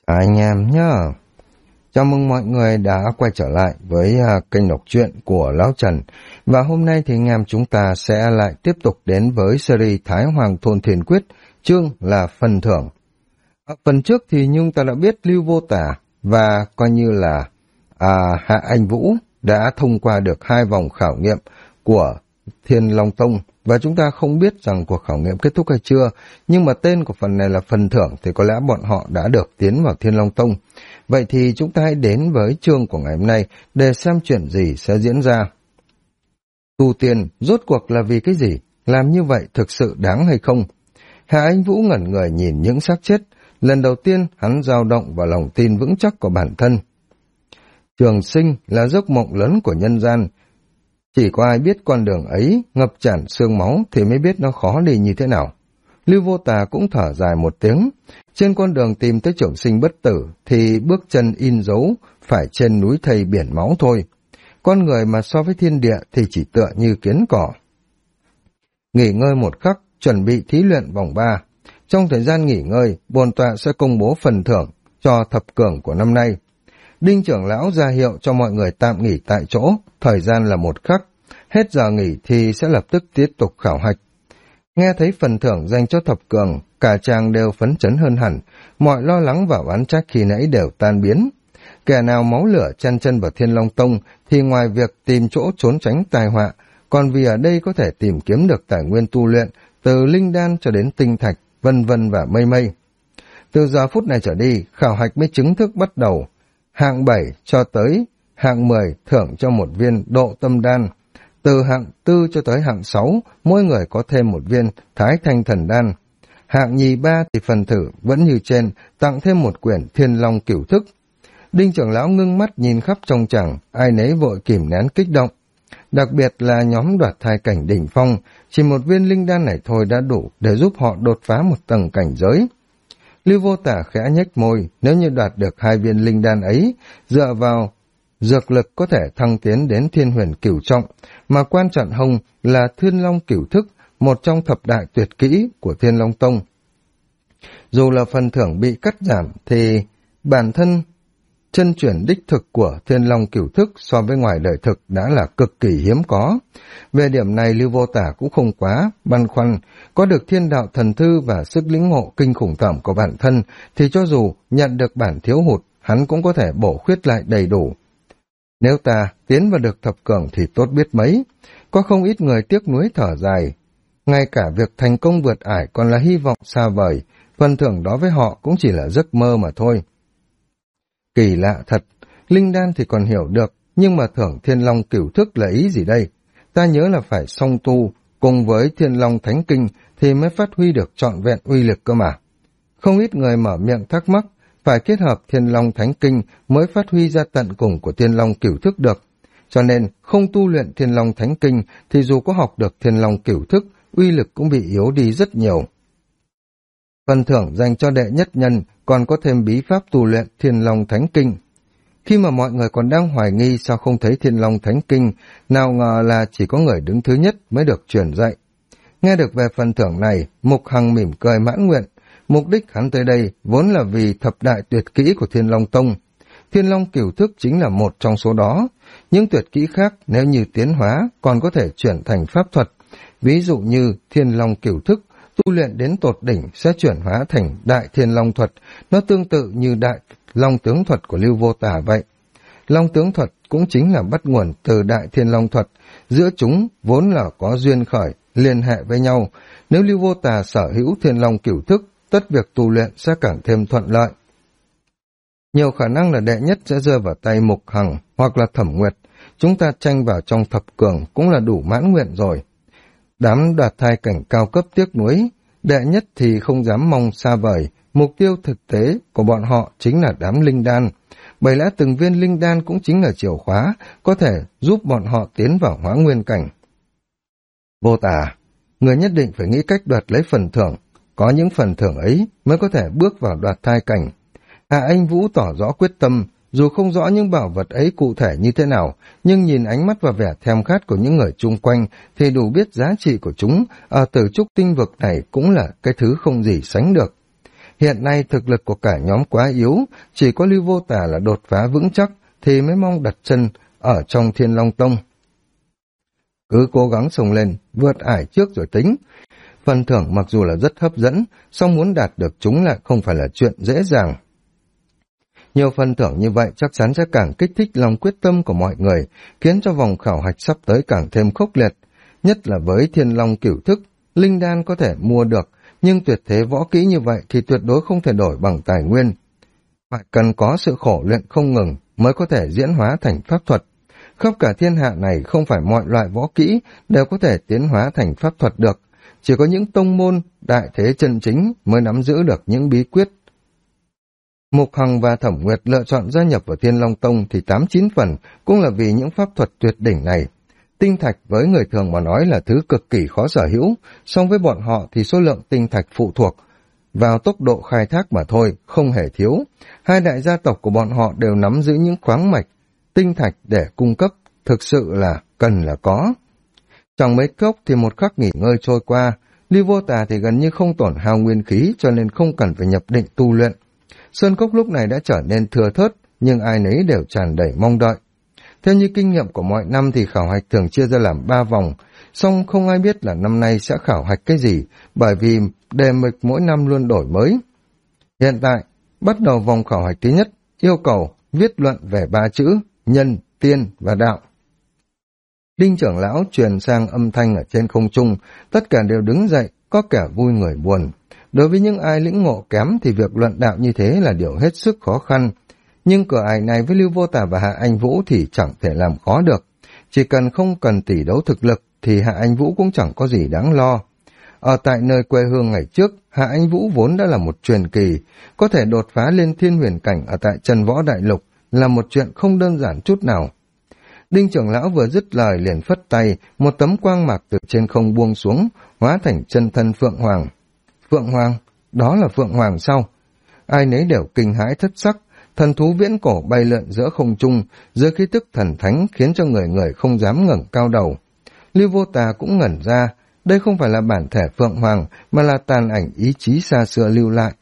Anh em nhá, chào mừng mọi người đã quay trở lại với kênh đọc truyện của Lão Trần. Và hôm nay thì anh em chúng ta sẽ lại tiếp tục đến với series Thái Hoàng Thôn Thiền Quyết, chương là phần thưởng. Ở phần trước thì chúng ta đã biết Lưu Vô Tả và coi như là Hạ Anh Vũ đã thông qua được 2 vòng khảo nghiệm của Thiên Long Tông. Và chúng ta không biết rằng cuộc khảo nghiệm kết thúc hay chưa, nhưng mà tên của phần này là phần thưởng thì có lẽ bọn họ đã được tiến vào Thiên Long Tông. Vậy thì chúng ta hãy đến với chương của ngày hôm nay để xem chuyện gì sẽ diễn ra. Tu tiên rốt cuộc là vì cái gì? Làm như vậy thực sự đáng hay không? Hạ Anh Vũ ngẩn người nhìn những xác chết. Lần đầu tiên hắn dao động vào lòng tin vững chắc của bản thân. Trường sinh là giấc mộng lớn của nhân gian. Chỉ có ai biết con đường ấy ngập tràn xương máu thì mới biết nó khó đi như thế nào. Lưu Vô Tà cũng thở dài một tiếng. Trên con đường tìm tới trường sinh bất tử thì bước chân in dấu phải trên núi thây biển máu thôi. Con người mà so với thiên địa thì chỉ tựa như kiến cỏ. Nghỉ ngơi một khắc, chuẩn bị thí luyện vòng 3. Trong thời gian nghỉ ngơi, bổn tọa sẽ công bố phần thưởng cho thập cường của năm nay. Đinh trưởng lão ra hiệu cho mọi người tạm nghỉ tại chỗ, thời gian là 1 khắc. Hết giờ nghỉ thì sẽ lập tức tiếp tục khảo hạch. Nghe thấy phần thưởng dành cho thập cường, cả chàng đều phấn chấn hơn hẳn, mọi lo lắng và oán trách khi nãy đều tan biến. Kẻ nào máu lửa chen chân vào Thiên Long Tông thì ngoài việc tìm chỗ trốn tránh tai họa, còn vì ở đây có thể tìm kiếm được tài nguyên tu luyện, từ linh đan cho đến tinh thạch, vân vân và mây mây. Từ giờ phút này trở đi, khảo hạch mới chính thức bắt đầu. Hạng 7 cho tới hạng 10 thưởng cho 1 viên độ tâm đan. Từ hạng 4 cho tới hạng 6, mỗi người có thêm 1 viên Thái Thanh Thần Đan. Hạng nhì 3 thì phần thử vẫn như trên, tặng thêm 1 quyển Thiên Long Cửu Thức. Đinh trưởng lão ngưng mắt nhìn khắp trong tràng, ai nấy vội kìm nén kích động. Đặc biệt là nhóm đoạt thai cảnh đỉnh phong, chỉ 1 viên linh đan này thôi đã đủ để giúp họ đột phá 1 tầng cảnh giới. Lưu Vô Tả khẽ nhếch môi, nếu như đoạt được 2 viên linh đan ấy, dựa vào dược lực có thể thăng tiến đến Thiên Huyền Cửu Trọng, mà quan trọng hơn là Thiên Long Cửu Thức, một trong thập đại tuyệt kỹ của Thiên Long Tông. Dù là phần thưởng bị cắt giảm thì bản thân chân chuyển đích thực của Thiên Long Cửu Thức so với ngoài đời thực đã là cực kỳ hiếm có. Về điểm này Lưu Vô Tả cũng không quá băn khoăn, có được thiên đạo thần thư và sức lĩnh ngộ kinh khủng thẩm của bản thân thì cho dù nhận được bản thiếu hụt, hắn cũng có thể bổ khuyết lại đầy đủ. Nếu ta tiến vào được thập cường thì tốt biết mấy. Có không ít người tiếc nuối thở dài. Ngay cả việc thành công vượt ải còn là hy vọng xa vời, phần thưởng đó với họ cũng chỉ là giấc mơ mà thôi. Kỳ lạ thật, linh đan thì còn hiểu được, nhưng mà thưởng Thiên Long Cửu Thức là ý gì đây? Ta nhớ là phải song tu cùng với Thiên Long Thánh Kinh thì mới phát huy được trọn vẹn uy lực cơ mà. Không ít người mở miệng thắc mắc, phải kết hợp Thiên Long Thánh Kinh mới phát huy ra tận cùng của Thiên Long Cửu Thức được. Cho nên, không tu luyện Thiên Long Thánh Kinh thì dù có học được Thiên Long Cửu Thức, uy lực cũng bị yếu đi rất nhiều. Phần thưởng dành cho đệ nhất nhân còn có thêm bí pháp tu luyện Thiên Long Thánh Kinh. Khi mà mọi người còn đang hoài nghi sao không thấy Thiên Long Thánh Kinh, nào ngờ là chỉ có người đứng thứ nhất mới được truyền dạy. Nghe được về phần thưởng này, Mục Hằng mỉm cười mãn nguyện. Mục đích hắn tới đây vốn là vì thập đại tuyệt kỹ của Thiên Long Tông. Thiên Long Cửu Thức chính là một trong số đó. Những tuyệt kỹ khác nếu như tiến hóa còn có thể chuyển thành pháp thuật. Ví dụ như Thiên Long Cửu Thức, tu luyện đến tột đỉnh sẽ chuyển hóa thành Đại Thiên Long Thuật. Nó tương tự như Đại Long Tướng Thuật của Lưu Vô Tả vậy. Long Tướng Thuật cũng chính là bắt nguồn từ Đại Thiên Long Thuật. Giữa chúng vốn là có duyên khởi, liên hệ với nhau. Nếu Lưu Vô Tả sở hữu Thiên Long Cửu Thức, tất việc tu luyện sẽ càng thêm thuận lợi. Nhiều khả năng là đệ nhất sẽ rơi vào tay Mục Hằng hoặc là Thẩm Nguyệt. Chúng ta tranh vào trong thập cường cũng là đủ mãn nguyện rồi. Đám đoạt thai cảnh cao cấp tiếc nuối, đệ nhất thì không dám mong xa vời, mục tiêu thực tế của bọn họ chính là đám linh đan. Bởi lẽ từng viên linh đan cũng chính là chìa khóa, có thể giúp bọn họ tiến vào hóa nguyên cảnh. Vô Tả, người nhất định phải nghĩ cách đoạt lấy phần thưởng, có những phần thưởng ấy mới có thể bước vào đoạt thai cảnh. Hạ Anh Vũ tỏ rõ quyết tâm, dù không rõ những bảo vật ấy cụ thể như thế nào, nhưng nhìn ánh mắt và vẻ thèm khát của những người chung quanh thì đủ biết giá trị của chúng ở Tử Trúc Tinh Vực này cũng là cái thứ không gì sánh được. Hiện nay thực lực của cả nhóm quá yếu, chỉ có Lưu Vô Tà là đột phá vững chắc thì mới mong đặt chân ở trong Thiên Long Tông. Cứ cố gắng xông lên, vượt ải trước rồi tính. Phần thưởng mặc dù là rất hấp dẫn, song muốn đạt được chúng lại không phải là chuyện dễ dàng. Nhiều phần thưởng như vậy chắc chắn sẽ càng kích thích lòng quyết tâm của mọi người, khiến cho vòng khảo hạch sắp tới càng thêm khốc liệt. Nhất là với Thiên Long cửu thức, linh đan có thể mua được, nhưng tuyệt thế võ kỹ như vậy thì tuyệt đối không thể đổi bằng tài nguyên. Phải cần có sự khổ luyện không ngừng mới có thể diễn hóa thành pháp thuật. Khắp cả thiên hạ này không phải mọi loại võ kỹ đều có thể tiến hóa thành pháp thuật được. Chỉ có những tông môn, đại thế chân chính mới nắm giữ được những bí quyết. Mục Hằng và Thẩm Nguyệt lựa chọn gia nhập vào Thiên Long Tông thì 8-9 phần cũng là vì những pháp thuật tuyệt đỉnh này. Tinh thạch với người thường mà nói là thứ cực kỳ khó sở hữu, song với bọn họ thì số lượng tinh thạch phụ thuộc vào tốc độ khai thác mà thôi, không hề thiếu. Hai đại gia tộc của bọn họ đều nắm giữ những khoáng mạch, tinh thạch để cung cấp, thực sự là cần là có. Trong mấy cốc thì một khắc nghỉ ngơi trôi qua, Lưu Vô Tà thì gần như không tổn hao nguyên khí cho nên không cần phải nhập định tu luyện. Sơn cốc lúc này đã trở nên thưa thớt, nhưng ai nấy đều tràn đầy mong đợi. Theo như kinh nghiệm của mọi năm thì khảo hạch thường chia ra làm 3 vòng, song không ai biết là năm nay sẽ khảo hạch cái gì, bởi vì đề mục mỗi năm luôn đổi mới. Hiện tại, bắt đầu vòng khảo hạch thứ nhất, yêu cầu viết luận về 3 chữ, nhân, tiên và đạo. Đinh trưởng lão truyền sang âm thanh ở trên không trung, tất cả đều đứng dậy, có cả vui người buồn. Đối với những ai lĩnh ngộ kém thì việc luận đạo như thế là điều hết sức khó khăn. Nhưng cửa ải này với Lưu Vô Tà và Hạ Anh Vũ thì chẳng thể làm khó được. Chỉ cần không cần tỷ đấu thực lực thì Hạ Anh Vũ cũng chẳng có gì đáng lo. Ở tại nơi quê hương ngày trước, Hạ Anh Vũ vốn đã là một truyền kỳ, có thể đột phá lên thiên huyền cảnh ở tại Trần Võ Đại Lục là một chuyện không đơn giản chút nào. Đinh trưởng lão vừa dứt lời liền phất tay, một tấm quang mạc từ trên không buông xuống, hóa thành chân thân Phượng Hoàng. Phượng Hoàng? Đó là Phượng Hoàng sao? Ai nấy đều kinh hãi thất sắc, thần thú viễn cổ bay lượn giữa không trung, dưới khí tức thần thánh khiến cho người người không dám ngẩng cao đầu. Lưu Vô Tà cũng ngẩn ra, đây không phải là bản thể Phượng Hoàng, mà là tàn ảnh ý chí xa xưa lưu lại.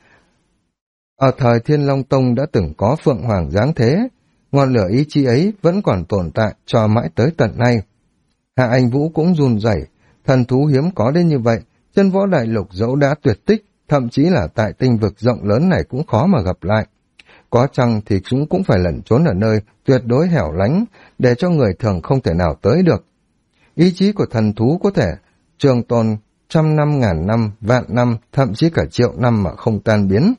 Ở thời Thiên Long Tông đã từng có Phượng Hoàng dáng thế, ngọn lửa ý chí ấy vẫn còn tồn tại cho mãi tới tận nay. Hạ Anh Vũ cũng run rẩy, thần thú hiếm có đến như vậy, Chân Võ Đại Lục dẫu đã tuyệt tích, thậm chí là tại tinh vực rộng lớn này cũng khó mà gặp lại. Có chăng thì chúng cũng phải lẩn trốn ở nơi tuyệt đối hẻo lánh, để cho người thường không thể nào tới được. Ý chí của thần thú có thể trường tồn 100 năm, 1000 năm, vạn năm, thậm chí cả triệu năm mà không tan biến.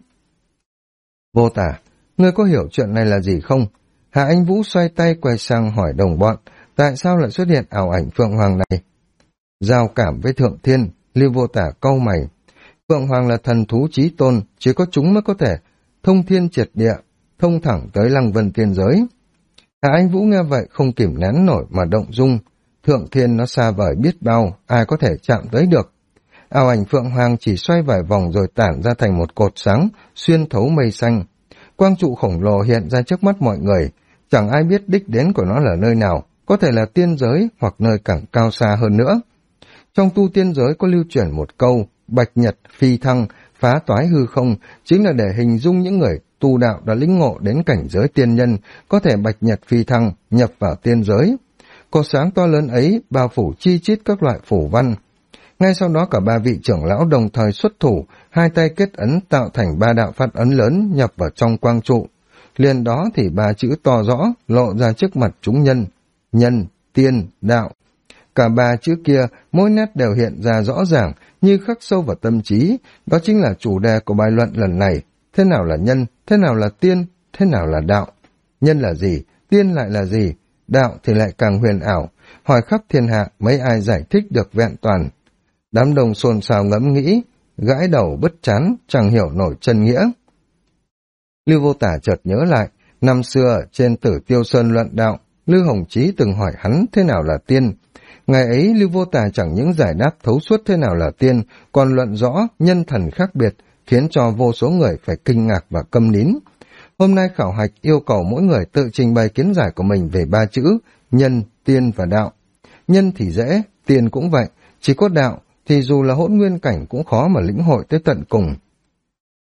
Vô Tà, ngươi có hiểu chuyện này là gì không? Hạ Anh Vũ xoay tay quay sang hỏi đồng bọn, tại sao lại xuất hiện ảo ảnh Phượng Hoàng này? Giao cảm với Thượng Thiên, Lưu Vô Tà cau mày. Phượng Hoàng là thần thú chí tôn, chỉ có chúng mới có thể thông thiên triệt địa, thông thẳng tới Lăng Vân tiên giới. Hạ Anh Vũ nghe vậy không kìm nén nổi mà động dung. Thượng Thiên nó xa vời biết bao, ai có thể chạm tới được. Ảo ảnh Phượng Hoàng chỉ xoay vài vòng rồi tản ra thành một cột sáng, xuyên thấu mây xanh. Quang trụ khổng lồ hiện ra trước mắt mọi người, chẳng ai biết đích đến của nó là nơi nào, có thể là tiên giới hoặc nơi càng cao xa hơn nữa. Trong tu tiên giới có lưu truyền một câu, bạch nhật phi thăng, phá toái hư không, chính là để hình dung những người tu đạo đã lĩnh ngộ đến cảnh giới tiên nhân, có thể bạch nhật phi thăng, nhập vào tiên giới. Cột sáng to lớn ấy bao phủ chi chít các loại phủ văn. Ngay sau đó cả 3 vị trưởng lão đồng thời xuất thủ, hai tay kết ấn tạo thành 3 đạo phát ấn lớn nhập vào trong quang trụ. Liền đó thì 3 chữ to rõ lộ ra trước mặt chúng nhân: nhân, tiên, đạo. Cả 3 chữ kia mỗi nét đều hiện ra rõ ràng như khắc sâu vào tâm trí, đó chính là chủ đề của bài luận lần này. Thế nào là nhân, thế nào là tiên, thế nào là đạo? Nhân là gì, tiên lại là gì, đạo thì lại càng huyền ảo, hỏi khắp thiên hạ mấy ai giải thích được vẹn toàn. Đám đông xôn xao ngẫm nghĩ, gãi đầu bứt chán, chẳng hiểu nổi chân nghĩa. Lưu Vô Tà chợt nhớ lại, năm xưa trên Tử Tiêu Sơn luận đạo, Lưu Hồng Chí từng hỏi hắn thế nào là tiên. Ngày ấy Lưu Vô Tà chẳng những giải đáp thấu suốt thế nào là tiên, còn luận rõ nhân thần khác biệt, khiến cho vô số người phải kinh ngạc và câm nín. Hôm nay khảo hạch yêu cầu mỗi người tự trình bày kiến giải của mình về 3 chữ nhân, tiên và đạo. Nhân thì dễ, tiên cũng vậy, chỉ có đạo thì dù là hỗn nguyên cảnh cũng khó mà lĩnh hội tới tận cùng.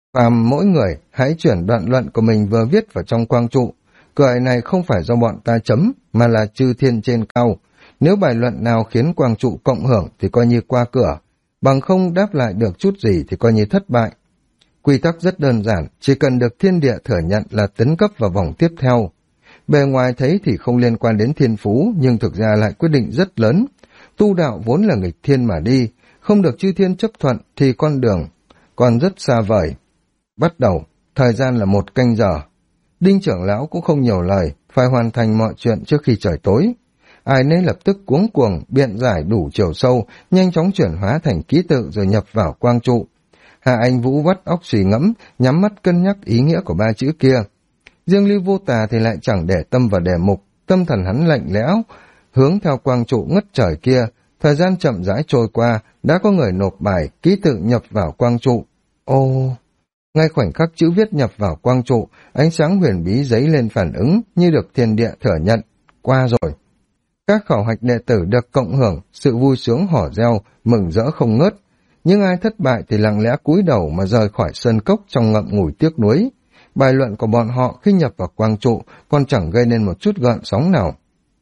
Phàm mỗi người hãy chuyển đoạn luận của mình vừa viết vào trong quang trụ. Cửa này không phải do bọn ta chấm, mà là chư thiên trên cao. Nếu bài luận nào khiến quang trụ cộng hưởng thì coi như qua cửa, bằng không đáp lại được chút gì thì coi như thất bại. Quy tắc rất đơn giản, chỉ cần được thiên địa thừa nhận là tấn cấp vào vòng tiếp theo. Bề ngoài thấy thì không liên quan đến thiên phú, nhưng thực ra lại quyết định rất lớn. Tu đạo vốn là nghịch thiên mà đi, không được chư thiên chấp thuận thì con đường còn rất xa vời. Bắt đầu, thời gian là 1 canh giờ. Đinh trưởng lão cũng không nhiều lời, phải hoàn thành mọi chuyện trước khi trời tối. Ai nấy lập tức cuống cuồng, biện giải đủ chiều sâu, nhanh chóng chuyển hóa thành ký tự rồi nhập vào quang trụ. Hạ Anh Vũ vắt óc suy ngẫm, nhắm mắt cân nhắc ý nghĩa của 3 chữ kia. Riêng Lưu Vô Tà thì lại chẳng để tâm vào đề mục, tâm thần hắn lạnh lẽo, hướng theo quang trụ ngất trời kia. Thời gian chậm rãi trôi qua, đã có người nộp bài, ký tự nhập vào quang trụ. Ô... Ngay khoảnh khắc chữ viết nhập vào quang trụ, ánh sáng huyền bí giấy lên phản ứng như được thiên địa thừa nhận. Qua rồi. Các khảo hạch đệ tử được cộng hưởng, sự vui sướng hò reo, mừng rỡ không ngớt. Nhưng ai thất bại thì lặng lẽ cúi đầu mà rời khỏi sơn cốc trong ngậm ngùi tiếc nuối. Bài luận của bọn họ khi nhập vào quang trụ còn chẳng gây nên một chút gợn sóng nào.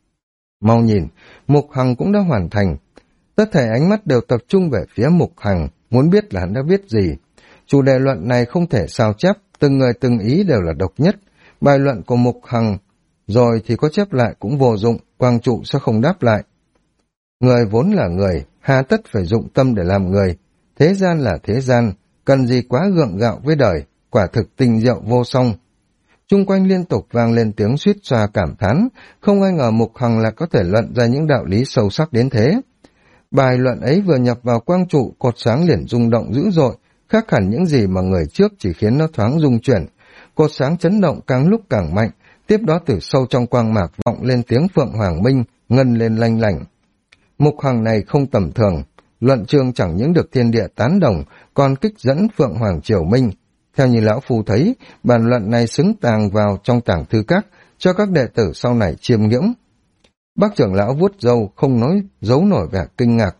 Mau nhìn, Mục Hằng cũng đã hoàn thành. Tất thảy ánh mắt đều tập trung về phía Mục Hằng, muốn biết là hắn đã viết gì. Chủ đề luận này không thể sao chép, từng người từng ý đều là độc nhất. Bài luận của Mục Hằng rồi thì có chép lại cũng vô dụng, quang trụ sẽ không đáp lại. Người vốn là người, hà tất phải dụng tâm để làm người. Thế gian là thế gian, cần gì quá gượng gạo với đời, quả thực tình diệu vô song. Chung quanh liên tục vang lên tiếng suýt xoa cảm thán, không ai ngờ Mục Hằng là có thể luận ra những đạo lý sâu sắc đến thế. Bài luận ấy vừa nhập vào quang trụ, cột sáng liền rung động dữ dội, khác hẳn những gì mà người trước chỉ khiến nó thoáng rung chuyển. Cột sáng chấn động càng lúc càng mạnh, tiếp đó từ sâu trong quang mạc vọng lên tiếng Phượng Hoàng Minh, ngân lên lanh lảnh. Mục Hằng này không tầm thường, luận chương chẳng những được thiên địa tán đồng, còn kích dẫn Phượng Hoàng Triều Minh. Theo như lão phu thấy, bàn luận này xứng tàng vào trong tàng thư các, cho các đệ tử sau này chiêm ngưỡng. Bác trưởng lão vuốt râu, không nói giấu nổi vẻ kinh ngạc.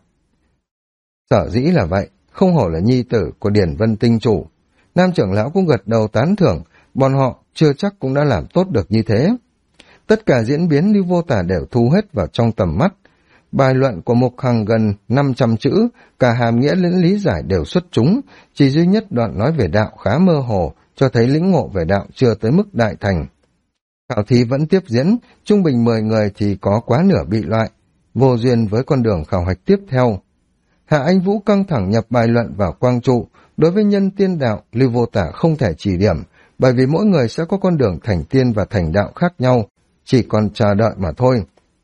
Sở dĩ là vậy, không hổ là nhi tử của Điển Vân Tinh Chủ. Nam trưởng lão cũng gật đầu tán thưởng, bọn họ chưa chắc cũng đã làm tốt được như thế. Tất cả diễn biến Lưu Vô Tà đều thu hết vào trong tầm mắt. Bài luận của Mục Hằng gần 500 chữ, cả hàm nghĩa lẫn lý giải đều xuất chúng, chỉ duy nhất đoạn nói về đạo khá mơ hồ, cho thấy lĩnh ngộ về đạo chưa tới mức đại thành. Khảo thí vẫn tiếp diễn, trung bình 10 người thì có quá nửa bị loại, vô duyên với con đường khảo hạch tiếp theo. Hạ Anh Vũ căng thẳng nhập bài luận vào quang trụ, đối với nhân tiên đạo, Lưu Vô Tà không thể chỉ điểm, bởi vì mỗi người sẽ có con đường thành tiên và thành đạo khác nhau, chỉ còn chờ đợi mà thôi.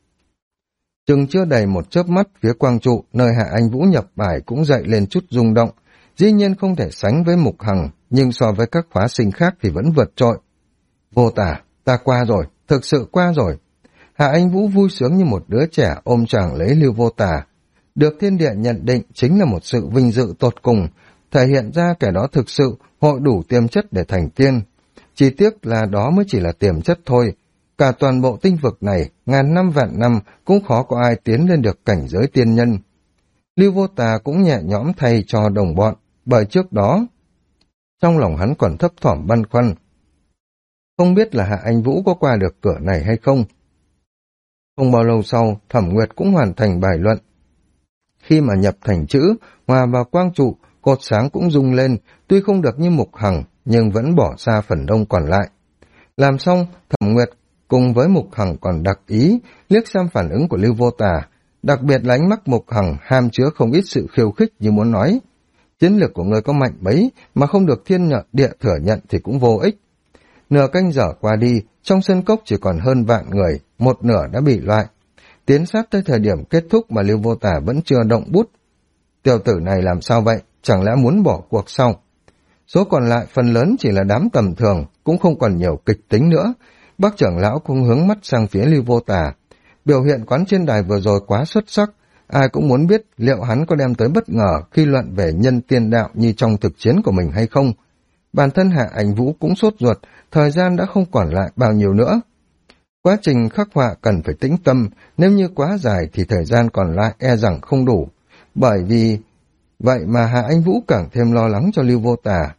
Chừng chưa đầy một chớp mắt, phía quang trụ, nơi Hạ Anh Vũ nhập bài cũng dậy lên chút rung động, dĩ nhiên không thể sánh với Mục Hằng, nhưng so với các khóa sinh khác thì vẫn vượt trội. Vô Tà, ta qua rồi, thực sự qua rồi. Hạ Anh Vũ vui sướng như một đứa trẻ ôm choàng lấy Lưu Vô Tà. Được thiên địa nhận định chính là một sự vinh dự tột cùng, thể hiện ra kẻ đó thực sự hội đủ tiềm chất để thành tiên. Chỉ tiếc là đó mới chỉ là tiềm chất thôi. Cả toàn bộ tinh vực này, ngàn năm vạn năm cũng khó có ai tiến lên được cảnh giới tiên nhân. Lưu Vô Tà cũng nhẹ nhõm thay cho đồng bọn, bởi trước đó, trong lòng hắn còn thấp thỏm băn khoăn. Không biết là Hạ Anh Vũ có qua được cửa này hay không? Không bao lâu sau, Thẩm Nguyệt cũng hoàn thành bài luận. Khi mà nhập thành chữ, hòa vào quang trụ, cột sáng cũng rung lên, tuy không được như Mục Hằng, nhưng vẫn bỏ xa phần đông còn lại. Làm xong, Thẩm Nguyệt cùng với Mục Hằng còn đặc ý, liếc xem phản ứng của Lưu Vô Tà, đặc biệt là ánh mắt Mục Hằng ham chứa không ít sự khiêu khích như muốn nói. Chiến lược của người có mạnh mấy mà không được thiên địa thừa nhận thì cũng vô ích. Nửa canh giờ qua đi, trong sân cốc chỉ còn hơn vạn người, một nửa đã bị loại. Tiến sát tới thời điểm kết thúc mà Lưu Vô Tà vẫn chưa động bút. Tiểu tử này làm sao vậy? Chẳng lẽ muốn bỏ cuộc sau? Số còn lại phần lớn chỉ là đám tầm thường, cũng không còn nhiều kịch tính nữa. Bác trưởng lão cũng hướng mắt sang phía Lưu Vô Tà. Biểu hiện quán trên đài vừa rồi quá xuất sắc, ai cũng muốn biết liệu hắn có đem tới bất ngờ khi luận về nhân tiên đạo như trong thực chiến của mình hay không. Bản thân Hạ Anh Vũ cũng sốt ruột, thời gian đã không còn lại bao nhiêu nữa. Quá trình khắc họa cần phải tĩnh tâm, nếu như quá dài thì thời gian còn lại e rằng không đủ. Bởi vì vậy mà Hạ Anh Vũ càng thêm lo lắng cho Lưu Vô Tà.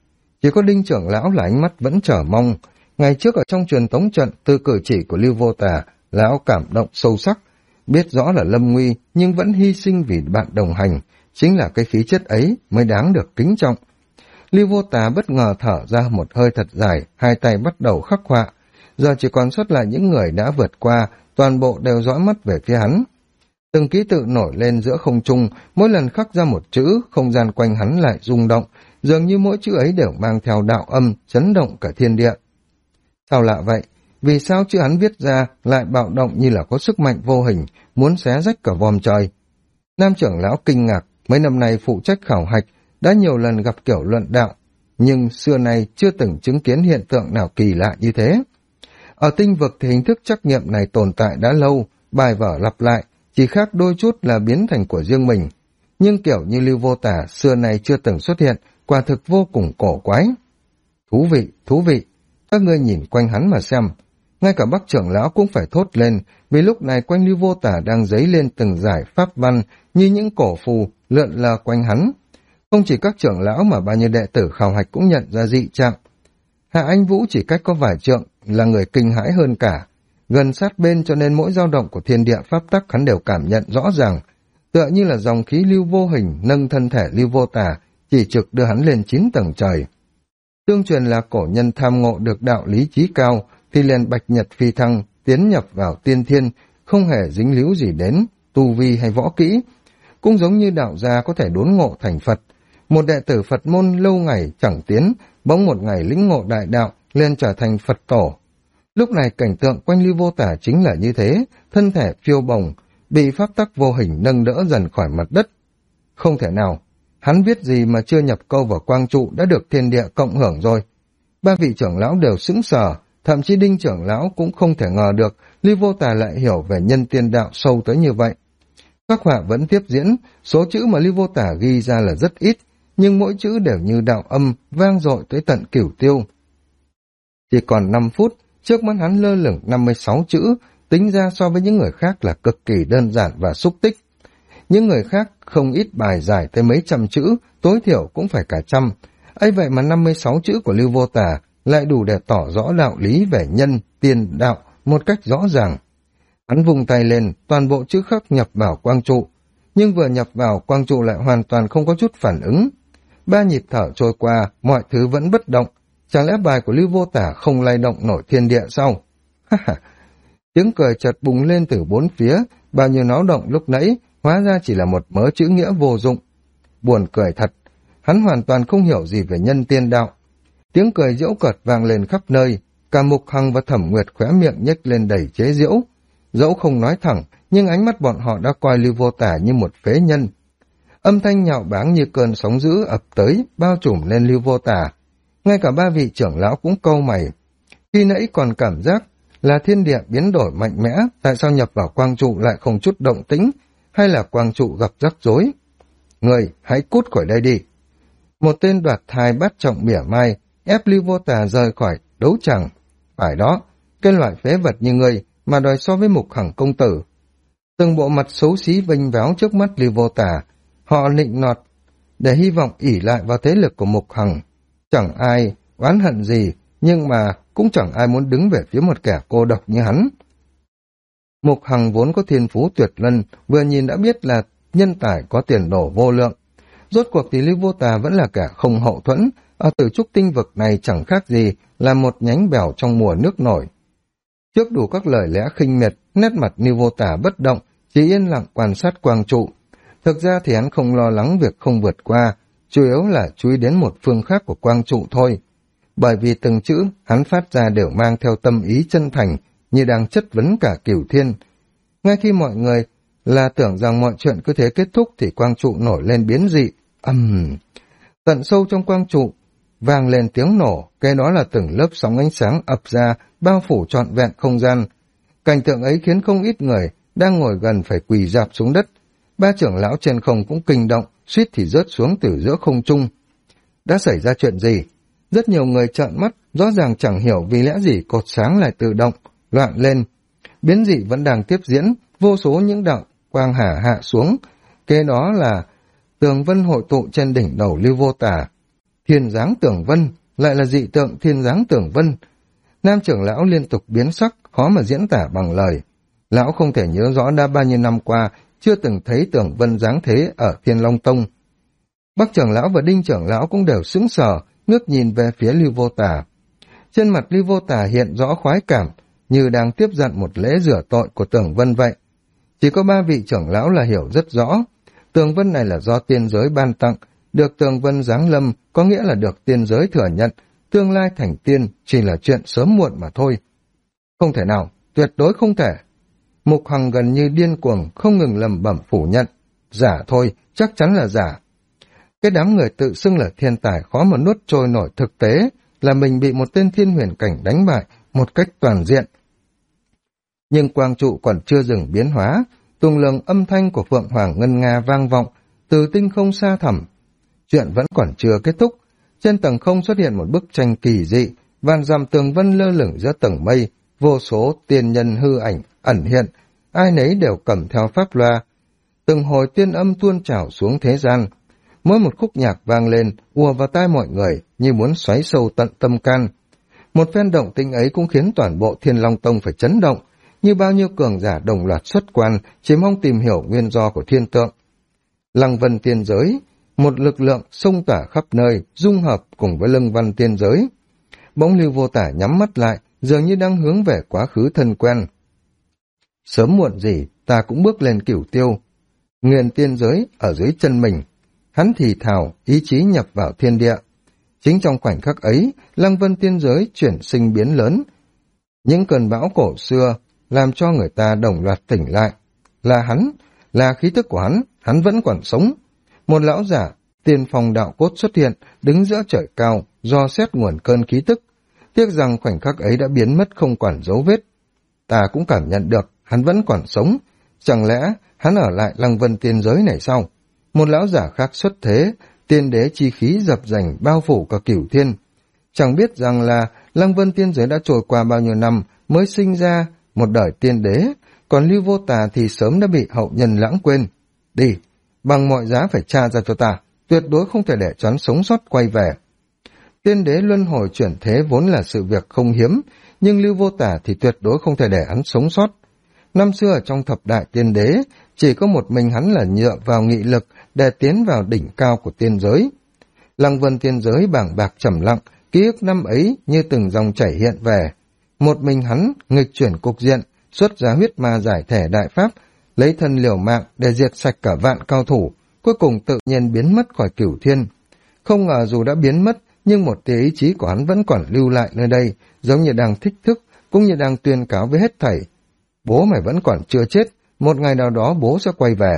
Chỉ có Đinh trưởng lão là ánh mắt vẫn chờ mong. Ngày trước ở trong truyền tống trận, từ cử chỉ của Lưu Vô Tà, lão cảm động sâu sắc, biết rõ là lâm nguy nhưng vẫn hy sinh vì bạn đồng hành, chính là cái khí chất ấy mới đáng được kính trọng. Lưu Vô Tà bất ngờ thở ra một hơi thật dài, hai tay bắt đầu khắc họa. Giờ chỉ còn sót lại những người đã vượt qua, toàn bộ đều dõi mắt về phía hắn. Từng ký tự nổi lên giữa không trung, mỗi lần khắc ra một chữ, không gian quanh hắn lại rung động, dường như mỗi chữ ấy đều mang theo đạo âm, chấn động cả thiên địa. Sao lạ vậy? Vì sao chữ hắn viết ra lại bạo động như là có sức mạnh vô hình, muốn xé rách cả vòm trời? Nam trưởng lão kinh ngạc, mấy năm nay phụ trách khảo hạch, đã nhiều lần gặp kiểu luận đạo, nhưng xưa nay chưa từng chứng kiến hiện tượng nào kỳ lạ như thế. Ở tinh vực thì hình thức trắc nghiệm này tồn tại đã lâu, bài vở lặp lại, chỉ khác đôi chút là biến thành của riêng mình. Nhưng kiểu như Lưu Vô Tà xưa nay chưa từng xuất hiện, quả thực vô cùng cổ quái. Thú vị, các ngươi nhìn quanh hắn mà xem. Ngay cả Bắc trưởng lão cũng phải thốt lên, vì lúc này quanh Lưu Vô Tà đang dấy lên từng giải pháp văn như những cổ phù lượn lờ quanh hắn. Không chỉ các trưởng lão mà bao nhiêu đệ tử khảo hạch cũng nhận ra dị trạng. Hạ Anh Vũ chỉ cách có vài trượng là người kinh hãi hơn cả, gần sát bên cho nên mỗi dao động của thiên địa pháp tắc hắn đều cảm nhận rõ ràng, tựa như là dòng khí lưu vô hình nâng thân thể Lưu Vô Tà, chỉ trực đưa hắn lên 9 tầng trời. Tương truyền là cổ nhân tham ngộ được đạo lý chí cao, thì liền bạch nhật phi thăng, tiến nhập vào tiên thiên, không hề dính líu gì đến tu vi hay võ kỹ. Cũng giống như đạo gia có thể đốn ngộ thành Phật, một đệ tử Phật môn lâu ngày chẳng tiến, bỗng một ngày lĩnh ngộ đại đạo, lên trở thành Phật tổ. Lúc này cảnh tượng quanh Lưu Vô Tà chính là như thế, thân thể phiêu bồng, bị pháp tắc vô hình nâng đỡ dần khỏi mặt đất. Không thể nào, hắn viết gì mà chưa nhập câu vào quang trụ đã được thiên địa cộng hưởng rồi. Ba vị trưởng lão đều sững sờ, thậm chí Đinh trưởng lão cũng không thể ngờ được Lưu Vô Tà lại hiểu về nhân tiên đạo sâu tới như vậy. Các họa vẫn tiếp diễn, số chữ mà Lưu Vô Tà ghi ra là rất ít, nhưng mỗi chữ đều như đạo âm vang dội tới tận cửu tiêu. Chỉ còn 5 phút, trước mắt hắn lơ lửng 56 chữ, tính ra so với những người khác là cực kỳ đơn giản và xúc tích. Những người khác không ít bài giải tới mấy trăm chữ, tối thiểu cũng phải cả trăm. Ấy vậy mà 56 chữ của Lưu Vô Tà lại đủ để tỏ rõ đạo lý về nhân, tiên, đạo một cách rõ ràng. Hắn vùng tay lên, toàn bộ chữ khắc nhập vào quang trụ, nhưng vừa nhập vào quang trụ lại hoàn toàn không có chút phản ứng. 3 nhịp thở trôi qua, mọi thứ vẫn bất động. Chẳng lẽ bài của Lưu Vô Tà không lay động nổi thiên địa sao? Tiếng cười chợt bùng lên từ bốn phía, bao nhiêu náo động lúc nãy hóa ra chỉ là một mớ chữ nghĩa vô dụng. Buồn cười thật, hắn hoàn toàn không hiểu gì về nhân tiên đạo. Tiếng cười giễu cợt vang lên khắp nơi, cả Mục Hằng và Thẩm Nguyệt khóe miệng nhếch lên đầy chế giễu. Dẫu không nói thẳng, nhưng ánh mắt bọn họ đã coi Lưu Vô Tà như một phế nhân. Âm thanh nhạo báng như cơn sóng dữ ập tới, bao trùm lên Lưu Vô Tà. Ngay cả 3 vị trưởng lão cũng cau mày. Khi nãy còn cảm giác là thiên địa biến đổi mạnh mẽ, tại sao nhập vào quang trụ lại không chút động tĩnh, hay là quang trụ gặp rắc rối? Người, hãy cút khỏi đây đi. Một tên đoạt thai bắt trọng mỉa mai, ép Lưu Vô Tà rời khỏi đấu tràng. Phải đó, cái loại phế vật như ngươi mà đòi so với Mục Hằng công tử. Từng bộ mặt xấu xí vênh váo trước mắt Lưu Vô Tà, họ nịnh nọt để hy vọng ỷ lại vào thế lực của Mục Hằng. Chẳng ai oán hận gì, nhưng mà cũng chẳng ai muốn đứng về phía một kẻ cô độc như hắn. Mục Hằng vốn có thiên phú tuyệt luân, vừa nhìn đã biết là nhân tài có tiền đồ vô lượng. Rốt cuộc thì Lưu Vô Tà vẫn là kẻ không hậu thuẫn, ở Tử Trúc tinh vực này chẳng khác gì là một nhánh bèo trong mùa nước nổi. Trước đủ các lời lẽ khinh miệt, nét mặt Lưu Vô Tà bất động, chỉ yên lặng quan sát quang trụ. Thực ra thì hắn không lo lắng việc không vượt qua, chủ yếu là chú ý đến một phương khác của quang trụ thôi. Bởi vì từng chữ hắn phát ra đều mang theo tâm ý chân thành, như đang chất vấn cả cửu thiên. Ngay khi mọi người là tưởng rằng mọi chuyện cứ thế kết thúc thì quang trụ nổi lên biến dị. Tận sâu trong quang trụ vang lên tiếng nổ, cái đó là từng lớp sóng ánh sáng ập ra, bao phủ trọn vẹn không gian. Cảnh tượng ấy khiến không ít người đang ngồi gần phải quỳ rạp xuống đất. 3 trưởng lão trên không cũng kinh động, suýt thì rớt xuống từ giữa không trung. Đã xảy ra chuyện gì? Rất nhiều người trợn mắt, rõ ràng chẳng hiểu vì lẽ gì cột sáng lại tự động loạn lên. Biến dị vẫn đang tiếp diễn, vô số những đạo quang hà hạ xuống. Kế đó là tường vân hội tụ trên đỉnh đầu Lưu Vô Tà. Thiên dáng tường vân, lại là dị tượng thiên dáng Tường Vân. Nam trưởng lão liên tục biến sắc, khó mà diễn tả bằng lời. Lão không thể nhớ rõ đã bao nhiêu năm qua, chưa từng thấy Tường Vân dáng thế ở Thiên Long Tông. Bắc trưởng lão và Đinh trưởng lão cũng đều sững sờ, ngước nhìn về phía Lưu Vô Tà. Trên mặt Lưu Vô Tà hiện rõ khoái cảm, như đang tiếp nhận một lễ rửa tội của Tường Vân vậy. Chỉ có 3 vị trưởng lão là hiểu rất rõ. Tường Vân này là do tiên giới ban tặng, được Tường Vân giáng lâm có nghĩa là được tiên giới thừa nhận, tương lai thành tiên chỉ là chuyện sớm muộn mà thôi. Không thể nào, tuyệt đối không thể. Mục Hằng gần như điên cuồng, không ngừng lẩm bẩm phủ nhận. Giả thôi, chắc chắn là giả. Cái đám người tự xưng là thiên tài khó mà nuốt trôi nổi thực tế là mình bị một tên thiên huyền cảnh đánh bại một cách toàn diện. Nhưng quang trụ còn chưa dừng biến hóa, tuồng lường âm thanh của Phượng Hoàng Ngân Nga vang vọng từ tinh không xa thẳm. Chuyện vẫn còn chưa kết thúc, trên tầng không xuất hiện một bức tranh kỳ dị, vạn dặm tường vân lơ lửng giữa tầng mây, vô số tiên nhân hư ảnh ẩn hiện, ai nấy đều cầm theo pháp loa. Từng hồi tiên âm tuôn trào xuống thế gian, mỗi một khúc nhạc vang lên ùa vào tai mọi người như muốn xoáy sâu tận tâm can. Một phen động tĩnh ấy cũng khiến toàn bộ Thiên Long Tông phải chấn động, như bao nhiêu cường giả đồng loạt xuất quan, chỉ mong tìm hiểu nguyên do của thiên tượng. Lăng Vân tiên giới, một lực lượng xông tỏa khắp nơi, dung hợp cùng với Lăng Văn tiên giới. Bỗng Lưu Vô Tả nhắm mắt lại, dường như đang hướng về quá khứ thân quen. Sớm muộn gì, ta cũng bước lên Cửu Tiêu. Nguyên tiên giới ở dưới chân mình. Hắn thì thào, ý chí nhập vào thiên địa. Chính trong khoảnh khắc ấy, Lăng Vân tiên giới chuyển sinh biến lớn. Những cơn bão cổ xưa làm cho người ta đồng loạt tỉnh lại. Là hắn, là khí tức của hắn vẫn còn sống. Một lão giả, tiên phong đạo cốt xuất hiện, đứng giữa trời cao, dò xét nguồn cơn khí tức. Tiếc rằng khoảnh khắc ấy đã biến mất không còn dấu vết. Ta cũng cảm nhận được, hắn vẫn còn sống. Chẳng lẽ hắn ở lại Lăng Vân tiên giới này sao? Một lão giả khác xuất thế, tiên đế chi khí dập dành bao phủ cả Cửu Thiên. Chẳng biết rằng là Lăng Vân tiên giới đã trôi qua bao nhiêu năm mới sinh ra một đời tiên đế, còn Lưu Vô Tà thì sớm đã bị hậu nhân lãng quên. Đi, bằng mọi giá phải tra ra cho ta, tuyệt đối không thể để cho hắn sống sót quay về. Tiên đế luân hồi chuyển thế vốn là sự việc không hiếm, nhưng Lưu Vô Tà thì tuyệt đối không thể để hắn sống sót. Năm xưa ở trong thập đại tiên đế, chỉ có một mình hắn là nhựa vào nghị lực để tiến vào đỉnh cao của tiên giới. Lăng Vân tiên giới bảng bạc trầm lặng, ký ức năm ấy như từng dòng chảy hiện về. Một mình hắn nghịch chuyển cục diện, xuất ra huyết ma giải thể đại pháp, lấy thân liều mạng để diệt sạch cả vạn cao thủ, cuối cùng tự nhiên biến mất khỏi Cửu Thiên. Không ngờ dù đã biến mất, nhưng một tia ý chí của hắn vẫn còn lưu lại nơi đây, giống như đang thích thức, cũng như đang tuyên cáo với hết thảy. Bố mày vẫn còn chưa chết, một ngày nào đó bố sẽ quay về.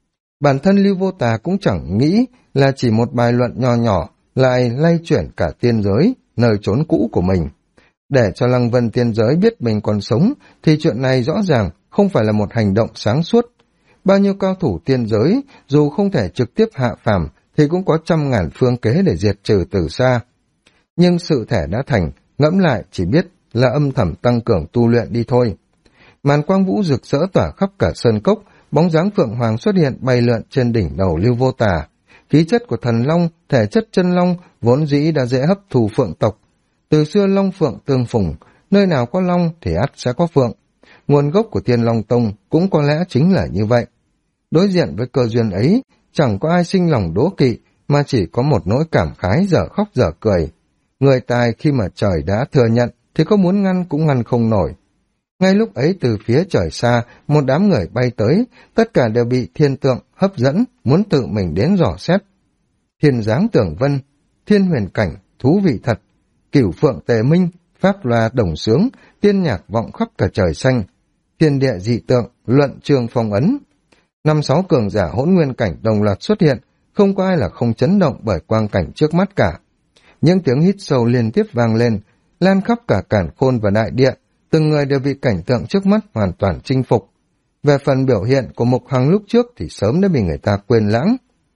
Bản thân Lưu Vô Tà cũng chẳng nghĩ là chỉ một bài luận nho nhỏ lại lay chuyển cả tiên giới, nơi trốn cũ của mình. Để cho Lăng Vân tiên giới biết mình còn sống, thì chuyện này rõ ràng không phải là một hành động sáng suốt. Bao nhiêu cao thủ tiên giới, dù không thể trực tiếp hạ phàm, thì cũng có trăm ngàn phương kế để diệt trừ từ xa. Nhưng sự thể đã thành, ngẫm lại chỉ biết là âm thầm tăng cường tu luyện đi thôi. Màn quang vũ rực rỡ tỏa khắp cả sơn cốc, bóng dáng Phượng Hoàng xuất hiện bay lượn trên đỉnh đầu Lưu Vô Tà. Khí chất của thần long, thể chất chân long vốn dĩ đã dễ hấp thụ phượng tộc. Từ xưa long phượng tương phùng, nơi nào có long thì ắt sẽ có phượng. Nguồn gốc của Thiên Long Tông cũng có lẽ chính là như vậy. Đối diện với cơ duyên ấy, chẳng có ai sinh lòng đố kỵ, mà chỉ có một nỗi cảm khái dở khóc dở cười. Người tài khi mà trời đã thừa nhận thì có muốn ngăn cũng ngăn không nổi. Ngay lúc ấy từ phía trời xa, một đám người bay tới, tất cả đều bị thiên tượng hấp dẫn, muốn tự mình đến dò xét. Thiên dáng Tường Vân, thiên huyền cảnh, thú vị thật, Cửu Phượng Tề Minh, pháp loa đồng sướng, tiên nhạc vọng khắp cả trời xanh, thiên địa dị tượng, luận trường phong ấn. 5-6 cường giả hỗn nguyên cảnh đồng loạt xuất hiện, không có ai là không chấn động bởi quang cảnh trước mắt cả. Những tiếng hít sâu liên tiếp vang lên, lan khắp cả càn khôn và đại địa, từng người đều bị cảnh tượng trước mắt hoàn toàn chinh phục. Về phần biểu hiện của Mục Hằng lúc trước thì sớm đã bị người ta quên lãng.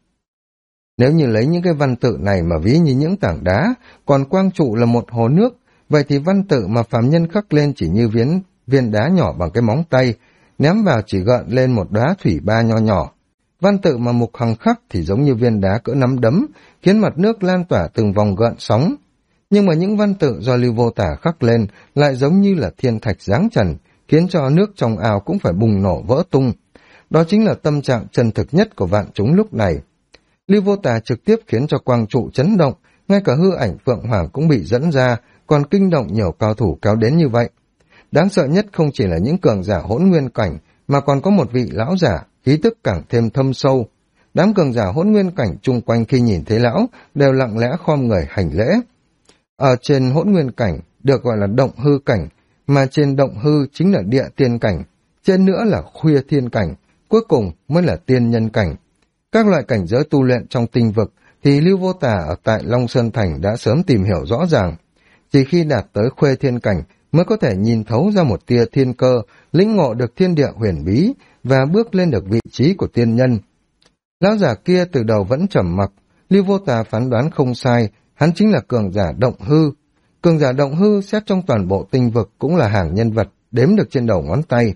Nếu như lấy những cái văn tự này mà ví như những tảng đá, còn quang trụ là một hồ nước, vậy thì văn tự mà phàm nhân khắc lên chỉ như viên đá nhỏ bằng cái móng tay, ném vào chỉ gợn lên một đóa thủy ba nho nhỏ. Văn tự mà Mục Hằng khắc thì giống như viên đá cỡ nắm đấm, khiến mặt nước lan tỏa từng vòng gợn sóng. Nhưng mà những văn tự do Lưu Vô Tả khắc lên lại giống như là thiên thạch giáng trần, khiến cho nước trong ao cũng phải bùng nổ vỡ tung. Đó chính là tâm trạng chân thực nhất của vạn chúng lúc này. Lưu Vô Tả trực tiếp khiến cho quang trụ chấn động, ngay cả hư ảnh Phượng Hoàng cũng bị dẫn ra, còn kinh động nhiều cao thủ kéo đến như vậy. Đáng sợ nhất không chỉ là những cường giả hỗn nguyên cảnh, mà còn có một vị lão giả, khí tức càng thêm thâm sâu. Đám cường giả hỗn nguyên cảnh chung quanh khi nhìn thấy lão, đều lặng lẽ khom người hành lễ. Ở trên hỗn nguyên cảnh, được gọi là động hư cảnh, mà trên động hư chính là địa tiên cảnh, trên nữa là khuya thiên cảnh, cuối cùng mới là tiên nhân cảnh. Các loại cảnh giới tu luyện trong tinh vực thì Lưu Vô Tà ở tại Long Sơn Thành đã sớm tìm hiểu rõ ràng. Chỉ khi đạt tới khuê thiên cảnh mới có thể nhìn thấu ra một tia thiên cơ, lĩnh ngộ được thiên địa huyền bí và bước lên được vị trí của tiên nhân. Lão giả kia từ đầu vẫn trầm mặc, Lưu Vô Tà phán đoán không sai, hắn chính là cường giả động hư. Cường giả động hư xét trong toàn bộ tinh vực cũng là hàng nhân vật, đếm được trên đầu ngón tay.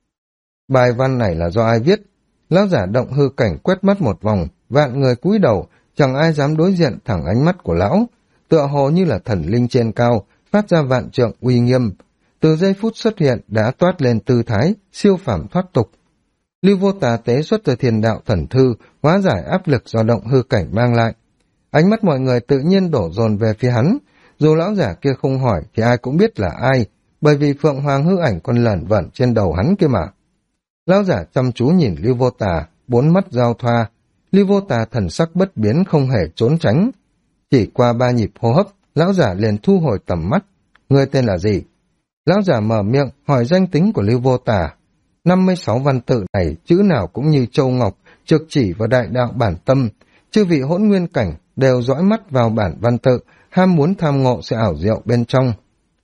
Bài văn này là do ai viết? Lão giả động hư cảnh quét mắt một vòng, vạn người cúi đầu, chẳng ai dám đối diện thẳng ánh mắt của lão, tựa hồ như là thần linh trên cao, phát ra vạn trượng uy nghiêm. Từ giây phút xuất hiện đã toát lên tư thái, siêu phàm thoát tục. Lưu Vô Tà tế xuất từ thiền đạo thần thư, hóa giải áp lực do động hư cảnh mang lại. Ánh mắt mọi người tự nhiên đổ dồn về phía hắn, dù lão giả kia không hỏi thì ai cũng biết là ai, bởi vì Phượng Hoàng hư ảnh còn lởn vởn trên đầu hắn kia mà. Lão giả chăm chú nhìn Lưu Vô Tà, bốn mắt giao thoa. Lưu Vô Tà thần sắc bất biến không hề trốn tránh. Chỉ qua 3 nhịp hô hấp, lão giả liền thu hồi tầm mắt. Ngươi tên là gì? Lão giả mở miệng hỏi danh tính của Lưu Vô Tà. 56 văn tự này chữ nào cũng như châu ngọc, trực chỉ vào đại đạo bản tâm. Chư vị hỗn nguyên cảnh đều dõi mắt vào bản văn tự, ham muốn tham ngộ sẽ ảo diệu bên trong.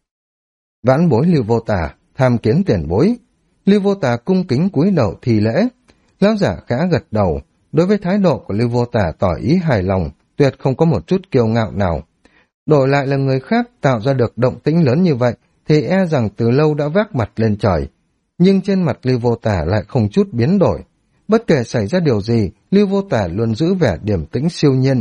Vãn bối Lưu Vô Tà, tham kiến tiền bối. Lưu Vô Tà cung kính cúi đầu thi lễ. Lão giả khẽ gật đầu, đối với thái độ của Lưu Vô Tà tỏ ý hài lòng, tuyệt không có một chút kiêu ngạo nào. Đổi lại là người khác tạo ra được động tĩnh lớn như vậy, thì e rằng từ lâu đã vác mặt lên trời. Nhưng trên mặt Lưu Vô Tà lại không chút biến đổi. Bất kể xảy ra điều gì, Lưu Vô Tà luôn giữ vẻ điềm tĩnh siêu nhiên.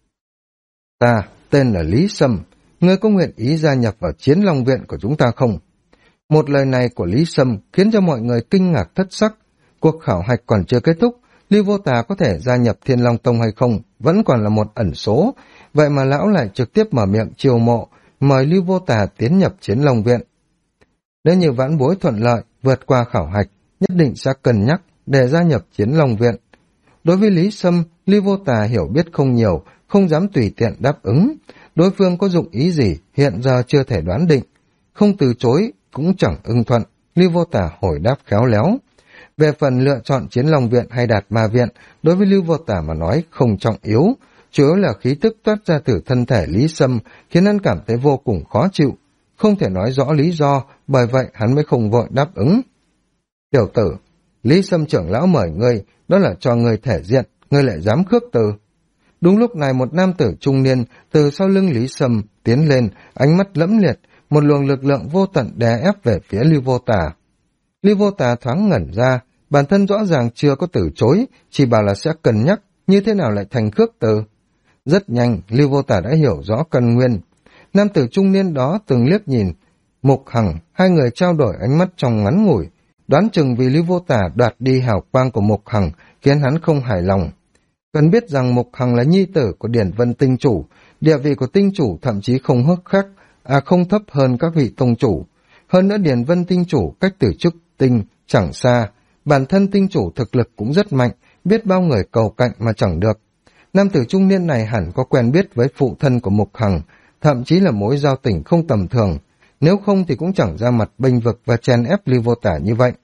Ta, tên là Lý Sâm, ngươi có nguyện ý gia nhập vào Chiến Long Viện của chúng ta không? Một lời này của Lý Sâm khiến cho mọi người kinh ngạc thất sắc. Cuộc khảo hạch còn chưa kết thúc, Lưu Vô Tà có thể gia nhập Thiên Long Tông hay không vẫn còn là một ẩn số, vậy mà lão lại trực tiếp mở miệng chiêu mộ, mời Lưu Vô Tà tiến nhập Chiến Long Viện. Nếu như vãn bối thuận lợi, vượt qua khảo hạch, nhất định sẽ cân nhắc để gia nhập Chiến Long Viện. Đối với Lý Sâm, Lưu Vô Tà hiểu biết không nhiều, không dám tùy tiện đáp ứng. Đối phương có dụng ý gì, hiện giờ chưa thể đoán định. Không từ chối, cũng chẳng ưng thuận, Lưu Vô Tà hồi đáp khéo léo. Về phần lựa chọn Chiến Long Viện hay Đạt Ma Viện, đối với Lưu Vô Tà mà nói không trọng yếu, chủ yếu là khí tức toát ra từ thân thể Lý Sâm khiến hắn cảm thấy vô cùng khó chịu. Không thể nói rõ lý do, bởi vậy hắn mới không vội đáp ứng. Tiểu tử, Lý Sâm trưởng lão mời ngươi, đó là cho ngươi thể diện, ngươi lại dám khước từ. Đúng lúc này một nam tử trung niên từ sau lưng Lý Sâm tiến lên, ánh mắt lẫm liệt, một luồng lực lượng vô tận đè ép về phía Lưu Vô Tà. Lưu Vô Tà thoáng ngẩn ra, bản thân rõ ràng chưa có từ chối, chỉ bảo là sẽ cân nhắc, như thế nào lại thành khước từ. Rất nhanh, Lưu Vô Tà đã hiểu rõ căn nguyên. Nam tử trung niên đó từng liếc nhìn Mục Hằng, hai người trao đổi ánh mắt trong ngắn ngủi, đoán chừng vì Lưu Vô Tà đoạt đi hào quang của Mục Hằng khiến hắn không hài lòng. Cần biết rằng Mục Hằng là nhi tử của Điển Vân Tinh Chủ, địa vị của Tinh Chủ thậm chí không không thấp hơn các vị tông chủ. Hơn nữa Điển Vân Tinh Chủ cách từ chức tinh chẳng xa, bản thân Tinh Chủ thực lực cũng rất mạnh, biết bao người cầu cạnh mà chẳng được. Nam tử trung niên này hẳn có quen biết với phụ thân của Mục Hằng, thậm chí là mối giao tình không tầm thường, nếu không thì cũng chẳng ra mặt bênh vực và chèn ép Lưu Vô Tà như vậy.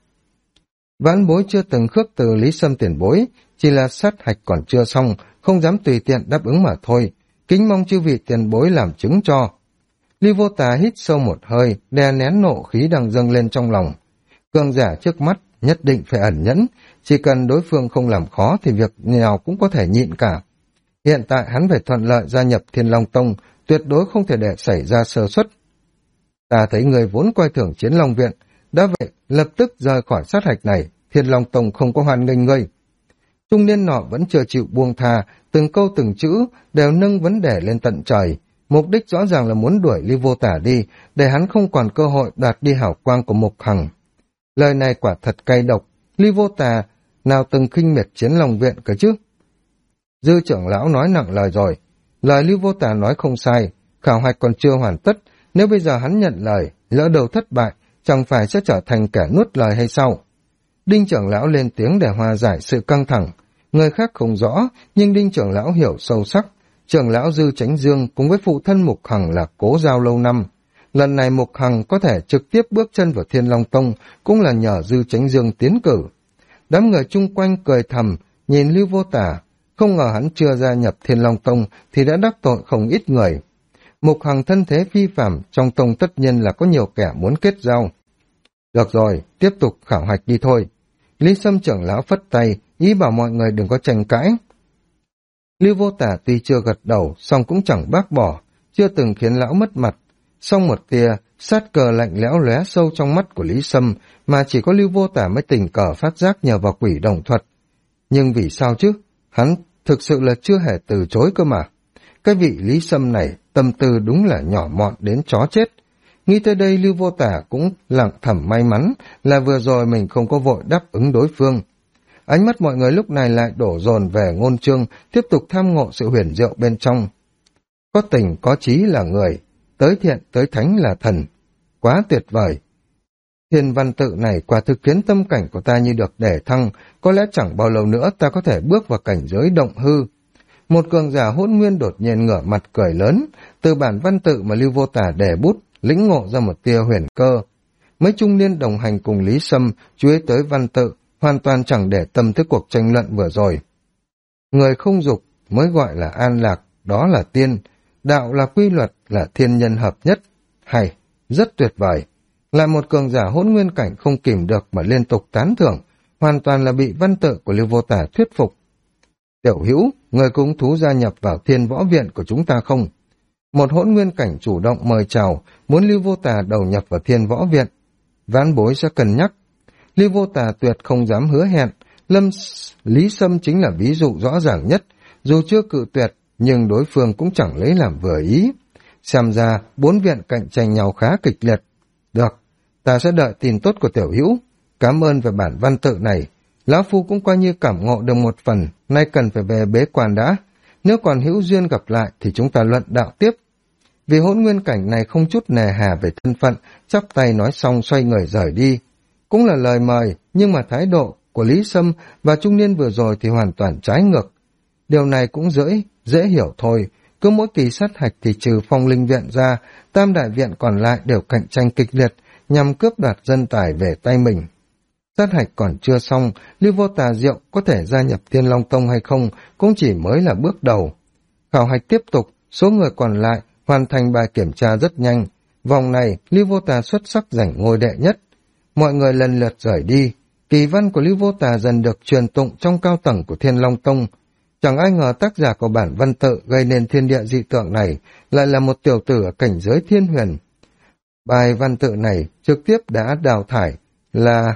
Vãn bối chưa từng khước từ Lý Sâm tiền bối, chỉ là sát hạch còn chưa xong, không dám tùy tiện đáp ứng mà thôi, kính mong chư vị tiền bối làm chứng cho. Lưu Vô Tà hít sâu một hơi, đè nén nộ khí đang dâng lên trong lòng. Cường giả trước mắt nhất định phải ẩn nhẫn, chỉ cần đối phương không làm khó thì việc nào cũng có thể nhịn cả. Hiện tại hắn phải thuận lợi gia nhập Thiên Long Tông, tuyệt đối không thể để xảy ra sơ suất. Ta thấy người vốn coi thường Chiến Long Viện, đã vậy lập tức rời khỏi sát hạch này, Thiên Long Tông không có hoan nghênh ngươi. Trung niên nọ vẫn chưa chịu buông tha, từng câu từng chữ đều nâng vấn đề lên tận trời, Mục đích rõ ràng là muốn đuổi Lưu Vô Tả đi, để hắn không còn cơ hội đoạt đi hào quang của Mục Hằng. Lời này quả thật cay độc, Lưu Vô Tả nào từng khinh miệt Chiến Long Viện cơ chứ? Dư trưởng lão nói nặng lời rồi. Lời Lưu Vô Tả nói không sai, khảo hạch còn chưa hoàn tất, nếu bây giờ hắn nhận lời, lỡ đầu thất bại, chẳng phải sẽ trở thành kẻ nuốt lời hay sao? Đinh trưởng lão lên tiếng để hòa giải sự căng thẳng. Người khác không rõ, nhưng Đinh trưởng lão hiểu sâu sắc. Trưởng lão Dư Chánh Dương cùng với phụ thân Mục Hằng là cố giao lâu năm. Lần này Mục Hằng có thể trực tiếp bước chân vào Thiên Long Tông cũng là nhờ Dư Chánh Dương tiến cử. Đám người chung quanh cười thầm, nhìn Lưu Vô Tả, không ngờ hắn chưa gia nhập Thiên Long Tông thì đã đắc tội không ít người. Mục Hằng thân thế phi phàm, trong tông tất nhiên là có nhiều kẻ muốn kết giao. Được rồi, tiếp tục khảo hạch đi thôi. Lý Sâm trưởng lão phất tay, ý bảo mọi người đừng có tranh cãi. Lưu Vô Tả tuy chưa gật đầu, song cũng chẳng bác bỏ, chưa từng khiến lão mất mặt. Song một tia, sát cờ lạnh lẽo lóe sâu trong mắt của Lý Sâm, mà chỉ có Lưu Vô Tả mới tình cờ phát giác nhờ vào quỷ đồng thuật. Nhưng vì sao chứ? Hắn thực sự là chưa hề từ chối cơ mà. Cái vị Lý Sâm này, tâm tư đúng là nhỏ mọn đến chó chết. Nghĩ tới đây Lưu Vô Tả cũng lặng thầm may mắn là vừa rồi mình không có vội đáp ứng đối phương. Ánh mắt mọi người lúc này lại đổ dồn về Ngôn Chương, tiếp tục tham ngộ sự huyền diệu bên trong. Có tình, có trí là người, tới thiện, tới thánh là thần. Quá tuyệt vời! Thiên văn tự này quả thực khiến tâm cảnh của ta như được đề thăng, có lẽ chẳng bao lâu nữa ta có thể bước vào cảnh giới động hư. Một cường giả hỗn nguyên đột nhiên ngửa mặt cười lớn, từ bản văn tự mà Lưu Vô Tả đề bút, lĩnh ngộ ra một tia huyền cơ. Mấy trung niên đồng hành cùng Lý Sâm chú ý tới văn tự, hoàn toàn chẳng để tâm tới cuộc tranh luận vừa rồi. Người không dục mới gọi là an lạc, đó là tiên. Đạo là quy luật, là thiên nhân hợp nhất. Hay, rất tuyệt vời. Lại một cường giả hỗn nguyên cảnh không kìm được mà liên tục tán thưởng, hoàn toàn là bị văn tự của Lưu Vô Tả thuyết phục. Tiểu Hữu, người có hứng thú gia nhập vào Thiên Võ Viện của chúng ta không? Một hỗn nguyên cảnh chủ động mời chào, muốn Lưu Vô Tả đầu nhập vào Thiên Võ Viện. Vãn bối sẽ cân nhắc. Lưu Vô Tả tuyệt không dám hứa hẹn, Lý Sâm chính là ví dụ rõ ràng nhất, dù chưa cự tuyệt, nhưng đối phương cũng chẳng lấy làm vừa ý. Xem ra, 4 viện cạnh tranh nhau khá kịch liệt. Được, ta sẽ đợi tin tốt của Tiểu Hữu. Cảm ơn về bản văn tự này. Lão Phu cũng coi như cảm ngộ được một phần, nay cần phải về bế quan đã. Nếu còn hữu duyên gặp lại thì chúng ta luận đạo tiếp. Vì hỗn nguyên cảnh này không chút nề hà về thân phận, chắp tay nói xong xoay người rời đi. Cũng là lời mời, nhưng mà thái độ của Lý Sâm và trung niên vừa rồi thì hoàn toàn trái ngược. Điều này cũng dễ hiểu thôi. Cứ mỗi kỳ sát hạch thì trừ Phong Linh Viện ra, tam đại viện còn lại đều cạnh tranh kịch liệt, nhằm cướp đoạt dân tài về tay mình. Sát hạch còn chưa xong, Lưu Vô Tà Diệu có thể gia nhập Thiên Long Tông hay không cũng chỉ mới là bước đầu. Khảo hạch tiếp tục, số người còn lại hoàn thành bài kiểm tra rất nhanh. Vòng này, Lưu Vô Tà xuất sắc giành ngôi đệ nhất. Mọi người lần lượt rời đi. Kỳ văn của Lưu Vô Tà dần được truyền tụng trong cao tầng của Thiên Long Tông. Chẳng ai ngờ tác giả của bản văn tự gây nên thiên địa dị tượng này lại là một tiểu tử ở cảnh giới thiên huyền. Bài văn tự này trực tiếp đã đào thải là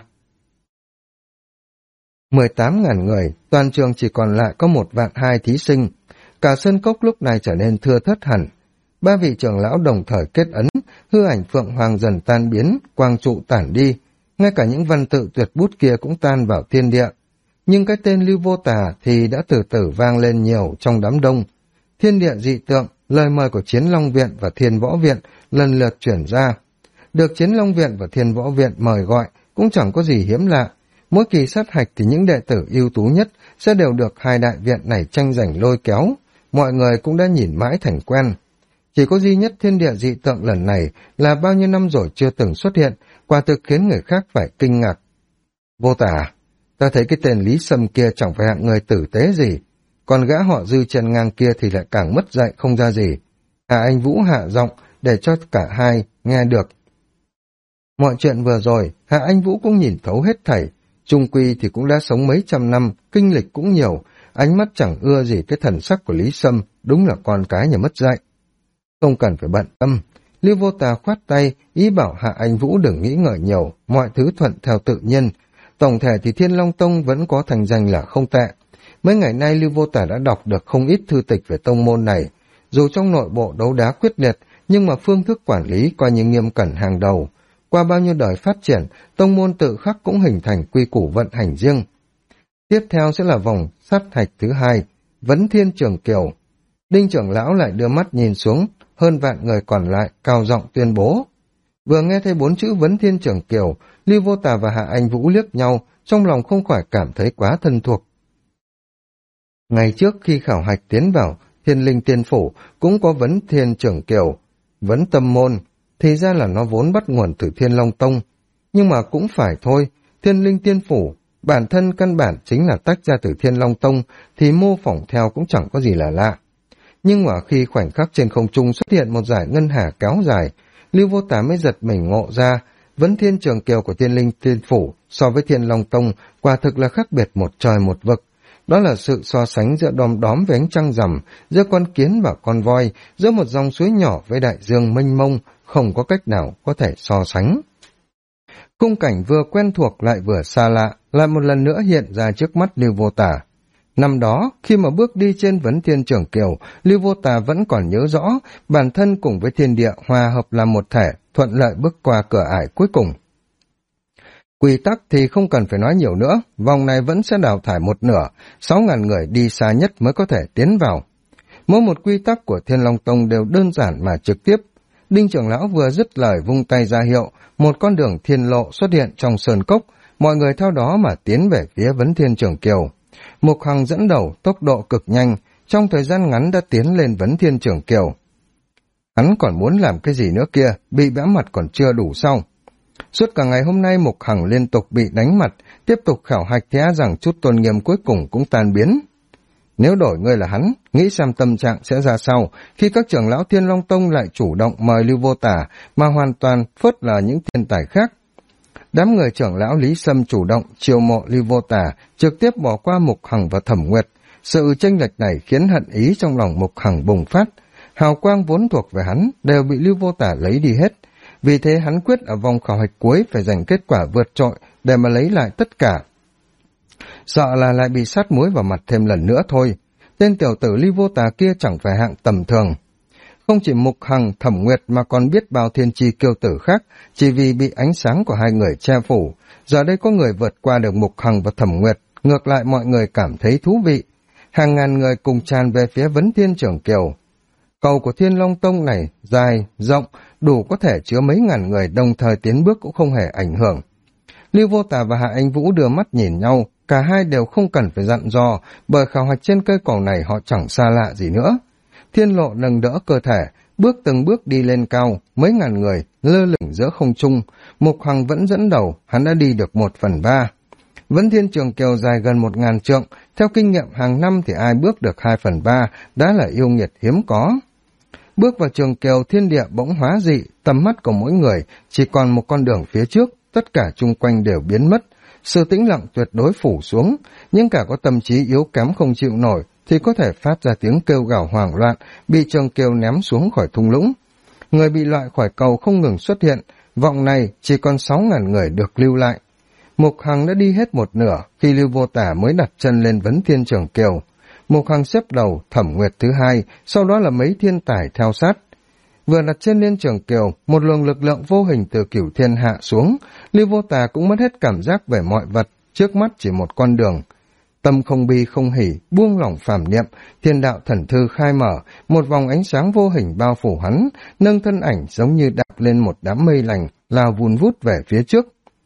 18.000 người, toàn trường chỉ còn lại có 1.200.000 thí sinh. Cả sân cốc lúc này trở nên thưa thớt hẳn. 3 vị trưởng lão đồng thời kết ấn, hư ảnh Phượng Hoàng dần tan biến, quang trụ tản đi. Ngay cả những văn tự tuyệt bút kia cũng tan vào thiên địa. Nhưng cái tên Lưu Vô Tà thì đã từ từ vang lên nhiều trong đám đông. Thiên địa dị tượng, lời mời của Chiến Long Viện và Thiên Võ Viện lần lượt chuyển ra. Được Chiến Long Viện và Thiên Võ Viện mời gọi cũng chẳng có gì hiếm lạ. Mỗi kỳ sát hạch thì những đệ tử ưu tú nhất sẽ đều được 2 đại viện này tranh giành lôi kéo. Mọi người cũng đã nhìn mãi thành quen. Chỉ có duy nhất thiên địa dị tượng lần này là bao nhiêu năm rồi chưa từng xuất hiện, quả thực khiến người khác phải kinh ngạc. Vô Tả, ta thấy cái tên Lý Sâm kia chẳng phải hạng người tử tế gì, còn gã họ Dư Trần Ngang kia thì lại càng mất dạy không ra gì. Hạ Anh Vũ hạ giọng để cho cả hai nghe được. Mọi chuyện vừa rồi, Hạ Anh Vũ cũng nhìn thấu hết thảy. Trung quy thì cũng đã sống mấy trăm năm, kinh lịch cũng nhiều, ánh mắt chẳng ưa gì cái thần sắc của Lý Sâm, đúng là con cái nhà mất dạy. Không cần phải bận tâm. Lưu Vô Tà khoát tay, ý bảo Hạ Anh Vũ đừng nghĩ ngợi nhiều, mọi thứ thuận theo tự nhiên. Tổng thể thì Thiên Long Tông vẫn có thành danh là không tệ. Mấy ngày nay Lưu Vô Tà đã đọc được không ít thư tịch về tông môn này. Dù trong nội bộ đấu đá quyết liệt, nhưng mà phương thức quản lý coi như nghiêm cẩn hàng đầu. Qua bao nhiêu đời phát triển, tông môn tự khắc cũng hình thành quy củ vận hành riêng. Tiếp theo sẽ là vòng sát hạch thứ hai, Vấn Thiên Trường Kiều. Đinh trưởng lão lại đưa mắt nhìn xuống, hơn vạn người còn lại cao giọng tuyên bố. Vừa nghe thấy 4 chữ Vấn Thiên Trường Kiều, Lưu Vô Tà và Hạ Anh Vũ liếc nhau, trong lòng không khỏi cảm thấy quá thân thuộc. Ngày trước khi khảo hạch tiến vào Thiên Linh Tiên Phủ cũng có Vấn Thiên Trường Kiều, Vấn Tâm Môn, thì ra là nó vốn bắt nguồn từ Thiên Long Tông. Nhưng mà cũng phải thôi, Thiên Linh Tiên Phủ bản thân căn bản chính là tách ra từ Thiên Long Tông, thì mô phỏng theo cũng chẳng có gì là lạ. Nhưng mà khi khoảnh khắc trên không trung xuất hiện một dải ngân hà kéo dài, Lưu Vô Tà mới giật mình ngộ ra, Vấn Thiên Trường Kiều của Thiên Linh Tiên Phủ so với Thiên Long Tông quả thực là khác biệt một trời một vực. Đó là sự so sánh giữa đom đóm với ánh trăng rằm, giữa con kiến và con voi, giữa một dòng suối nhỏ với đại dương mênh mông, không có cách nào có thể so sánh. Khung cảnh vừa quen thuộc lại vừa xa lạ, lại một lần nữa hiện ra trước mắt Lưu Vô Tà. Năm đó, khi mà bước đi trên Vấn Thiên Trường Kiều, Lưu Vô Tà vẫn còn nhớ rõ, bản thân cùng với thiên địa hòa hợp làm một thể, thuận lợi bước qua cửa ải cuối cùng. Quy tắc thì không cần phải nói nhiều nữa, vòng này vẫn sẽ đào thải một nửa, 6.000 người đi xa nhất mới có thể tiến vào. Mỗi một quy tắc của Thiên Long Tông đều đơn giản mà trực tiếp. Đinh trưởng lão vừa dứt lời vung tay ra hiệu, một con đường thiên lộ xuất hiện trong sơn cốc, mọi người theo đó mà tiến về phía Vấn Thiên Trường Kiều. Mục Hằng dẫn đầu, tốc độ cực nhanh, trong thời gian ngắn đã tiến lên Vấn Thiên Trường Kiều. Hắn còn muốn làm cái gì nữa kia, bị bẽ mặt còn chưa đủ sao? Suốt cả ngày hôm nay Mục Hằng liên tục bị đánh mặt, tiếp tục khảo hạch thì rằng chút tôn nghiêm cuối cùng cũng tan biến. Nếu đổi người là hắn, nghĩ xem tâm trạng sẽ ra sao khi các trưởng lão Thiên Long Tông lại chủ động mời Lưu Vô Tà mà hoàn toàn phớt lờ những thiên tài khác. Đám người trưởng lão Lý Sâm chủ động chiêu mộ Lưu Vô Tà, trực tiếp bỏ qua Mục Hằng và Thẩm Nguyệt. Sự chênh lệch này khiến hận ý trong lòng Mục Hằng bùng phát. Hào quang vốn thuộc về hắn đều bị Lưu Vô Tà lấy đi hết. Vì thế hắn quyết ở vòng khảo hạch cuối phải giành kết quả vượt trội để mà lấy lại tất cả. Sợ là lại bị sát muối vào mặt thêm lần nữa thôi. Tên tiểu tử Lưu Vô Tà kia chẳng phải hạng tầm thường. Không chỉ Mục Hằng, Thẩm Nguyệt mà còn biết bao thiên chi kiêu tử khác, chỉ vì bị ánh sáng của hai người che phủ. Giờ đây có người vượt qua được Mục Hằng và Thẩm Nguyệt, ngược lại mọi người cảm thấy thú vị. Hàng ngàn người cùng tràn về phía Vấn Thiên Trường Kiều. Cầu của Thiên Long Tông này dài, rộng, đủ có thể chứa mấy ngàn người đồng thời tiến bước cũng không hề ảnh hưởng. Lưu Vô Tà và Hạ Anh Vũ đưa mắt nhìn nhau, cả hai đều không cần phải dặn dò, bởi khảo hạch trên cây cầu này họ chẳng xa lạ gì nữa. Thiên lộ nâng đỡ cơ thể, bước từng bước đi lên cao, mấy ngàn người lơ lửng giữa không trung. Mục Hằng vẫn dẫn đầu, hắn đã đi được 1/3. Vấn Thiên Trường Kiều dài gần 1000 trượng, theo kinh nghiệm hàng năm thì ai bước được 2/3 đã là yêu nghiệt hiếm có. Bước vào Trường Kiều, thiên địa bỗng hóa dị, tầm mắt của mỗi người chỉ còn một con đường phía trước, tất cả chung quanh đều biến mất. Sự tĩnh lặng tuyệt đối phủ xuống, nhưng cả có tâm trí yếu kém không chịu nổi thì có thể phát ra tiếng kêu gào hoảng loạn, bị Trường Kiều ném xuống khỏi thung lũng. Người bị loại khỏi cầu không ngừng xuất hiện, vòng này chỉ còn 6.000 người được lưu lại. Mục Hằng đã đi hết một nửa khi Lưu Vô Tà mới đặt chân lên Vấn Thiên Trường Kiều. Mục Hằng xếp đầu, Thẩm Nguyệt thứ hai, sau đó là mấy thiên tài theo sát. Vừa đặt chân lên Trường Kiều, một luồng lực lượng vô hình từ Cửu Thiên hạ xuống, Lưu Vô Tà cũng mất hết cảm giác về mọi vật, trước mắt chỉ một con đường. Tâm không bi không hỉ, buông lỏng phàm niệm, thiên đạo thần thư khai mở, một vòng ánh sáng vô hình bao phủ hắn, nâng thân ảnh giống như đạp lên một đám mây lành, lao vun vút về phía trước.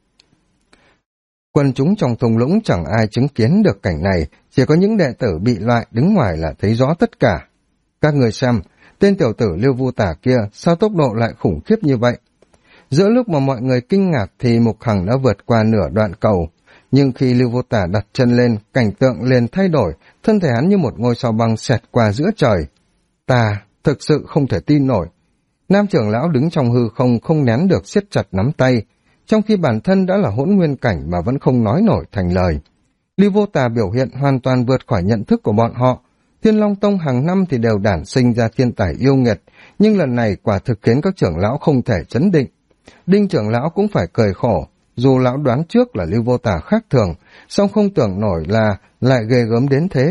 Quần chúng trong thung lũng chẳng ai chứng kiến được cảnh này, chỉ có những đệ tử bị loại đứng ngoài là thấy rõ tất cả. Các người xem, tên tiểu tử Lưu Vô Tà kia sao tốc độ lại khủng khiếp như vậy? Giữa lúc mà mọi người kinh ngạc thì Mục Hằng đã vượt qua nửa đoạn cầu, nhưng khi Lưu Vô Tà đặt chân lên, cảnh tượng liền thay đổi, thân thể hắn như một ngôi sao băng xẹt qua giữa trời. Ta thực sự không thể tin nổi. Nam trưởng lão đứng trong hư không không nén được siết chặt nắm tay, trong khi bản thân đã là hỗn nguyên cảnh mà vẫn không nói nổi thành lời. Lưu Vô Tà biểu hiện hoàn toàn vượt khỏi nhận thức của bọn họ. Thiên Long Tông hàng năm thì đều đản sinh ra thiên tài yêu nghiệt, nhưng lần này quả thực khiến các trưởng lão không thể chấn định. Đinh trưởng lão cũng phải cười khổ, dù lão đoán trước là Lưu Vô Tà khác thường, song không tưởng nổi là lại ghê gớm đến thế.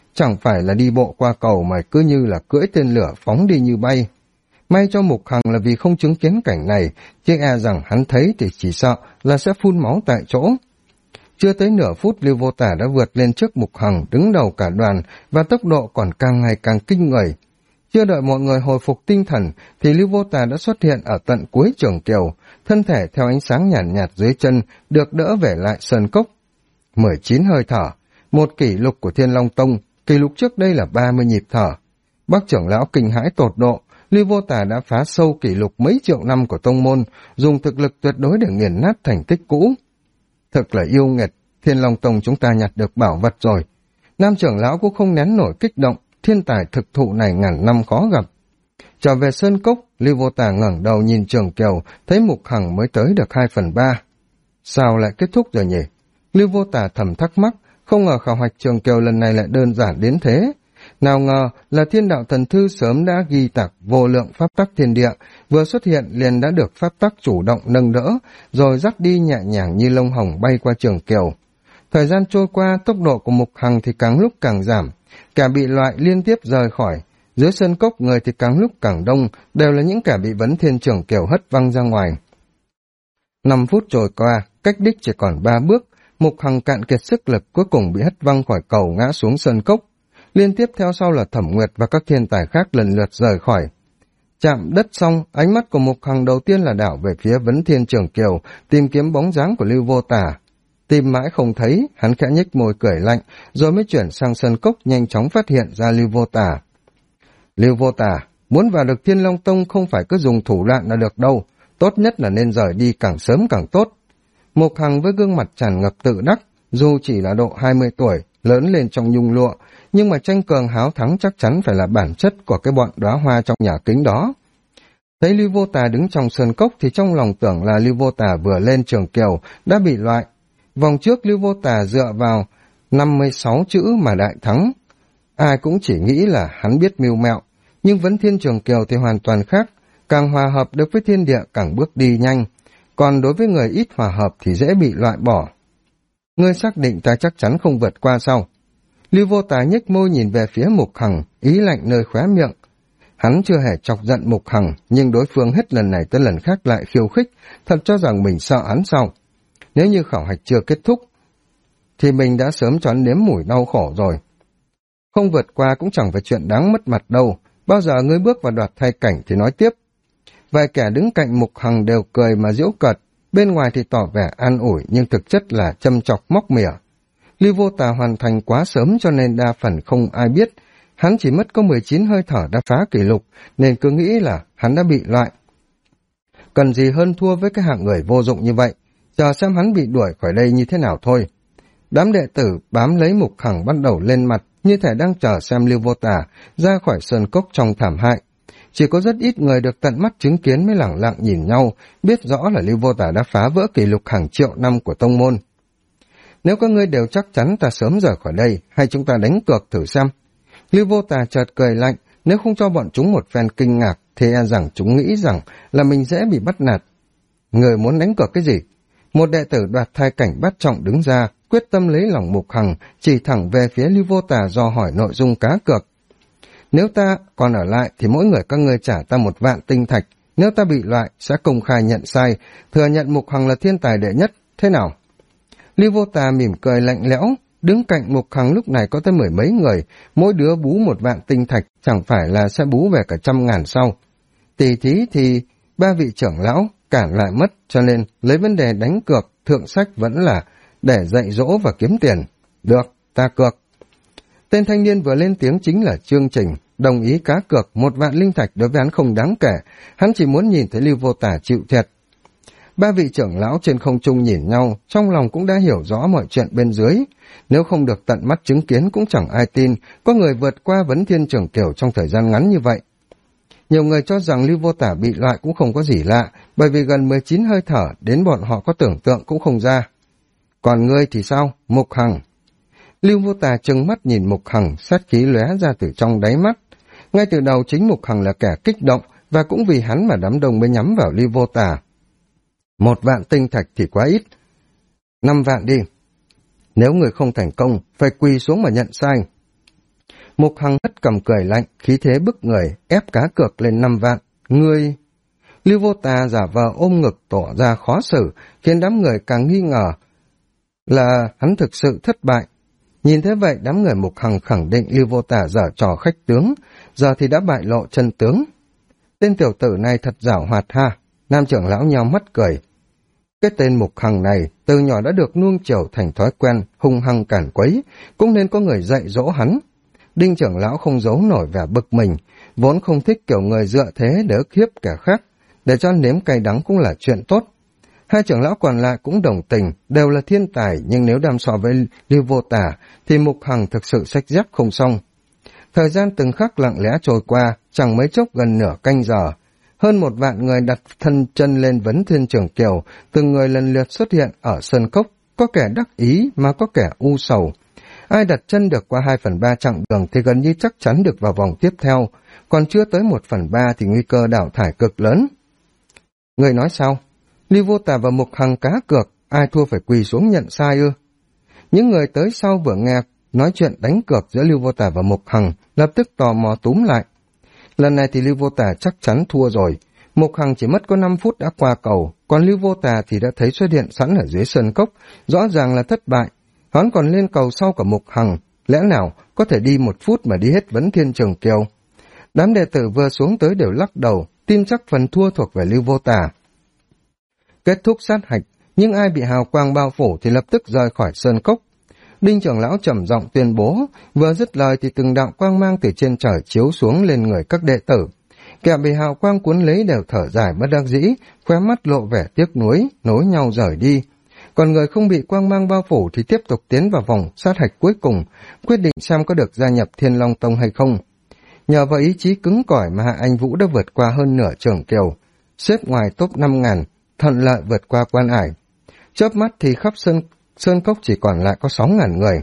chẳng phải là đi bộ qua cầu mà cứ như là cưỡi tên lửa phóng đi như bay. May cho Mục Hằng là vì không chứng kiến cảnh này, chứ e rằng hắn thấy thì chỉ sợ là sẽ phun máu tại chỗ. Chưa tới nửa phút, Lưu Vô Tả đã vượt lên trước Mục Hằng, đứng đầu cả đoàn, và tốc độ còn càng ngày càng kinh người. Chưa đợi mọi người hồi phục tinh thần, thì Lưu Vô Tả đã xuất hiện ở tận cuối trường kiều, thân thể theo ánh sáng nhàn nhạt dưới chân, được đỡ về lại sơn cốc. 19 hơi thở, một kỷ lục của Thiên Long Tông, kỷ lục trước đây là 30 nhịp thở. Bác trưởng lão kinh hãi tột độ, Lưu Vô Tả đã phá sâu kỷ lục mấy triệu năm của tông môn, dùng thực lực tuyệt đối để nghiền nát thành tích cũ. Thật là yêu nghiệt, Thiên Long Tông chúng ta nhặt được bảo vật rồi. Nam trưởng lão cũng không nén nổi kích động, thiên tài thực thụ này ngàn năm khó gặp. Trở về sơn cốc, Lưu Vô Tả ngẩng đầu nhìn trường kiều, thấy Mục Hằng mới tới được 2/3. Sao lại kết thúc rồi nhỉ? Lưu Vô Tả thầm thắc mắc, không ngờ khảo hạch trường kiều lần này lại đơn giản đến thế. Nào ngờ là Thiên Đạo Thần Thư sớm đã ghi tạc vô lượng pháp tắc thiên địa, vừa xuất hiện liền đã được pháp tắc chủ động nâng đỡ, rồi dắt đi nhẹ nhàng như lông hồng bay qua trường kiều. Thời gian trôi qua, tốc độ của Mục Hằng thì càng lúc càng giảm, kẻ bị loại liên tiếp rời khỏi. Dưới sân cốc người thì càng lúc càng đông, đều là những kẻ bị vấn thiên trường kiều hất văng ra ngoài. 5 phút trôi qua, cách đích chỉ còn 3 bước, Mục Hằng cạn kiệt sức lực cuối cùng bị hất văng khỏi cầu ngã xuống sân cốc. Liên tiếp theo sau là Thẩm Nguyệt và các thiên tài khác lần lượt rời khỏi. Chạm đất xong, ánh mắt của Mục Hằng đầu tiên là đảo về phía vấn thiên trường kiều, tìm kiếm bóng dáng của Lưu Vô Tả. Tìm mãi không thấy, hắn khẽ nhếch môi cười lạnh, rồi mới chuyển sang sân cốc nhanh chóng phát hiện ra Lưu Vô Tả. Lưu Vô Tả, muốn vào được Thiên Long Tông không phải cứ dùng thủ đoạn là được đâu, tốt nhất là nên rời đi càng sớm càng tốt. Mục Hằng với gương mặt tràn ngập tự đắc, dù chỉ là độ 20 tuổi, lớn lên trong nhung lụa, nhưng mà tranh cường háo thắng chắc chắn phải là bản chất của cái bọn đóa hoa trong nhà kính đó. Thấy Lưu Vô Tả đứng trong sơn cốc thì trong lòng tưởng là Lưu Vô Tả vừa lên trường kiều đã bị loại. Vòng trước Lưu Vô Tả dựa vào 56 chữ mà đại thắng. Ai cũng chỉ nghĩ là hắn biết mưu mẹo, nhưng vấn thiên trường kiều thì hoàn toàn khác, càng hòa hợp được với thiên địa càng bước đi nhanh, còn đối với người ít hòa hợp thì dễ bị loại bỏ. Ngươi xác định ta chắc chắn không vượt qua sau. Lưu Vô Tả nhếch môi nhìn về phía Mục Hằng, ý lạnh nơi khóe miệng. Hắn chưa hề chọc giận Mục Hằng, nhưng đối phương hết lần này tới lần khác lại khiêu khích, thật cho rằng mình sợ hắn sao. Nếu như khảo hạch chưa kết thúc, thì mình đã sớm cho hắn nếm mùi đau khổ rồi. Không vượt qua cũng chẳng phải chuyện đáng mất mặt đâu, bao giờ ngươi bước vào đoạt thay cảnh thì nói tiếp. Vài kẻ đứng cạnh Mục Hằng đều cười mà giễu cợt, bên ngoài thì tỏ vẻ an ủi nhưng thực chất là châm chọc móc mỉa. Lưu Vô Tả hoàn thành quá sớm cho nên đa phần không ai biết, hắn chỉ mất có 19 hơi thở đã phá kỷ lục, nên cứ nghĩ là hắn đã bị loại. Cần gì hơn thua với cái hạng người vô dụng như vậy, chờ xem hắn bị đuổi khỏi đây như thế nào thôi. Đám đệ tử bám lấy Mục Hằng bắt đầu lên mặt, như thể đang chờ xem Lưu Vô Tả ra khỏi sơn cốc trong thảm hại. Chỉ có rất ít người được tận mắt chứng kiến mới lẳng lặng nhìn nhau, biết rõ là Lưu Vô Tả đã phá vỡ kỷ lục hàng triệu năm của tông môn. Nếu các ngươi đều chắc chắn ta sớm rời khỏi đây, hay chúng ta đánh cược thử xem. Lưu Vô Tả chợt cười lạnh, nếu không cho bọn chúng một phen kinh ngạc, thì e rằng chúng nghĩ rằng là mình dễ bị bắt nạt. Người muốn đánh cược cái gì? Một đệ tử đoạt thai cảnh bát trọng đứng ra, quyết tâm lấy lòng Mục Hằng, chỉ thẳng về phía Lưu Vô Tả dò hỏi nội dung cá cược. Nếu ta còn ở lại thì mỗi người các ngươi trả ta 1.000 tinh thạch, nếu ta bị loại sẽ công khai nhận sai, thừa nhận Mục Hằng là thiên tài đệ nhất, thế nào? Lưu Vô Tả mỉm cười lạnh lẽo, đứng cạnh Mục Hằng lúc này có tới 10 mấy người, mỗi đứa bú 1.000 tinh thạch, chẳng phải là sẽ bú về cả 100.000 sau. Tỷ thí thì 3 vị trưởng lão cản lại mất, cho nên lấy vấn đề đánh cược, thượng sách vẫn là để dạy dỗ và kiếm tiền. Được, ta cược. Tên thanh niên vừa lên tiếng chính là Chương Trình, đồng ý cá cược 1.000 linh thạch đối với hắn không đáng kể, hắn chỉ muốn nhìn thấy Lưu Vô Tả chịu thiệt. 3 vị trưởng lão trên không trung nhìn nhau, trong lòng cũng đã hiểu rõ mọi chuyện bên dưới. Nếu không được tận mắt chứng kiến cũng chẳng ai tin có người vượt qua vấn thiên trường kiều trong thời gian ngắn như vậy. Nhiều người cho rằng Lưu Vô Tả bị loại cũng không có gì lạ, bởi vì gần 19 hơi thở đến bọn họ có tưởng tượng cũng không ra. Còn ngươi thì sao, Mục Hằng? Lưu Vô Tả trừng mắt nhìn Mục Hằng, sát khí lóe ra từ trong đáy mắt. Ngay từ đầu chính Mục Hằng là kẻ kích động, và cũng vì hắn mà đám đông mới nhắm vào Lưu Vô Tả. 1.000 tinh thạch thì quá ít. 5 vạn đi. Nếu người không thành công, phải quỳ xuống mà nhận sai. Mục Hằng hất cầm cười lạnh, khí thế bức người, ép cá cược lên 5 vạn. Ngươi... Lưu Vô Tà giả vờ ôm ngực tỏ ra khó xử, khiến đám người càng nghi ngờ là hắn thực sự thất bại. Nhìn thế vậy, đám người Mục Hằng khẳng định Lưu Vô Tà giở trò khách tướng, giờ thì đã bại lộ chân tướng. Tên tiểu tử này thật giảo hoạt ha, Nam trưởng lão nheo mắt cười. Cái tên Mục Hằng này từ nhỏ đã được nuông chiều thành thói quen, hung hăng cản quấy, cũng nên có người dạy dỗ hắn. Đinh trưởng lão không giấu nổi vẻ bực mình, vốn không thích kiểu người dựa thế để ức hiếp kẻ khác, để cho nếm cay đắng cũng là chuyện tốt. Hai trưởng lão còn lại cũng đồng tình, đều là thiên tài, nhưng nếu đem so với Lưu Vô Tà thì Mục Hằng thực sự sách dép không xong. Thời gian từng khắc lặng lẽ trôi qua, chẳng mấy chốc gần nửa canh giờ. Hơn 1 vạn người đặt thân chân lên vấn thiên trường kiều, từng người lần lượt xuất hiện ở sân cốc, có kẻ đắc ý mà có kẻ u sầu. Ai đặt chân được qua 2/3 chặng đường thì gần như chắc chắn được vào vòng tiếp theo, còn chưa tới 1/3 thì nguy cơ đào thải cực lớn. Người nói sao? Lưu Vô Tà và Mục Hằng cá cược, ai thua phải quỳ xuống nhận sai ư? Những người tới sau vừa nghe nói chuyện đánh cược giữa Lưu Vô Tà và Mục Hằng, lập tức tò mò túm lại. Lần này thì Lưu Vô Tà chắc chắn thua rồi. Mục Hằng chỉ mất có 5 phút đã qua cầu, còn Lưu Vô Tà thì đã thấy xuất hiện sẵn ở dưới sân cốc, rõ ràng là thất bại. Hắn còn lên cầu sau cả Mục Hằng, lẽ nào có thể đi 1 phút mà đi hết vấn thiên trường kiều? Đám đệ tử vừa xuống tới đều lắc đầu, tin chắc phần thua thuộc về Lưu Vô Tà. Kết thúc sát hạch, nhưng ai bị hào quang bao phủ thì lập tức rời khỏi sơn cốc. Đinh trưởng lão trầm giọng tuyên bố, vừa dứt lời thì từng đạo quang mang từ trên trời chiếu xuống lên người các đệ tử. Kẻ bị hào quang cuốn lấy đều thở dài bất đắc dĩ, khóe mắt lộ vẻ tiếc nuối, nối nhau rời đi. Còn người không bị quang mang bao phủ thì tiếp tục tiến vào vòng sát hạch cuối cùng, quyết định xem có được gia nhập Thiên Long Tông hay không. Nhờ vào ý chí cứng cỏi mà Hạ Anh Vũ đã vượt qua hơn nửa trường kiều, xếp ngoài top 5.000, thuận lợi vượt qua quan ải. Chớp mắt thì khắp sơn cốc chỉ còn lại có 6.000 người.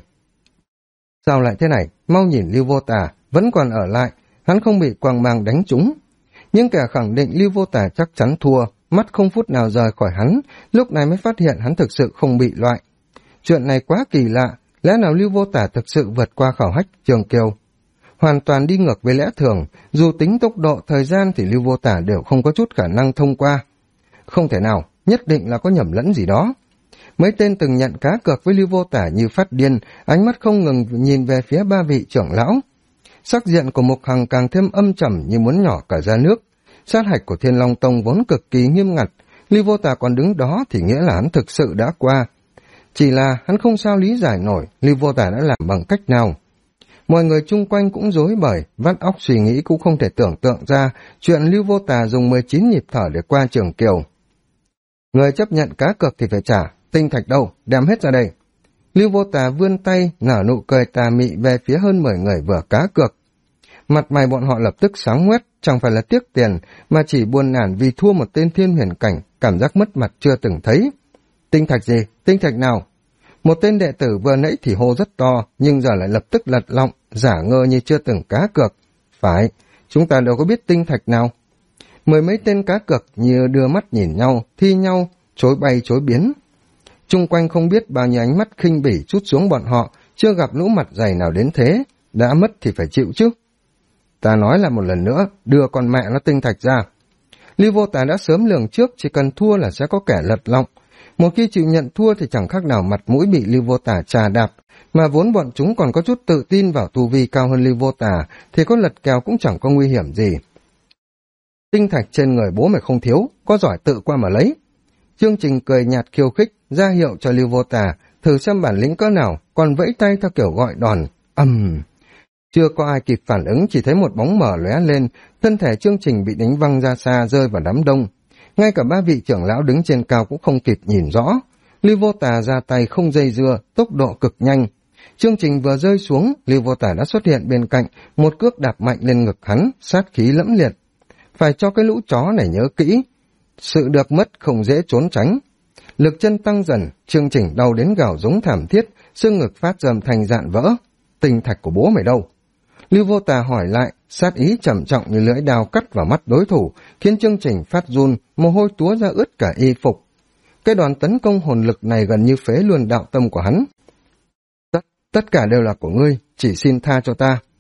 Sao lại thế này? Mau nhìn Lưu Vô Tà, vẫn còn ở lại, hắn không bị quang mang đánh trúng. Nhưng kẻ khẳng định Lưu Vô Tà chắc chắn thua, mắt không phút nào rời khỏi hắn, lúc này mới phát hiện hắn thực sự không bị loại. Chuyện này quá kỳ lạ, lẽ nào Lưu Vô Tà thực sự vượt qua khảo hạch trường kiều? Hoàn toàn đi ngược với lẽ thường, dù tính tốc độ, thời gian thì Lưu Vô Tà đều không có chút khả năng thông qua. Không thể nào, nhất định là có nhầm lẫn gì đó. Mấy tên từng nhận cá cược với Lưu Vô Tà như phát điên, ánh mắt không ngừng nhìn về phía 3 vị trưởng lão. Sắc diện của Mục Hằng càng thêm âm trầm như muốn nhỏ cả ra nước. Sát hạch của Thiên Long Tông vốn cực kỳ nghiêm ngặt, Lưu Vô Tà còn đứng đó thì nghĩa là hắn thực sự đã qua. Chỉ là hắn không sao lý giải nổi Lưu Vô Tà đã làm bằng cách nào. Mọi người chung quanh cũng rối bời, vắt óc suy nghĩ cũng không thể tưởng tượng ra chuyện Lưu Vô Tà dùng 19 nhịp thở để qua trường kiều. Người chấp nhận cá cược thì phải trả, tinh thạch đâu, đem hết ra đây. Lưu Vô Tà vươn tay, nở nụ cười tà mị về phía hơn 10 người vừa cá cược. Mặt mày bọn họ lập tức sáng ngoét, chẳng phải là tiếc tiền, mà chỉ buồn nản vì thua một tên thiên huyền cảnh, cảm giác mất mặt chưa từng thấy. Tinh thạch gì? Tinh thạch nào? Một tên đệ tử vừa nãy thì hô rất to, nhưng giờ lại lập tức lật lọng, giả ngơ như chưa từng cá cược. Phải, chúng ta đâu có biết tinh thạch nào. 10 mấy tên cá cược như đưa mắt nhìn nhau, thi nhau, chối bay chối biến. Chung quanh không biết bao nhiêu ánh mắt khinh bỉ trút xuống bọn họ, chưa gặp lũ mặt dày nào đến thế, đã mất thì phải chịu chứ. Ta nói lại một lần nữa, đưa con mẹ nó tinh thạch ra. Lưu Vô Tà đã sớm lường trước, chỉ cần thua là sẽ có kẻ lật lọng. Một khi chịu nhận thua thì chẳng khác nào mặt mũi bị Lưu Vô Tà trà đạp, mà vốn bọn chúng còn có chút tự tin vào tu vi cao hơn Lưu Vô Tà, thì có lật kèo cũng chẳng có nguy hiểm gì. Tinh thạch trên người bố mày không thiếu, có giỏi tự qua mà lấy. Chương Trình cười nhạt khiêu khích, ra hiệu cho Lưu Vô Tà, thử xem bản lĩnh cỡ nào, còn vẫy tay theo kiểu gọi đòn. Chưa có ai kịp phản ứng, chỉ thấy một bóng mờ lóe lên, thân thể Chương Trình bị đánh văng ra xa, rơi vào đám đông. Ngay cả 3 vị trưởng lão đứng trên cao cũng không kịp nhìn rõ. Lưu Vô Tà ra tay không dây dưa, tốc độ cực nhanh. Chương Trình vừa rơi xuống, Lưu Vô Tà đã xuất hiện bên cạnh, một cước đạp mạnh lên ngực hắn, sát khí lẫm liệt. Phải cho cái lũ chó này nhớ kỹ, sự được mất không dễ trốn tránh. Lực chân tăng dần, Chương Trình đau đến gào giống thảm thiết, xương ngực phát rầm thành dạn vỡ. Tinh thạch của bố mày đâu? Lưu Vô Tà hỏi lại, sát ý trầm trọng như lưỡi dao cắt vào mắt đối thủ, khiến Chương Trình phát run, mồ hôi túa ra ướt cả y phục. Cái đòn tấn công hồn lực này gần như phế luôn đạo tâm của hắn. Tất cả đều là của ngươi, chỉ xin tha cho ta.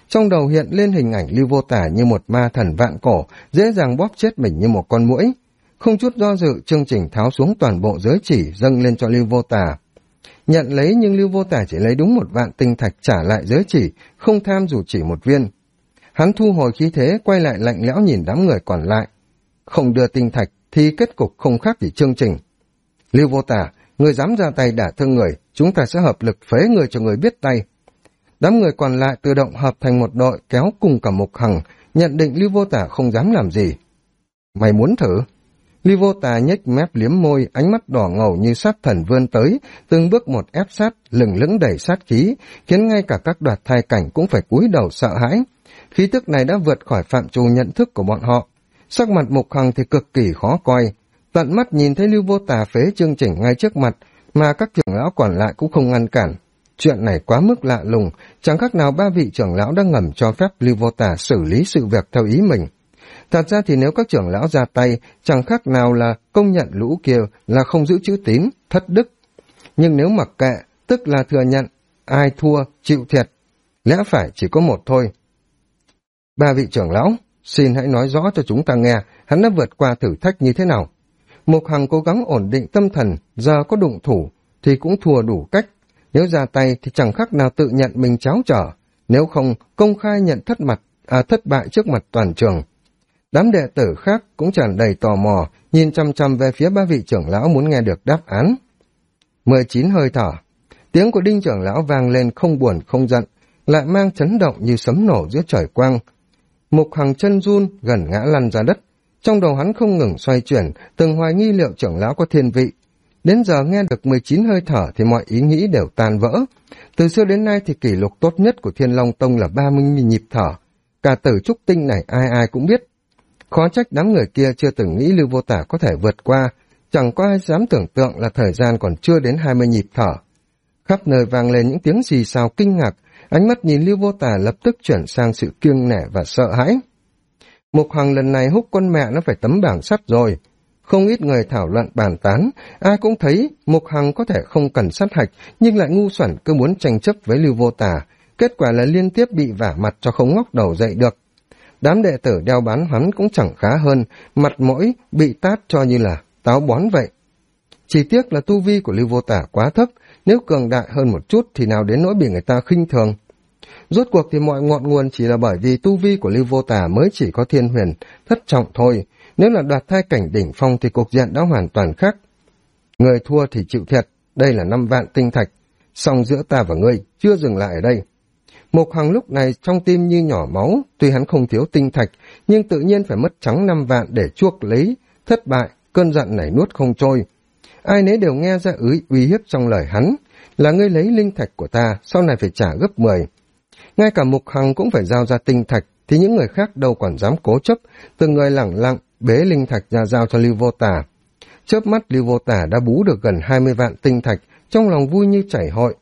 Trong đầu hiện lên hình ảnh Lưu Vô Tả như một ma thần vạn cổ, dễ dàng bóp chết mình như một con muỗi. Không chút do dự, chương trình tháo xuống toàn bộ giới chỉ dâng lên cho Lưu Vô Tả. Nhận lấy nhưng Lưu Vô Tả chỉ lấy đúng 1.000 tinh thạch trả lại giới chỉ, không tham dù chỉ một viên. Hắn thu hồi khí thế, quay lại lạnh lẽo nhìn đám người còn lại. Không đưa tinh thạch thì kết cục không khác gì chương trình. Lưu Vô Tả, người dám ra tay đả thương người, chúng ta sẽ hợp lực phế người cho người biết tay. Đám người còn lại tự động hợp thành một đội kéo cùng cả Mục Hằng, nhận định Lưu Vô Tả không dám làm gì. Mày muốn thử? Lưu Vô Tả nhếch mép liếm môi, ánh mắt đỏ ngầu như sát thần vươn tới, từng bước một ép sát, lừng lững đầy sát khí, khiến ngay cả các đoạt thai cảnh cũng phải cúi đầu sợ hãi. Khí tức này đã vượt khỏi phạm trù nhận thức của bọn họ. Sắc mặt Mục Hằng thì cực kỳ khó coi, tận mắt nhìn thấy Lưu Vô Tả phế chương trình ngay trước mặt, mà các trưởng lão còn lại cũng không ngăn cản. Chuyện này quá mức lạ lùng, chẳng khác nào 3 vị trưởng lão đang ngầm cho phép Lưu Vô Tả xử lý sự việc theo ý mình. Thật ra thì nếu các trưởng lão ra tay, chẳng khác nào là công nhận lũ kia là không giữ chữ tín, thất đức. Nhưng nếu mặc kệ, tức là thừa nhận, ai thua, chịu thiệt. Lẽ phải chỉ có một thôi. 3 vị trưởng lão, xin hãy nói rõ cho chúng ta nghe, hắn đã vượt qua thử thách như thế nào. Mục Hằng cố gắng ổn định tâm thần, giờ có đụng thủ thì cũng thua đủ cách. Nếu ra tay thì chẳng khác nào tự nhận mình cháo trở, nếu không công khai nhận thất bại trước mặt toàn trường. Đám đệ tử khác cũng tràn đầy tò mò, nhìn chăm chăm về phía 3 vị trưởng lão muốn nghe được đáp án. 19 hơi thở. Tiếng của Đinh trưởng lão vang lên không buồn không giận, lại mang chấn động như sấm nổ giữa trời quang. Mục Hằng chân run, gần ngã lăn ra đất. Trong đầu hắn không ngừng xoay chuyển, từng hoài nghi liệu trưởng lão có thiên vị. Đến giờ nghe được 19 hơi thở thì mọi ý nghĩ đều tan vỡ. Từ xưa đến nay thì kỷ lục tốt nhất của Thiên Long Tông là 30 nhịp thở. Cả tử trúc tinh này ai ai cũng biết. Khó trách đám người kia chưa từng nghĩ Lưu Vô Tả có thể vượt qua, chẳng có ai dám tưởng tượng là thời gian còn chưa đến 20 nhịp thở. Khắp nơi vang lên những tiếng xì xào kinh ngạc, ánh mắt nhìn Lưu Vô Tả lập tức chuyển sang sự kiêng nể và sợ hãi. Mục Hằng lần này húc con mẹ nó phải tấm bảng sắt rồi. Không ít người thảo luận bàn tán, ai cũng thấy Mục Hằng có thể không cần sát hạch, nhưng lại ngu xuẩn cứ muốn tranh chấp với Lưu Vô Tả, kết quả là liên tiếp bị vả mặt cho không ngóc đầu dậy được. Đám đệ tử đeo bám hắn cũng chẳng khá hơn, mặt mỗi bị tát cho như là táo bón vậy. Chỉ tiếc là tu vi của Lưu Vô Tả quá thấp, nếu cường đại hơn một chút thì nào đến nỗi bị người ta khinh thường. Rốt cuộc thì mọi ngọn nguồn chỉ là bởi vì tu vi của Lưu Vô Tả mới chỉ có thiên huyền, thất trọng thôi. Nếu là đoạt thai cảnh đỉnh phong thì cục diện đã hoàn toàn khác. Người thua thì chịu thiệt, đây là 5 vạn tinh thạch. Song giữa ta và ngươi chưa dừng lại ở đây. Mục Hằng lúc này trong tim như nhỏ máu, tuy hắn không thiếu tinh thạch, nhưng tự nhiên phải mất trắng 5 vạn để chuộc lấy, thất bại, cơn giận này nuốt không trôi. Ai nấy đều nghe ra uy hiếp trong lời hắn, là ngươi lấy linh thạch của ta, sau này phải trả gấp 10. Ngay cả Mục Hằng cũng phải giao ra tinh thạch, thì những người khác đâu còn dám cố chấp, từng người lẳng lặng bế linh thạch ra giao cho Lưu Vô Tả. Chớp mắt Lưu Vô Tả đã bú được gần 20 vạn tinh thạch, trong lòng vui như chảy hội.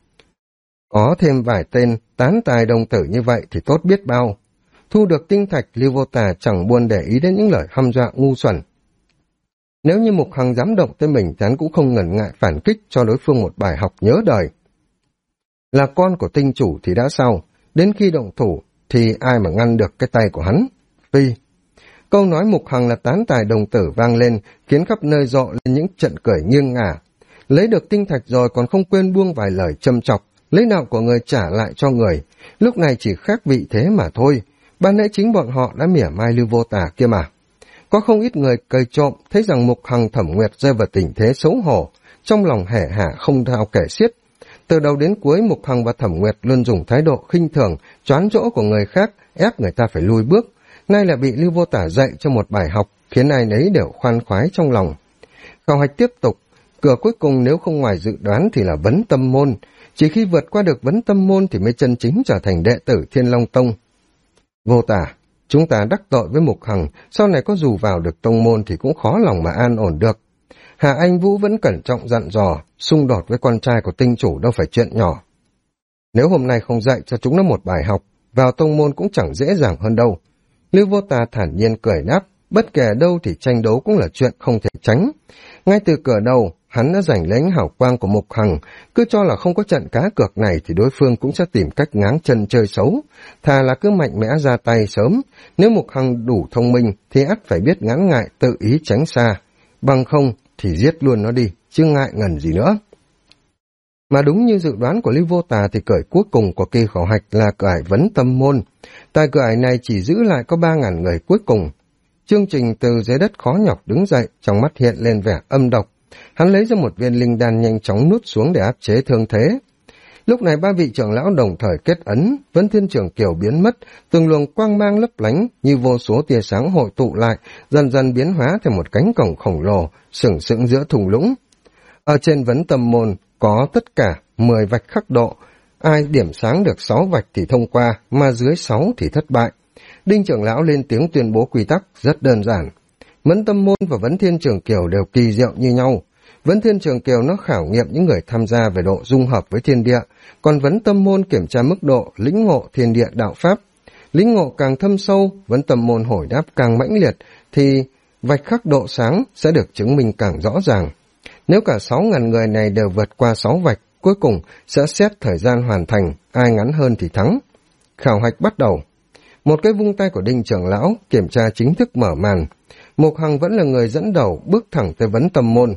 Có thêm vài tên tán tài đồng tử như vậy thì tốt biết bao. Thu được tinh thạch, Lưu Vô Tả chẳng buồn để ý đến những lời hăm dọa ngu xuẩn. Nếu như Mục Hằng dám động tới mình, hắn cũng không ngần ngại phản kích cho đối phương một bài học nhớ đời. Là con của tinh chủ thì đã sao, đến khi động thủ thì ai mà ngăn được cái tay của hắn. Phi. Câu nói Mục Hằng là tán tài đồng tử vang lên, khiến khắp nơi rộ lên những trận cười nghiêng ngả. Lấy được tinh thạch rồi còn không quên buông vài lời châm chọc, lấy đạo của người trả lại cho người. Lúc này chỉ khác vị thế mà thôi. Ban nãy chính bọn họ đã mỉa mai Lưu Vô Tả kia mà. Có không ít người cười trộm, thấy rằng Mục Hằng Thẩm Nguyệt rơi vào tình thế xấu hổ, trong lòng hẻ hả không thao kể xiết. Từ đầu đến cuối, Mục Hằng và Thẩm Nguyệt luôn dùng thái độ khinh thường, choán chỗ của người khác, ép người ta phải lùi bước. Nay là bị Lưu Vô Tả dạy cho một bài học, khiến ai nấy đều khoan khoái trong lòng. Khảo hạch tiếp tục, cửa cuối cùng nếu không ngoài dự đoán thì là vấn tâm môn. Chỉ khi vượt qua được vấn tâm môn thì mới chân chính trở thành đệ tử Thiên Long Tông. Vô Tả, chúng ta đắc tội với Mục Hằng, sau này có dù vào được tông môn thì cũng khó lòng mà an ổn được. Hạ Anh Vũ vẫn cẩn trọng dặn dò, xung đột với con trai của tinh chủ đâu phải chuyện nhỏ. Nếu hôm nay không dạy cho chúng nó một bài học, vào tông môn cũng chẳng dễ dàng hơn đâu. Lưu Vô Tả thản nhiên cười đáp, bất kể đâu thì tranh đấu cũng là chuyện không thể tránh. Ngay từ cửa đầu, hắn đã giành lấy hào quang của Mục Hằng, cứ cho là không có trận cá cược này thì đối phương cũng sẽ tìm cách ngáng chân chơi xấu, thà là cứ mạnh mẽ ra tay sớm, nếu Mục Hằng đủ thông minh thì ắt phải biết ngán ngại tự ý tránh xa, bằng không thì giết luôn nó đi, chứ ngại ngần gì nữa. Mà đúng như dự đoán của Lưu Vô Tà thì cởi cuối cùng của kỳ khảo hạch là cởi vấn tâm môn. Tại cởi này chỉ giữ lại có 3.000 người cuối cùng. Chương Trình từ dưới đất khó nhọc đứng dậy, trong mắt hiện lên vẻ âm độc. Hắn lấy ra một viên linh đan nhanh chóng nuốt xuống để áp chế thương thế. Lúc này 3 vị trưởng lão đồng thời kết ấn, Vấn Thiên Trưởng Kiều biến mất, từng luồng quang mang lấp lánh như vô số tia sáng hội tụ lại, dần dần biến hóa thành một cánh cổng khổng lồ, sừng sững giữa thung lũng. Ở trên vấn tâm môn có tất cả 10 vạch khắc độ, ai điểm sáng được 6 vạch thì thông qua, mà dưới 6 thì thất bại. Đinh trưởng lão lên tiếng tuyên bố quy tắc rất đơn giản. Vấn tâm môn và Vấn Thiên Trường Kiều đều kỳ diệu như nhau. Vấn Thiên Trường Kiều nó khảo nghiệm những người tham gia về độ dung hợp với thiên địa, còn Vấn tâm môn kiểm tra mức độ lĩnh ngộ thiên địa đạo pháp. Lĩnh ngộ càng thâm sâu, Vấn tâm môn hồi đáp càng mãnh liệt, thì vạch khắc độ sáng sẽ được chứng minh càng rõ ràng. Nếu cả 6.000 người này đều vượt qua 6 vạch, cuối cùng sẽ xét thời gian hoàn thành, ai ngắn hơn thì thắng. Khảo hạch bắt đầu. Một cái vung tay của Đinh trưởng lão, kiểm tra chính thức mở màn. Mục Hằng vẫn là người dẫn đầu, bước thẳng tới vấn tâm môn.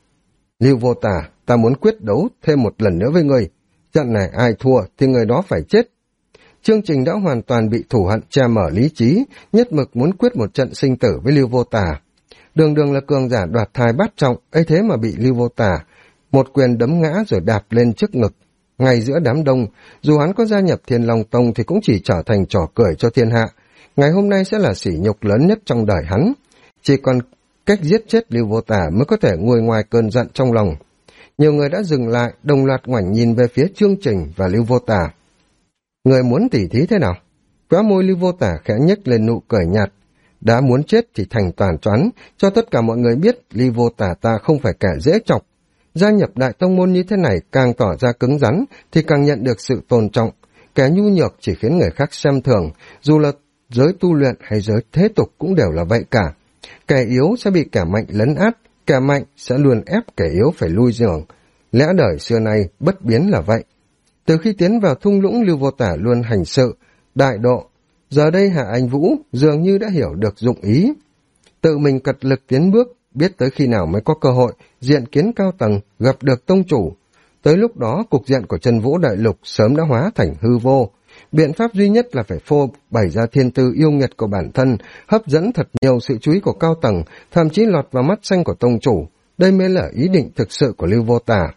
Lưu Vô Tà, ta muốn quyết đấu thêm một lần nữa với ngươi. Trận này ai thua thì người đó phải chết. Chương Trình đã hoàn toàn bị thù hận che mở lý trí, nhất mực muốn quyết một trận sinh tử với Lưu Vô Tà. Đường đường là cường giả đoạt thai bát trọng, ấy thế mà bị Lưu Vô Tà một quyền đấm ngã rồi đạp lên trước ngực. Ngay giữa đám đông, dù hắn có gia nhập Thiên Long Tông thì cũng chỉ trở thành trò cười cho thiên hạ. Ngày hôm nay sẽ là sỉ nhục lớn nhất trong đời hắn. Chỉ còn cách giết chết Lưu Vô Tà mới có thể nguôi ngoài cơn giận trong lòng. Nhiều người đã dừng lại, đồng loạt ngoảnh nhìn về phía Chương Trình và Lưu Vô Tà. Người muốn tỉ thí thế nào? Khóe môi Lưu Vô Tà khẽ nhếch lên nụ cười nhạt. Đã muốn chết thì thành toàn choán, cho tất cả mọi người biết Lưu Vô Tà ta không phải kẻ dễ chọc. Gia nhập đại tông môn như thế này càng tỏ ra cứng rắn thì càng nhận được sự tôn trọng. Kẻ nhu nhược chỉ khiến người khác xem thường, dù là giới tu luyện hay giới thế tục cũng đều là vậy cả. Kẻ yếu sẽ bị kẻ mạnh lấn át, kẻ mạnh sẽ luôn ép kẻ yếu phải lui giường. Lẽ đời xưa nay bất biến là vậy. Từ khi tiến vào thung lũng, Lưu Vô Tà luôn hành sự đại độ. Giờ đây Hạ Anh Vũ dường như đã hiểu được dụng ý. Tự mình cật lực tiến bước, biết tới khi nào mới có cơ hội diện kiến cao tầng, gặp được tông chủ. Tới lúc đó cục diện của Chân Vũ Đại Lục sớm đã hóa thành hư vô. Biện pháp duy nhất là phải phô bày ra thiên tư yêu nghiệt của bản thân, hấp dẫn thật nhiều sự chú ý của cao tầng, thậm chí lọt vào mắt xanh của tông chủ. Đây mới là ý định thực sự của Lưu Vô Tà.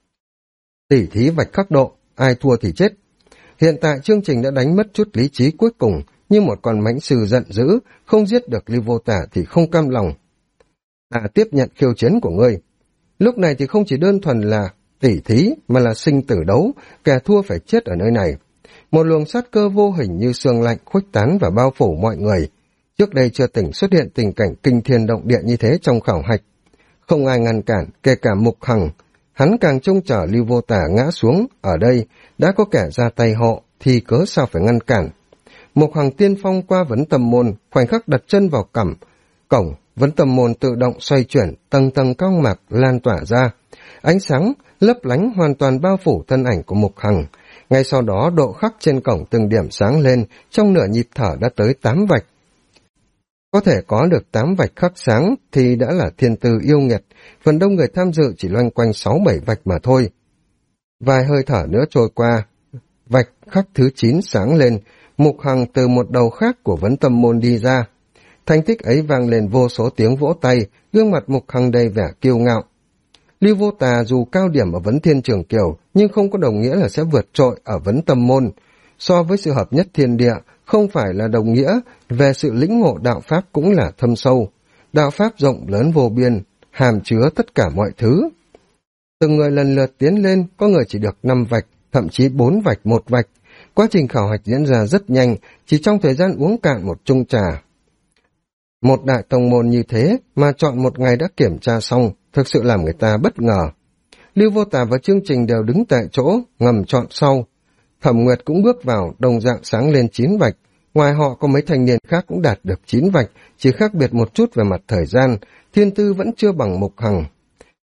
Tỉ thí vạch khắc độ, ai thua thì chết. Hiện tại Chương Trình đã đánh mất chút lý trí cuối cùng, như một con mãnh sư giận dữ, không giết được Lưu Vô Tà thì không cam lòng. Ta tiếp nhận khiêu chiến của ngươi. Lúc này thì không chỉ đơn thuần là tỉ thí mà là sinh tử đấu, kẻ thua phải chết ở nơi này. Một luồng sát cơ vô hình như sương lạnh khuếch tán và bao phủ mọi người. Trước đây chưa từng xuất hiện tình cảnh kinh thiên động địa như thế trong khảo hạch. Không ai ngăn cản, kể cả Mục Hằng. Hắn càng trông chờ Lưu Vô Tà ngã xuống, ở đây đã có kẻ ra tay hộ, thì cớ sao phải ngăn cản. Mục Hằng tiên phong qua vấn tâm môn, khoảnh khắc đặt chân vào cổng, vấn tâm môn tự động xoay chuyển, tầng tầng cao mạc lan tỏa ra. Ánh sáng lấp lánh hoàn toàn bao phủ thân ảnh của Mục Hằng. Ngay sau đó độ khắc trên cổng từng điểm sáng lên, trong nửa nhịp thở đã tới 8 vạch. Có thể có được 8 vạch khắc sáng thì đã là thiên tư yêu nghiệt, phần đông người tham dự chỉ loanh quanh 6-7 vạch mà thôi. Vài hơi thở nữa trôi qua, vạch khắc thứ 9 sáng lên, Mục Hằng từ một đầu khác của vấn tâm môn đi ra. Thành tích ấy vang lên vô số tiếng vỗ tay, gương mặt Mục Hằng đầy vẻ kiêu ngạo. Lưu Vô Tà dù cao điểm ở vấn Thiên Trường Kiều, nhưng không có đồng nghĩa là sẽ vượt trội ở vấn tâm môn. So với sự hợp nhất thiên địa, không phải là đồng nghĩa về sự lĩnh ngộ đạo pháp cũng là thâm sâu. Đạo pháp rộng lớn vô biên, hàm chứa tất cả mọi thứ. Từng người lần lượt tiến lên, có người chỉ được 5 vạch, thậm chí 4 vạch, 1 vạch. Quá trình khảo hạch diễn ra rất nhanh, chỉ trong thời gian uống cạn một chung trà. Một đại tông môn như thế mà chọn một ngày đã kiểm tra xong, thực sự làm người ta bất ngờ. Lưu Vô Tà và Chương Trình đều đứng tại chỗ, ngầm chọn sau. Thẩm Nguyệt cũng bước vào, đồng dạng sáng lên 9 vạch. Ngoài họ có mấy thanh niên khác cũng đạt được 9 vạch, chỉ khác biệt một chút về mặt thời gian, thiên tư vẫn chưa bằng Mục Hằng.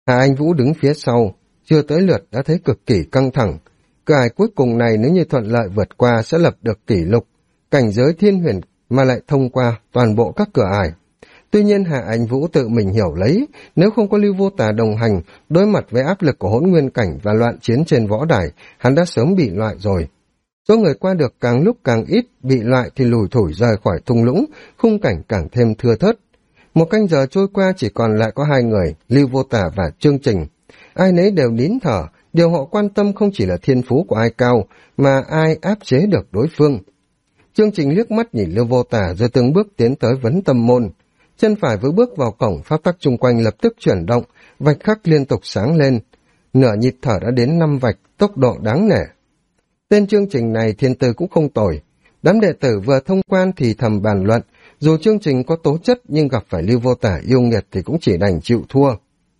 Hạ Anh Vũ đứng phía sau, chưa tới lượt đã thấy cực kỳ căng thẳng. Cửa ải cuối cùng này nếu như thuận lợi vượt qua sẽ lập được kỷ lục, cảnh giới thiên huyền mà lại thông qua toàn bộ các cửa ải. Tuy nhiên Hạ Anh Vũ tự mình hiểu lấy, nếu không có Lưu Vô Tà đồng hành, đối mặt với áp lực của hỗn nguyên cảnh và loạn chiến trên võ đài, hắn đã sớm bị loại rồi. Số người qua được càng lúc càng ít, bị loại thì lùi thủi rời khỏi thung lũng, khung cảnh càng thêm thưa thớt. Một canh giờ trôi qua chỉ còn lại có hai người, Lưu Vô Tà và Chương Trình. Ai nấy đều nín thở, điều họ quan tâm không chỉ là thiên phú của ai cao, mà ai áp chế được đối phương. Chương Trình liếc mắt nhìn Lưu Vô Tà rồi từng bước tiến tới vấn tâm môn. Chân phải vừa bước vào cổng, pháp tắc chung quanh lập tức chuyển động, vạch khắc liên tục sáng lên. Nửa nhịp thở đã đến 5 vạch, tốc độ đáng nể. Tên chương trình này thiên tư cũng không tồi. Đám đệ tử vừa thông quan thì thầm bàn luận, dù chương trình có tố chất nhưng gặp phải Lưu Vô Tà yêu nghiệt thì cũng chỉ đành chịu thua.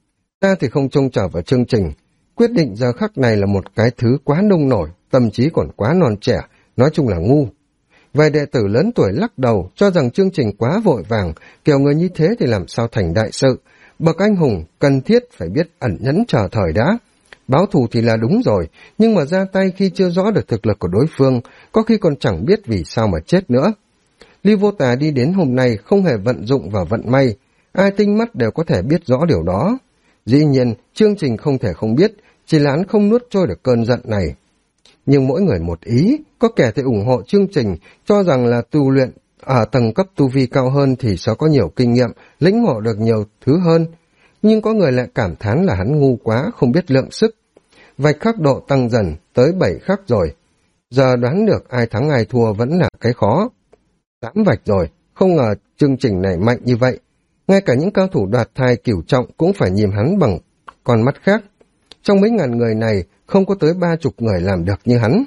Ta thì không trông chờ vào chương trình. Quyết định giờ khắc này là một cái thứ quá nông nổi, tâm trí còn quá non trẻ, nói chung là ngu. Vài đệ tử lớn tuổi lắc đầu, cho rằng chương trình quá vội vàng, kiểu người như thế thì làm sao thành đại sự. Bậc anh hùng cần thiết phải biết ẩn nhẫn chờ thời đã. Báo thù thì là đúng rồi, nhưng mà ra tay khi chưa rõ được thực lực của đối phương, có khi còn chẳng biết vì sao mà chết nữa. Lưu Vô Tà đi đến hôm nay không hề vận dụng vào vận may, ai tinh mắt đều có thể biết rõ điều đó. Dĩ nhiên, chương trình không thể không biết, chỉ là hắn không nuốt trôi được cơn giận này. Nhưng mỗi người một ý, có kẻ thì ủng hộ chương trình, cho rằng là tu luyện ở tầng cấp tu vi cao hơn thì sẽ có nhiều kinh nghiệm, lĩnh ngộ được nhiều thứ hơn. Nhưng có người lại cảm thán là hắn ngu quá, không biết lượng sức. Vạch khắc độ tăng dần, tới 7 khắc rồi. Giờ đoán được ai thắng ai thua vẫn là cái khó. 8 vạch rồi, không ngờ chương trình này mạnh như vậy. Ngay cả những cao thủ đoạt thai cửu trọng cũng phải nhìn hắn bằng con mắt khác. Trong mấy ngàn người này, không có tới 30 người làm được như hắn.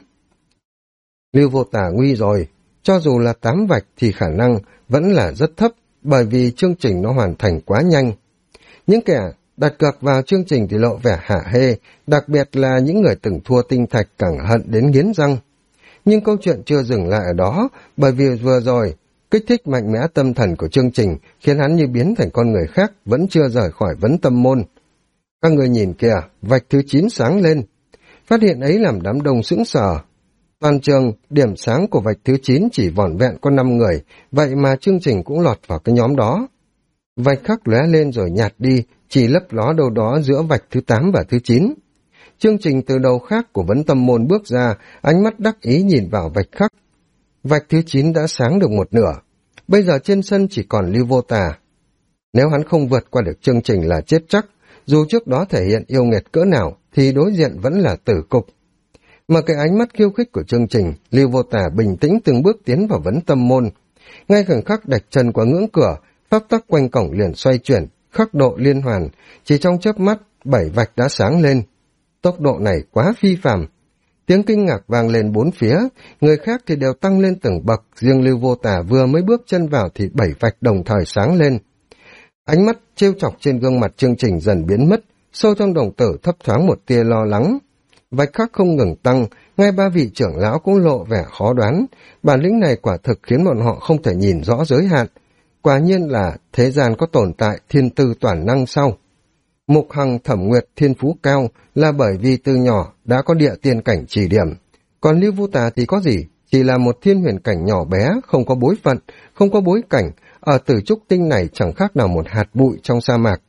Lưu Vô Tà nguy rồi, cho dù là 8 vạch thì khả năng vẫn là rất thấp, bởi vì chương trình nó hoàn thành quá nhanh. Những kẻ đặt cược vào chương trình thì lộ vẻ hả hê, đặc biệt là những người từng thua tinh thạch càng hận đến nghiến răng. Nhưng câu chuyện chưa dừng lại ở đó, bởi vì vừa rồi, kích thích mạnh mẽ tâm thần của chương trình khiến hắn như biến thành con người khác, vẫn chưa rời khỏi vấn tâm môn. Các người nhìn kìa, vạch thứ 9 sáng lên. Phát hiện ấy làm đám đông sững sờ. Toàn trường, điểm sáng của vạch thứ 9 chỉ vỏn vẹn có 5 người, vậy mà chương trình cũng lọt vào cái nhóm đó. Vạch khắc lóe lên rồi nhạt đi, chỉ lấp ló đâu đó giữa vạch thứ 8 và thứ 9. Chương trình từ đầu khác của vấn tâm môn bước ra, ánh mắt đắc ý nhìn vào vạch khắc. Vạch thứ 9 đã sáng được một nửa. Bây giờ trên sân chỉ còn Lưu Vô Tà. Nếu hắn không vượt qua được chương trình là chết chắc, dù trước đó thể hiện yêu nghiệt cỡ nào, thì đối diện vẫn là tử cục. Mà cái ánh mắt khiêu khích của chương trình, Lưu Vô Tà bình tĩnh từng bước tiến vào vấn tâm môn. Ngay khoảnh khắc đạch chân qua ngưỡng cửa, pháp tắc quanh cổng liền xoay chuyển, khắc độ liên hoàn, chỉ trong chớp mắt, 7 vạch đã sáng lên. Tốc độ này quá phi phàm. Tiếng kinh ngạc vang lên bốn phía, người khác thì đều tăng lên từng bậc, riêng Lưu Vô Tà vừa mới bước chân vào thì 7 vạch đồng thời sáng lên. Ánh mắt trêu chọc trên gương mặt chương trình dần biến mất, sâu trong đồng tử thấp thoáng một tia lo lắng. Vạch khắc không ngừng tăng, ngay 3 vị trưởng lão cũng lộ vẻ khó đoán. Bản lĩnh này quả thực khiến bọn họ không thể nhìn rõ giới hạn. Quả nhiên là thế gian có tồn tại thiên tư toàn năng sau. Mục Hằng Thẩm Nguyệt thiên phú cao là bởi vì từ nhỏ đã có địa tiên cảnh chỉ điểm. Còn Lưu Vô Tà thì có gì? Chỉ là một thiên huyền cảnh nhỏ bé, không có bối phận, không có bối cảnh. Ở Tử Trúc Tinh này chẳng khác nào một hạt bụi trong sa mạc.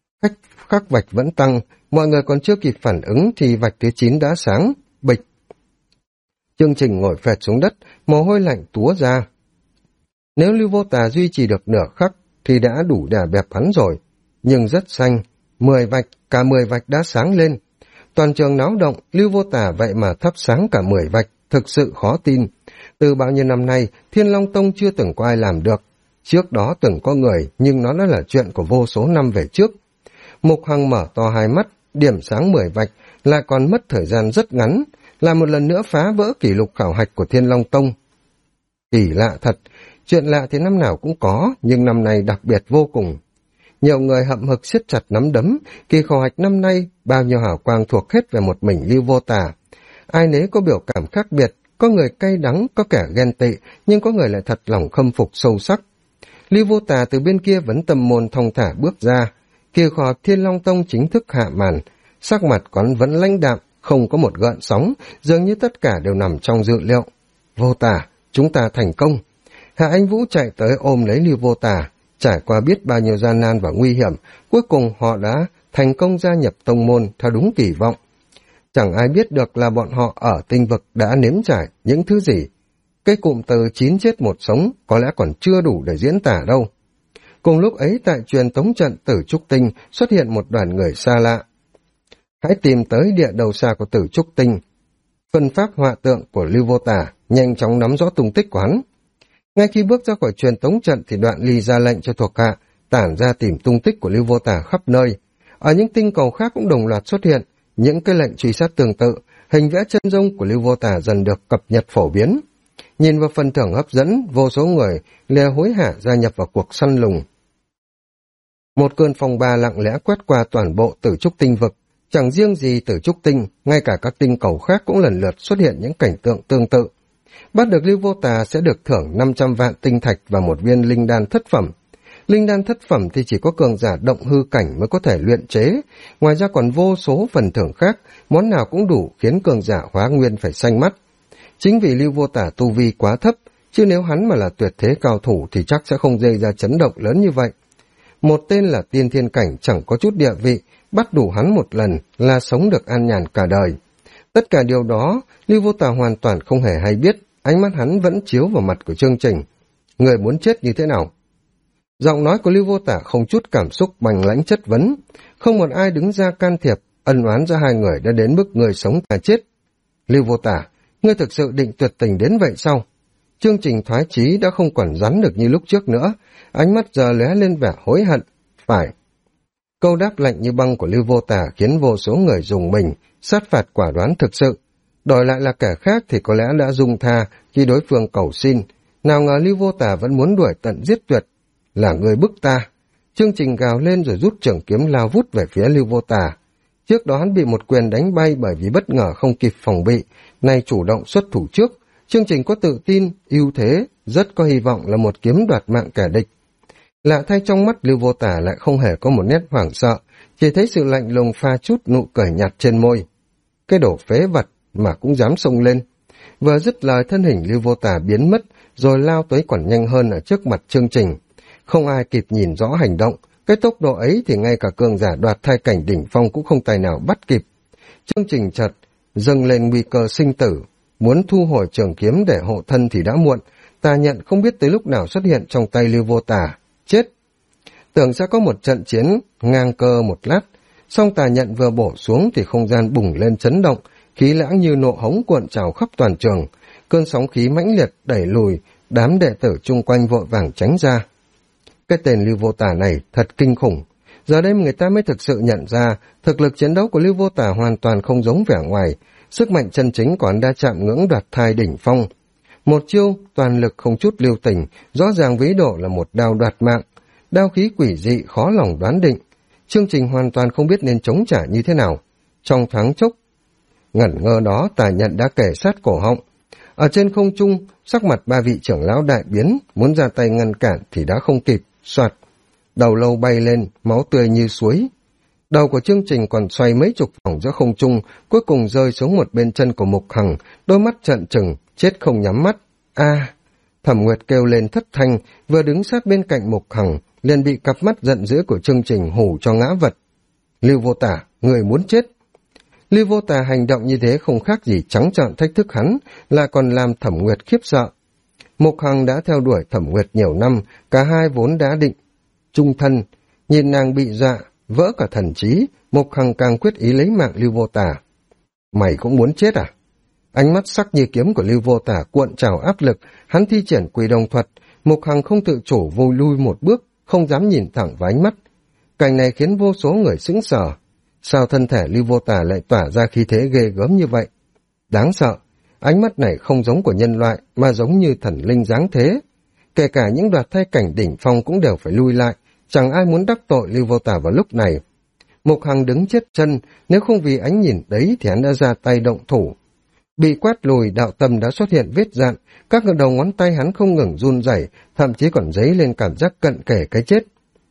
Khắc vạch vẫn tăng, mọi người còn chưa kịp phản ứng thì vạch thứ 9 đã sáng, bịch. Chương trình ngồi phệt xuống đất, mồ hôi lạnh túa ra. Nếu Lưu Vô Tà duy trì được nửa khắc thì đã đủ đà bẹp hắn rồi. Nhưng rất xanh, 10 vạch, cả 10 vạch đã sáng lên. Toàn trường náo động, Lưu Vô Tà vậy mà thắp sáng cả 10 vạch, thực sự khó tin. Từ bao nhiêu năm nay, Thiên Long Tông chưa từng có ai làm được. Trước đó từng có người, nhưng nó đã là chuyện của vô số năm về trước. Mục Hằng mở to hai mắt, điểm sáng 10 vạch, lại còn mất thời gian rất ngắn, là một lần nữa phá vỡ kỷ lục khảo hạch của Thiên Long Tông. Kỳ lạ thật, chuyện lạ thì năm nào cũng có, nhưng năm nay đặc biệt vô cùng. Nhiều người hậm hực siết chặt nắm đấm, kỳ khảo hạch năm nay, bao nhiêu hào quang thuộc hết về một mình Lưu Vô Tà. Ai nấy có biểu cảm khác biệt, có người cay đắng, có kẻ ghen tị, nhưng có người lại thật lòng khâm phục sâu sắc. Lưu Vô Tà từ bên kia vấn tâm môn thong thả bước ra, kỳ họp Thiên Long Tông chính thức hạ màn, sắc mặt quán vẫn lãnh đạm, không có một gợn sóng, dường như tất cả đều nằm trong dự liệu. Vô Tà, chúng ta thành công. Hạ Anh Vũ chạy tới ôm lấy Lưu Vô Tà, trải qua biết bao nhiêu gian nan và nguy hiểm, cuối cùng họ đã thành công gia nhập tông môn theo đúng kỳ vọng. Chẳng ai biết được là bọn họ ở tinh vực đã nếm trải những thứ gì. Cái cụm từ 9 chết 1 sống có lẽ còn chưa đủ để diễn tả đâu. Cùng lúc ấy tại truyền tống trận Tử Trúc Tinh xuất hiện một đoàn người xa lạ. Hãy tìm tới địa đầu xa của Tử Trúc Tinh. Phân pháp họa tượng của Lưu Vô Tà nhanh chóng nắm rõ tung tích của hắn. Ngay khi bước ra khỏi truyền tống trận thì Đoạn Ly ra lệnh cho thuộc hạ tản ra tìm tung tích của Lưu Vô Tà khắp nơi. Ở những tinh cầu khác cũng đồng loạt xuất hiện những cái lệnh truy sát tương tự, hình vẽ chân dung của Lưu Vô Tà dần được cập nhật phổ biến. Nhìn vào phần thưởng hấp dẫn, vô số người lìa hối hả gia nhập vào cuộc săn lùng. Một cơn phong ba lặng lẽ quét qua toàn bộ Tử Trúc Tinh vực. Chẳng riêng gì Tử Trúc Tinh, ngay cả các tinh cầu khác cũng lần lượt xuất hiện những cảnh tượng tương tự. Bắt được Lưu Vô Tà sẽ được thưởng 500 vạn tinh thạch và một viên linh đan thất phẩm. Linh đan thất phẩm thì chỉ có cường giả động hư cảnh mới có thể luyện chế, ngoài ra còn vô số phần thưởng khác, món nào cũng đủ khiến cường giả hóa nguyên phải xanh mắt. Chính vì Lưu Vô Tà tu vi quá thấp, chứ nếu hắn mà là tuyệt thế cao thủ thì chắc sẽ không gây ra chấn động lớn như vậy. Một tên là tiên thiên cảnh chẳng có chút địa vị, bắt đủ hắn một lần là sống được an nhàn cả đời. Tất cả điều đó, Lưu Vô Tà hoàn toàn không hề hay biết, ánh mắt hắn vẫn chiếu vào mặt của Chương Trình. Người muốn chết như thế nào? Giọng nói của Lưu Vô Tà không chút cảm xúc, bằng lãnh chất vấn. Không một ai đứng ra can thiệp, ân oán giữa hai người đã đến mức người sống ta chết. Lưu Vô Tà, ngươi thực sự định tuyệt tình đến vậy sao? Chương Trình thoái chí đã không còn rắn được như lúc trước nữa, ánh mắt giờ lóe lên vẻ hối hận. Phải. Câu đáp lạnh như băng của Lưu Vô Tà khiến vô số người dùng mình, sát phạt quả đoán thực sự. Đổi lại là kẻ khác thì có lẽ đã dung tha khi đối phương cầu xin. Nào ngờ Lưu Vô Tà vẫn muốn đuổi tận giết tuyệt. Là người bức ta. Chương Trình gào lên rồi rút trường kiếm lao vút về phía Lưu Vô Tà. Trước đó hắn bị một quyền đánh bay bởi vì bất ngờ không kịp phòng bị, nay chủ động xuất thủ trước. Chương Trình có tự tin, ưu thế, rất có hy vọng là một kiếm đoạt mạng kẻ địch. Lạ thay trong mắt Lưu Vô Tà lại không hề có một nét hoảng sợ, chỉ thấy sự lạnh lùng pha chút nụ cười nhạt trên môi. Cái đồ phế vật mà cũng dám xông lên. Vừa dứt lời thân hình Lưu Vô Tà biến mất, rồi lao tới còn nhanh hơn ở trước mặt Chương Trình. Không ai kịp nhìn rõ hành động, cái tốc độ ấy thì ngay cả cường giả đoạt thai cảnh đỉnh phong cũng không tài nào bắt kịp. Chương Trình chợt dâng lên nguy cơ sinh tử, muốn thu hồi trường kiếm để hộ thân thì đã muộn. Tà Nhận không biết tới lúc nào xuất hiện trong tay Lưu Vô Tà. Chết! Tưởng sẽ có một trận chiến ngang cơ một lát, song Tà Nhận vừa bổ xuống thì không gian bùng lên chấn động, khí lãng như nộ hống cuộn trào khắp toàn trường, cơn sóng khí mãnh liệt đẩy lùi, đám đệ tử chung quanh vội vàng tránh ra. Cái tên Lưu Vô Tà này thật kinh khủng. Giờ đây người ta mới thực sự nhận ra thực lực chiến đấu của Lưu Vô Tà hoàn toàn không giống vẻ ngoài, sức mạnh chân chính của hắn đã chạm ngưỡng đoạt thai đỉnh phong. Một chiêu toàn lực không chút lưu tình, rõ ràng với ý đồ là một đao đoạt mạng, đao khí quỷ dị khó lòng đoán định. Chương Trình hoàn toàn không biết nên chống trả như thế nào. Trong thoáng chốc ngẩn ngơ đó, Tà Nhận đã kề sát cổ họng. Ở trên không trung, sắc mặt ba vị trưởng lão đại biến, muốn ra tay ngăn cản thì đã không kịp. Soạt, đầu lâu bay lên, máu tươi như suối. Đầu của Chương Trình còn xoay mấy chục vòng giữa không trung, cuối cùng rơi xuống một bên chân của Mục Hằng, đôi mắt trợn trừng, chết không nhắm mắt. A! Thẩm Nguyệt kêu lên thất thanh, vừa đứng sát bên cạnh Mục Hằng, liền bị cặp mắt giận dữ của Chương Trình hù cho ngã vật. Lưu Vô Tà, người muốn chết! Lưu Vô Tà hành động như thế không khác gì trắng trợn thách thức hắn, lại còn làm Thẩm Nguyệt khiếp sợ. Mục Hằng đã theo đuổi Thẩm Nguyệt nhiều năm, cả hai vốn đã định chung thân, nhìn nàng bị dọa, vỡ cả thần trí, Mục Hằng càng quyết ý lấy mạng Lưu Vô Tà. Mày cũng muốn chết à? Ánh mắt sắc như kiếm của Lưu Vô Tà cuộn trào áp lực, hắn thi triển Quỷ Đồng thuật, Mục Hằng không tự chủ vùi lui một bước, không dám nhìn thẳng vào ánh mắt. Cảnh này khiến vô số người sững sờ. Sao thân thể Lưu Vô Tà lại tỏa ra khí thế ghê gớm như vậy? Đáng sợ, ánh mắt này không giống của nhân loại mà giống như thần linh dáng thế. Kể cả những đoạt thai cảnh đỉnh phong cũng đều phải lui lại, chẳng ai muốn đắc tội Lưu Vô Tà vào lúc này. Mục Hằng đứng chết chân, nếu không vì ánh nhìn đấy thì hắn đã ra tay động thủ. Bị quát lùi, đạo tâm đã xuất hiện vết dạn, các đầu ngón tay hắn không ngừng run rẩy, thậm chí còn dấy lên cảm giác cận kề cái chết.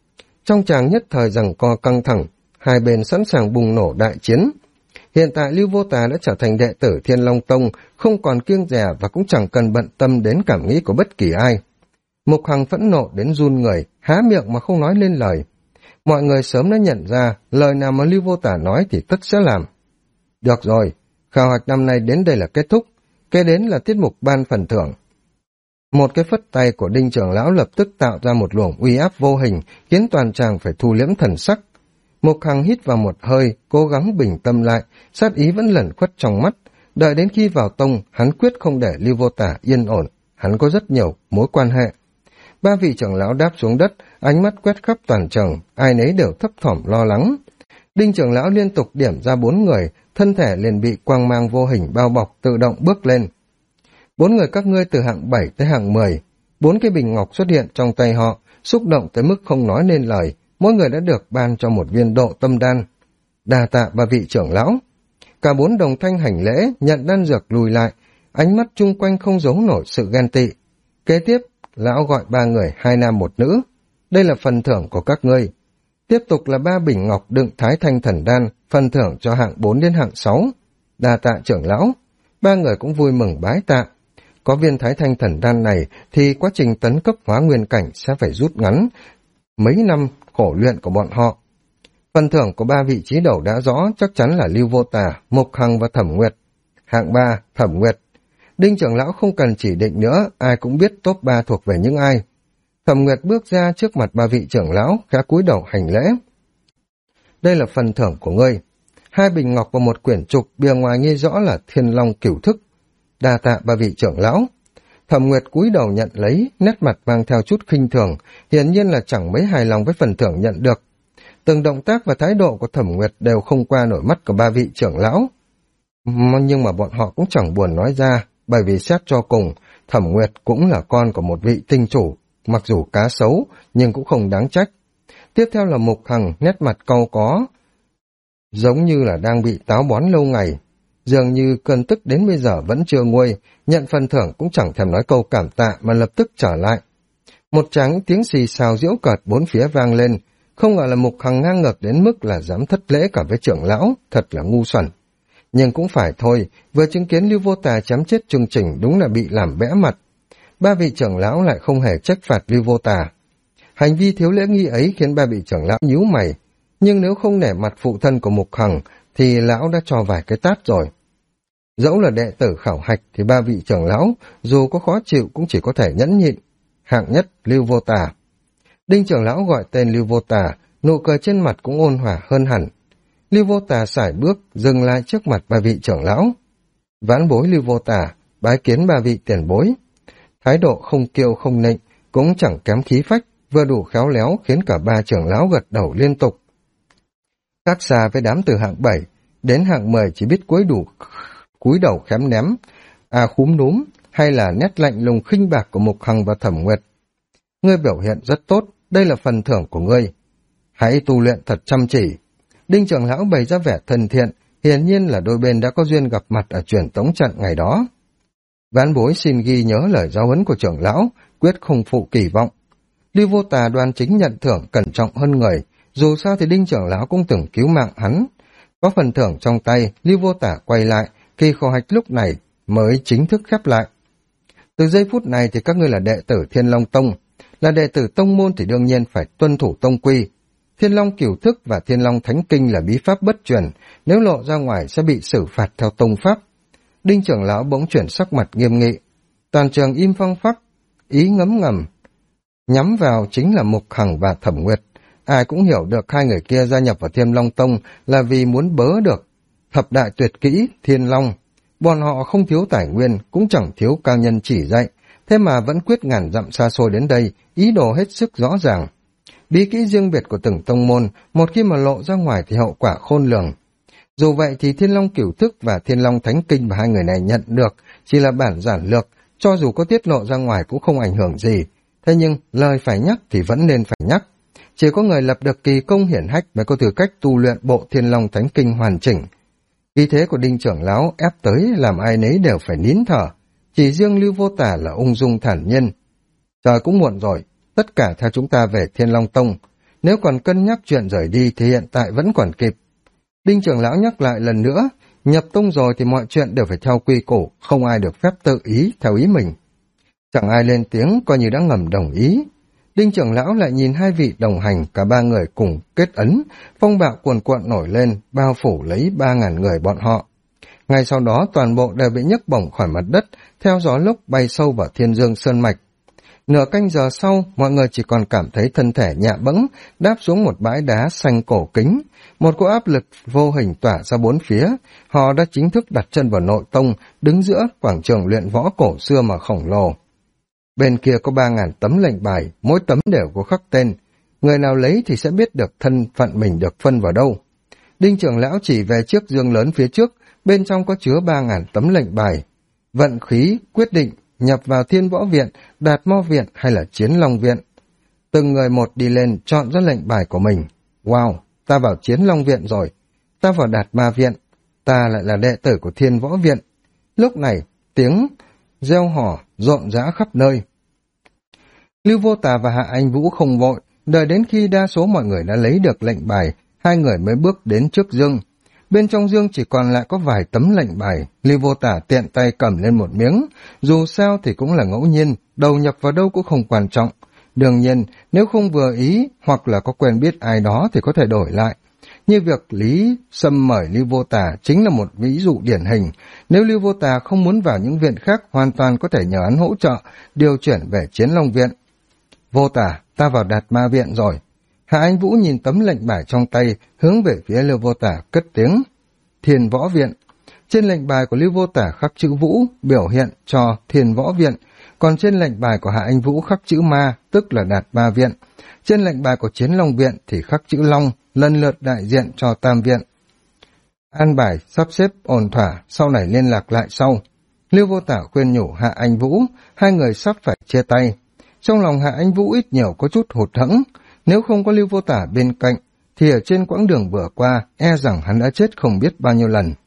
Trong tràng nhất thời giằng co căng thẳng, hai bên sẵn sàng bùng nổ đại chiến. Hiện tại Lưu Vô Tà đã trở thành đệ tử Thiên Long Tông, không còn kiêng dè và cũng chẳng cần bận tâm đến cảm nghĩ của bất kỳ ai. Mục Hằng phẫn nộ đến run người, há miệng mà không nói lên lời. Mọi người sớm đã nhận ra, lời nào mà Lưu Vô Tà nói thì tất sẽ làm. Được rồi, khảo hạch năm nay đến đây là kết thúc, kế đến là tiết mục ban phần thưởng. Một cái phất tay của Đinh trưởng lão lập tức tạo ra một luồng uy áp vô hình, khiến toàn tràng phải thu liễm thần sắc. Mục Hằng hít vào một hơi, cố gắng bình tâm lại, sát ý vẫn lẩn khuất trong mắt. Đợi đến khi vào tông, hắn quyết không để Lưu Vô Tà yên ổn, hắn có rất nhiều mối quan hệ. Ba vị trưởng lão đáp xuống đất, ánh mắt quét khắp toàn trường, ai nấy đều thấp thỏm lo lắng. Đinh trưởng lão liên tục điểm ra 4 người, thân thể liền bị quang mang vô hình bao bọc tự động bước lên. 4 người các ngươi từ hạng 7 tới hạng 10, 4 cái bình ngọc xuất hiện trong tay họ, xúc động tới mức không nói nên lời, mỗi người đã được ban cho một viên độ tâm đan. Đa tạ ba vị trưởng lão. Cả 4 đồng thanh hành lễ, nhận đan dược lùi lại, ánh mắt chung quanh không giấu nổi sự ghen tị. Kế tiếp, lão gọi 3 người, 2 nam 1 nữ. Đây là phần thưởng của các ngươi. Tiếp tục là 3 bình ngọc đựng thái thanh thần đan, phần thưởng cho hạng 4 đến hạng 6. Đa tạ trưởng lão. 3 người cũng vui mừng bái tạ. Có viên thái thanh thần đan này thì quá trình tấn cấp hóa nguyên cảnh sẽ phải rút ngắn mấy năm khổ luyện của bọn họ. Phần thưởng của 3 vị trí đầu đã rõ, chắc chắn là Lưu Vô Tà, Mục Hằng và Thẩm Nguyệt. Hạng 3, Thẩm Nguyệt. Đinh trưởng lão không cần chỉ định nữa, ai cũng biết top 3 thuộc về những ai. Thẩm Nguyệt bước ra trước mặt 3 vị trưởng lão, khẽ cúi đầu hành lễ. Đây là phần thưởng của ngươi. 2 bình ngọc và 1 quyển trục, bìa ngoài ghi rõ là Thiên Long Cửu Thức. Đa tạ 3 vị trưởng lão. Thẩm Nguyệt cúi đầu nhận lấy, nét mặt mang theo chút khinh thường, hiển nhiên là chẳng mấy hài lòng với phần thưởng nhận được. Từng động tác và thái độ của Thẩm Nguyệt đều không qua nổi mắt của 3 vị trưởng lão. Nhưng mà bọn họ cũng chẳng buồn nói ra, bởi vì xét cho cùng, Thẩm Nguyệt cũng là con của một vị tinh chủ, mặc dù cá xấu, nhưng cũng không đáng trách. Tiếp theo là Mục Hằng, nét mặt cau có, giống như là đang bị táo bón lâu ngày. Dường như cơn tức đến bây giờ vẫn chưa nguôi, nhận phần thưởng cũng chẳng thèm nói câu cảm tạ mà lập tức trở lại. Một tráng tiếng xì xào giễu cợt bốn phía vang lên, không ngờ là Mục Hằng ngang ngược đến mức là dám thất lễ cả với trưởng lão, thật là ngu xuẩn. Nhưng cũng phải thôi, vừa chứng kiến Lưu Vô Tà chém chết Trương Trình đúng là bị làm bẽ mặt. 3 vị trưởng lão lại không hề trách phạt Lưu Vô Tà. Hành vi thiếu lễ nghi ấy khiến 3 vị trưởng lão nhíu mày, nhưng nếu không nể mặt phụ thân của Mục Hằng thì lão đã cho vài cái tát rồi. Dẫu là đệ tử khảo hạch thì 3 vị trưởng lão dù có khó chịu cũng chỉ có thể nhẫn nhịn. Hạng nhất Lưu Vô Tà. Đinh trưởng lão gọi tên Lưu Vô Tà, nụ cười trên mặt cũng ôn hòa hơn hẳn. Lưu Vô Tà sải bước dừng lại trước mặt 3 vị trưởng lão. Vãn bối Lưu Vô Tà bái kiến 3 vị tiền bối. Thái độ không kiêu không nịnh, cũng chẳng kém khí phách, vừa đủ khéo léo khiến cả 3 trưởng lão gật đầu liên tục. Khác xa với đám từ hạng 7 đến hạng 10 chỉ biết cúi đầu khém ném, khúm núm, hay là nét lạnh lùng khinh bạc của Mục Hằng và Thẩm Nguyệt. Ngươi biểu hiện rất tốt, đây là phần thưởng của ngươi. Hãy tu luyện thật chăm chỉ. Đinh trưởng lão bày ra vẻ thân thiện, hiển nhiên là đôi bên đã có duyên gặp mặt ở truyền tống trận ngày đó. Vãn bối xin ghi nhớ lời giáo huấn của trưởng lão, quyết không phụ kỳ vọng. Lưu Vô Tà đoan chính nhận thưởng cẩn trọng hơn người, dù sao thì Đinh trưởng lão cũng từng cứu mạng hắn. Có phần thưởng trong tay, Lưu Vô Tà quay lại, kỳ khảo hạch lúc này mới chính thức khép lại. Từ giây phút này thì các ngươi là đệ tử Thiên Long Tông, là đệ tử tông môn thì đương nhiên phải tuân thủ tông quy. Thiên Long Cửu Thức và Thiên Long Thánh Kinh là bí pháp bất truyền, nếu lộ ra ngoài sẽ bị xử phạt theo tông pháp. Đinh trưởng lão bỗng chuyển sắc mặt nghiêm nghị, toàn trường im phăng phắc, ý ngấm ngầm nhắm vào chính là Mục Hằng và Thẩm Nguyệt. Ai cũng hiểu được 2 người kia gia nhập vào Thiên Long Tông là vì muốn bớ được thập đại tuyệt kỹ Thiên Long. Bọn họ không thiếu tài nguyên, cũng chẳng thiếu cao nhân chỉ dạy, thế mà vẫn quyết ngàn dặm xa xôi đến đây, ý đồ hết sức rõ ràng. Bí kỹ riêng biệt của từng tông môn, một khi mà lộ ra ngoài thì hậu quả khôn lường. Dù vậy thì Thiên Long Cửu Thức và Thiên Long Thánh Kinh mà 2 người này nhận được chỉ là bản giản lược, cho dù có tiết lộ ra ngoài cũng không ảnh hưởng gì. Thế nhưng lời phải nhắc thì vẫn nên phải nhắc. Chỉ có người lập được kỳ công hiển hách mới có tư cách tu luyện bộ Thiên Long Thánh Kinh hoàn chỉnh. Ý thế của Đinh trưởng lão ép tới làm ai nấy đều phải nín thở, chỉ riêng Lưu Vô Tà là ung dung thản nhiên. Trời cũng muộn rồi, tất cả theo chúng ta về Thiên Long Tông. nếu còn cân nhắc chuyện rời đi thì hiện tại vẫn còn kịp. Đinh trưởng lão nhắc lại lần nữa, nhập tông rồi thì mọi chuyện đều phải theo quy củ, không ai được phép tự ý theo ý mình. Chẳng ai lên tiếng, coi như đã ngầm đồng ý. Đinh trưởng lão lại nhìn hai vị đồng hành, cả ba người cùng kết ấn, phong bạo cuồn cuộn nổi lên, bao phủ lấy 3.000 người bọn họ. Ngay sau đó toàn bộ đều bị nhấc bổng khỏi mặt đất, theo gió lốc bay sâu vào Thiên Dương Sơn Mạch. Nửa canh giờ sau, mọi người chỉ còn cảm thấy thân thể nhẹ bẫng, đáp xuống một bãi đá xanh cổ kính. Một cỗ áp lực vô hình tỏa ra bốn phía, họ đã chính thức đặt chân vào nội tông, đứng giữa quảng trường luyện võ cổ xưa mà khổng lồ. Bên kia có 3.000 tấm lệnh bài, mỗi tấm đều có khắc tên. Người nào lấy thì sẽ biết được thân phận mình được phân vào đâu. Đinh trưởng lão chỉ về chiếc dương lớn phía trước, bên trong có chứa 3.000 tấm lệnh bài. Vận khí quyết định nhập vào Thiên Võ Viện, Đạt Mo Viện hay là Chiến Long Viện. Từng người một đi lên chọn ra lệnh bài của mình. Wow, ta vào Chiến Long Viện rồi. Ta vào Đạt Ma Viện. Ta lại là đệ tử của Thiên Võ Viện. Lúc này, tiếng reo hò rộn rã khắp nơi. Lưu Vô Tà và Hạ Anh Vũ không vội, đợi đến khi đa số mọi người đã lấy được lệnh bài, hai người mới bước đến trước dương. Bên trong dương chỉ còn lại có vài tấm lệnh bài, Lưu Vô Tà tiện tay cầm lên một miếng, dù sao thì cũng là ngẫu nhiên, đầu nhập vào đâu cũng không quan trọng. Đương nhiên, nếu không vừa ý hoặc là có quen biết ai đó thì có thể đổi lại. Như việc Lý Sâm mời Lưu Vô Tà chính là một ví dụ điển hình. Nếu Lưu Vô Tà không muốn vào những viện khác, hoàn toàn có thể nhờ hắn hỗ trợ, điều chuyển về Chiến Long Viện. Vô Tà, ta vào Đạt Ma Viện rồi. Hạ Anh Vũ nhìn tấm lệnh bài trong tay, hướng về phía Lưu Vô Tà cất tiếng. Thiên Võ Viện. Trên lệnh bài của Lưu Vô Tà khắc chữ Vũ, biểu hiện cho Thiên Võ Viện, còn trên lệnh bài của Hạ Anh Vũ khắc chữ Ma, tức là Đạt Ma Viện. Trên lệnh bài của Chiến Long Viện thì khắc chữ Long, lần lượt đại diện cho Tam Viện. An bài sắp xếp ổn thỏa, sau này liên lạc lại sau. Lưu Vô Tà khuyên nhủ Hạ Anh Vũ, hai người sắp phải chia tay. Trong lòng Hạ Anh Vũ ít nhiều có chút hụt hẫng, nếu không có Lưu Vô Tà bên cạnh, thì ở trên quãng đường vừa qua, e rằng hắn đã chết không biết bao nhiêu lần.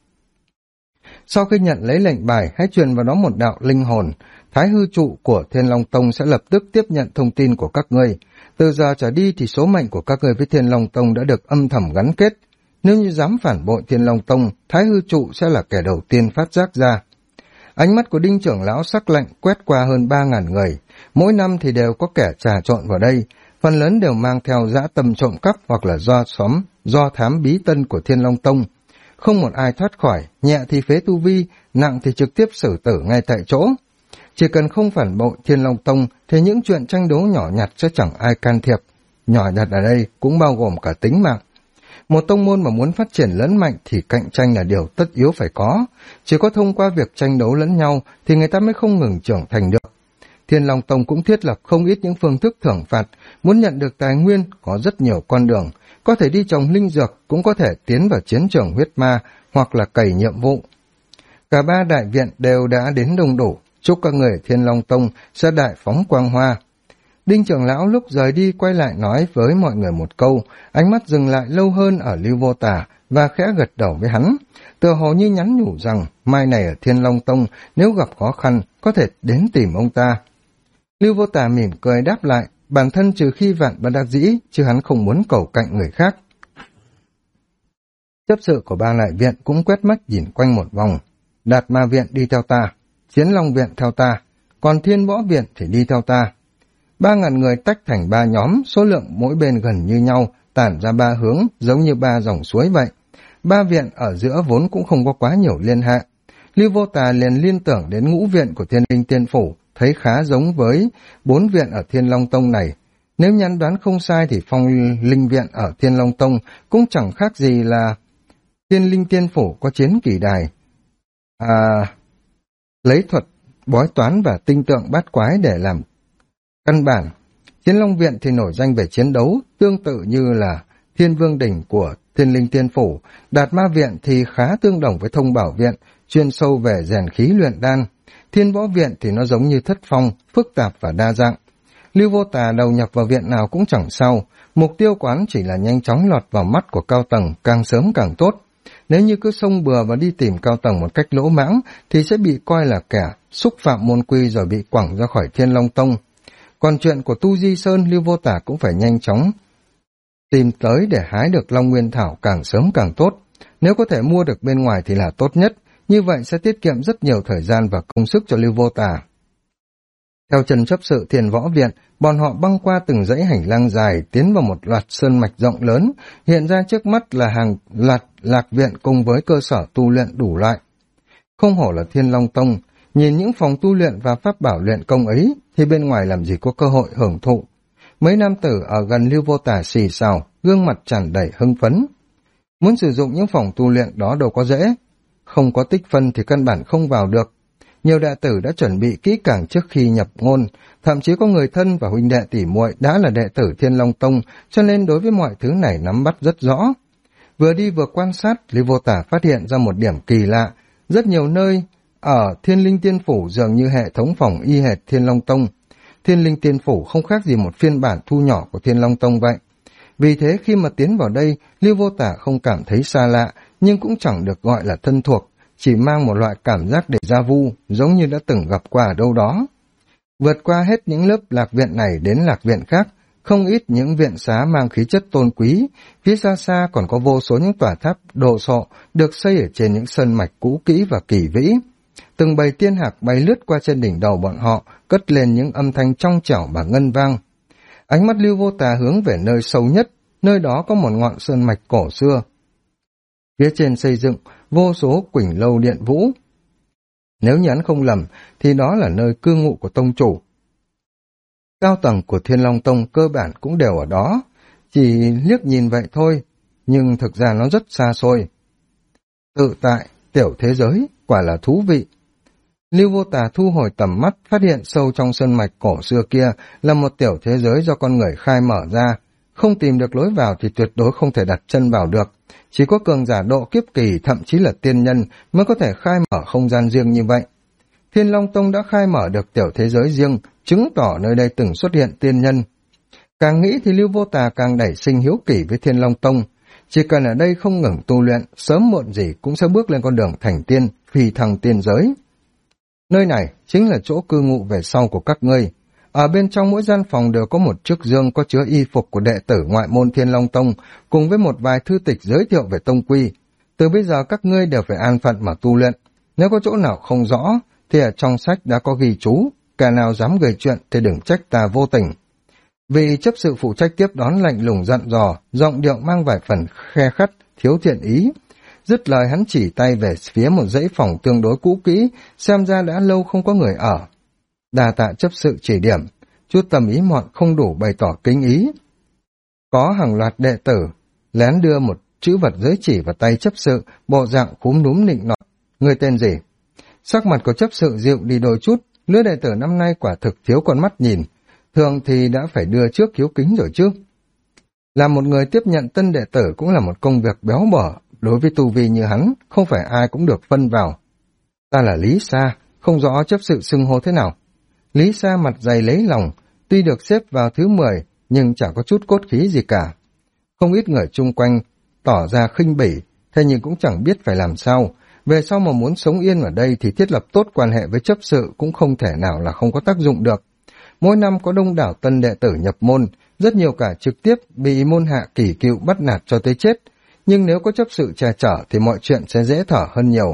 Sau khi nhận lấy lệnh bài, hãy truyền vào đó một đạo linh hồn, Thái hư trụ của Thiên Long Tông sẽ lập tức tiếp nhận thông tin của các ngươi. Từ giờ trở đi thì số mệnh của các ngươi với Thiên Long Tông đã được âm thầm gắn kết. Nếu như dám phản bội Thiên Long Tông, Thái hư trụ sẽ là kẻ đầu tiên phát giác ra. Ánh mắt của Đinh trưởng lão sắc lạnh quét qua hơn 3.000 người. Mỗi năm thì đều có kẻ trà trộn vào đây. Phần lớn đều mang theo dã tâm trộm cắp hoặc là do thám bí tân của Thiên Long Tông. Không một ai thoát khỏi, nhẹ thì phế tu vi, nặng thì trực tiếp xử tử ngay tại chỗ. Chỉ cần không phản bội Thiên Long Tông thì những chuyện tranh đấu nhỏ nhặt sẽ chẳng ai can thiệp. Nhỏ nhặt ở đây cũng bao gồm cả tính mạng. Một tông môn mà muốn phát triển lớn mạnh thì cạnh tranh là điều tất yếu phải có. Chỉ có thông qua việc tranh đấu lẫn nhau thì người ta mới không ngừng trưởng thành được. Thiên Long Tông cũng thiết lập không ít những phương thức thưởng phạt. Muốn nhận được tài nguyên có rất nhiều con đường. Có thể đi trồng linh dược, cũng có thể tiến vào chiến trường huyết ma hoặc là cày nhiệm vụ. Cả ba đại viện đều đã đến đông đủ. Chúc các người Thiên Long Tông sẽ đại phóng quang hoa. Đinh trưởng lão lúc rời đi quay lại nói với mọi người một câu, ánh mắt dừng lại lâu hơn ở Lưu Vô Tà và khẽ gật đầu với hắn. Tựa hồ như nhắn nhủ rằng mai này ở Thiên Long Tông nếu gặp khó khăn có thể đến tìm ông ta. Lưu Vô Tà mỉm cười đáp lại, bản thân trừ khi vạn bất đắc dĩ, chứ hắn không muốn cầu cạnh người khác. Chấp sự của ba đại viện cũng quét mắt nhìn quanh một vòng. Đạt Ma Viện đi theo ta, Chiến Long Viện theo ta, còn Thiên Võ Viện thì đi theo ta. 3.000 người tách thành 3 nhóm, số lượng mỗi bên gần như nhau, tản ra 3 hướng, giống như 3 dòng suối vậy. 3 viện ở giữa vốn cũng không có quá nhiều liên hệ. Lưu Vô Tà liền liên tưởng đến ngũ viện của Thiên Linh Tiên Phủ, thấy khá giống với 4 viện ở Thiên Long Tông này. Nếu nhắn đoán không sai thì Phong Linh Viện ở Thiên Long Tông cũng chẳng khác gì là Thiên Linh Tiên Phủ có chiến kỳ đài. Lấy thuật bói toán và tinh tượng bát quái để làm căn bản. Chiến Long Viện thì nổi danh về chiến đấu, tương tự như là Thiên Vương Đỉnh của Thiên Linh Tiên Phủ. Đạt Ma Viện thì khá tương đồng với Thông Bảo Viện, chuyên sâu về rèn khí luyện đan. Thiên Võ Viện thì nó giống như Thất Phong, phức tạp và đa dạng. Lưu Vô Tà đầu nhập vào viện nào cũng chẳng sao, mục tiêu quán chỉ là nhanh chóng lọt vào mắt của cao tầng, càng sớm càng tốt. Nếu như cứ xông bừa và đi tìm cao tầng một cách lỗ mãng thì sẽ bị coi là kẻ xúc phạm môn quy rồi bị quẳng ra khỏi Thiên Long Tông. Còn chuyện của Tu Di Sơn, Lưu Vô Tà cũng phải nhanh chóng tìm tới để hái được Long Nguyên Thảo càng sớm càng tốt. Nếu có thể mua được bên ngoài thì là tốt nhất, như vậy sẽ tiết kiệm rất nhiều thời gian và công sức cho Lưu Vô Tà. Theo chân chấp sự Thiền Võ Viện, bọn họ băng qua từng dãy hành lang dài, tiến vào một loạt sơn mạch rộng lớn, hiện ra trước mắt là hàng loạt lạc viện cùng với cơ sở tu luyện đủ loại. Không hổ là Thiên Long Tông, nhìn những phòng tu luyện và pháp bảo luyện công ấy, thì bên ngoài làm gì có cơ hội hưởng thụ. Mấy nam tử ở gần Lưu Vô Tà xì xào, gương mặt tràn đầy hưng phấn. Muốn sử dụng những phòng tu luyện đó đâu có dễ, không có tích phân thì căn bản không vào được. Nhiều đệ tử đã chuẩn bị kỹ càng trước khi nhập môn, thậm chí có người thân và huynh đệ tỷ muội đã là đệ tử Thiên Long Tông, cho nên đối với mọi thứ này nắm bắt rất rõ. Vừa đi vừa quan sát, Lý Vô Tả phát hiện ra một điểm kỳ lạ. Rất nhiều nơi ở Thiên Linh Tiên Phủ dường như hệ thống phòng y hệt Thiên Long Tông. Thiên Linh Tiên Phủ không khác gì một phiên bản thu nhỏ của Thiên Long Tông vậy. Vì thế khi mà tiến vào đây, Lưu Vô Tả không cảm thấy xa lạ, nhưng cũng chẳng được gọi là thân thuộc, chỉ mang một loại cảm giác để ra vu, giống như đã từng gặp qua ở đâu đó. Vượt qua hết những lớp lạc viện này đến lạc viện khác, không ít những viện xá mang khí chất tôn quý, phía xa xa còn có vô số những tòa tháp đồ sộ được xây ở trên những sơn mạch cũ kỹ và kỳ vĩ. Từng bầy tiên hạc bay lướt qua trên đỉnh đầu bọn họ, cất lên những âm thanh trong trẻo và ngân vang. Ánh mắt Lưu Vô Tà hướng về nơi sâu nhất, nơi đó có một ngọn sơn mạch cổ xưa. Phía trên xây dựng vô số quỳnh lâu điện vũ. Nếu như hắn không lầm, thì đó là nơi cư ngụ của tông chủ. Cao tầng của Thiên Long Tông cơ bản cũng đều ở đó, chỉ liếc nhìn vậy thôi, nhưng thực ra nó rất xa xôi. Tự tại, tiểu thế giới, quả là thú vị. Lưu Vô Tà thu hồi tầm mắt, phát hiện sâu trong sơn mạch cổ xưa kia là một tiểu thế giới do con người khai mở ra. Không tìm được lối vào thì tuyệt đối không thể đặt chân vào được. Chỉ có cường giả độ kiếp kỳ, thậm chí là tiên nhân mới có thể khai mở không gian riêng như vậy. Thiên Long Tông đã khai mở được tiểu thế giới riêng, chứng tỏ nơi đây từng xuất hiện tiên nhân. Càng nghĩ thì Lưu Vô Tà càng đẩy sinh hiếu kỳ với Thiên Long Tông. Chỉ cần ở đây không ngừng tu luyện, sớm muộn gì cũng sẽ bước lên con đường thành tiên, phi thăng tiên giới. Nơi này chính là chỗ cư ngụ về sau của các ngươi. Ở bên trong mỗi gian phòng đều có một chiếc dương có chứa y phục của đệ tử ngoại môn Thiên Long Tông, cùng với một vài thư tịch giới thiệu về tông quy. Từ bây giờ các ngươi đều phải an phận mà tu luyện. Nếu có chỗ nào không rõ, thì ở trong sách đã có ghi chú, kẻ nào dám gây chuyện thì đừng trách ta vô tình. Vì chấp sự phụ trách tiếp đón lạnh lùng dặn dò, giọng điệu mang vài phần khe khắt, thiếu thiện ý. Dứt lời hắn chỉ tay về phía một dãy phòng tương đối cũ kỹ, xem ra đã lâu không có người ở. Đà tạ chấp sự chỉ điểm, chút tầm ý mọn không đủ bày tỏ kính ý. Có hàng loạt đệ tử, lén đưa một chữ vật giới chỉ vào tay chấp sự, bộ dạng cúm núm nịnh nọt. Người tên gì? Sắc mặt của chấp sự dịu đi đôi chút, lứa đệ tử năm nay quả thực thiếu con mắt nhìn, thường thì đã phải đưa trước hiếu kính rồi chứ. Làm một người tiếp nhận tân đệ tử cũng là một công việc béo bở, đối với tu vi như hắn, không phải ai cũng được phân vào. Ta là Lý Sa, không rõ chấp sự xưng hô thế nào. Lý Sa mặt dày lấy lòng, tuy được xếp vào thứ 10, nhưng chẳng có chút cốt khí gì cả. Không ít người chung quanh tỏ ra khinh bỉ, thế nhưng cũng chẳng biết phải làm sao. Về sau mà muốn sống yên ở đây thì thiết lập tốt quan hệ với chấp sự cũng không thể nào là không có tác dụng được. Mỗi năm có đông đảo tân đệ tử nhập môn, rất nhiều cả trực tiếp bị môn hạ kỷ cựu bắt nạt cho tới chết. Nhưng nếu có chấp sự che chở thì mọi chuyện sẽ dễ thở hơn nhiều.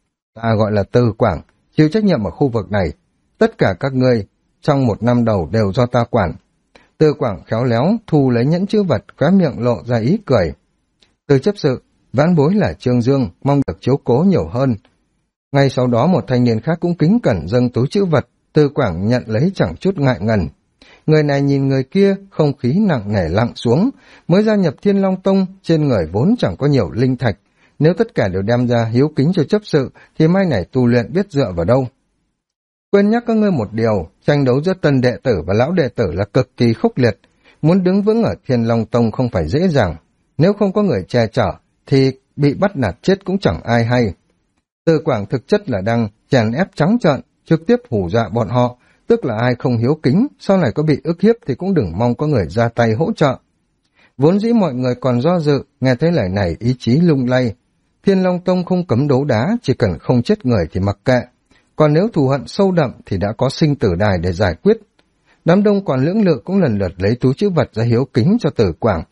Ta gọi là Từ Quảng, chịu trách nhiệm ở khu vực này. Tất cả các ngươi trong một năm đầu đều do ta quản. Từ Quảng khéo léo thu lấy nhẫn chữ vật, khóe miệng lộ ra ý cười. Từ chấp sự, vãn bối là Trương Dương, mong được chiếu cố nhiều hơn. Ngay sau đó một thanh niên khác cũng kính cẩn dâng túi chữ vật, Từ Quảng nhận lấy chẳng chút ngại ngần. Người này nhìn người kia, không khí nặng nề lặng xuống, mới gia nhập Thiên Long Tông, trên người vốn chẳng có nhiều linh thạch. Nếu tất cả đều đem ra hiếu kính cho chấp sự, thì mai này tu luyện biết dựa vào đâu. Quên nhắc các ngươi một điều, tranh đấu giữa tân đệ tử và lão đệ tử là cực kỳ khốc liệt. Muốn đứng vững ở Thiên Long Tông không phải dễ dàng. Nếu không có người che chở, thì bị bắt nạt chết cũng chẳng ai hay. Từ Quảng thực chất là đang chèn ép trắng trợn, trực tiếp hù dọa bọn họ, tức là ai không hiếu kính, sau này có bị ức hiếp thì cũng đừng mong có người ra tay hỗ trợ. Vốn dĩ mọi người còn do dự, nghe thấy lời này ý chí lung lay. Thiên Long Tông không cấm đấu đá, chỉ cần không chết người thì mặc kệ. Còn nếu thù hận sâu đậm thì đã có sinh tử đài để giải quyết. Đám đông còn lưỡng lự cũng lần lượt lấy túi chữ vật ra hiếu kính cho Từ Quảng.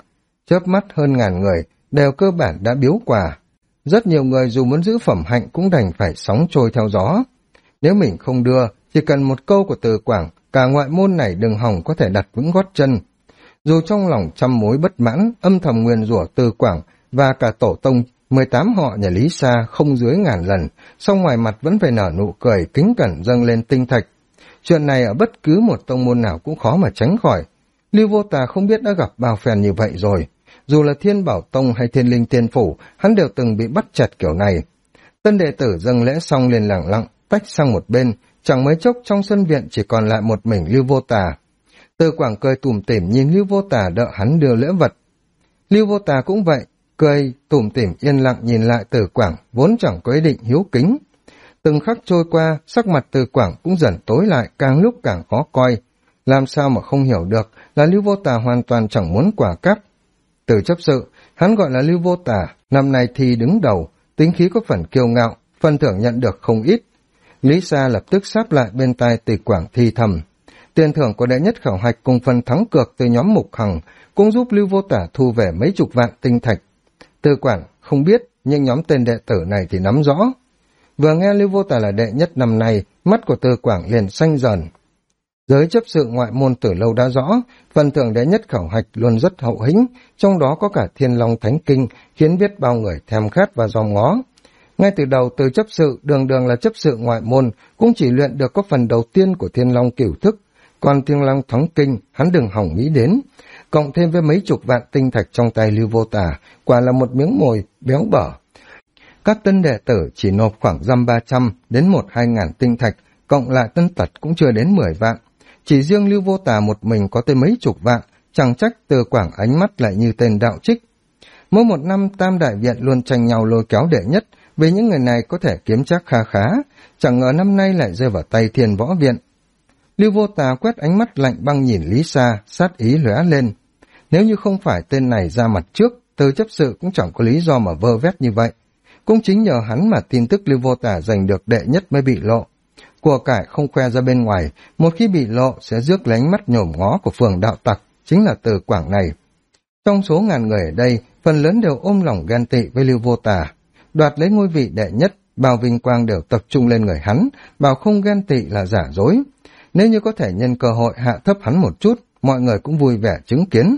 chớp mắt hơn ngàn người, đều cơ bản đã biếu quà. Rất nhiều người dù muốn giữ phẩm hạnh cũng đành phải sóng trôi theo gió. Nếu mình không đưa, chỉ cần một câu của Từ Quảng, cả ngoại môn này đừng hòng có thể đặt vững gót chân. Dù trong lòng trăm mối bất mãn, âm thầm nguyền rủa Từ Quảng và cả tổ tông 18 họ nhà Lý Sa không dưới ngàn lần, song ngoài mặt vẫn phải nở nụ cười kính cẩn dâng lên tinh thạch. Chuyện này ở bất cứ một tông môn nào cũng khó mà tránh khỏi. Lưu Vô Tà không biết đã gặp bao phen như vậy rồi. Dù là Thiên Bảo Tông hay Thiên Linh Tiên Phủ, hắn đều từng bị bắt chặt kiểu này. Tân đệ tử dâng lễ xong liền lẳng lặng, tách sang một bên, chẳng mấy chốc trong sân viện chỉ còn lại một mình Lưu Vô Tà. Từ Quảng cười tủm tỉm nhìn Lưu Vô Tà đợi hắn đưa lễ vật. Lưu Vô Tà cũng vậy, cười tủm tỉm yên lặng nhìn lại Từ Quảng, vốn chẳng có ý định hiếu kính. Từng khắc trôi qua, sắc mặt Từ Quảng cũng dần tối lại, càng lúc càng khó coi. Làm sao mà không hiểu được là Lưu Vô Tà hoàn toàn chẳng muốn quả cáp. Từ chấp sự, hắn gọi là Lưu Vô Tà, năm nay thi đứng đầu, tính khí có phần kiêu ngạo, phần thưởng nhận được không ít. Lý Sa lập tức sáp lại bên tai Từ Quảng thi thầm. Tiền thưởng của đệ nhất khảo hạch cùng phần thắng cược từ nhóm Mục Hằng cũng giúp Lưu Vô Tà thu về mấy chục vạn tinh thạch. Từ Quảng không biết, nhưng nhóm tên đệ tử này thì nắm rõ. Vừa nghe Lưu Vô Tà là đệ nhất năm nay, mắt của Từ Quảng liền xanh dần. Giới chấp sự ngoại môn từ lâu đã rõ, phần thưởng đệ nhất khảo hạch luôn rất hậu hĩnh, trong đó có cả Thiên Long Thánh Kinh, khiến biết bao người thèm khát và dòm ngó. Ngay từ đầu Từ chấp sự, đường đường là chấp sự ngoại môn, cũng chỉ luyện được có phần đầu tiên của Thiên Long Cửu Thức, còn Thiên Long Thánh Kinh hắn đừng hỏng nghĩ đến. Cộng thêm với mấy chục vạn tinh thạch trong tay Lưu Vô Tà, quả là một miếng mồi béo bở. Các tân đệ tử chỉ nộp khoảng dăm 300 đến 1-2 ngàn tinh thạch, cộng lại tân tật cũng chưa đến 10 vạn. Chỉ riêng Lưu Vô Tà một mình có tới mấy chục vạn, chẳng trách Từ Quảng ánh mắt lại như tên đạo trích. Mỗi một năm Tam Đại Viện luôn tranh nhau lôi kéo đệ nhất, vì những người này có thể kiếm chắc kha khá, chẳng ngờ năm nay lại rơi vào tay Thiên Võ Viện. Lưu Vô Tà quét ánh mắt lạnh băng nhìn Lý Sa, sát ý lóe lên. Nếu như không phải tên này ra mặt trước, Từ chấp sự cũng chẳng có lý do mà vơ vét như vậy. Cũng chính nhờ hắn mà tin tức Lưu Vô Tà giành được đệ nhất mới bị lộ. Của cải không khoe ra bên ngoài, một khi bị lộ sẽ rước lấy ánh mắt nhổm ngó của phường đạo tặc, chính là Từ Quảng này. Trong số ngàn người ở đây, phần lớn đều ôm lòng ghen tị với Lưu Vô Tà. Đoạt lấy ngôi vị đệ nhất, bao vinh quang đều tập trung lên người hắn, bảo không ghen tị là giả dối. Nếu như có thể nhân cơ hội hạ thấp hắn một chút, mọi người cũng vui vẻ chứng kiến.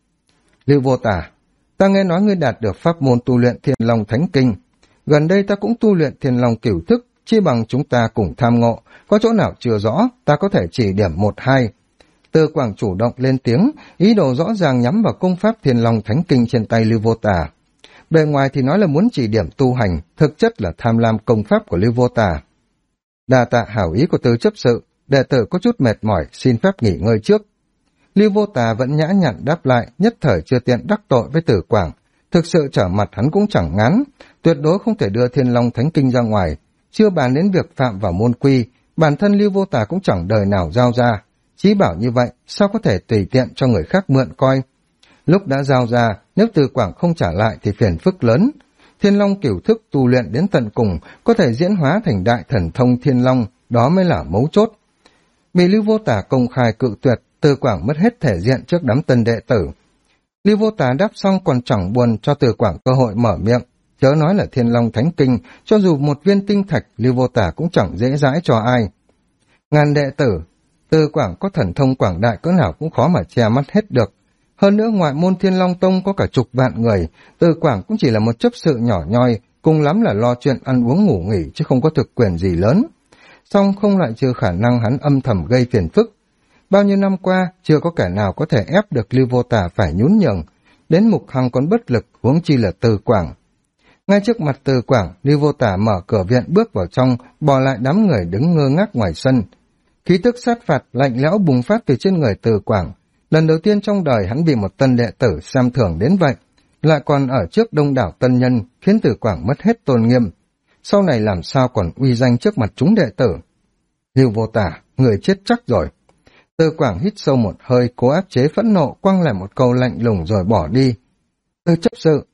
Lưu Vô Tà, ta nghe nói ngươi đạt được pháp môn tu luyện Thiên Long Thánh Kinh. Gần đây ta cũng tu luyện Thiên Long Cửu Thức, chi bằng chúng ta cùng tham ngộ, có chỗ nào chưa rõ, ta có thể chỉ điểm 1-2. Từ Quảng chủ động lên tiếng, ý đồ rõ ràng nhắm vào công pháp Thiên Long Thánh Kinh trên tay Lưu Vô Tà. Bề ngoài thì nói là muốn chỉ điểm tu hành, thực chất là tham lam công pháp của Lưu Vô Tà. Đa tạ hảo ý của Từ chấp sự, đệ tử có chút mệt mỏi, xin phép nghỉ ngơi trước. Lưu Vô Tà vẫn nhã nhặn đáp lại, nhất thời chưa tiện đắc tội với Từ Quảng. Thực sự trở mặt hắn cũng chẳng ngán, tuyệt đối không thể đưa Thiên Long Thánh Kinh ra ngoài. Chưa bàn đến việc phạm vào môn quy, bản thân Lưu Vô Tà cũng chẳng đời nào giao ra. Chí bảo như vậy, sao có thể tùy tiện cho người khác mượn coi. Lúc đã giao ra, nếu Từ Quảng không trả lại thì phiền phức lớn. Thiên Long Cửu Thức tu luyện đến tận cùng, có thể diễn hóa thành đại thần thông Thiên Long, đó mới là mấu chốt. Bị Lưu Vô Tà công khai cự tuyệt, Từ Quảng mất hết thể diện trước đám tân đệ tử. Lưu Vô Tà đáp xong còn chẳng buồn cho Từ Quảng cơ hội mở miệng. Chớ nói là Thiên Long Thánh Kinh, cho dù một viên tinh thạch, Lưu Vô Tà cũng chẳng dễ dãi cho ai. Ngàn đệ tử, Từ Quảng có thần thông quảng đại cỡ nào cũng khó mà che mắt hết được. Hơn nữa ngoại môn Thiên Long Tông có cả chục vạn người, Từ Quảng cũng chỉ là một chấp sự nhỏ nhoi, cùng lắm là lo chuyện ăn uống ngủ nghỉ chứ không có thực quyền gì lớn. Song không loại trừ khả năng hắn âm thầm gây phiền phức. Bao nhiêu năm qua, chưa có kẻ nào có thể ép được Lưu Vô Tà phải nhún nhường, đến Mục Hằng còn bất lực, huống chi là Từ Quảng. Ngay trước mặt Từ Quảng, Lưu Vô Tà mở cửa viện bước vào trong, bỏ lại đám người đứng ngơ ngác ngoài sân. Khí tức sát phạt lạnh lẽo bùng phát từ trên người Từ Quảng. Lần đầu tiên trong đời hắn bị một tân đệ tử xem thường đến vậy, lại còn ở trước đông đảo tân nhân, khiến Từ Quảng mất hết tôn nghiêm. Sau này làm sao còn uy danh trước mặt chúng đệ tử. Lưu Vô Tà, người chết chắc rồi. Từ Quảng hít sâu một hơi, cố áp chế phẫn nộ, quăng lại một câu lạnh lùng rồi bỏ đi. Từ chấp sự,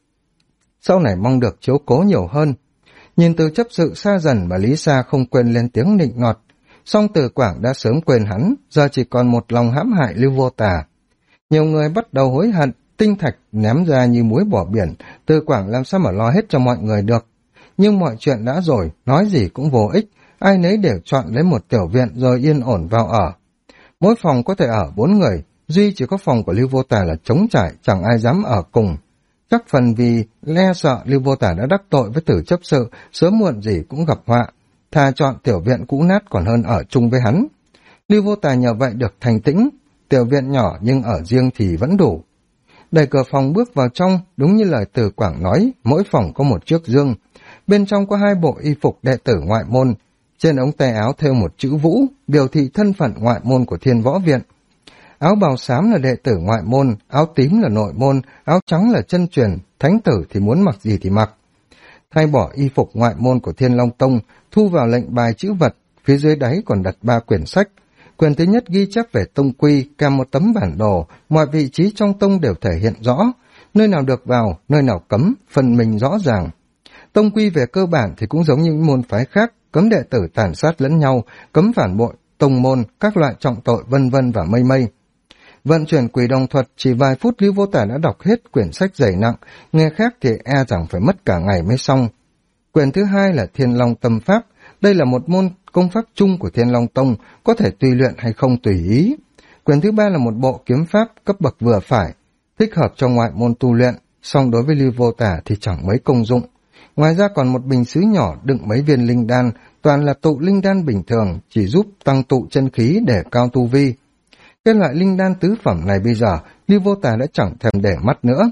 sau này mong được chiếu cố nhiều hơn. Nhìn Từ chấp sự xa dần mà Lý Sa không quên lên tiếng nịnh ngọt. Song Từ Quảng đã sớm quên hắn, giờ chỉ còn một lòng hãm hại Lưu Vô Tà. Nhiều người bắt đầu hối hận, tinh thạch ném ra như muối bỏ biển, Từ Quảng làm sao mà lo hết cho mọi người được. Nhưng mọi chuyện đã rồi, nói gì cũng vô ích, ai nấy đều chọn lấy một tiểu viện rồi yên ổn vào ở. Mỗi phòng có thể ở 4 người, duy chỉ có phòng của Lưu Vô Tà là trống trải, chẳng ai dám ở cùng. Chắc phần vì le sợ Lưu Vô Tà đã đắc tội với Tử Chấp Sự, sớm muộn gì cũng gặp họa, thà chọn tiểu viện cũ nát còn hơn ở chung với hắn. Lưu Vô Tà nhờ vậy được thành tĩnh, tiểu viện nhỏ nhưng ở riêng thì vẫn đủ. Đẩy cửa phòng bước vào trong, đúng như lời Từ Quảng nói, mỗi phòng có một chiếc giường. Bên trong có 2 bộ y phục đệ tử ngoại môn, trên ống tay áo thêu một chữ Vũ, biểu thị thân phận ngoại môn của Thiên Võ Viện. Áo bào xám là đệ tử ngoại môn, áo tím là nội môn, áo trắng là chân truyền, thánh tử thì muốn mặc gì thì mặc. Thay bỏ y phục ngoại môn của Thiên Long Tông, thu vào lệnh bài chữ vật, phía dưới đáy còn đặt 3 quyển sách. Quyển thứ nhất ghi chép về tông quy, kèm một tấm bản đồ, mọi vị trí trong tông đều thể hiện rõ, nơi nào được vào, nơi nào cấm, phần mình rõ ràng. Tông quy về cơ bản thì cũng giống như những môn phái khác, cấm đệ tử tàn sát lẫn nhau, cấm phản bội, tông môn, các loại trọng tội vân vân và mây mây. Vận chuyển quỷ đồng thuật chỉ vài phút Lưu Vô Tà đã đọc hết quyển sách dày nặng, nghe khác thì e rằng phải mất cả ngày mới xong. Quyển thứ hai là Thiên Long Tâm Pháp, đây là một môn công pháp chung của Thiên Long Tông, có thể tùy luyện hay không tùy ý. Quyển thứ ba là một bộ kiếm pháp cấp bậc vừa phải, thích hợp cho ngoại môn tu luyện, song đối với Lưu Vô Tà thì chẳng mấy công dụng. Ngoài ra còn một bình sứ nhỏ đựng mấy viên linh đan, toàn là tụ linh đan bình thường, chỉ giúp tăng tụ chân khí để cao tu vi. Cái loại linh đan tứ phẩm này bây giờ, Lưu Vô Tà đã chẳng thèm để mắt nữa.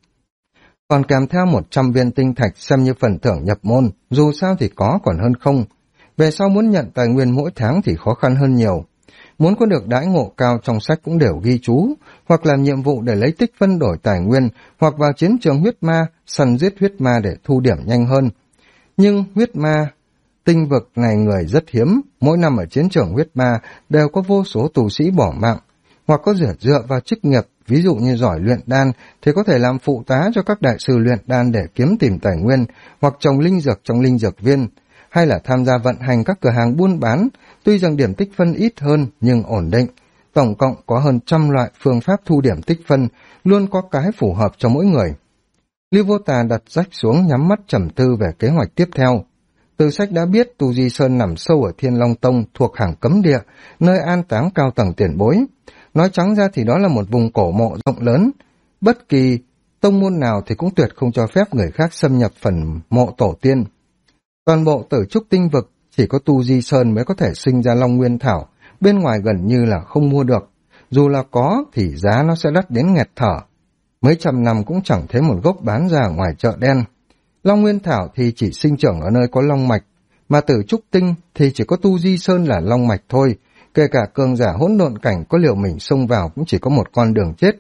Còn kèm theo 100 viên tinh thạch xem như phần thưởng nhập môn, dù sao thì có còn hơn không. Về sau muốn nhận tài nguyên mỗi tháng thì khó khăn hơn nhiều. Muốn có được đãi ngộ cao trong sách cũng đều ghi chú, hoặc làm nhiệm vụ để lấy tích phân đổi tài nguyên, hoặc vào chiến trường huyết ma, săn giết huyết ma để thu điểm nhanh hơn. Nhưng huyết ma, tinh vực này người rất hiếm, mỗi năm ở chiến trường huyết ma đều có vô số tù sĩ bỏ mạng, hoặc có dựa vào chức nghiệp, ví dụ như giỏi luyện đan thì có thể làm phụ tá cho các đại sư luyện đan để kiếm tìm tài nguyên, hoặc trồng linh dược trong linh dược viên, hay là tham gia vận hành các cửa hàng buôn bán, tuy rằng điểm tích phân ít hơn nhưng ổn định. Tổng cộng có hơn 100 loại phương pháp thu điểm tích phân, luôn có cái phù hợp cho mỗi người. Lưu Vô Tà đặt rách xuống nhắm mắt trầm tư về kế hoạch tiếp theo. Từ sách đã biết Tu Di Sơn nằm sâu ở Thiên Long Tông thuộc hàng cấm địa, nơi an táng cao tầng tiền bối. Nói trắng ra thì đó là một vùng cổ mộ rộng lớn. Bất kỳ tông môn nào thì cũng tuyệt không cho phép người khác xâm nhập phần mộ tổ tiên. Toàn bộ Tử Trúc tinh vực chỉ có Tu Di Sơn mới có thể sinh ra Long Nguyên Thảo, bên ngoài gần như là không mua được. Dù là có thì giá nó sẽ đắt đến nghẹt thở. Mấy trăm năm cũng chẳng thấy một gốc bán ra ngoài chợ đen. Long Nguyên Thảo thì chỉ sinh trưởng ở nơi có long mạch, mà Tử Trúc tinh thì chỉ có Tu Di Sơn là long mạch thôi. Kể cả cường giả hỗn độn cảnh có liều mình xông vào cũng chỉ có một con đường chết.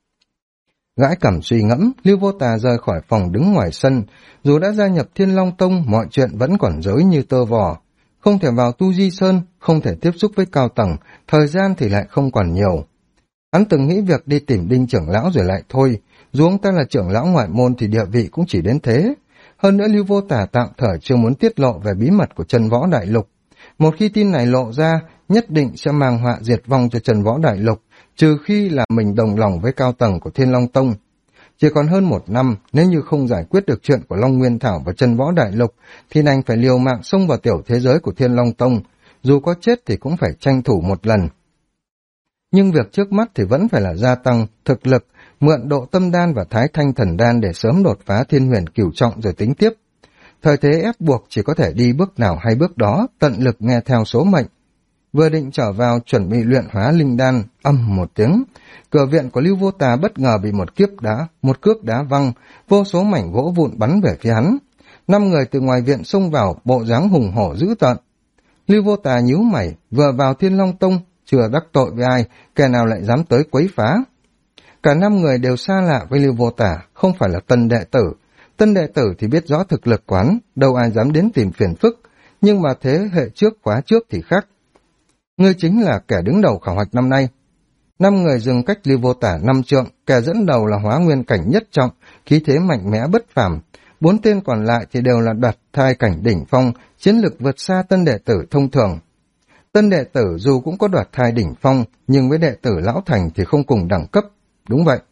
Gãi cằm suy ngẫm, Lưu Vô Tà rời khỏi phòng đứng ngoài sân. Dù đã gia nhập Thiên Long Tông, mọi chuyện vẫn còn rối như tơ vò. Không thể vào Tu Di Sơn, không thể tiếp xúc với cao tầng, thời gian thì lại không còn nhiều. Hắn từng nghĩ việc đi tìm Đinh trưởng lão rồi lại thôi, dù ông ta là trưởng lão ngoại môn thì địa vị cũng chỉ đến thế. Hơn nữa Lưu Vô Tà tạm thời chưa muốn tiết lộ về bí mật của Chân Võ Đại Lục. Một khi tin này lộ ra, nhất định sẽ mang họa diệt vong cho Chân Võ Đại Lục, trừ khi là mình đồng lòng với cao tầng của Thiên Long Tông. Chỉ còn hơn 1 năm, nếu như không giải quyết được chuyện của Long Nguyên Thảo và Chân Võ Đại Lục, thì đành phải liều mạng xông vào tiểu thế giới của Thiên Long Tông, dù có chết thì cũng phải tranh thủ một lần. Nhưng việc trước mắt thì vẫn phải là gia tăng thực lực, mượn độ tâm đan và thái thanh thần đan để sớm đột phá thiên huyền cửu trọng rồi tính tiếp. Thời thế ép buộc chỉ có thể đi bước nào hay bước đó, tận lực nghe theo số mệnh. Vừa định trở vào chuẩn bị luyện hóa linh đan, âm một tiếng, cửa viện của Lưu Vô Tà bất ngờ bị một cước đá văng, vô số mảnh gỗ vụn bắn về phía hắn. 5 người từ ngoài viện xông vào, bộ dáng hùng hổ dữ tợn. Lưu Vô Tà nhíu mày, vừa vào Thiên Long Tông, chưa đắc tội với ai, kẻ nào lại dám tới quấy phá. Cả 5 người đều xa lạ với Lưu Vô Tà, không phải là tân đệ tử. Tân đệ tử thì biết rõ thực lực quán, đâu ai dám đến tìm phiền phức, nhưng mà thế hệ trước khóa trước thì khác. Ngươi chính là kẻ đứng đầu khảo hạch năm nay. 5 người dừng cách Lưu Vô Tà 5 trượng, kẻ dẫn đầu là Hóa Nguyên cảnh nhất trọng, khí thế mạnh mẽ bất phàm. 4 tên còn lại thì đều là đoạt thai cảnh đỉnh phong, chiến lực vượt xa tân đệ tử thông thường. Tân đệ tử dù cũng có đoạt thai đỉnh phong, nhưng với đệ tử lão thành thì không cùng đẳng cấp. Đúng vậy,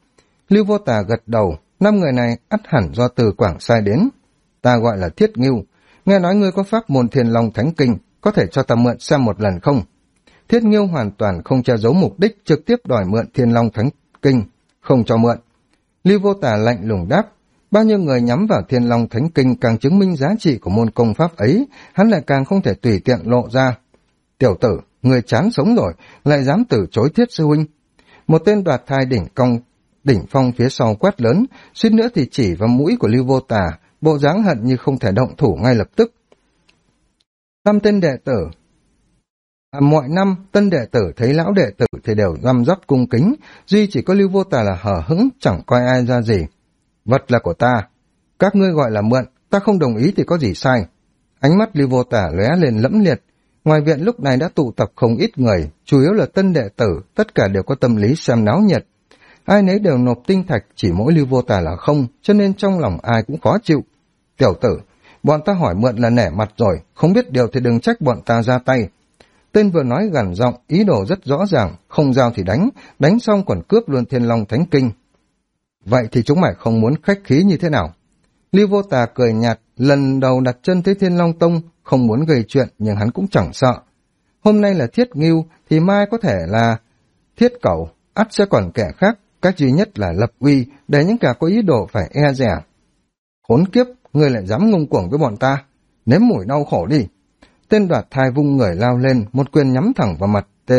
Lưu Vô Tà gật đầu, 5 người này ắt hẳn do Từ Quảng sai đến. Ta gọi là Thiết Ngưu, nghe nói ngươi có pháp môn Thiên Long Thánh Kinh, có thể cho ta mượn xem một lần không? Thiết Ngưu hoàn toàn không che giấu mục đích, trực tiếp đòi mượn Thiên Long Thánh Kinh, không cho mượn. Lưu Vô Tà lạnh lùng đáp, bao nhiêu người nhắm vào Thiên Long Thánh Kinh càng chứng minh giá trị của môn công pháp ấy, hắn lại càng không thể tùy tiện lộ ra. Tiểu tử, người chán sống rồi, lại dám từ chối Thiết sư huynh. Một tên đoạt thai đỉnh phong phía sau quát lớn, suýt nữa thì chỉ vào mũi của Lưu Vô Tà, bộ dáng hận như không thể động thủ ngay lập tức. 5 tên đệ tử. Mọi năm, tân đệ tử thấy lão đệ tử thì đều răm rắp cung kính, duy chỉ có Lưu Vô Tà là hờ hững, chẳng coi ai ra gì. Vật là của ta, các ngươi gọi là mượn, ta không đồng ý thì có gì sai. Ánh mắt Lưu Vô Tà lóe lên lẫm liệt. Ngoài viện lúc này đã tụ tập không ít người, chủ yếu là tân đệ tử, tất cả đều có tâm lý xem náo nhiệt. Ai nấy đều nộp tinh thạch, chỉ mỗi Lưu Vô Tà là không, cho nên trong lòng ai cũng khó chịu. Tiểu tử, bọn ta hỏi mượn là nể mặt rồi, không biết điều thì đừng trách bọn ta ra tay. Tên vừa nói gằn giọng, ý đồ rất rõ ràng, không giao thì đánh xong còn cướp luôn Thiên Long Thánh Kinh. Vậy thì chúng mày không muốn khách khí như thế nào? Lưu Vô Tà cười nhạt, lần đầu đặt chân tới Thiên Long Tông, không muốn gây chuyện nhưng hắn cũng chẳng sợ. Hôm nay là Thiết Ngưu thì mai có thể là Thiết Cẩu, ắt sẽ còn kẻ khác, cách duy nhất là lập uy để những kẻ có ý đồ phải e dè. Khốn kiếp, ngươi lại dám ngông cuồng với bọn ta, nếm mùi đau khổ đi. Tên đoạt thai vung người lao lên, một quyền nhắm thẳng vào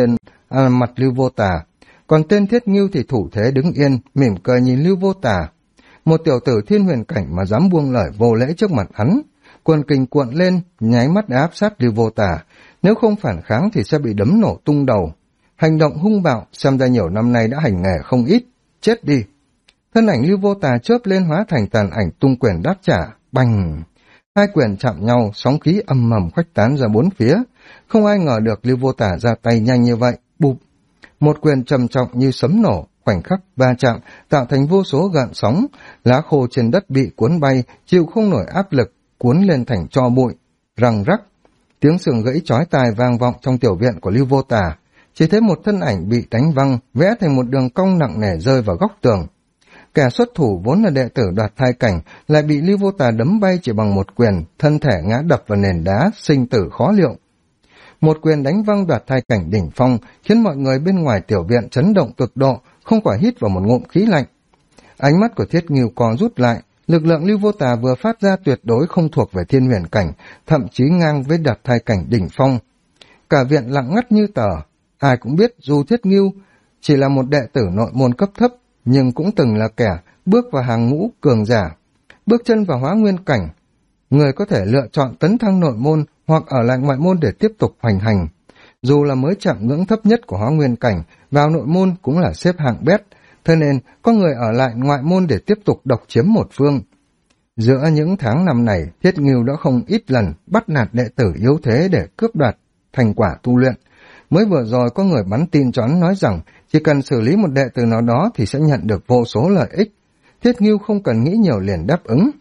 mặt Lưu Vô Tà. Còn tên Thiết Ngưu thì thủ thế đứng yên, mỉm cười nhìn Lưu Vô Tà. Một tiểu tử thiên huyền cảnh mà dám buông lời vô lễ trước mặt hắn. Quần kình cuộn lên, nháy mắt áp sát Lưu Vô Tà. Nếu không phản kháng thì sẽ bị đấm nổ tung đầu. Hành động hung bạo, xem ra nhiều năm nay đã hành nghề không ít. Chết đi! Thân ảnh Lưu Vô Tà chớp lên hóa thành tàn ảnh tung quyền đáp trả. Bành! 2 quyền chạm nhau, sóng khí âm mầm khuếch tán ra 4 phía. Không ai ngờ được Lưu Vô Tà ra tay nhanh như vậy. Bụp! Một quyền trầm trọng như sấm nổ, khoảnh khắc va chạm, tạo thành vô số gợn sóng. Lá khô trên đất bị cuốn bay, chịu không nổi áp lực, cuốn lên thành tro bụi. Răng rắc! Tiếng sườn gãy chói tai vang vọng trong tiểu viện của Lưu Vô Tà. Chỉ thấy một thân ảnh bị đánh văng, vẽ thành một đường cong nặng nề rơi vào góc tường. Kẻ xuất thủ vốn là đệ tử đoạt thai cảnh, lại bị Lưu Vô Tà đấm bay chỉ bằng một quyền, thân thể ngã đập vào nền đá, sinh tử khó liệu. Một quyền đánh văng đoạt thai cảnh đỉnh phong, khiến mọi người bên ngoài tiểu viện chấn động cực độ, không khỏi hít vào một ngụm khí lạnh. Ánh mắt của Thiết Ngưu co rút lại, lực lượng Lưu Vô Tà vừa phát ra tuyệt đối không thuộc về thiên huyền cảnh, thậm chí ngang với đoạt thai cảnh đỉnh phong. Cả viện lặng ngắt như tờ, ai cũng biết dù Thiết Ngưu chỉ là một đệ tử nội môn cấp thấp, nhưng cũng từng là kẻ bước vào hàng ngũ cường giả. Bước chân vào hóa nguyên cảnh, người có thể lựa chọn tấn thăng nội môn hoặc ở lại ngoại môn để tiếp tục hoành hành. Dù là mới chạm ngưỡng thấp nhất của hóa nguyên cảnh, vào nội môn cũng là xếp hạng bét, thế nên có người ở lại ngoại môn để tiếp tục độc chiếm một phương. Giữa những tháng năm này, Thiết Ngưu đã không ít lần bắt nạt đệ tử yếu thế để cướp đoạt thành quả tu luyện. Mới vừa rồi có người bắn tin cho hắn nói rằng chỉ cần xử lý một đệ tử nào đó thì sẽ nhận được vô số lợi ích. Thiết Ngưu không cần nghĩ nhiều liền đáp ứng.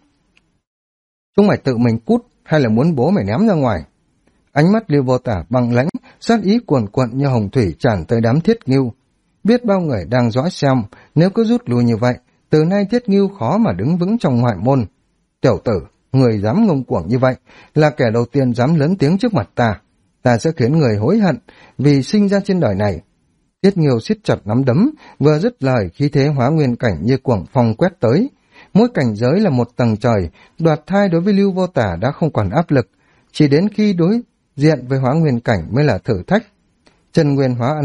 Chúng mày tự mình cút hay là muốn bố mày ném ra ngoài? Ánh mắt Lưu Vô Tà băng lãnh, sát ý cuồn cuộn như hồng thủy tràn tới đám Thiết Ngưu. Biết bao người đang dõi xem, nếu cứ rút lui như vậy, từ nay Thiết Ngưu khó mà đứng vững trong ngoại môn. Tiểu tử, người dám ngông cuồng như vậy, là kẻ đầu tiên dám lớn tiếng trước mặt ta. Ta sẽ khiến người hối hận vì sinh ra trên đời này. Thiết Ngưu siết chặt nắm đấm, vừa dứt lời khí thế hóa nguyên cảnh như cuồng phong quét tới. Mỗi cảnh giới là một tầng trời, đoạt thai đối với Lưu Vô Tà đã không còn áp lực, chỉ đến khi đối diện với hóa nguyên cảnh mới là thử thách. Chân nguyên hóa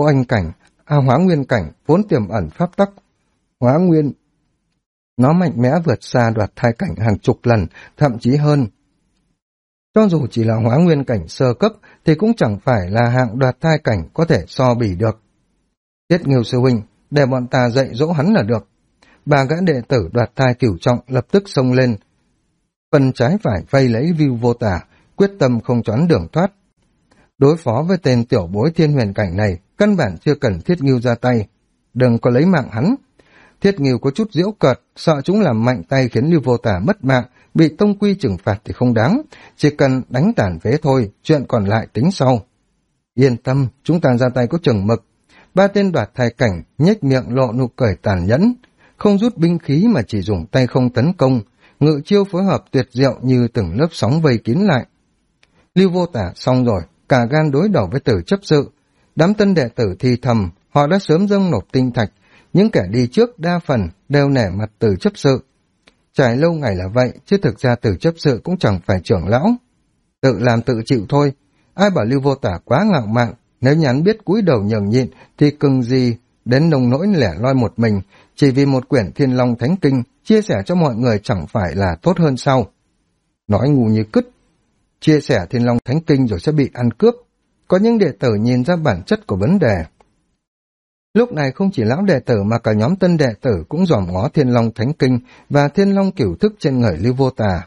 nguyên cảnh vốn tiềm ẩn pháp tắc hóa nguyên, nó mạnh mẽ vượt xa đoạt thai cảnh hàng chục lần, thậm chí hơn. Cho dù chỉ là hóa nguyên cảnh sơ cấp thì cũng chẳng phải là hạng đoạt thai cảnh có thể so bì được. Thiết Ngưu sư huynh, để bọn ta dạy dỗ hắn là được. 3 gã đệ tử đoạt thai cửu trọng lập tức xông lên, phần trái phải vây lấy Lưu Vô Tà, quyết tâm không choán đường thoát. Đối phó với tên tiểu bối thiên huyền cảnh này, căn bản chưa cần Thiết Ngưu ra tay. Đừng có lấy mạng hắn. Thiết Ngưu có chút giễu cợt, sợ chúng làm mạnh tay khiến Lưu Vô Tà mất mạng, bị tông quy trừng phạt thì không đáng, chỉ cần đánh tàn phế thôi, chuyện còn lại tính sau. Yên tâm, chúng ta ra tay có chừng mực. 3 tên đoạt thai cảnh nhếch miệng lộ nụ cười tàn nhẫn. không rút binh khí mà chỉ dùng tay không tấn công, ngự chiêu phối hợp tuyệt diệu như từng lớp sóng vây kín lại. Lưu Vô Tả xong rồi, cả gan đối đầu với Tử chấp sự. Đám tân đệ tử thì thầm, họ đã sớm dâng nộp tinh thạch, những kẻ đi trước đa phần đều nể mặt Tử chấp sự. Trải lâu ngày là vậy, chứ thực ra Tử chấp sự cũng chẳng phải trưởng lão. Tự làm tự chịu thôi, ai bảo Lưu Vô Tả quá ngạo mạn, nếu nhắn biết cúi đầu nhường nhịn thì cưng gì đến nông nỗi lẻ loi một mình, chỉ vì một quyển Thiên Long Thánh Kinh chia sẻ cho mọi người chẳng phải là tốt hơn sao? Nói ngu như cứt, chia sẻ Thiên Long Thánh Kinh rồi sẽ bị ăn cướp. Có những đệ tử nhìn ra bản chất của vấn đề. Lúc này không chỉ lão đệ tử mà cả nhóm tân đệ tử cũng dòm ngó Thiên Long Thánh Kinh và Thiên Long Cửu Thức trên người Lưu Vô Tả.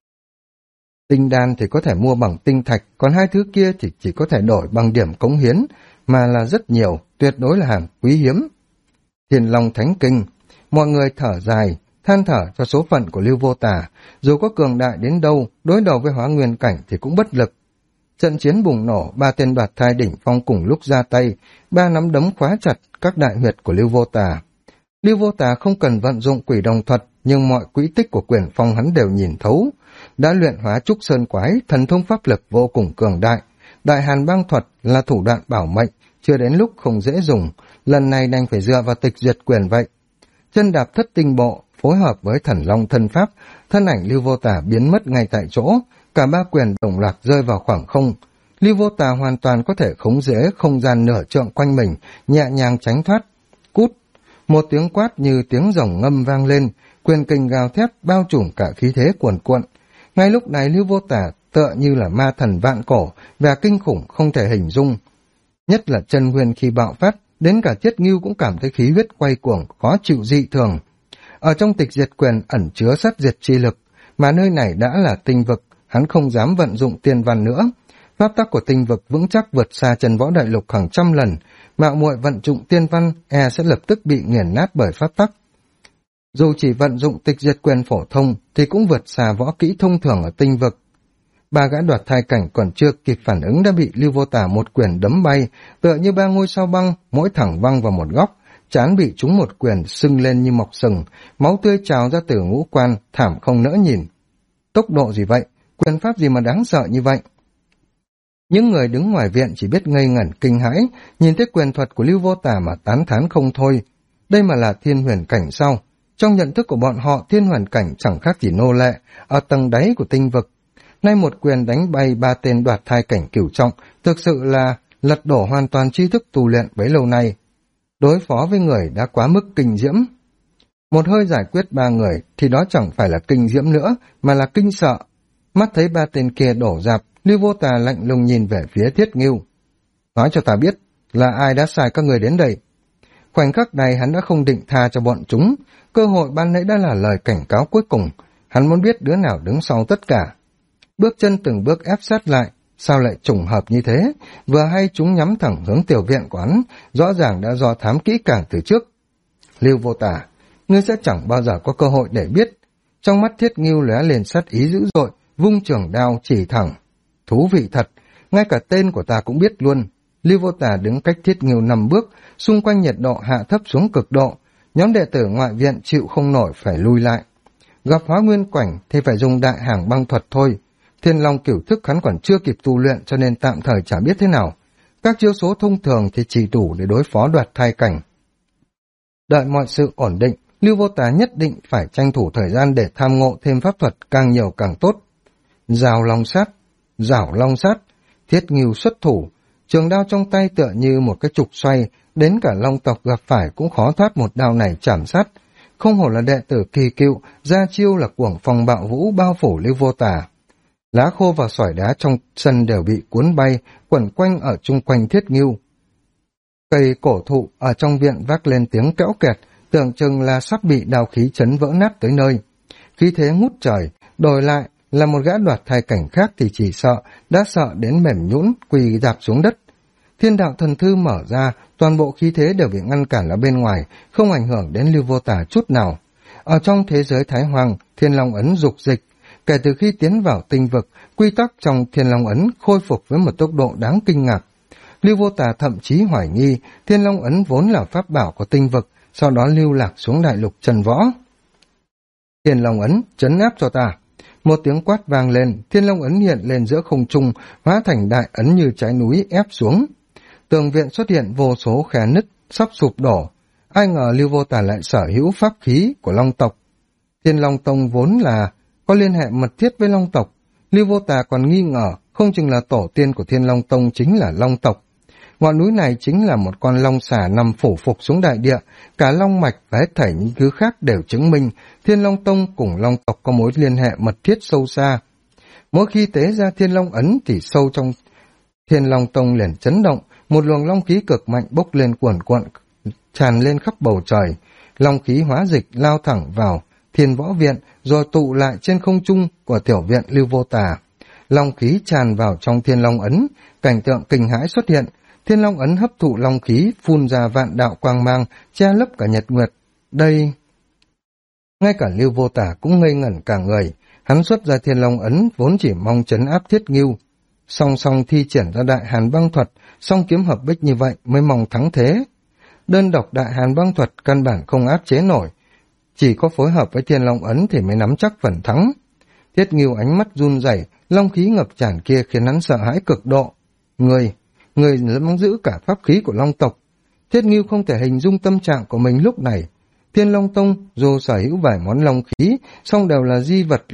Tinh đan thì có thể mua bằng tinh thạch, còn hai thứ kia thì chỉ có thể đổi bằng điểm cống hiến, mà là rất nhiều, tuyệt đối là hàng quý hiếm. Thiên Long Thánh Kinh, mọi người thở dài, than thở cho số phận của Lưu Vô Tả, dù có cường đại đến đâu, đối đầu với Hóa Nguyên cảnh thì cũng bất lực. Trận chiến bùng nổ, 3 tên đoạt thai đỉnh phong cùng lúc ra tay, 3 nắm đấm khóa chặt các đại huyệt của Lưu Vô Tả. Lưu Vô Tả không cần vận dụng quỷ đồng thuật, nhưng mọi quỹ tích của quyền phong hắn đều nhìn thấu. Đã luyện hóa trúc sơn quái, thần thông pháp lực vô cùng cường đại. Đại hàn băng thuật là thủ đoạn bảo mệnh, chưa đến lúc không dễ dùng, lần này đành phải dựa vào tịch duyệt quyền vậy. Chân đạp thất tinh bộ, phối hợp với thần long thân pháp, thân ảnh Lưu Vô Tả biến mất ngay tại chỗ, cả 3 quyền đồng loạt rơi vào khoảng không. Lưu Vô Tả hoàn toàn có thể khống chế không gian nửa trượng quanh mình, nhẹ nhàng tránh thoát. Cút! Một tiếng quát như tiếng rồng ngâm vang lên, quyền kình gào thét bao trùm cả khí thế cuồn cuộn. Ngay lúc này Lưu Vô Tả tựa như là ma thần vạn cổ và kinh khủng không thể hình dung. Nhất là chân nguyên khi bạo phát, đến cả Thiết Ngưu cũng cảm thấy khí huyết quay cuồng, khó chịu dị thường. Ở trong tịch diệt quyền ẩn chứa sát diệt chi lực, mà nơi này đã là tinh vực, hắn không dám vận dụng tiên văn nữa. Pháp tắc của tinh vực vững chắc vượt xa chân võ đại lục hàng trăm lần, mạo muội vận dụng tiên văn sẽ lập tức bị nghiền nát bởi pháp tắc. Dù chỉ vận dụng tịch diệt quyền phổ thông thì cũng vượt xa võ kỹ thông thường ở tinh vực. 3 gã đoạt thai cảnh còn chưa kịp phản ứng đã bị Lưu Vô Tả một quyền đấm bay, tựa như 3 ngôi sao băng, mỗi thẳng văng vào một góc, trán bị trúng một quyền sưng lên như mọc sừng, máu tươi trào ra từ ngũ quan, thảm không nỡ nhìn. Tốc độ gì vậy? Quyền pháp gì mà đáng sợ như vậy? Những người đứng ngoài viện chỉ biết ngây ngẩn kinh hãi, nhìn thấy quyền thuật của Lưu Vô Tả mà tán thán không thôi. Đây mà là thiên huyền cảnh sao? Trong nhận thức của bọn họ, thiên huyền cảnh chẳng khác gì nô lệ, ở tầng đáy của tinh vực. Nay một quyền đánh bay 3 tên đoạt thai cảnh cửu trọng, thực sự là lật đổ hoàn toàn tri thức tu luyện bấy lâu nay. Đối phó với người đã quá mức kinh diễm. Một hơi giải quyết 3 người thì đó chẳng phải là kinh diễm nữa, mà là kinh sợ. Mắt thấy 3 tên kia đổ rạp, Lưu Vô Tả lạnh lùng nhìn về phía Thiết Ngưu. Nói cho ta biết, là ai đã sai các người đến đây? Khoảnh khắc này hắn đã không định tha cho bọn chúng, cơ hội ban nãy đã là lời cảnh cáo cuối cùng, hắn muốn biết đứa nào đứng sau tất cả. Bước chân từng bước ép sát lại, sao lại trùng hợp như thế? Vừa hay chúng nhắm thẳng hướng tiểu viện của hắn, rõ ràng đã do thám kỹ càng từ trước. Lưu Vô Tả, ngươi sẽ chẳng bao giờ có cơ hội để biết. Trong mắt Thiết Ngưu lóe lên sát ý dữ dội, vung trường đao chỉ thẳng. Thú vị thật, ngay cả tên của ta cũng biết luôn. Lưu Vô Tả đứng cách Thiết Ngưu 5 bước, xung quanh nhiệt độ hạ thấp xuống cực độ. Nhóm đệ tử ngoại viện chịu không nổi phải lui lại. Gặp Hóa Nguyên cảnh thì phải dùng đại hàng băng thuật thôi. Thiên Long Cửu Thức hắn còn chưa kịp tu luyện cho nên tạm thời chả biết thế nào. Các chiêu số thông thường thì chỉ đủ để đối phó đoạt thai cảnh. Đợi mọi sự ổn định, Lưu Vô Tả nhất định phải tranh thủ thời gian để tham ngộ thêm pháp thuật càng nhiều càng tốt. Rào long sát, Thiết Ngưu xuất thủ, trường đao trong tay tựa như một cái trục xoay, đến cả Long tộc gặp phải cũng khó thoát một đao này chảm sát. Không hổ là đệ tử kỳ cựu, ra chiêu là cuồng phong bạo vũ bao phủ Lưu Vô Tả. Lá khô và sỏi đá trong sân đều bị cuốn bay, quẩn quanh ở chung quanh Thiết Ngưu. Cây cổ thụ ở trong viện vác lên tiếng kẽo kẹt, tưởng chừng là sắp bị đao khí chấn vỡ nát tới nơi. Khí thế ngút trời, đổi lại là một gã đoạt thai cảnh khác thì chỉ sợ, đã sợ đến mềm nhũn quỳ dạp xuống đất. Thiên đạo thần thư mở ra, toàn bộ khí thế đều bị ngăn cản ở bên ngoài, không ảnh hưởng đến Lưu Vô Tả chút nào. Ở trong thế giới Thái Hoàng, Thiên Long ấn dục dịch, kể từ khi tiến vào tinh vực, quy tắc trong Thiên Long ấn khôi phục với một tốc độ đáng kinh ngạc. Lưu Vô Tả thậm chí hoài nghi, Thiên Long ấn vốn là pháp bảo của tinh vực, sau đó lưu lạc xuống đại lục Trần Võ. Thiên Long ấn, trấn áp cho ta. Một tiếng quát vang lên, Thiên Long ấn hiện lên giữa không trung, hóa thành đại ấn như trái núi ép xuống. Tường viện xuất hiện vô số khe nứt, sắp sụp đổ. Ai ngờ Lưu Vô Tà lại sở hữu pháp khí của Long tộc. Thiên Long Tông vốn là có liên hệ mật thiết với Long tộc. Lưu Vô Tà còn nghi ngờ không chừng là tổ tiên của Thiên Long Tông chính là Long tộc. Ngọn núi này chính là một con long xà nằm phủ phục xuống đại địa, cả long mạch và hết thảy những thứ khác đều chứng minh Thiên Long Tông cùng Long tộc có mối liên hệ mật thiết sâu xa. Mỗi khi tế ra Thiên Long ấn thì sâu trong Thiên Long Tông liền chấn động, một luồng long khí cực mạnh bốc lên cuồn cuộn tràn lên khắp bầu trời, long khí hóa dịch lao thẳng vào Thiên Võ Viện rồi tụ lại trên không trung của tiểu viện Lưu Vô Tà. Long khí tràn vào trong Thiên Long ấn, cảnh tượng kinh hãi xuất hiện. Thiên Long ấn hấp thụ long khí, phun ra vạn đạo quang mang, che lấp cả nhật nguyệt. Đây... Ngay cả Lưu Vô Tà cũng ngây ngẩn cả người. Hắn xuất ra Thiên Long ấn vốn chỉ mong trấn áp Thiết Ngưu. Song song thi triển ra Đại Hàn băng thuật, song kiếm hợp bích như vậy mới mong thắng thế. Đơn độc Đại Hàn băng thuật căn bản không áp chế nổi. Chỉ có phối hợp với Thiên Long ấn thì mới nắm chắc phần thắng. Thiết Ngưu ánh mắt run rẩy, long khí ngập tràn kia khiến hắn sợ hãi cực độ. Người nắm giữ cả pháp khí của Long tộc. Thiết Ngưu không thể hình dung tâm trạng của mình lúc này. Thiên Long Tông dù sở hữu vài món long khí, song đều là di vật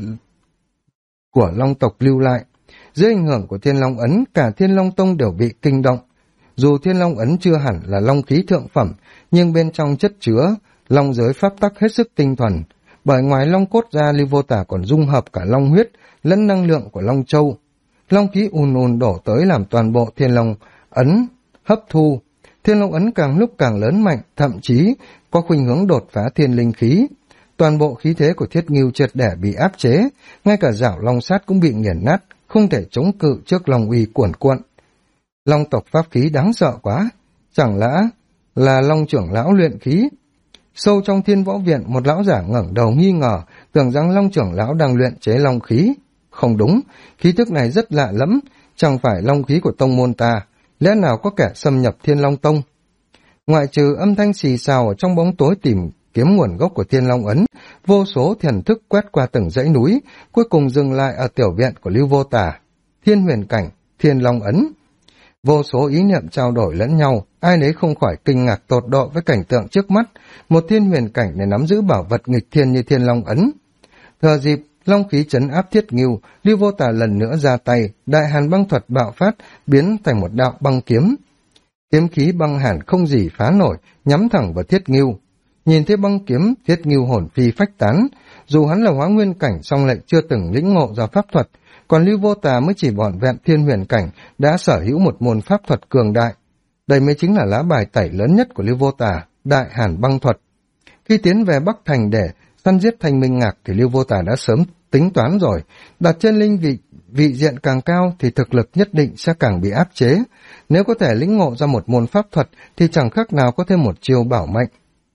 của Long tộc lưu lại. Dưới ảnh hưởng của Thiên Long ấn, cả Thiên Long Tông đều bị kinh động. Dù Thiên Long ấn chưa hẳn là long khí thượng phẩm, nhưng bên trong chất chứa long giới pháp tắc hết sức tinh thuần. Bởi ngoài long cốt ra, Lưu Vô Tà còn dung hợp cả long huyết lẫn năng lượng của Long Châu. Long khí ùn ùn đổ tới làm toàn bộ Thiên Long ấn hấp thu. Thiên Long ấn càng lúc càng lớn mạnh, thậm chí có khuynh hướng đột phá thiên linh khí. Toàn bộ khí thế của Thiết Ngưu triệt để bị áp chế, ngay cả rảo long sát cũng bị nghiền nát, không thể chống cự trước long uy cuồn cuộn. Long tộc pháp khí đáng sợ quá, chẳng lẽ là Long trưởng lão luyện khí? Sâu trong Thiên Võ Viện, một lão giả ngẩng đầu nghi ngờ, tưởng rằng Long trưởng lão đang luyện chế long khí. Không đúng, khí tức này rất lạ lẫm, chẳng phải long khí của tông môn ta, lẽ nào có kẻ xâm nhập Thiên Long Tông? Ngoại trừ âm thanh xì xào ở trong bóng tối tìm kiếm nguồn gốc của Thiên Long ấn, vô số thiền thức quét qua từng dãy núi, cuối cùng dừng lại ở tiểu viện của Lưu Vô Tà. Thiên huyền cảnh, Thiên Long ấn. Vô số ý niệm trao đổi lẫn nhau, ai nấy không khỏi kinh ngạc tột độ với cảnh tượng trước mắt, một thiên huyền cảnh để nắm giữ bảo vật nghịch thiên như Thiên Long ấn. Thừa dịp long khí trấn áp Thiết Ngưu, Lưu Vô Tà lần nữa ra tay, Đại Hàn băng thuật bạo phát, biến thành một đạo băng kiếm. Kiếm khí băng hàn không gì phá nổi, nhắm thẳng vào Thiết Ngưu. Nhìn thấy băng kiếm, Thiết Ngưu hồn phi phách tán. Dù hắn là hóa nguyên cảnh, song lại chưa từng lĩnh ngộ ra pháp thuật, còn Lưu Vô Tà mới chỉ vỏn vẹn thiên huyền cảnh, đã sở hữu một môn pháp thuật cường đại. Đây mới chính là lá bài tẩy lớn nhất của Lưu Vô Tà, Đại Hàn băng thuật. Khi tiến về Bắc Thành để săn giết Thanh Minh Ngạc thì Lưu Vô Tà đã sớm tính toán rồi, đặt chân linh vị diện càng cao thì thực lực nhất định sẽ càng bị áp chế. Nếu có thể lĩnh ngộ ra một môn pháp thuật thì chẳng khác nào có thêm một chiêu bảo mệnh.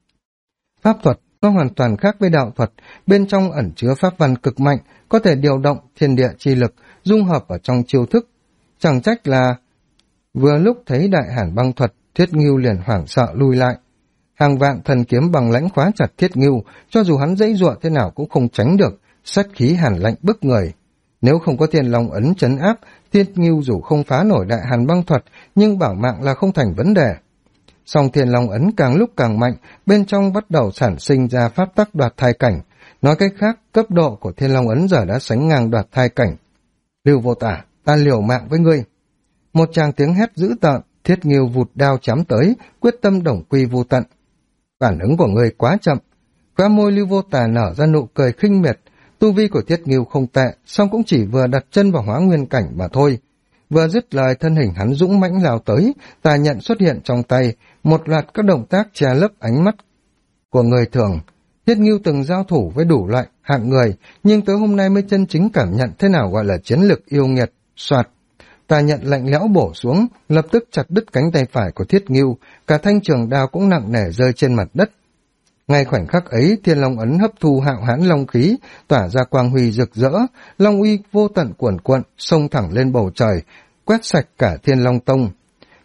Pháp thuật nó hoàn toàn khác với đạo thuật, bên trong ẩn chứa pháp văn cực mạnh, có thể điều động thiên địa chi lực, dung hợp ở trong chiêu thức. Chẳng trách là vừa lúc thấy Đại Hàn băng thuật, Thiết Ngưu liền hoảng sợ lui lại. Hàng vạn thần kiếm bằng lãnh khóa chặt Thiết Ngưu, cho dù hắn dãy giụa thế nào cũng không tránh được, sát khí hàn lạnh bức người. Nếu không có Thiên Long ấn trấn áp, Thiết Ngưu dù không phá nổi Đại Hàn băng thuật, nhưng bảo mạng là không thành vấn đề. Song Thiên Long ấn càng lúc càng mạnh, bên trong bắt đầu sản sinh ra pháp tắc đoạt thai cảnh. Nói cách khác, cấp độ của Thiên Long ấn giờ đã sánh ngang đoạt thai cảnh. Lưu Vô Tà, ta liều mạng với ngươi. Một tràng tiếng hét dữ tợn, Thiết Ngưu vụt đao chém tới, quyết tâm đồng quy vô tận. Phản ứng của ngươi quá chậm. Khóe môi Lưu Vô Tà nở ra nụ cười khinh miệt. Tu vi của Thiết Ngưu không tệ, song cũng chỉ vừa đặt chân vào hóa nguyên cảnh mà thôi. Vừa dứt lời, thân hình hắn dũng mãnh lao tới, tà nhận xuất hiện trong tay, một loạt các động tác che lấp ánh mắt của người thường. Thiết Ngưu từng giao thủ với đủ loại hạng người, nhưng tới hôm nay mới chân chính cảm nhận thế nào gọi là chiến lực yêu nghiệt. Soạt, tà nhận lạnh lẽo bổ xuống, lập tức chặt đứt cánh tay phải của Thiết Ngưu, cả thanh trường đao cũng nặng nề rơi trên mặt đất. Ngay khoảnh khắc ấy, Thiên Long ấn hấp thu hạo hãn long khí, tỏa ra quang huy rực rỡ, long uy vô tận cuồn cuộn, xông thẳng lên bầu trời, quét sạch cả Thiên Long Tông.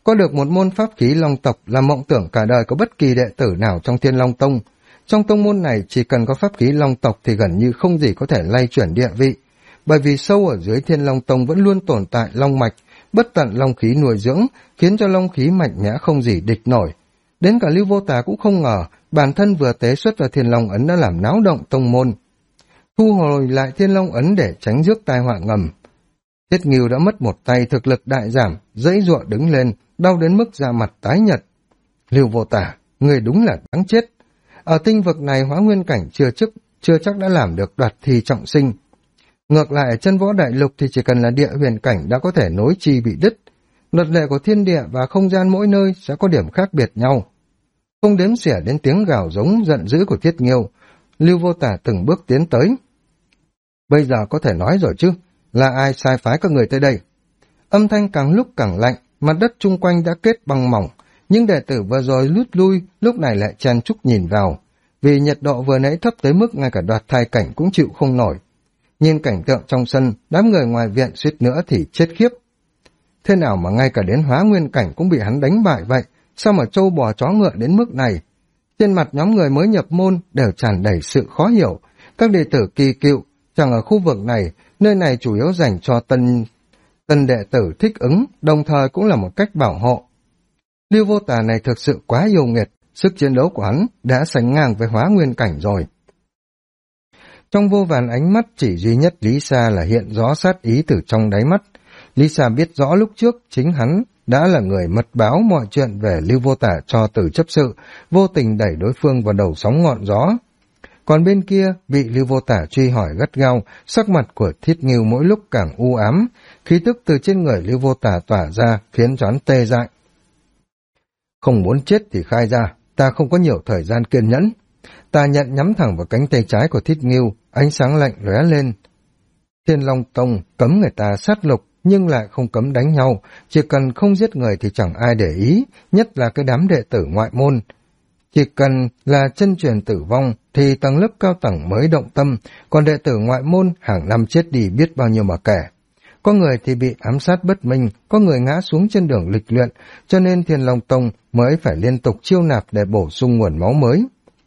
Có được một môn pháp khí Long tộc là mộng tưởng cả đời của bất kỳ đệ tử nào trong Thiên Long Tông. Trong tông môn này chỉ cần có pháp khí Long tộc thì gần như không gì có thể lay chuyển địa vị, bởi vì sâu ở dưới Thiên Long Tông vẫn luôn tồn tại long mạch, bất tận long khí nuôi dưỡng, khiến cho long khí mạnh mẽ không gì địch nổi. Đến cả Lưu Vô Tà cũng không ngờ, bản thân vừa tế xuất ra Thiên Long ấn đã làm náo động tông môn. Thu hồi lại Thiên Long ấn để tránh rước tai họa ngầm. Thiết Ngưu đã mất một tay, thực lực đại giảm, giãy giụa đứng lên, đau đến mức da mặt tái nhợt. Lưu Vô Tà, người đúng là đáng chết. Ở tinh vực này Hóa Nguyên cảnh chưa chắc đã làm được đoạt thi trọng sinh. Ngược lại ở chân võ đại lục thì chỉ cần là địa huyền cảnh đã có thể nối chi bị đứt. Luật lệ của thiên địa và không gian mỗi nơi sẽ có điểm khác biệt nhau. Không đếm xỉa đến tiếng gào giống giận dữ của Thiết Nghiêu, Lưu Vô Tà từng bước tiến tới. Bây giờ có thể nói rồi chứ, là ai sai phái các người tới đây? Âm thanh càng lúc càng lạnh, mặt đất chung quanh đã kết băng mỏng, nhưng đệ tử vừa rồi lút lui, lúc này lại chen chúc nhìn vào, vì nhiệt độ vừa nãy thấp tới mức ngay cả đoạt thai cảnh cũng chịu không nổi. Nhìn cảnh tượng trong sân, đám người ngoài viện suýt nữa thì chết khiếp. Thế nào mà ngay cả đến Hóa Nguyên cảnh cũng bị hắn đánh bại vậy? Sao mà trâu bò chó ngựa đến mức này? Trên mặt nhóm người mới nhập môn đều tràn đầy sự khó hiểu. Các đệ tử kỳ cựu, chẳng ở khu vực này, nơi này chủ yếu dành cho tân đệ tử thích ứng, đồng thời cũng là một cách bảo hộ. Lưu Vô Tà này thực sự quá yêu nghiệt, sức chiến đấu của hắn đã sánh ngang với Hóa Nguyên cảnh rồi. Trong vô vàn ánh mắt chỉ duy nhất Lý Sa là hiện rõ sát ý từ trong đáy mắt. Lý Sa biết rõ lúc trước chính hắn đã là người mật báo mọi chuyện về Lưu Vô Tà cho Tử chấp sự, vô tình đẩy đối phương vào đầu sóng ngọn gió. Còn bên kia, bị Lưu Vô Tà truy hỏi gắt gao, sắc mặt của Thiết Ngưu mỗi lúc càng u ám, khí tức từ trên người Lưu Vô Tà tỏa ra khiến cho hắn tê dại. Không muốn chết thì khai ra, ta không có nhiều thời gian kiên nhẫn. Tà nhận nhắm thẳng vào cánh tay trái của Thiết Ngưu, ánh sáng lạnh lóe lên. Thiên Long Tông cấm người ta sát lục, nhưng lại không cấm đánh nhau, chỉ cần không giết người thì chẳng ai để ý, nhất là cái đám đệ tử ngoại môn. Chỉ cần là chân truyền tử vong thì tầng lớp cao tầng mới động tâm, còn đệ tử ngoại môn hàng năm chết đi biết bao nhiêu mà kể. Có người thì bị ám sát bất minh, có người ngã xuống trên đường lịch luyện, cho nên Thiên Long Tông mới phải liên tục chiêu nạp để bổ sung nguồn máu mới.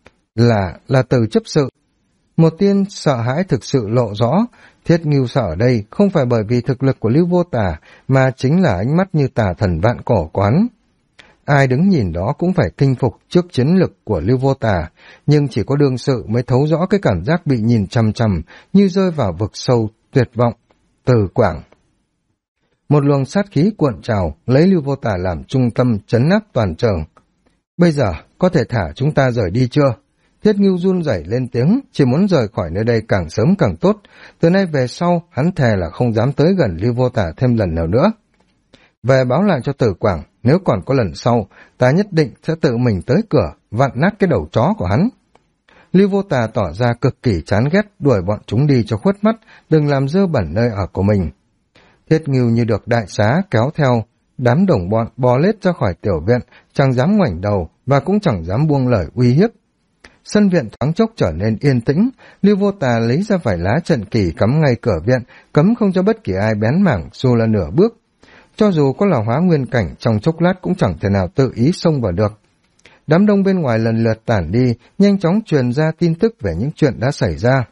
Là Tử chấp sự. Một tiên sợ hãi thực sự lộ rõ, Thiết Ngưu sợ ở đây không phải bởi vì thực lực của Lưu Vô Tà, mà chính là ánh mắt như tà thần vạn cổ quán. Ai đứng nhìn đó cũng phải kinh phục trước chiến lực của Lưu Vô Tà, nhưng chỉ có đương sự mới thấu rõ cái cảm giác bị nhìn chằm chằm như rơi vào vực sâu tuyệt vọng. Từ Quảng. Một luồng sát khí cuộn trào, lấy Lưu Vô Tà làm trung tâm trấn áp toàn trường. Bây giờ, có thể thả chúng ta rời đi chưa? Thiết Ngưu run rẩy lên tiếng, chỉ muốn rời khỏi nơi đây càng sớm càng tốt. Từ nay về sau, hắn thề là không dám tới gần Lưu Vô Tà thêm lần nào nữa. Về báo lại cho Tử Quảng, nếu còn có lần sau, ta nhất định sẽ tự mình tới cửa, vặn nát cái đầu chó của hắn. Lưu Vô Tà tỏ ra cực kỳ chán ghét, đuổi bọn chúng đi cho khuất mắt, đừng làm dơ bẩn nơi ở của mình. Thiết Ngưu như được đại xá kéo theo, đám đồng bọn bò lết ra khỏi tiểu viện, chẳng dám ngoảnh đầu và cũng chẳng dám buông lời uy hiếp. Sân viện thoáng chốc trở nên yên tĩnh, Lưu Vô Tà lấy ra vài lá trận kỳ cắm ngay cửa viện, cấm không cho bất kỳ ai bén mảng dù là nửa bước. Cho dù có là Hóa Nguyên cảnh, trong chốc lát cũng chẳng thể nào tự ý xông vào được. Đám đông bên ngoài lần lượt tản đi, nhanh chóng truyền ra tin tức về những chuyện đã xảy ra.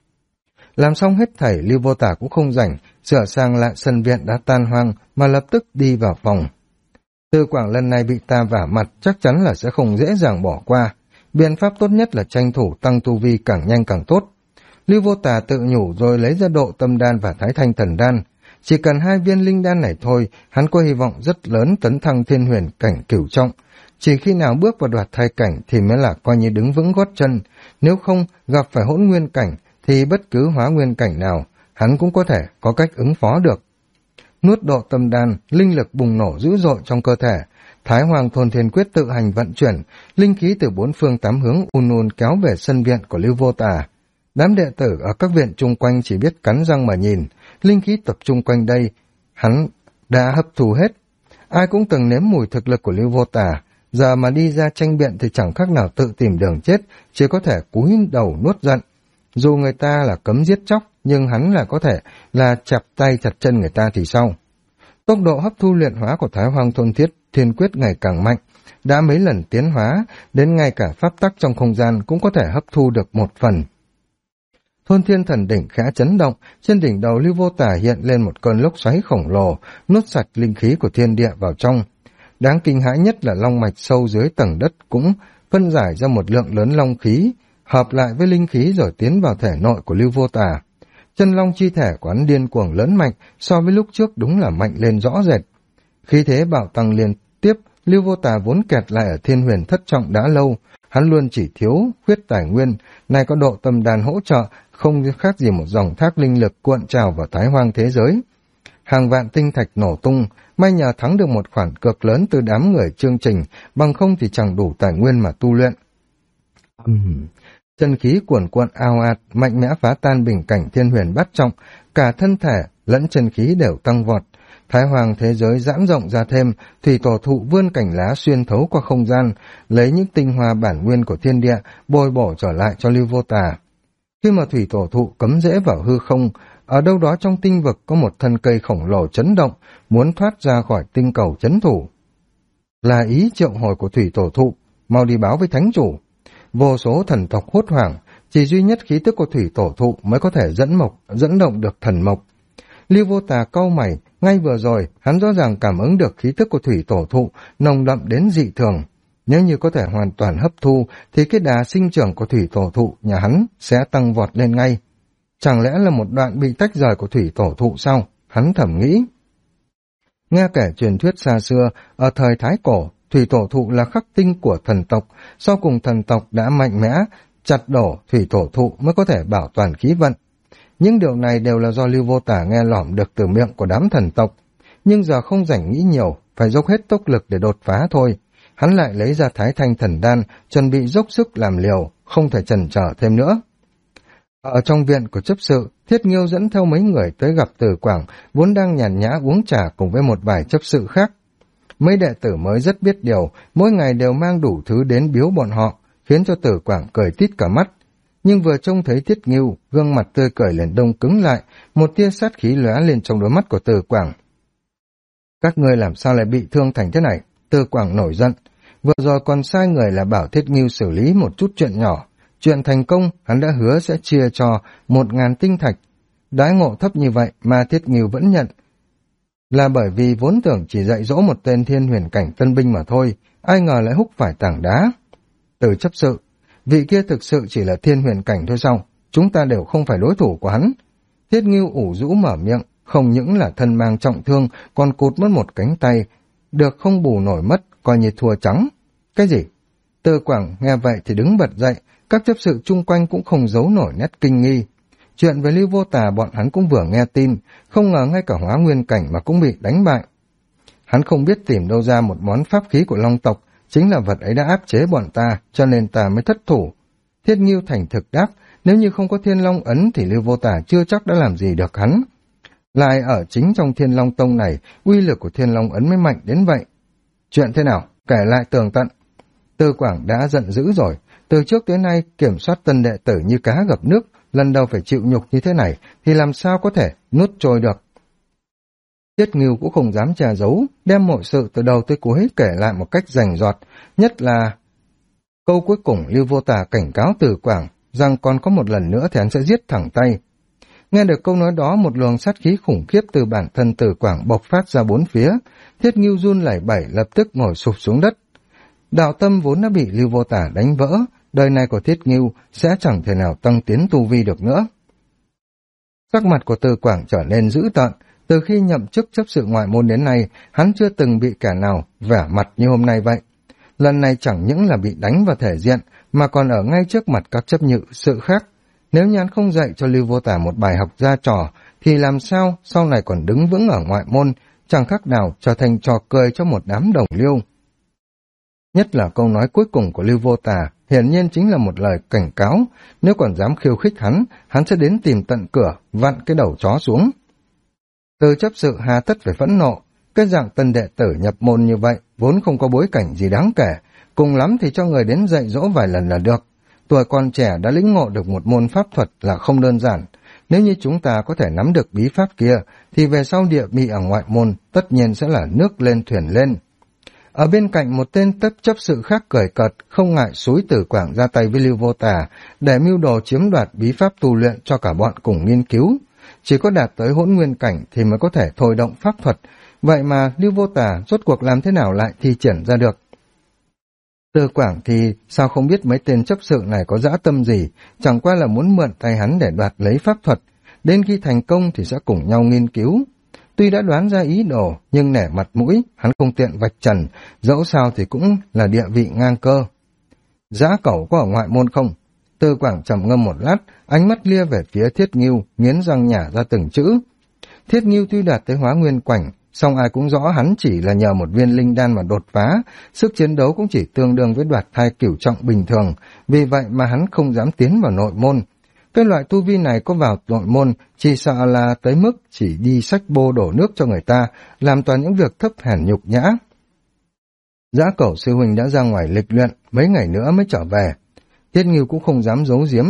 Làm xong hết thảy, Lưu Vô Tà cũng không rảnh, sửa sang lại sân viện đã tan hoang mà lập tức đi vào phòng. Từ Quảng lần này bị ta vả mặt chắc chắn là sẽ không dễ dàng bỏ qua. Biện pháp tốt nhất là tranh thủ tăng tu vi càng nhanh càng tốt. Lưu Vô Tà tự nhủ rồi lấy ra Độ Tâm Đan và Thái Thanh Thần Đan. Chỉ cần 2 viên linh đan này thôi, hắn có hy vọng rất lớn tấn thăng thiên huyền cảnh cửu trọng. Chỉ khi nào bước vào đoạt thai cảnh thì mới là coi như đứng vững gót chân. Nếu không gặp phải hỗn nguyên cảnh thì bất cứ hóa nguyên cảnh nào, hắn cũng có thể có cách ứng phó được. Nuốt Độ Tâm Đan, linh lực bùng nổ dữ dội trong cơ thể. Thái Hoàng Thôn Thiên Quyết tự hành vận chuyển, linh khí từ 4 phương 8 hướng un kéo về sân viện của Lưu Vô Tà. Đám đệ tử ở các viện chung quanh chỉ biết cắn răng mà nhìn, linh khí tập trung quanh đây, hắn đã hấp thụ hết. Ai cũng từng nếm mùi thực lực của Lưu Vô Tà, giờ mà đi ra tranh biện thì chẳng khác nào tự tìm đường chết, chỉ có thể cúi đầu nuốt giận. Dù người ta là cấm giết chóc, nhưng hắn là có thể là chặt tay chặt chân người ta thì sao? Tốc độ hấp thu luyện hóa của Thái Hoàng Thôn Thiết thiên quyết ngày càng mạnh, đã mấy lần tiến hóa, đến ngay cả pháp tắc trong không gian cũng có thể hấp thu được một phần. Thôn Thiên Thần Đỉnh khẽ chấn động, trên đỉnh đầu Lưu Vô Tả hiện lên một cơn lốc xoáy khổng lồ, nuốt sạch linh khí của thiên địa vào trong. Đáng kinh hãi nhất là long mạch sâu dưới tầng đất cũng phân giải ra một lượng lớn long khí, hợp lại với linh khí rồi tiến vào thể nội của Lưu Vô Tả. Chân long chi thể của hắn điên cuồng lớn mạnh, so với lúc trước đúng là mạnh lên rõ rệt. Khí thế bạo tăng liên tiếp, Lưu Vô Tả vốn kẹt lại ở Thiên Huyền thất trọng đã lâu, hắn luôn chỉ thiếu khuyết tài nguyên, này có độ tâm đàn hỗ trợ, không khác gì một dòng thác linh lực cuộn trào vào Thái Hoang thế giới. Hàng vạn tinh thạch nổ tung, may nhờ thắng được một khoản cược lớn từ đám người chương trình, bằng không thì chẳng đủ tài nguyên mà tu luyện. Chân khí cuồn cuộn ao ạt, mạnh mẽ phá tan bình cảnh Thiên Huyền bát trọng, cả thân thể lẫn chân khí đều tăng vọt. Thái Hoàng thế giới giãn rộng ra thêm, thủy tổ thụ vươn cành lá xuyên thấu qua không gian, lấy những tinh hoa bản nguyên của thiên địa, bồi bổ trở lại cho Lưu Vô Tả. Khi mà thủy tổ thụ cấm rễ vào hư không, ở đâu đó trong tinh vực có một thân cây khổng lồ chấn động, muốn thoát ra khỏi tinh cầu chấn thủ. Là ý triệu hồi của thủy tổ thụ, mau đi báo với thánh chủ. Vô số thần tộc hốt hoảng, chỉ duy nhất khí tức của thủy tổ thụ mới có thể dẫn động được thần mộc. Lưu Vô Tà cau mày, ngay vừa rồi hắn rõ ràng cảm ứng được khí tức của thủy tổ thụ nồng đậm đến dị thường. Nếu như có thể hoàn toàn hấp thu thì cái đà sinh trưởng của thủy tổ thụ nhà hắn sẽ tăng vọt lên ngay. Chẳng lẽ là một đoạn bị tách rời của thủy tổ thụ sao? Hắn thầm nghĩ. Nghe kể truyền thuyết xa xưa, ở thời Thái Cổ, thủy tổ thụ là khắc tinh của thần tộc, sau cùng thần tộc đã mạnh mẽ, chặt đổ thủy tổ thụ mới có thể bảo toàn khí vận. Những điều này đều là do Lưu Vô Tả nghe lỏm được từ miệng của đám thần tộc, nhưng giờ không rảnh nghĩ nhiều, phải dốc hết tốc lực để đột phá thôi. Hắn lại lấy ra Thái Thanh Thần Đan, chuẩn bị dốc sức làm liều, không thể chần chờ thêm nữa. Ở trong viện của chấp sự, Thiết Nghiêu dẫn theo mấy người tới gặp Từ Quảng, vốn đang nhàn nhã uống trà cùng với một vài chấp sự khác. Mấy đệ tử mới rất biết điều, mỗi ngày đều mang đủ thứ đến biếu bọn họ, khiến cho Từ Quảng cười tít cả mắt. Nhưng vừa trông thấy Thiết Nghiêu, gương mặt tươi cười liền đông cứng lại, một tia sát khí lóe lên trong đôi mắt của Từ Quảng. Các ngươi làm sao lại bị thương thành thế này? Từ Quảng nổi giận. Vừa rồi còn sai người là bảo Thiết Nghiêu xử lý một chút chuyện nhỏ. Chuyện thành công, hắn đã hứa sẽ chia cho 1.000 tinh thạch. Đãi ngộ thấp như vậy mà Thiết Nghiêu vẫn nhận. Là bởi vì vốn tưởng chỉ dạy dỗ một tên thiên huyền cảnh tân binh mà thôi, ai ngờ lại húc phải tảng đá. Từ chấp sự, vị kia thực sự chỉ là thiên huyền cảnh thôi sao? Chúng ta đều không phải đối thủ của hắn. Thiết Nghiêu ủ rũ mở miệng, không những là thân mang trọng thương, còn cụt mất một cánh tay, được không bù nổi mất, coi như thua trắng. Cái gì? Từ Quảng nghe vậy thì đứng bật dậy, các chấp sự chung quanh cũng không giấu nổi nét kinh nghi. Chuyện về Lưu Vô Tà bọn hắn cũng vừa nghe tin, không ngờ ngay cả Hóa Nguyên cảnh mà cũng bị đánh bại. Hắn không biết tìm đâu ra một món pháp khí của Long tộc, chính là vật ấy đã áp chế bọn ta, cho nên ta mới thất thủ. Thiết Nghiêu thành thực đáp, nếu như không có Thiên Long ấn thì Lưu Vô Tà chưa chắc đã làm gì được hắn. Lại ở chính trong Thiên Long tông này, uy lực của Thiên Long ấn mới mạnh đến vậy. Chuyện thế nào? Kể lại tường tận. Từ Quảng đã giận dữ rồi, từ trước tới nay kiểm soát tân đệ tử như cá gặp nước, lần đầu phải chịu nhục như thế này thì làm sao có thể nuốt trôi được. Thiết Nghiêu cũng không dám che giấu, đem mọi sự từ đầu tới cuối kể lại một cách rành rọt, nhất là câu cuối cùng Lưu Vô Tà cảnh cáo Từ Quảng rằng còn có một lần nữa thì hắn sẽ giết thẳng tay. Nghe được câu nói đó, một luồng sát khí khủng khiếp từ bản thân Từ Quảng bộc phát ra bốn phía, Thiết Nghiêu run lẩy bẩy lập tức ngồi sụp xuống đất. Đạo tâm vốn đã bị Lưu Vô Tả đánh vỡ, đời này của Thiết Nghiêu sẽ chẳng thể nào tăng tiến tu vi được nữa. Sắc mặt của Từ Quảng trở nên dữ tợn, từ khi nhậm chức chấp sự ngoại môn đến nay, hắn chưa từng bị kẻ nào vẻ mặt như hôm nay vậy. Lần này chẳng những là bị đánh vào thể diện, mà còn ở ngay trước mặt các chấp nhự sự khác. Nếu như hắn không dạy cho Lưu Vô Tả một bài học ra trò, thì làm sao sau này còn đứng vững ở ngoại môn, chẳng khác nào trở thành trò cười cho một đám đồng liêu. Nhất là câu nói cuối cùng của Lưu Vô Tà, hiển nhiên chính là một lời cảnh cáo, nếu còn dám khiêu khích hắn sẽ đến tìm tận cửa, vặn cái đầu chó xuống. Từ chấp sự hà tất phải phẫn nộ, cái dạng tân đệ tử nhập môn như vậy, vốn không có bối cảnh gì đáng kể, cùng lắm thì cho người đến dạy dỗ vài lần là được. Tuổi còn trẻ đã lĩnh ngộ được một môn pháp thuật là không đơn giản, nếu như chúng ta có thể nắm được bí pháp kia, thì về sau địa vị ở ngoại môn tất nhiên sẽ là nước lên thuyền lên. Ở bên cạnh một tên chấp sự khác cười cợt, không ngại xúi Từ Quảng ra tay với Lưu Vô Tà để mưu đồ chiếm đoạt bí pháp tu luyện cho cả bọn cùng nghiên cứu. Chỉ có đạt tới hỗn nguyên cảnh thì mới có thể thôi động pháp thuật, vậy mà Lưu Vô Tà rốt cuộc làm thế nào lại thi triển ra được? Từ Quảng thì sao không biết mấy tên chấp sự này có dã tâm gì, chẳng qua là muốn mượn tay hắn để đoạt lấy pháp thuật, đến khi thành công thì sẽ cùng nhau nghiên cứu. Tuy đã đoán ra ý đồ, nhưng nể mặt mũi, hắn không tiện vạch trần, dẫu sao thì cũng là địa vị ngang cơ. Dã cẩu có ở ngoại môn không? Từ Quảng trầm ngâm một lát, ánh mắt lia về phía Thiết Ngưu, nghiến răng nhả ra từng chữ. Thiết Ngưu tuy đạt tới hóa nguyên cảnh, song ai cũng rõ hắn chỉ là nhờ một viên linh đan mà đột phá, sức chiến đấu cũng chỉ tương đương với đoạt thai cửu trọng bình thường, vì vậy mà hắn không dám tiến vào nội môn. Cái loại tu vi này có vào nội môn, chỉ sợ là tới mức chỉ đi xách bô đổ nước cho người ta, làm toàn những việc thấp hèn nhục nhã. Dã cẩu sư huynh đã ra ngoài lịch luyện, mấy ngày nữa mới trở về. Thiết Ngưu cũng không dám giấu giếm.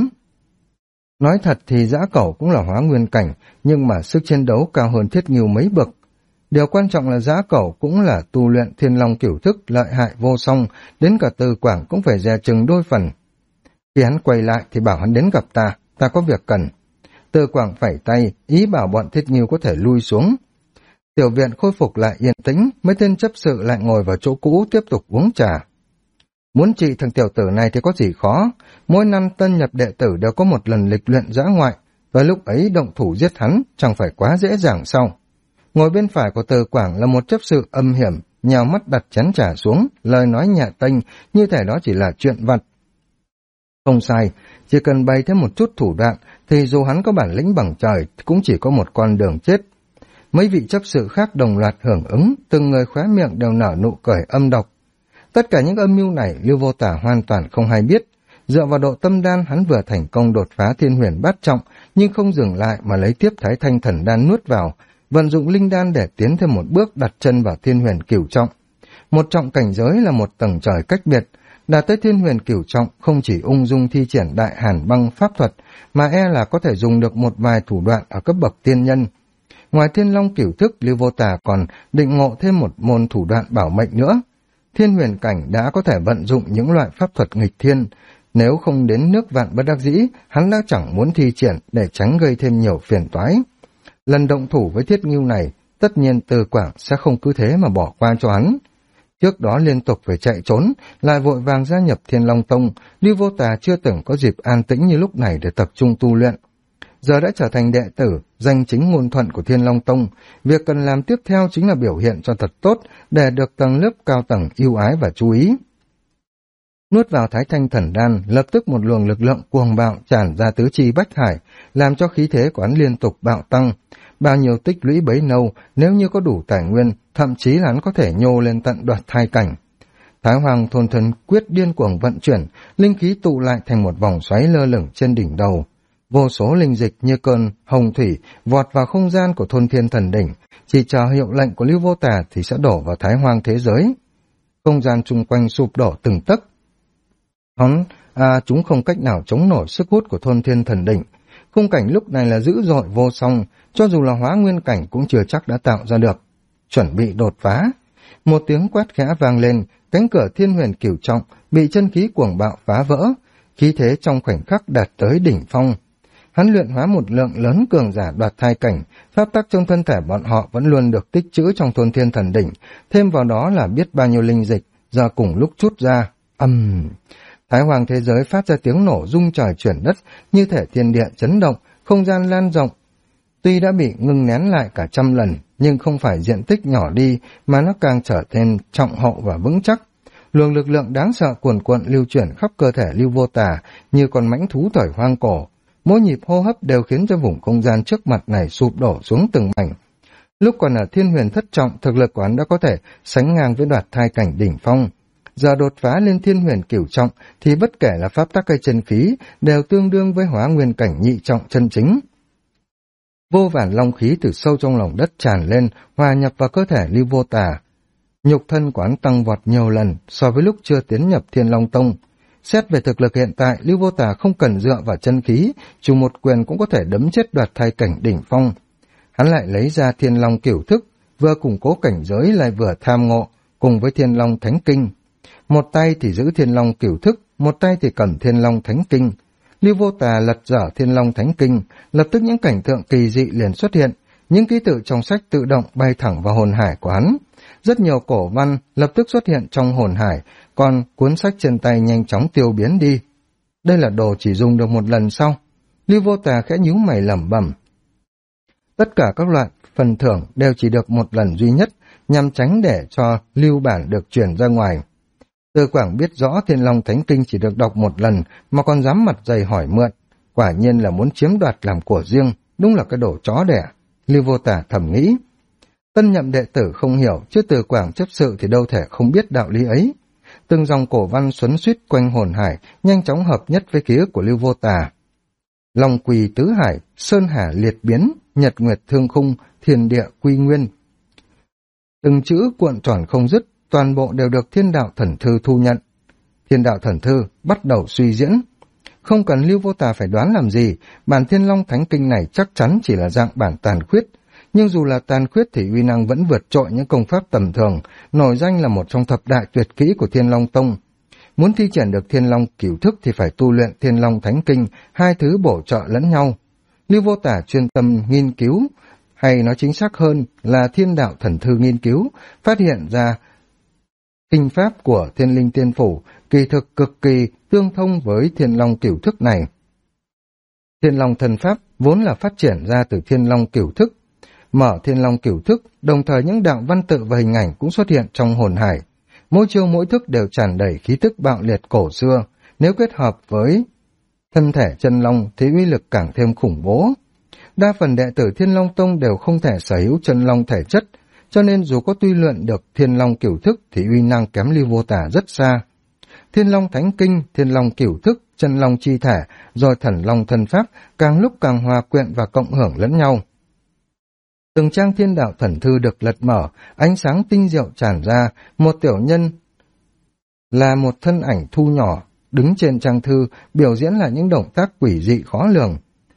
Nói thật thì dã cẩu cũng là hóa nguyên cảnh, nhưng mà sức chiến đấu cao hơn Thiết Ngưu mấy bậc. Điều quan trọng là dã cẩu cũng là tu luyện thiên long cửu thức lợi hại vô song, đến cả Từ Quảng cũng phải dè chừng đôi phần. Khi hắn quay lại thì bảo hắn đến gặp ta có việc cần. Từ Quảng phẩy tay, ý bảo bọn Thiết Ngưu có thể lui xuống. Tiểu viện khôi phục lại yên tĩnh, mấy tên chấp sự lại ngồi vào chỗ cũ tiếp tục uống trà. Muốn trị thằng tiểu tử này thì có gì khó, mỗi năm tân nhập đệ tử đều có một lần lịch luyện dã ngoại, tới lúc ấy động thủ giết hắn chẳng phải quá dễ dàng sao? Ngồi bên phải của Từ Quảng là một chấp sự âm hiểm, nhào mắt đặt chén trà xuống, lời nói nhẹ tênh, như thể đó chỉ là chuyện vặt. Không sai, chỉ cần bày thêm một chút thủ đoạn, thì dù hắn có bản lĩnh bằng trời, cũng chỉ có một con đường chết. Mấy vị chấp sự khác đồng loạt hưởng ứng, từng người khóe miệng đều nở nụ cười âm độc. Tất cả những âm mưu này Lưu Vô Tả hoàn toàn không hay biết. Dựa vào độ tâm đan hắn vừa thành công đột phá thiên huyền bát trọng, nhưng không dừng lại mà lấy tiếp Thái Thanh Thần Đan nuốt vào, vận dụng linh đan để tiến thêm một bước đặt chân vào thiên huyền cửu trọng. Một trọng cảnh giới là một tầng trời cách biệt, đạt tới thiên huyền cửu trọng không chỉ ung dung thi triển đại hàn băng pháp thuật, mà là có thể dùng được một vài thủ đoạn ở cấp bậc tiên nhân. Ngoài thiên long cửu thức, Lưu Vô Tà còn định ngộ thêm một môn thủ đoạn bảo mệnh nữa. Thiên huyền cảnh đã có thể vận dụng những loại pháp thuật nghịch thiên, nếu không đến nước vạn bất đắc dĩ, hắn đã chẳng muốn thi triển để tránh gây thêm nhiều phiền toái. Lần động thủ với Thiết Ngưu này, tất nhiên Từ Quảng sẽ không cứ thế mà bỏ qua cho hắn. Trước đó liên tục phải chạy trốn, lại vội vàng gia nhập Thiên Long Tông, Lưu Vô Tà chưa từng có dịp an tĩnh như lúc này để tập trung tu luyện. Giờ đã trở thành đệ tử, danh chính ngôn thuận của Thiên Long Tông, việc cần làm tiếp theo chính là biểu hiện cho thật tốt để được tầng lớp cao tầng yêu ái và chú ý. Nuốt vào Thái Thanh Thần Đan, lập tức một luồng lực lượng cuồng bạo tràn ra tứ chi bách hải, làm cho khí thế của hắn liên tục bạo tăng. Bao nhiêu tích lũy bấy lâu, nếu như có đủ tài nguyên, thậm chí là hắn có thể nhô lên tận đoạt thai cảnh. Thái Hoàng Thôn Thần quyết điên cuồng vận chuyển, linh khí tụ lại thành một vòng xoáy lơ lửng trên đỉnh đầu. Vô số linh dịch như cơn hồng thủy vọt vào không gian của Thôn Thiên Thần Đỉnh, chỉ chờ hiệu lệnh của Lưu Vô Tà thì sẽ đổ vào Thái Hoang thế giới. Không gian chung quanh sụp đổ từng tấc. Chúng không cách nào chống nổi sức hút của Thôn Thiên Thần Đỉnh. Khung cảnh lúc này là dữ dội vô song, cho dù là hóa nguyên cảnh cũng chưa chắc đã tạo ra được. Chuẩn bị đột phá. Một tiếng quát khẽ vang lên, cánh cửa thiên huyền cửu trọng bị chân khí cuồng bạo phá vỡ, khí thế trong khoảnh khắc đạt tới đỉnh phong. Hắn luyện hóa một lượng lớn cường giả đoạt thai cảnh, pháp tắc trong thân thể bọn họ vẫn luôn được tích trữ trong Thôn Thiên Thần Đỉnh, thêm vào đó là biết bao nhiêu linh dịch, giờ cùng lúc trút ra. Thái Hoàng thế giới phát ra tiếng nổ rung trời chuyển đất, như thể thiên địa chấn động, không gian lan rộng. Tuy đã bị ngưng nén lại cả 100 lần, nhưng không phải diện tích nhỏ đi, mà nó càng trở nên trọng hậu và vững chắc. Luồng lực lượng đáng sợ cuồn cuộn lưu chuyển khắp cơ thể Lưu Vô Tà, như con mãnh thú thời hoang cổ. Mỗi nhịp hô hấp đều khiến cho vùng không gian trước mặt này sụp đổ xuống từng mảnh. Lúc còn ở thiên huyền thất trọng, thực lực của hắn đã có thể sánh ngang với đoạt thai cảnh đỉnh phong. Giờ đột phá lên thiên huyền cửu trọng thì bất kể là pháp tắc hay chân khí đều tương đương với hóa nguyên cảnh nhị trọng chân chính. Vô vàn long khí từ sâu trong lòng đất tràn lên, hòa nhập vào cơ thể Lưu Vô Tà. Nhục thân của hắn tăng vọt nhiều lần so với lúc chưa tiến nhập Thiên Long Tông. Xét về thực lực hiện tại, Lưu Vô Tà không cần dựa vào chân khí, dù một quyền cũng có thể đấm chết đoạt thai cảnh đỉnh phong. Hắn lại lấy ra Thiên Long cửu thức, vừa củng cố cảnh giới lại vừa tham ngộ, cùng với Thiên Long Thánh Kinh. Một tay thì giữ Thiên Long Cửu Thức, một tay thì cầm Thiên Long Thánh Kinh. Lưu Vô Tà lật dở Thiên Long Thánh Kinh, lập tức những cảnh tượng kỳ dị liền xuất hiện, những ký tự trong sách tự động bay thẳng vào hồn hải của hắn. Rất nhiều cổ văn lập tức xuất hiện trong hồn hải, còn cuốn sách trên tay nhanh chóng tiêu biến đi. Đây là đồ chỉ dùng được một lần sau. Lưu Vô Tà khẽ nhíu mày lẩm bẩm. Tất cả các loại phần thưởng đều chỉ được một lần duy nhất, nhằm tránh để cho lưu bản được chuyển ra ngoài. Từ Quảng biết rõ Thiên Long Thánh Kinh chỉ được đọc một lần mà còn dám mặt dày hỏi mượn, quả nhiên là muốn chiếm đoạt làm của riêng, đúng là cái đồ chó đẻ. Lưu Vô Tà thầm nghĩ. Tân nhậm đệ tử không hiểu, chứ Từ Quảng chấp sự thì đâu thể không biết đạo lý ấy. Từng dòng cổ văn xoắn xuýt quanh hồn hải, nhanh chóng hợp nhất với ký ức của Lưu Vô Tà. Long quỳ tứ hải, sơn hà liệt biến, nhật nguyệt thương khung, thiên địa quy nguyên. Từng chữ cuộn tròn không dứt, toàn bộ đều được Thiên Đạo Thần Thư thu nhận. Thiên Đạo Thần Thư bắt đầu suy diễn. Không cần Lưu Vô Tà phải đoán làm gì, bản Thiên Long Thánh Kinh này chắc chắn chỉ là dạng bản tàn khuyết. Nhưng dù là tàn khuyết thì uy năng vẫn vượt trội những công pháp tầm thường, nổi danh là một trong thập đại tuyệt kỹ của Thiên Long Tông. Muốn thi triển được Thiên Long Cửu Thức thì phải tu luyện Thiên Long Thánh Kinh, hai thứ bổ trợ lẫn nhau. Lưu Vô Tà chuyên tâm nghiên cứu, hay nói chính xác hơn là Thiên Đạo Thần Thư nghiên cứu, phát hiện ra kinh pháp của Thiên Linh Tiên Phủ kỳ thực cực kỳ tương thông với Thiên Long Cửu Thức này. Thiên Long Thần Pháp vốn là phát triển ra từ Thiên Long Cửu Thức. Mở Thiên Long Cửu Thức, đồng thời những đạo văn tự và hình ảnh cũng xuất hiện trong hồn hải. Mỗi chiêu mỗi thức đều tràn đầy khí tức bạo liệt cổ xưa, nếu kết hợp với thân thể chân long thì uy lực càng thêm khủng bố. Đa phần đệ tử Thiên Long Tông đều không thể sở hữu chân long thể chất, cho nên dù có tuy luyện được Thiên Long Cửu Thức thì uy năng kém Lưu Vô Tà rất xa. Thiên Long Thánh Kinh, Thiên Long Cửu Thức, chân long chi thể, rồi Thần Long Thân Pháp càng lúc càng hòa quyện và cộng hưởng lẫn nhau. Từng trang Thiên Đạo Thần Thư được lật mở, ánh sáng tinh diệu tràn ra, một tiểu nhân là một thân ảnh thu nhỏ, đứng trên trang thư, biểu diễn lại những động tác quỷ dị khó lường.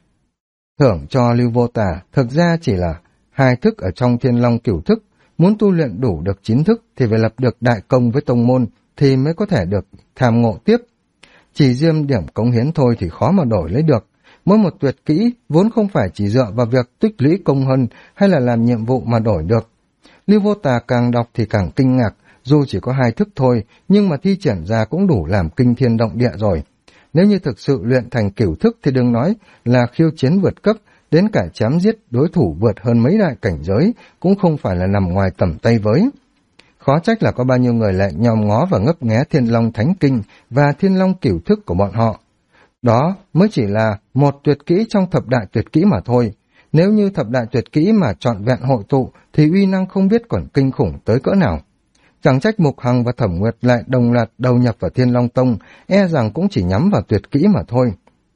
Thưởng cho Lưu Vô Tà thực ra chỉ là 2 thức ở trong Thiên Long Cửu Thức, muốn tu luyện đủ được 9 thức thì phải lập được đại công với tông môn thì mới có thể được tham ngộ tiếp. Chỉ riêng điểm cống hiến thôi thì khó mà đổi lấy được. Mỗi một tuyệt kỹ vốn không phải chỉ dựa vào việc tích lũy công hơn hay là làm nhiệm vụ mà đổi được. Lưu Vô Tà càng đọc thì càng kinh ngạc, dù chỉ có 2 thức thôi nhưng mà thi triển ra cũng đủ làm kinh thiên động địa rồi. Nếu như thực sự luyện thành cửu thức thì đừng nói là khiêu chiến vượt cấp, đến cả chém giết đối thủ vượt hơn mấy đại cảnh giới cũng không phải là nằm ngoài tầm tay với. Khó trách là có bao nhiêu người lại nhòm ngó và ngấp nghé Thiên Long Thánh Kinh và Thiên Long Cửu Thức của bọn họ. Đó mới chỉ là một tuyệt kỹ trong thập đại tuyệt kỹ mà thôi. Nếu như thập đại tuyệt kỹ mà trọn vẹn hội tụ thì uy năng không biết còn kinh khủng tới cỡ nào. Chẳng trách Mục Hằng và Thẩm Nguyệt lại đồng loạt đầu nhập vào Thiên Long Tông, e rằng cũng chỉ nhắm vào tuyệt kỹ mà thôi.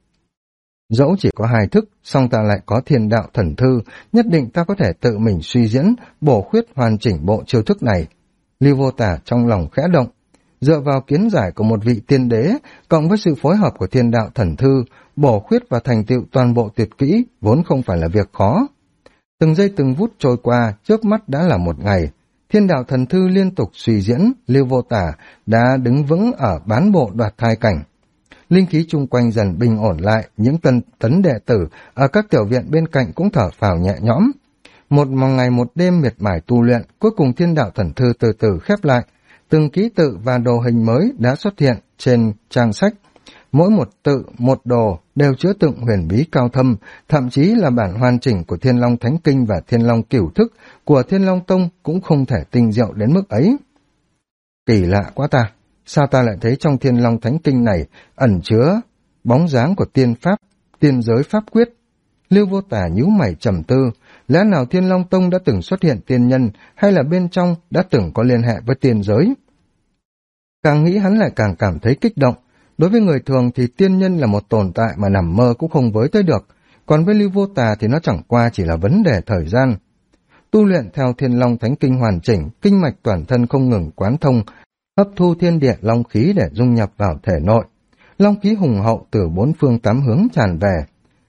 Dẫu chỉ có 2 thức, song ta lại có Thiên Đạo Thần Thư, nhất định ta có thể tự mình suy diễn, bổ khuyết hoàn chỉnh bộ chiêu thức này. Lưu Vô Tà trong lòng khẽ động, dựa vào kiến giải của một vị tiên đế, cộng với sự phối hợp của Thiên Đạo Thần Thư, bổ khuyết và thành tựu toàn bộ tuyệt kỹ vốn không phải là việc khó. Từng giây từng phút trôi qua, trước mắt đã là một ngày. Thiên Đạo Thần Thư liên tục suy diễn, Lưu Vô Tà đã đứng vững ở bán bộ đoạt thai cảnh. Linh khí chung quanh dần bình ổn lại, những tấn đệ tử ở các tiểu viện bên cạnh cũng thở phào nhẹ nhõm. Một ngày một đêm miệt mài tu luyện, cuối cùng Thiên Đạo Thần Thư từ từ khép lại. Từng ký tự và đồ hình mới đã xuất hiện trên trang sách. Mỗi một tự, một đồ đều chứa đựng huyền bí cao thâm, thậm chí là bản hoàn chỉnh của Thiên Long Thánh Kinh và Thiên Long Cửu Thức của Thiên Long Tông cũng không thể tinh diệu đến mức ấy. Kỳ lạ quá ta, sao ta lại thấy trong Thiên Long Thánh Kinh này ẩn chứa bóng dáng của tiên pháp, tiên giới pháp quyết? Lưu Vô Tà nhíu mày trầm tư, lẽ nào Thiên Long Tông đã từng xuất hiện tiên nhân hay là bên trong đã từng có liên hệ với tiên giới? Càng nghĩ hắn lại càng cảm thấy kích động. Đối với người thường thì tiên nhân là một tồn tại mà nằm mơ cũng không với tới được, còn với Lưu Vô Tà thì nó chẳng qua chỉ là vấn đề thời gian. Tu luyện theo Thiên Long Thánh Kinh hoàn chỉnh, kinh mạch toàn thân không ngừng quán thông, hấp thu thiên địa long khí để dung nhập vào thể nội. Long khí hùng hậu từ 4 phương 8 hướng tràn về.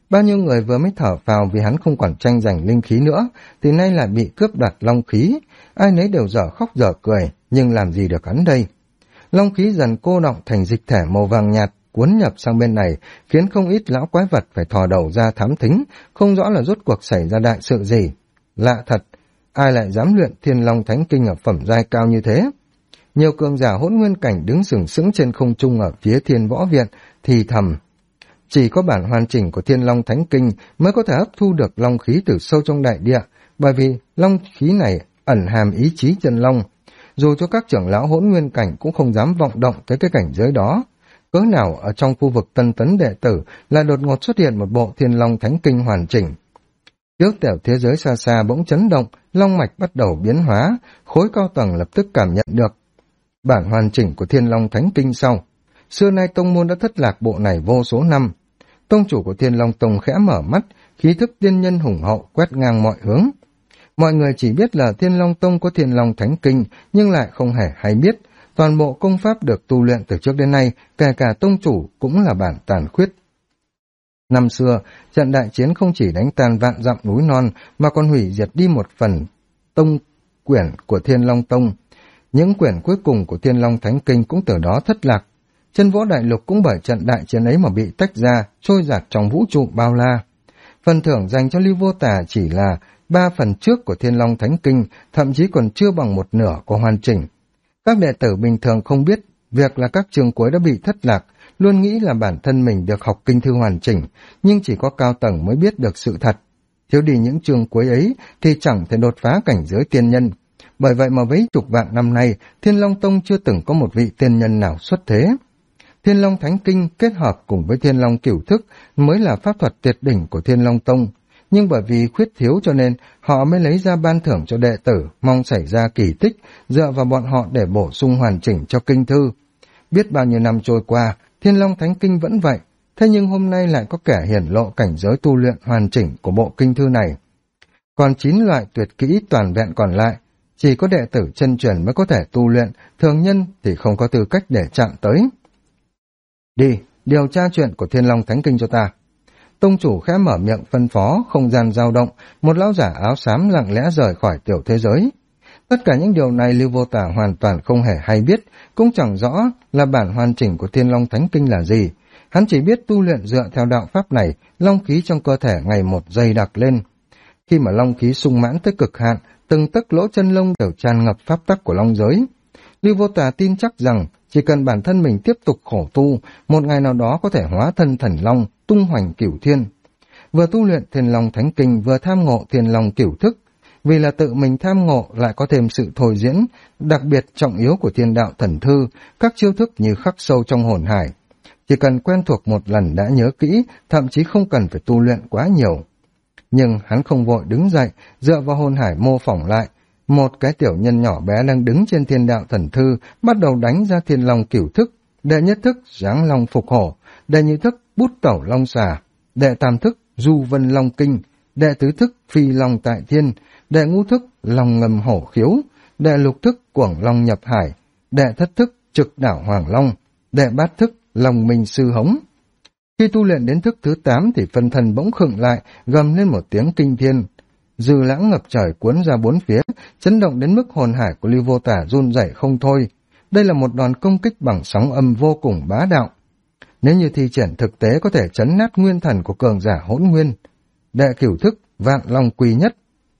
Bao nhiêu người vừa mới thở phào vì hắn không còn tranh giành linh khí nữa, thì nay lại bị cướp đoạt long khí. Ai nấy đều dở khóc dở cười, nhưng làm gì được hắn đây? Long khí dần cô đọng thành dịch thể màu vàng nhạt, cuốn nhập sang bên này, khiến không ít lão quái vật phải thò đầu ra thám thính, không rõ là rốt cuộc xảy ra đại sự gì. Lạ thật, ai lại dám luyện Thiên Long Thánh Kinh ở phẩm giai cao như thế? Nhiều cường giả hỗn nguyên cảnh đứng sừng sững trên không trung ở phía Thiên Võ Viện, thì thầm. Chỉ có bản hoàn chỉnh của Thiên Long Thánh Kinh mới có thể hấp thu được long khí từ sâu trong đại địa, bởi vì long khí này ẩn hàm ý chí chân long. Dù cho các trưởng lão hỗn nguyên cảnh cũng không dám vọng động tới cái cảnh giới đó. Cớ nào ở trong khu vực Tân Tấn đệ tử lại đột ngột xuất hiện một bộ Thiên Long Thánh Kinh hoàn chỉnh. Trước tiểu thế giới xa xa bỗng chấn động, long mạch bắt đầu biến hóa, khối cao tầng lập tức cảm nhận được bản hoàn chỉnh của Thiên Long Thánh Kinh sau. Xưa nay tông môn đã thất lạc bộ này vô số năm. Tông chủ của Thiên Long Tông khẽ mở mắt, khí thức tiên nhân hùng hậu quét ngang mọi hướng. Mọi người chỉ biết là Thiên Long Tông có Thiên Long Thánh Kinh, nhưng lại không hề hay biết. Toàn bộ công pháp được tu luyện từ trước đến nay, kể cả tông chủ cũng là bản tàn khuyết. Năm xưa, trận đại chiến không chỉ đánh tan vạn dặm núi non, mà còn hủy diệt đi một phần tông quyển của Thiên Long Tông. Những quyển cuối cùng của Thiên Long Thánh Kinh cũng từ đó thất lạc. Chân võ đại lục cũng bởi trận đại chiến ấy mà bị tách ra, trôi giạt trong vũ trụ bao la. Phần thưởng dành cho Lưu Vô Tà chỉ là 3 phần trước của Thiên Long Thánh Kinh, thậm chí còn chưa bằng một nửa của hoàn chỉnh. Các đệ tử bình thường không biết việc là các chương cuối đã bị thất lạc, luôn nghĩ là bản thân mình được học kinh thư hoàn chỉnh, nhưng chỉ có cao tầng mới biết được sự thật. Thiếu đi những chương cuối ấy thì chẳng thể đột phá cảnh giới tiên nhân. Bởi vậy mà mấy chục vạn năm nay, Thiên Long Tông chưa từng có một vị tiên nhân nào xuất thế. Thiên Long Thánh Kinh kết hợp cùng với Thiên Long Cửu Thức mới là pháp thuật tuyệt đỉnh của Thiên Long Tông. Nhưng bởi vì khuyết thiếu cho nên họ mới lấy ra ban thưởng cho đệ tử, mong xảy ra kỳ tích, dựa vào bọn họ để bổ sung hoàn chỉnh cho kinh thư. Biết bao nhiêu năm trôi qua, Thiên Long Thánh Kinh vẫn vậy, thế nhưng hôm nay lại có kẻ hiển lộ cảnh giới tu luyện hoàn chỉnh của bộ kinh thư này. Còn 9 loại tuyệt kỹ toàn vẹn còn lại, chỉ có đệ tử chân truyền mới có thể tu luyện, thường nhân thì không có tư cách để chạm tới. Đi, điều tra chuyện của Thiên Long Thánh Kinh cho ta. Tông chủ khẽ mở miệng phân phó, không gian dao động, một lão giả áo xám lặng lẽ rời khỏi tiểu thế giới. Tất cả những điều này Lưu Vô Tà hoàn toàn không hề hay biết, cũng chẳng rõ là bản hoàn chỉnh của Thiên Long Thánh Kinh là gì. Hắn chỉ biết tu luyện dựa theo đạo pháp này, long khí trong cơ thể ngày một dày đặc lên. Khi mà long khí sung mãn tới cực hạn, từng tấc lỗ chân lông đều tràn ngập pháp tắc của long giới. Lưu Vô Tà tin chắc rằng chỉ cần bản thân mình tiếp tục khổ tu, một ngày nào đó có thể hóa thân thần long, tung hoành cửu thiên. Vừa tu luyện Thiên Long Thánh Kinh, vừa tham ngộ Thiên Long Cửu Thức. Vì là tự mình tham ngộ lại có thêm sự thôi diễn, đặc biệt trọng yếu của Thiên Đạo Thần Thư, các chiêu thức như khắc sâu trong hồn hải. Chỉ cần quen thuộc một lần đã nhớ kỹ, thậm chí không cần phải tu luyện quá nhiều. Nhưng hắn không vội đứng dậy, dựa vào hồn hải mô phỏng lại. Một cái tiểu nhân nhỏ bé đang đứng trên Thiên Đạo Thần Thư, bắt đầu đánh ra Thiên Long Cửu Thức. Đệ nhất thức Giáng Long Phục Hổ, đệ nhị thức Bút Tẩu Long Xà, đệ tam thức Du Vân Long Kinh, đệ tứ thức Phi Long Tại Thiên, đệ ngũ thức Long Ngầm Hổ Khiếu, đệ lục thức Cuồng Long Nhập Hải, đệ thất thức Trực Đảo Hoàng Long, đệ bát thức Long Minh Sư Hống. Khi tu luyện đến thức thứ 8 thì phân thân bỗng khựng lại, gầm lên một tiếng kinh thiên. Dư lãng ngập trời cuốn ra bốn phía, chấn động đến mức hồn hải của Lưu Vô Tà run rẩy không thôi. Đây là một đòn công kích bằng sóng âm vô cùng bá đạo. Nếu như thi triển thực tế có thể chấn nát nguyên thần của cường giả hỗn nguyên. Đệ cửu thức Vạn Long Quy Nhất.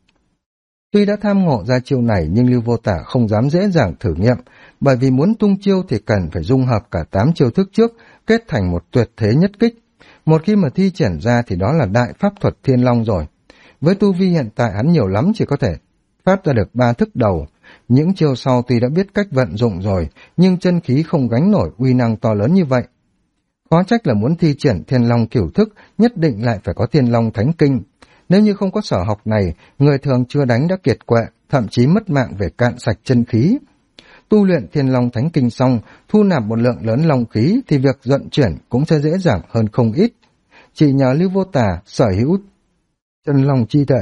Tuy đã tham ngộ ra chiêu này nhưng Lưu Vô Tà không dám dễ dàng thử nghiệm, bởi vì muốn tung chiêu thì cần phải dung hợp cả 8 chiêu thức trước, kết thành một tuyệt thế nhất kích. Một khi mà thi triển ra thì đó là đại pháp thuật Thiên Long rồi. Với tu vi hiện tại hắn nhiều lắm chỉ có thể phát ra được 3 thức đầu. Những chiêu sau tuy đã biết cách vận dụng rồi, nhưng chân khí không gánh nổi uy năng to lớn như vậy. Khó trách là muốn thi triển Thiên Long Cửu Thức, nhất định lại phải có Thiên Long Thánh Kinh. Nếu như không có sở học này, người thường chưa đánh đã kiệt quệ, thậm chí mất mạng về cạn sạch chân khí. Tu luyện Thiên Long Thánh Kinh xong, thu nạp một lượng lớn long khí thì việc vận chuyển cũng sẽ dễ dàng hơn không ít. Chỉ nhờ Lưu Vô Tà sở hữu chân long chi thể,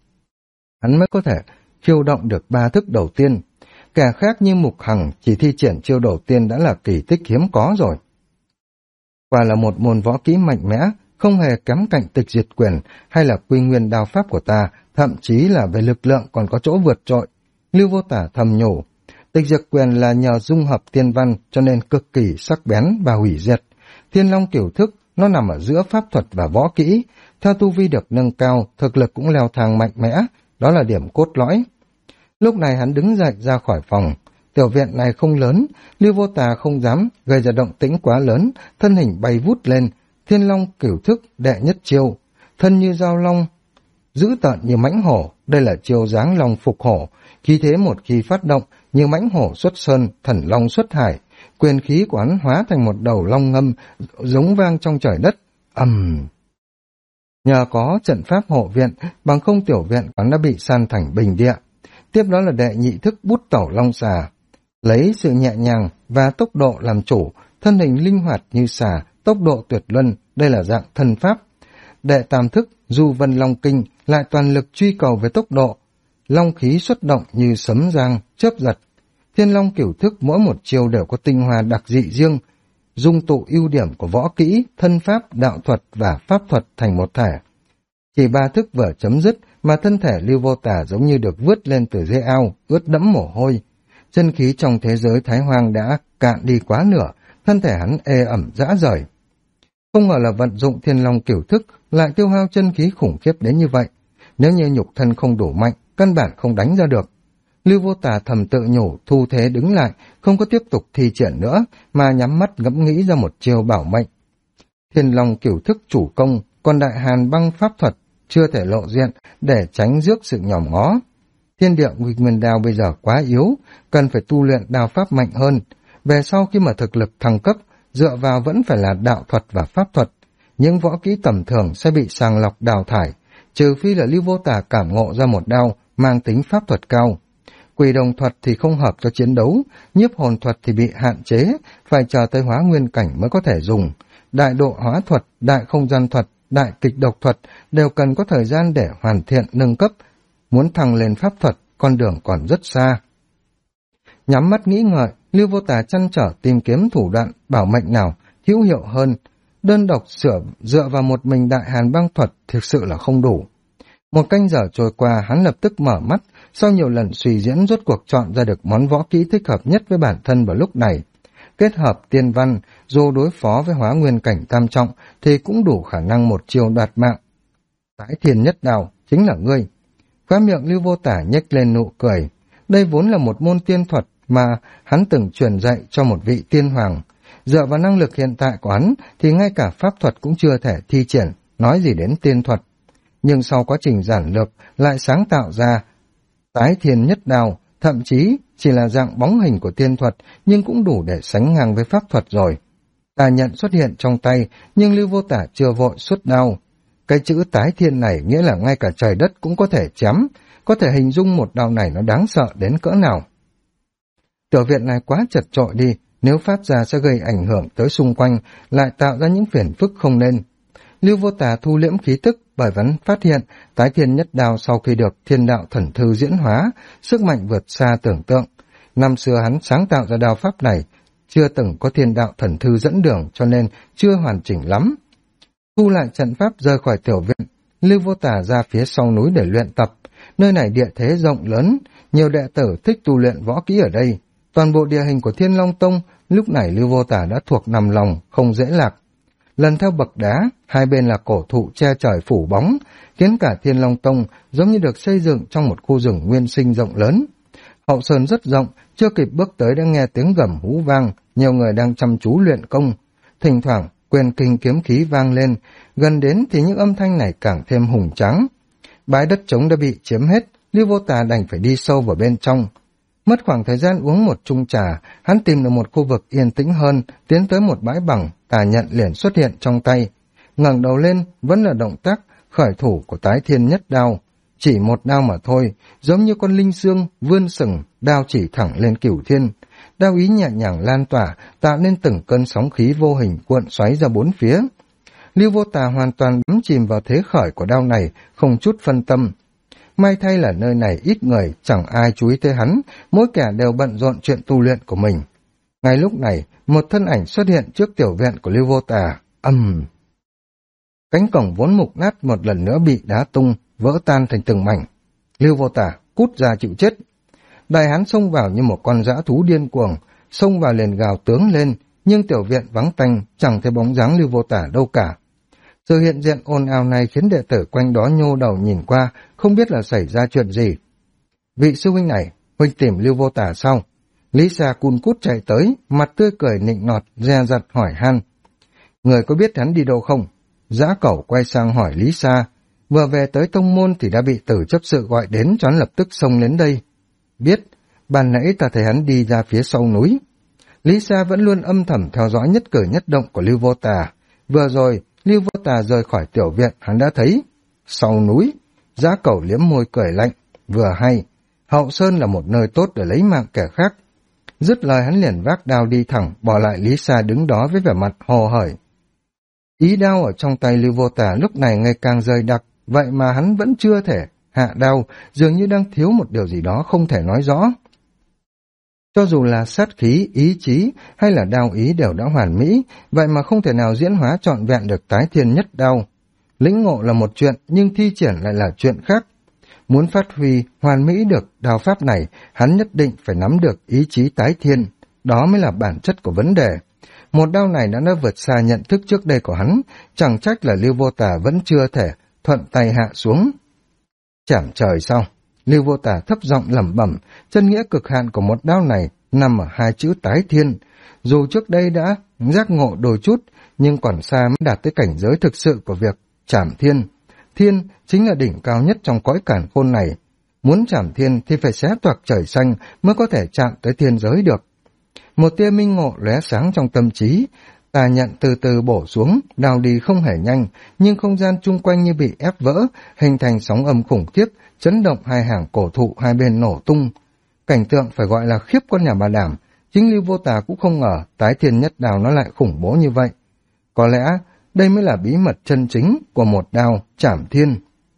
hắn mới có thể khiêu động được 3 thức đầu tiên. Kẻ khác như Mục Hằng chỉ thi triển chiêu đầu tiên đã là kỳ tích hiếm có rồi. Quả là một môn võ kỹ mạnh mẽ, không hề kém cạnh Tịch Diệt Quyền hay là Quy Nguyên đao pháp của ta, thậm chí là về lực lượng còn có chỗ vượt trội. Lưu Vô Tả thầm nhủ, Tịch Diệt Quyền là nhờ dung hợp tiên văn cho nên cực kỳ sắc bén và hủy diệt. Thiên Long Cửu Thức nó nằm ở giữa pháp thuật và võ kỹ, theo tu vi được nâng cao, thực lực cũng leo thang mạnh mẽ, đó là điểm cốt lõi. Lúc này hắn đứng dậy ra khỏi phòng. Tiểu viện này không lớn, Lưu Vô Tà không dám gây ra động tĩnh quá lớn, thân hình bay vút lên, Thiên Long Cửu Thức đệ nhất chiêu, thân như dao long, dữ tợn như mãnh hổ, đây là chiêu dáng long phục hổ, khí thế một khi phát động, như mãnh hổ xuất sơn, thần long xuất hải, quyền khí của hắn hóa thành một đầu long ngâm, giống vang trong trời đất, ầm. Nhờ có trận pháp hộ viện, bằng không tiểu viện hắn đã bị san thành bình địa. Tiếp đó là đệ nhị thức bút tẩu long xà, lấy sự nhẹ nhàng và tốc độ làm chủ, thân hình linh hoạt như xà, tốc độ tuyệt luân, đây là dạng thân pháp. Đệ tam thức du vân long kinh, lại toàn lực truy cầu với tốc độ, long khí xuất động như sấm giang, chớp giật. Thiên Long Cửu Thức mỗi một chiều đều có tinh hoa đặc dị riêng, dung tụ ưu điểm của võ kỹ, thân pháp, đạo thuật và pháp thuật thành một thể. Chỉ ba thức vừa chấm dứt mà thân thể Lưu Vô Tả giống như được vớt lên từ dưới ao, ướt đẫm mồ hôi. Chân khí trong thế giới Thái Hoang đã cạn đi quá nửa, thân thể hắn ê ẩm rã rời. Không ngờ là vận dụng Thiên Long Cửu Thức lại tiêu hao chân khí khủng khiếp đến như vậy. Nếu như nhục thân không đủ mạnh, căn bản không đánh ra được. Lưu Vô Tà thầm tự nhủ, thu thế đứng lại, không có tiếp tục thi triển nữa, mà nhắm mắt ngẫm nghĩ ra một chiêu bảo mệnh. Thiên Long Cửu Thức chủ công, còn Đại Hàn băng pháp thuật chưa thể lộ diện để tránh rước sự nhòm ngó. Thiên Địa Quy Nguyên đao bây giờ quá yếu, cần phải tu luyện đao pháp mạnh hơn. Về sau khi mà thực lực thăng cấp, dựa vào vẫn phải là đạo thuật và pháp thuật. Những võ kỹ tầm thường sẽ bị sàng lọc đào thải, trừ phi là Lưu Vô Tà cảm ngộ ra một đao mang tính pháp thuật cao. Quỷ đồng thuật thì không hợp cho chiến đấu, nhiếp hồn thuật thì bị hạn chế, phải chờ tới hóa nguyên cảnh mới có thể dùng. Đại độ hóa thuật, đại không gian thuật, đại kịch độc thuật đều cần có thời gian để hoàn thiện nâng cấp. Muốn thăng lên pháp thuật, con đường còn rất xa. Nhắm mắt nghĩ ngợi, Lưu Vô Tà chăn trở tìm kiếm thủ đoạn bảo mệnh nào hữu hiệu hơn. Đơn độc dựa vào một mình Đại Hàn băng thuật thực sự là không đủ. Một canh giờ trôi qua, hắn lập tức mở mắt, sau nhiều lần suy diễn rốt cuộc chọn ra được món võ kỹ thích hợp nhất với bản thân vào lúc này. Kết hợp tiên văn, dù đối phó với hóa nguyên cảnh tam trọng thì cũng đủ khả năng một chiều đoạt mạng. Tái thiên nhất đao, chính là ngươi. Khóe miệng Lưu Vô Tả nhếch lên nụ cười. Đây vốn là một môn tiên thuật mà hắn từng truyền dạy cho một vị tiên hoàng. Dựa vào năng lực hiện tại của hắn thì ngay cả pháp thuật cũng chưa thể thi triển, nói gì đến tiên thuật. Nhưng sau quá trình giản lược lại sáng tạo ra tái thiên nhất đao, thậm chí chỉ là dạng bóng hình của tiên thuật nhưng cũng đủ để sánh ngang với pháp thuật rồi. Tà nhận xuất hiện trong tay nhưng Lưu Vô Tả chưa vội xuất đao. Cái chữ tái thiên này nghĩa là ngay cả trời đất cũng có thể chém, có thể hình dung một đao này nó đáng sợ đến cỡ nào. Tiểu viện này quá chật chội đi, nếu phát ra sẽ gây ảnh hưởng tới xung quanh, lại tạo ra những phiền phức không nên. Lưu Vô Tà thu liễm khí tức bởi vẫn phát hiện tái thiên nhất đao sau khi được thiên đạo thần thư diễn hóa, sức mạnh vượt xa tưởng tượng. Năm xưa hắn sáng tạo ra đao pháp này, chưa từng có thiên đạo thần thư dẫn đường cho nên chưa hoàn chỉnh lắm. Thu lại trận pháp rời khỏi tiểu viện, Lưu Vô Tà ra phía sau núi để luyện tập. Nơi này địa thế rộng lớn, nhiều đệ tử thích tu luyện võ kỹ ở đây. Toàn bộ địa hình của Thiên Long Tông lúc này Lưu Vô Tả đã thuộc nằm lòng, không dễ lạc. Lần theo bậc đá, hai bên là cổ thụ che trời phủ bóng, khiến cả Thiên Long Tông giống như được xây dựng trong một khu rừng nguyên sinh rộng lớn. Hậu sơn rất rộng, chưa kịp bước tới đã nghe tiếng gầm hú vang, nhiều người đang chăm chú luyện công. Thỉnh thoảng, quyền kinh kiếm khí vang lên, gần đến thì những âm thanh này càng thêm hùng tráng. Bãi đất trống đã bị chiếm hết, Lưu Vô Tà đành phải đi sâu vào bên trong. Mất khoảng thời gian uống một chung trà, hắn tìm được một khu vực yên tĩnh hơn, tiến tới một bãi bằng, tà nhận liền xuất hiện trong tay. Ngẩng đầu lên, vẫn là động tác khởi thủ của tái thiên nhất đao. Chỉ một đao mà thôi, giống như con linh xương vươn sừng, đao chỉ thẳng lên cửu thiên. Đao ý nhẹ nhàng lan tỏa, tạo nên từng cơn sóng khí vô hình cuộn xoáy ra bốn phía. Lưu Vô Tà hoàn toàn đắm chìm vào thế khởi của đao này, không chút phân tâm. May thay là nơi này ít người, chẳng ai chú ý tới hắn, mỗi kẻ đều bận rộn chuyện tu luyện của mình. Ngay lúc này, một thân ảnh xuất hiện trước tiểu viện của Lưu Vô Tà, ầm. Cánh cổng vốn mục nát một lần nữa bị đá tung, vỡ tan thành từng mảnh. Lưu Vô Tả, cút ra chịu chết. Đại hán xông vào như một con dã thú điên cuồng, xông vào liền gào tướng lên, nhưng tiểu viện vắng tanh, chẳng thấy bóng dáng Lưu Vô Tả đâu cả. Sự hiện diện ồn ào này khiến đệ tử quanh đó nhô đầu nhìn qua, không biết là xảy ra chuyện gì. Vị sư huynh này, huynh tìm Lưu Vô Tả sao? Lý Sa cun cút chạy tới, mặt tươi cười nịnh nọt, dè dặt hỏi han. Người có biết hắn đi đâu không? Dã Cẩu quay sang hỏi Lý Sa. Vừa về tới tông môn thì đã bị tử chấp sự gọi đến cho hắn lập tức xông đến đây. Biết, ban nãy ta thấy hắn đi ra phía sau núi. Lý Sa vẫn luôn âm thầm theo dõi nhất cử nhất động của Lưu Vô Tả. Vừa rồi, Lưu Vô Tả rời khỏi tiểu viện, hắn đã thấy. Sau núi, Dã Cẩu liếm môi cười lạnh. Vừa hay, Hậu Sơn là một nơi tốt để lấy mạng kẻ khác. Dứt lời hắn liền vác đao đi thẳng, bỏ lại Lý Sa đứng đó với vẻ mặt hồ hởi. Ý đao ở trong tay Lưu Vô Tả lúc này ngày càng dày đặc, vậy mà hắn vẫn chưa thể hạ đao, dường như đang thiếu một điều gì đó không thể nói rõ. Cho dù là sát khí, ý chí hay là đao ý đều đã hoàn mỹ, vậy mà không thể nào diễn hóa trọn vẹn được tái thiên nhất đao. Lĩnh ngộ là một chuyện, nhưng thi triển lại là chuyện khác. Muốn phát huy hoàn mỹ được đao pháp này, hắn nhất định phải nắm được ý chí tái thiên. Đó mới là bản chất của vấn đề. Một đao này đã vượt xa nhận thức trước đây của hắn, chẳng trách là Lưu Vô Tả vẫn chưa thể thuận tay hạ xuống. Chảm trời sao? Lưu Vô Tả thấp giọng lẩm bẩm, chân nghĩa cực hạn của một đao này nằm ở hai chữ tái thiên. Dù trước đây đã giác ngộ đôi chút, nhưng còn xa mới đạt tới cảnh giới thực sự của việc chảm thiên. Thiên chính là đỉnh cao nhất trong cõi càn khôn này. Muốn chảm thiên thì phải xé toạc trời xanh mới có thể chạm tới thiên giới được. Một tia minh ngộ lóe sáng trong tâm trí, Tà Nhận từ từ bổ xuống, đào đi không hề nhanh, nhưng không gian chung quanh như bị ép vỡ, hình thành sóng âm khủng khiếp, chấn động hai hàng cổ thụ hai bên nổ tung. Cảnh tượng phải gọi là khiếp con nhà bà đảm, chính Lưu Vô Tả cũng không ngờ tái thiên nhất đao nó lại khủng bố như vậy. Có lẽ đây mới là bí mật chân chính của một đao chảm thiên.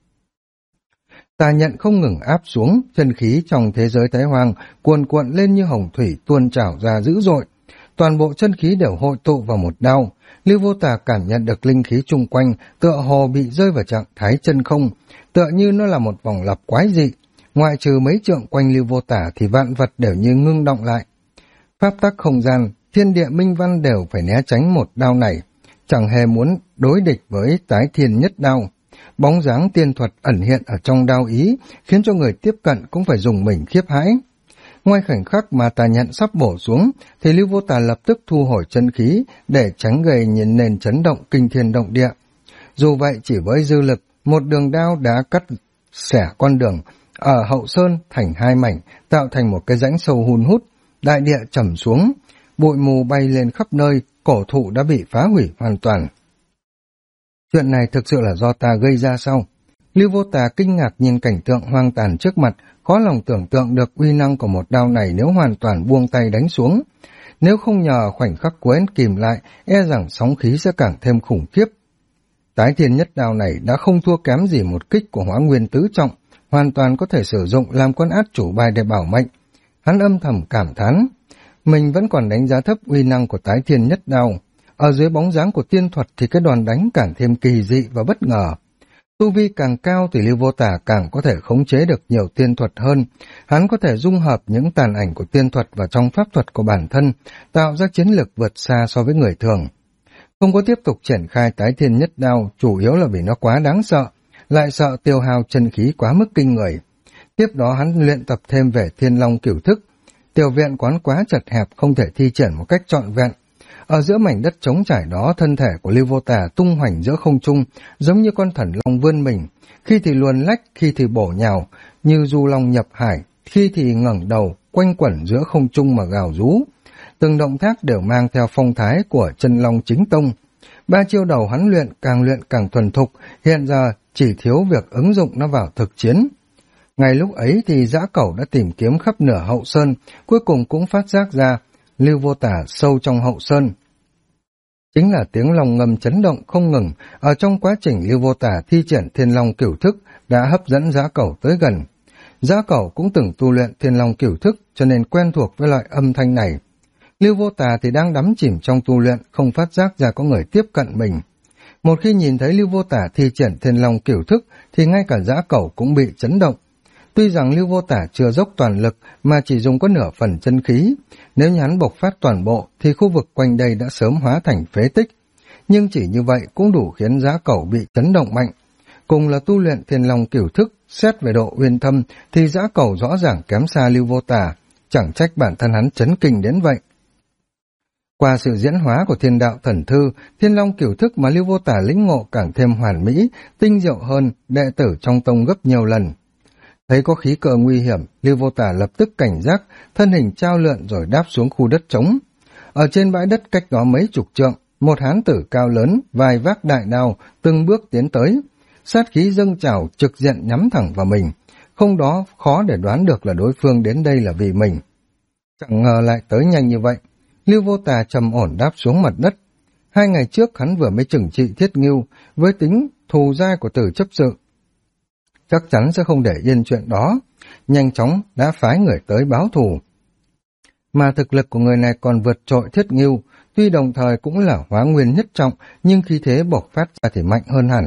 Tà Nhận không ngừng áp xuống, chân khí trong thế giới Thái Hoang cuồn cuộn lên như hồng thủy tuôn trào ra dữ dội. Toàn bộ chân khí đều hội tụ vào một đao. Lưu Vô Tả cảm nhận được linh khí chung quanh, tựa hồ bị rơi vào trạng thái chân không, tựa như nó là một vòng lặp quái dị. Ngoại trừ mấy trượng quanh Lưu Vô Tả thì vạn vật đều như ngưng động lại. Pháp tắc không gian, thiên địa minh văn đều phải né tránh một đao này, chẳng hề muốn đối địch với tái thiên nhất đao. Bóng dáng tiên thuật ẩn hiện ở trong đao ý, khiến cho người tiếp cận cũng phải dùng mình khiếp hãi. Ngoài khoảnh khắc mà Tà Nhận sắp bổ xuống, thì Lưu Vô Tả lập tức thu hồi chân khí để tránh gây nhìn nền chấn động kinh thiên động địa. Dù vậy chỉ với dư lực, một đường đao đã cắt xẻ con đường ở Hậu Sơn thành hai mảnh, tạo thành một cái rãnh sâu hun hút, đại địa trầm xuống, bụi mù bay lên khắp nơi, cổ thụ đã bị phá hủy hoàn toàn. Chuyện này thực sự là do ta gây ra sao? Lưu Vô Tả kinh ngạc nhìn cảnh tượng hoang tàn trước mặt, khó lòng tưởng tượng được uy năng của một đao này nếu hoàn toàn buông tay đánh xuống. Nếu không nhờ khoảnh khắc của hắn kìm lại, e rằng sóng khí sẽ càng thêm khủng khiếp. Tái thiên nhất đao này đã không thua kém gì một kích của Hóa Nguyên tứ trọng, hoàn toàn có thể sử dụng làm con át chủ bài để bảo mệnh. Hắn âm thầm cảm thán, mình vẫn còn đánh giá thấp uy năng của tái thiên nhất đao. Ở dưới bóng dáng của tiên thuật thì cái đòn đánh càng thêm kỳ dị và bất ngờ. Tu vi càng cao thì Lưu Vô Tả càng có thể khống chế được nhiều tiên thuật hơn. Hắn có thể dung hợp những tàn ảnh của tiên thuật vào trong pháp thuật của bản thân, tạo ra chiến lược vượt xa so với người thường. Không có tiếp tục triển khai tái thiên nhất đao, chủ yếu là vì nó quá đáng sợ, lại sợ tiêu hao chân khí quá mức kinh người. Tiếp đó hắn luyện tập thêm về Thiên Long Cửu Thức. Tiểu viện quán quá chật hẹp, không thể thi triển một cách trọn vẹn. Ở giữa mảnh đất trống trải đó, thân thể của Lưu Vô Tả tung hoành giữa không trung, giống như con thần long vươn mình, khi thì luồn lách, khi thì bổ nhào, như du long nhập hải, khi thì ngẩng đầu, quanh quẩn giữa không trung mà gào rú. Từng động tác đều mang theo phong thái của chân long chính tông. 3 chiêu đầu hắn luyện càng thuần thục, hiện giờ chỉ thiếu việc ứng dụng nó vào thực chiến. Ngay lúc ấy thì Dã Cẩu đã tìm kiếm khắp nửa Hậu Sơn, cuối cùng cũng phát giác ra Lưu Vô Tả sâu trong Hậu Sơn. Chính là tiếng lòng ngầm chấn động không ngừng, ở trong quá trình Lưu Vô Tả thi triển Thiên Long Cửu Thức đã hấp dẫn Dã Cẩu tới gần. Dã Cẩu cũng từng tu luyện Thiên Long Cửu Thức cho nên quen thuộc với loại âm thanh này. Lưu Vô Tả thì đang đắm chìm trong tu luyện, không phát giác ra có người tiếp cận mình. Một khi nhìn thấy Lưu Vô Tả thi triển Thiên Long Cửu Thức thì ngay cả dã cẩu cũng bị chấn động. Tuy rằng Lưu Vô Tả chưa dốc toàn lực mà chỉ dùng có nửa phần chân khí, nếu như hắn bộc phát toàn bộ thì khu vực quanh đây đã sớm hóa thành phế tích. Nhưng chỉ như vậy cũng đủ khiến dã cẩu bị chấn động mạnh. Cùng là tu luyện Thiên Long Cửu Thức, xét về độ uyên thâm thì dã cẩu rõ ràng kém xa Lưu Vô Tả, chẳng trách bản thân hắn chấn kinh đến vậy. Qua sự diễn hóa của Thiên Đạo Thần Thư, Thiên Long Cửu Thức mà Lưu Vô Tả lĩnh ngộ càng thêm hoàn mỹ, tinh diệu hơn đệ tử trong tông gấp nhiều lần. Thấy có khí cơ nguy hiểm, Lưu Vô Tả lập tức cảnh giác, thân hình trao lượn rồi đáp xuống khu đất trống. Ở trên bãi đất cách đó mấy chục trượng, một hán tử cao lớn, vai vác đại đao, từng bước tiến tới. Sát khí dâng trào trực diện nhắm thẳng vào mình, không đó khó để đoán được là đối phương đến đây là vì mình. Chẳng ngờ lại tới nhanh như vậy. Lưu Vô Tả trầm ổn đáp xuống mặt đất. 2 ngày trước hắn vừa mới trừng trị Thiết Ngưu, với tính thù dai của Tử chấp sự, chắc chắn sẽ không để yên chuyện đó, nhanh chóng đã phái người tới báo thù. Mà thực lực của người này còn vượt trội Thiết Ngưu, tuy đồng thời cũng là hóa nguyên nhất trọng, nhưng khi thế bộc phát ra thì mạnh hơn hẳn.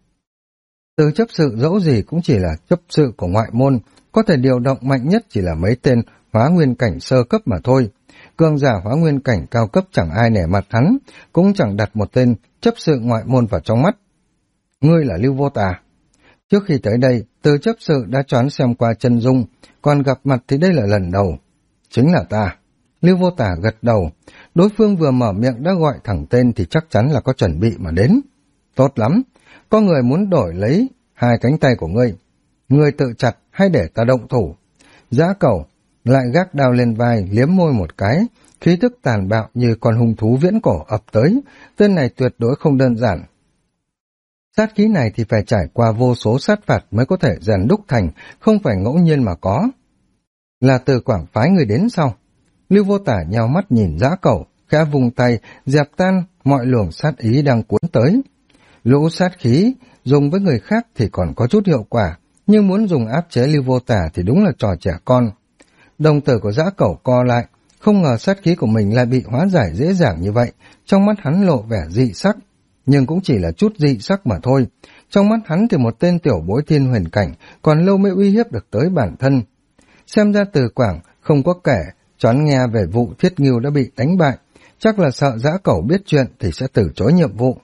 Tử chấp sự dẫu gì cũng chỉ là chấp sự của ngoại môn, có thể điều động mạnh nhất chỉ là mấy tên hóa nguyên cảnh sơ cấp mà thôi. Cường giả hóa nguyên cảnh cao cấp chẳng ai nể mặt hắn, cũng chẳng đặt một tên chấp sự ngoại môn vào trong mắt. Ngươi là Lưu Vô Tả. Trước khi tới đây, Từ chấp sự đã choán xem qua chân dung, còn gặp mặt thì đây là lần đầu. Chính là ta. Lưu Vô Tả gật đầu. Đối phương vừa mở miệng đã gọi thẳng tên thì chắc chắn là có chuẩn bị mà đến. Tốt lắm. Có người muốn đổi lấy 2 cánh tay của ngươi. Ngươi tự chặt hay để ta động thủ? Dã cẩu lại gác đao lên vai, liếm môi một cái, khí thức tàn bạo như con hung thú viễn cổ ập tới. Tên này tuyệt đối không đơn giản. Sát khí này thì phải trải qua vô số sát phạt mới có thể rèn đúc thành, không phải ngẫu nhiên mà có. Là Từ Quảng phái người đến sau. Lưu Vô Tả nhao mắt nhìn dã cẩu, khẽ vùng tay, dẹp tan mọi luồng sát ý đang cuốn tới. Lũ sát khí dùng với người khác thì còn có chút hiệu quả, nhưng muốn dùng áp chế Lưu Vô Tả thì đúng là trò trẻ con. Đồng tử của dã cẩu co lại, không ngờ sát khí của mình lại bị hóa giải dễ dàng như vậy, trong mắt hắn lộ vẻ dị sắc. Nhưng cũng chỉ là chút dị sắc mà thôi. Trong mắt hắn thì một tên tiểu bối thiên huyền cảnh còn lâu mới uy hiếp được tới bản thân. Xem ra Từ Quảng không có kẻ choán nghe về vụ Thiết Ngưu đã bị đánh bại, chắc là sợ dã cẩu biết chuyện thì sẽ từ chối nhiệm vụ.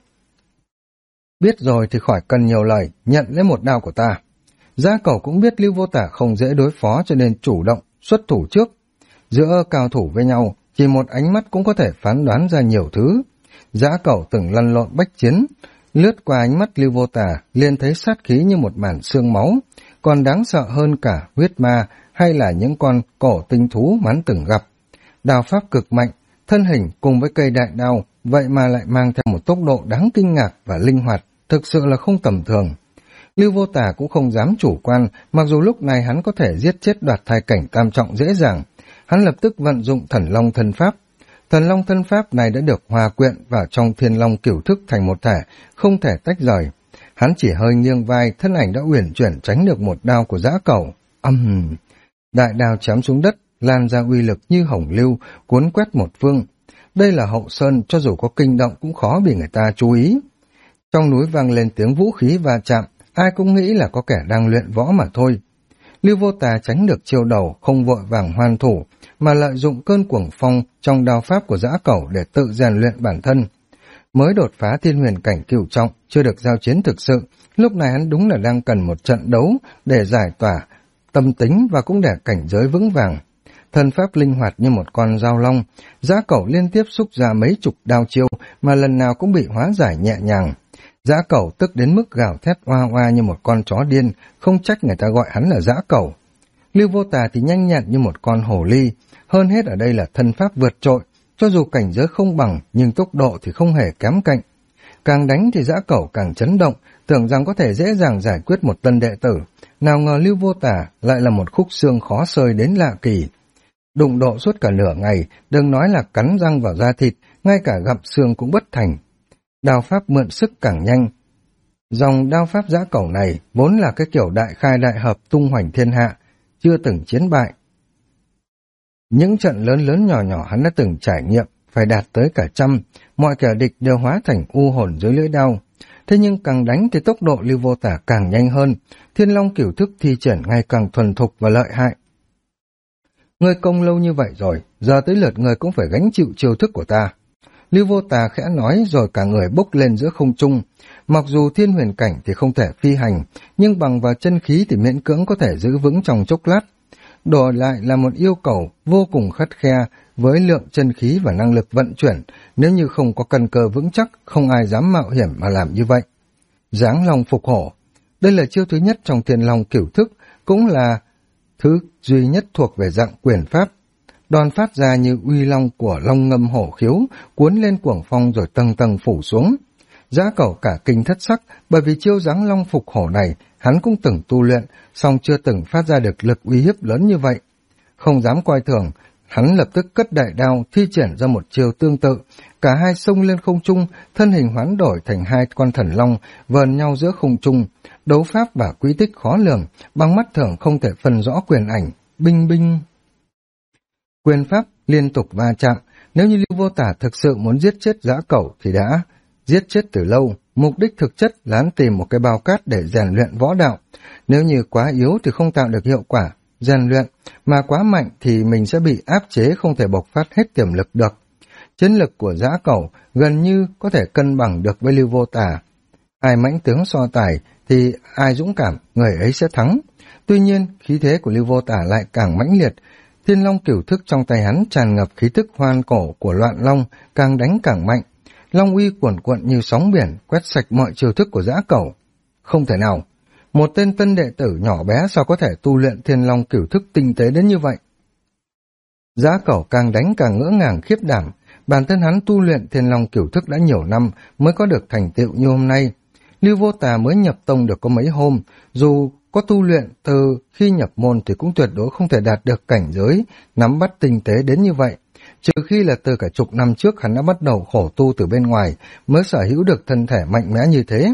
Biết rồi thì khỏi cần nhiều lời, nhận lấy một đao của ta. Dã cẩu cũng biết Lưu Vô Tả không dễ đối phó cho nên chủ động xuất thủ trước. Giữa cao thủ với nhau, chỉ một ánh mắt cũng có thể phán đoán ra nhiều thứ. Dã cẩu từng lăn lộn bách chiến, lướt qua ánh mắt Lưu Vô Tả liền thấy sát khí như một màn xương máu, còn đáng sợ hơn cả huyết ma hay là những con cổ tinh thú mà hắn từng gặp. Đao pháp cực mạnh, thân hình cùng với cây đại đao vậy mà lại mang theo một tốc độ đáng kinh ngạc và linh hoạt, thực sự là không tầm thường. Lưu Vô Tả cũng không dám chủ quan, mặc dù lúc này hắn có thể giết chết đoạt thai cảnh tam trọng dễ dàng. Hắn lập tức vận dụng Thần Long thân pháp. Thần Long thân pháp này đã được hòa quyện vào trong Thiên Long Cửu Thức thành một thể, không thể tách rời. Hắn chỉ hơi nghiêng vai, thân ảnh đã uyển chuyển tránh được một đao của dã cẩu. Đại đao chém xuống đất, lan ra uy lực như hồng lưu, cuốn quét một phương. Đây là hậu sơn, cho dù có kinh động cũng khó bị người ta chú ý. Trong núi vang lên tiếng vũ khí va chạm, ai cũng nghĩ là có kẻ đang luyện võ mà thôi. Lưu Vô Tả tránh được chiêu đầu, không vội vàng hoàn thủ, mà lợi dụng cơn cuồng phong trong đao pháp của dã cẩu để tự rèn luyện bản thân. Mới đột phá thiên huyền cảnh cửu trọng, chưa được giao chiến thực sự, lúc này hắn đúng là đang cần một trận đấu để giải tỏa tâm tính và cũng để cảnh giới vững vàng. Thần pháp linh hoạt như một con dao long, dã cẩu liên tiếp xúc ra mấy chục đao chiêu mà lần nào cũng bị hóa giải nhẹ nhàng. Dã cẩu tức đến mức gào thét oa oa như một con chó điên, không trách người ta gọi hắn là dã cẩu. Lưu Vô Tả thì nhanh nhẹn như một con hổ ly, hơn hết ở đây là thân pháp vượt trội, cho dù cảnh giới không bằng nhưng tốc độ thì không hề kém cạnh. Càng đánh thì dã cẩu càng chấn động, tưởng rằng có thể dễ dàng giải quyết một tân đệ tử, nào ngờ Lưu Vô Tả lại là một khúc xương khó xơi đến lạ kỳ. Đụng độ suốt cả nửa ngày, đừng nói là cắn răng vào da thịt, ngay cả gặm xương cũng bất thành. Đao pháp mượn sức càng nhanh. Dòng đao pháp dã cẩu này vốn là cái kiểu đại khai đại hợp tung hoành thiên hạ, chưa từng chiến bại. Những trận lớn lớn nhỏ nhỏ hắn đã từng trải nghiệm, phải đạt tới cả 100, mọi kẻ địch đều hóa thành u hồn dưới lưỡi đao. Thế nhưng càng đánh thì tốc độ Lưu Vô Tả càng nhanh hơn, Thiên Long cửu thức thi triển ngày càng thuần thục và lợi hại. Ngươi công lâu như vậy rồi, giờ tới lượt ngươi cũng phải gánh chịu chiêu thức của ta. Lưu Vô Tà khẽ nói rồi cả người bốc lên giữa không trung. Mặc dù thiên huyền cảnh thì không thể phi hành, nhưng bằng vào chân khí thì miễn cưỡng có thể giữ vững trong chốc lát. Đổi lại là một yêu cầu vô cùng khắt khe với lượng chân khí và năng lực vận chuyển, nếu như không có căn cơ vững chắc, không ai dám mạo hiểm mà làm như vậy. Giáng long phục hổ, đây là chiêu thứ nhất trong Thiên Long cửu thức, cũng là thứ duy nhất thuộc về dạng quyền pháp. Đòn phát ra như uy long của long ngâm hổ khiếu, cuốn lên cuồng phong rồi tầng tầng phủ xuống. Dã Cẩu cả kinh thất sắc, bởi vì chiêu giáng long phục hổ này hắn cũng từng tu luyện, song chưa từng phát ra được lực uy hiếp lớn như vậy. Không dám coi thường, hắn lập tức cất đại đao thi triển ra một chiêu tương tự, cả hai xông lên không trung, thân hình hoán đổi thành hai con thần long vờn nhau giữa không trung, đấu pháp và quy tích khó lường, bằng mắt thường không thể phân rõ quyền ảnh, binh binh. Quyền pháp liên tục va chạm, nếu như Lưu Vô Tả thực sự muốn giết chết Dã Cẩu thì đã giết chết từ lâu, mục đích thực chất là hắn tìm một cái bao cát để rèn luyện võ đạo. Nếu như quá yếu thì không tạo được hiệu quả rèn luyện, mà quá mạnh thì mình sẽ bị áp chế, không thể bộc phát hết tiềm lực được. Chiến lực của Dã Cẩu gần như có thể cân bằng được với Lưu Vô Tả. Ai mãnh tướng so tài thì ai dũng cảm, người ấy sẽ thắng. Tuy nhiên, khí thế của Lưu Vô Tả lại càng mãnh liệt. Thiên Long cửu thức trong tay hắn tràn ngập khí tức hoan cổ của Loạn Long, càng đánh càng mạnh. Long uy cuồn cuộn như sóng biển, quét sạch mọi chiêu thức của Dã Cẩu. Không thể nào, một tên tân đệ tử nhỏ bé sao có thể tu luyện Thiên Long cửu thức tinh tế đến như vậy? Dã Cẩu càng đánh càng ngỡ ngàng khiếp đảm, bản thân hắn tu luyện Thiên Long cửu thức đã nhiều năm mới có được thành tựu như hôm nay. Lưu Vô Tà mới nhập tông được có mấy hôm, dù có tu luyện từ khi nhập môn thì cũng tuyệt đối không thể đạt được cảnh giới nắm bắt tinh tế đến như vậy, trừ khi là từ cả chục năm trước hắn đã bắt đầu khổ tu từ bên ngoài mới sở hữu được thân thể mạnh mẽ như thế.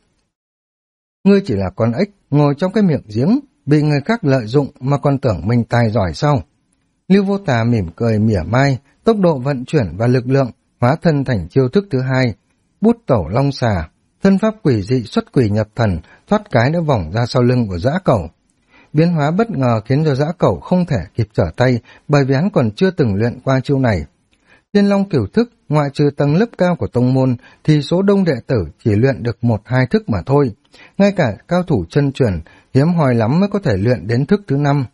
Ngươi chỉ là con ếch ngồi trong cái miệng giếng, bị người khác lợi dụng mà còn tưởng mình tài giỏi sao? Lưu Vô Tà mỉm cười mỉa mai, tốc độ vận chuyển và lực lượng hóa thân thành chiêu thức thứ hai, bút tẩu long xà, thân pháp quỷ dị xuất quỷ nhập thần, thoát cái đã vòng ra sau lưng của Dã Cẩu. Biến hóa bất ngờ khiến cho Dã Cẩu không thể kịp trở tay, bởi vì hắn còn chưa từng luyện qua chiêu này. Thiên Long cửu thức, ngoại trừ tầng lớp cao của tông môn, thì số đông đệ tử chỉ luyện được 1-2 thức mà thôi. Ngay cả cao thủ chân truyền, hiếm hoi lắm mới có thể luyện đến thức thứ 5.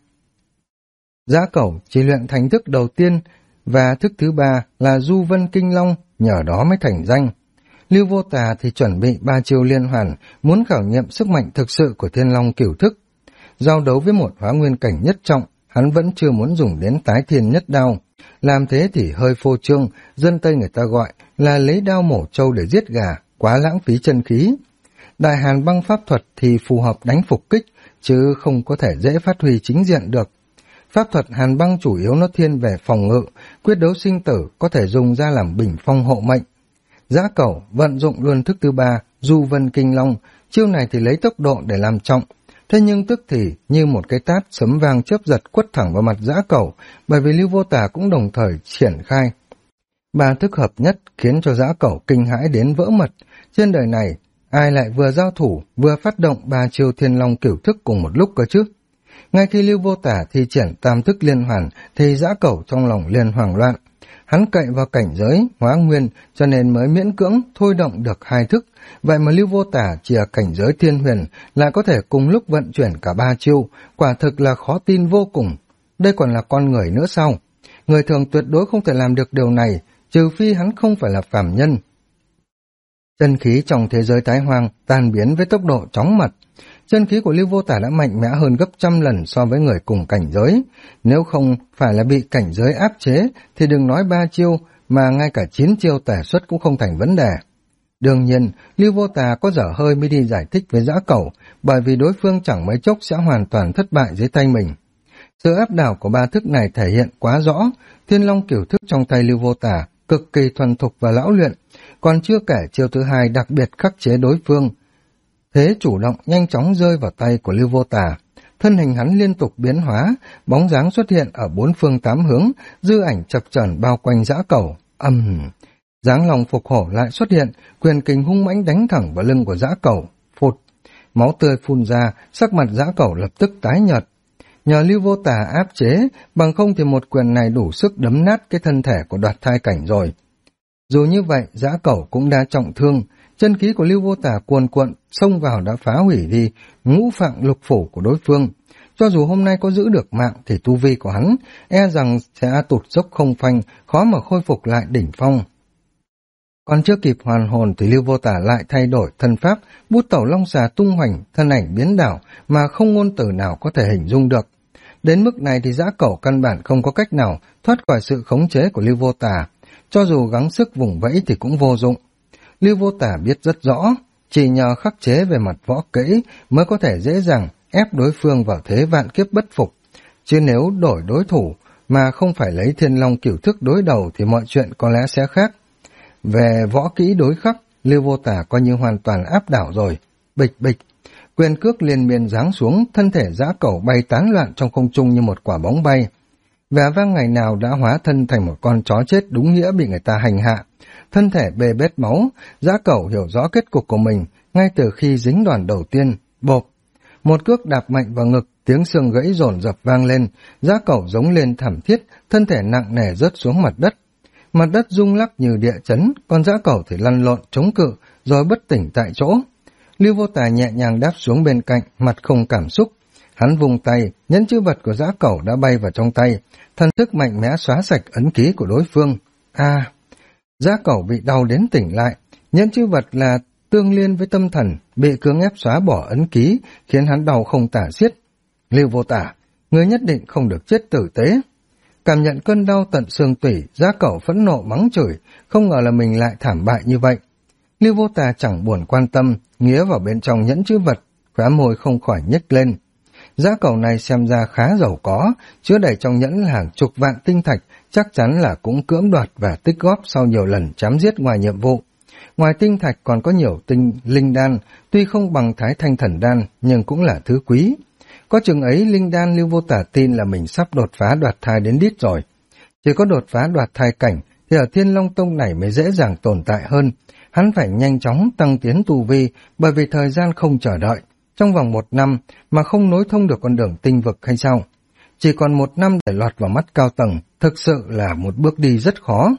Dã Cẩu chỉ luyện thành thức đầu tiên, và thức thứ 3 là Du Vân Kinh Long, nhờ đó mới thành danh. Lưu Vô Tà thì chuẩn bị 3 chiêu liên hoàn, muốn khảo nghiệm sức mạnh thực sự của Thiên Long cửu thức. Giao đấu với một hóa nguyên cảnh nhất trọng, hắn vẫn chưa muốn dùng đến tái thiên nhất đao. Làm thế thì hơi phô trương, dân Tây người ta gọi là lấy đao mổ trâu để giết gà, quá lãng phí chân khí. Đại Hàn băng pháp thuật thì phù hợp đánh phục kích, chứ không có thể dễ phát huy chính diện được. Pháp thuật Hàn băng chủ yếu nó thiên về phòng ngự, quyết đấu sinh tử có thể dùng ra làm bình phong hộ mệnh. Dã Cẩu vận dụng luôn thức thứ 3, Du Vân Kinh Long, chiêu này thì lấy tốc độ để làm trọng. Thế nhưng tức thì như một cái tát sấm vang chớp giật quất thẳng vào mặt Dã Cẩu, bởi vì Lưu Vô Tà cũng đồng thời triển khai 3 thức hợp nhất, khiến cho Dã Cẩu kinh hãi đến vỡ mật. Trên đời này, ai lại vừa giao thủ vừa phát động 3 chiêu Thiên Long cửu thức cùng một lúc cơ chứ? Ngay khi Lưu Vô Tà thi triển tam thức liên hoàn thì Dã Cẩu trong lòng liền hoảng loạn. Hắn cậy vào cảnh giới hóa nguyên cho nên mới miễn cưỡng thôi động được 2 thức, vậy mà Lưu Vô Tà chỉ ở cảnh giới thiên huyền lại có thể cùng lúc vận chuyển cả 3 chiêu, quả thực là khó tin vô cùng. Đây còn là con người nữa sao? Người thường tuyệt đối không thể làm được điều này, trừ phi hắn không phải là phàm nhân. Chân khí trong thế giới Thái Hoang tan biến với tốc độ chóng mặt. Chân khí của Lưu Vô Tả đã mạnh mẽ hơn gấp 100 lần so với người cùng cảnh giới. Nếu không phải là bị cảnh giới áp chế, thì đừng nói 3 chiêu, mà ngay cả 9 chiêu tể xuất cũng không thành vấn đề. Đương nhiên, Lưu Vô Tà có dở hơi mới đi giải thích với Dã Cẩu, bởi vì đối phương chẳng mấy chốc sẽ hoàn toàn thất bại dưới tay mình. Sự áp đảo của 3 thức này thể hiện quá rõ, Thiên Long cửu thức trong tay Lưu Vô Tả cực kỳ thuần thục và lão luyện, còn chưa kể chiêu thứ 2 đặc biệt khắc chế đối phương. Thế chủ động nhanh chóng rơi vào tay của Lưu Vô Tà, thân hình hắn liên tục biến hóa, bóng dáng xuất hiện ở 4 phương 8 hướng, dư ảnh chập chờn bao quanh Dã Cẩu. Dáng lòng phục hổ lại xuất hiện, quyền kình hung mãnh đánh thẳng vào lưng của dã cẩu. Phụt, máu tươi phun ra, sắc mặt dã cẩu lập tức tái nhợt. Nhờ Lưu Vô Tà áp chế, bằng không thì một quyền này đủ sức đấm nát cái thân thể của Đoạt Thai Cảnh rồi. Dù như vậy, dã cẩu cũng đã trọng thương, chân khí của Lưu Vô Tà cuồn cuộn xông vào đã phá hủy đi ngũ phạng lục phủ của đối phương. Cho dù hôm nay có giữ được mạng thì tu vi của hắn e rằng sẽ tụt dốc không phanh, khó mà khôi phục lại đỉnh phong. Còn chưa kịp hoàn hồn thì Lưu Vô Tà lại thay đổi thân pháp, bút tẩu long xà tung hoành, thân ảnh biến đảo mà không ngôn từ nào có thể hình dung được. Đến mức này thì dã cẩu căn bản không có cách nào thoát khỏi sự khống chế của Lưu Vô Tà, cho dù gắng sức vùng vẫy thì cũng vô dụng. Lưu Vô Tà biết rất rõ, chỉ nhờ khắc chế về mặt võ kỹ mới có thể dễ dàng ép đối phương vào thế vạn kiếp bất phục, chứ nếu đổi đối thủ mà không phải lấy Thiên Long Cửu Thức đối đầu thì mọi chuyện có lẽ sẽ khác. Về võ kỹ đối khắc, Lưu Vô Tà coi như hoàn toàn áp đảo rồi. Bịch bịch, quyền cước liên miên giáng xuống, thân thể dã cẩu bay tán loạn trong không trung như một quả bóng bay. Vẻ vang ngày nào đã hóa thân thành một con chó chết đúng nghĩa bị người ta hành hạ. Thân thể bê bết máu, dã cẩu hiểu rõ kết cục của mình ngay từ khi dính đòn đầu tiên. Bộp, một cước đạp mạnh vào ngực, tiếng xương gãy dồn dập vang lên, dã cẩu giống lên thảm thiết, thân thể nặng nề rớt xuống mặt đất. Mặt đất rung lắc như địa chấn, con dã cẩu thì lăn lộn chống cự rồi bất tỉnh tại chỗ. Lưu Vô Tà nhẹ nhàng đáp xuống bên cạnh, mặt không cảm xúc. Hắn vùng tay, nhẫn chữ vật của dã cẩu đã bay vào trong tay, thần thức mạnh mẽ xóa sạch ấn ký của đối phương. Dã cẩu bị đau đến tỉnh lại, nhẫn chữ vật là tương liên với tâm thần, bị cưỡng ép xóa bỏ ấn ký, khiến hắn đau không tả xiết. Lưu Vô Tà, ngươi nhất định không được chết tử tế. Cảm nhận cơn đau tận xương tủy, dã cẩu phẫn nộ mắng chửi, không ngờ là mình lại thảm bại như vậy. Lưu Vô Tà chẳng buồn quan tâm, nghía vào bên trong nhẫn chữ vật, khóe môi không khỏi nhếch lên. Dã cẩu này xem ra khá giàu có, chứa đầy trong nhẫn là hàng chục vạn tinh thạch, chắc chắn là cũng cưỡng đoạt và tích góp sau nhiều lần chém giết ngoài nhiệm vụ. Ngoài tinh thạch còn có nhiều linh đan, tuy không bằng Thái Thanh Thần Đan nhưng cũng là thứ quý. Có chừng ấy linh đan Lưu Vô Tà tin là mình sắp đột phá đoạt thai đến đít rồi. Chỉ có đột phá đoạt thai cảnh thì ở Thiên Long Tông này mới dễ dàng tồn tại hơn. Hắn phải nhanh chóng tăng tiến tu vi bởi vì thời gian không chờ đợi. Trong vòng 1 năm mà không nối thông được con đường tinh vực hay sao? Chỉ còn 1 năm để lọt vào mắt cao tầng, thực sự là một bước đi rất khó.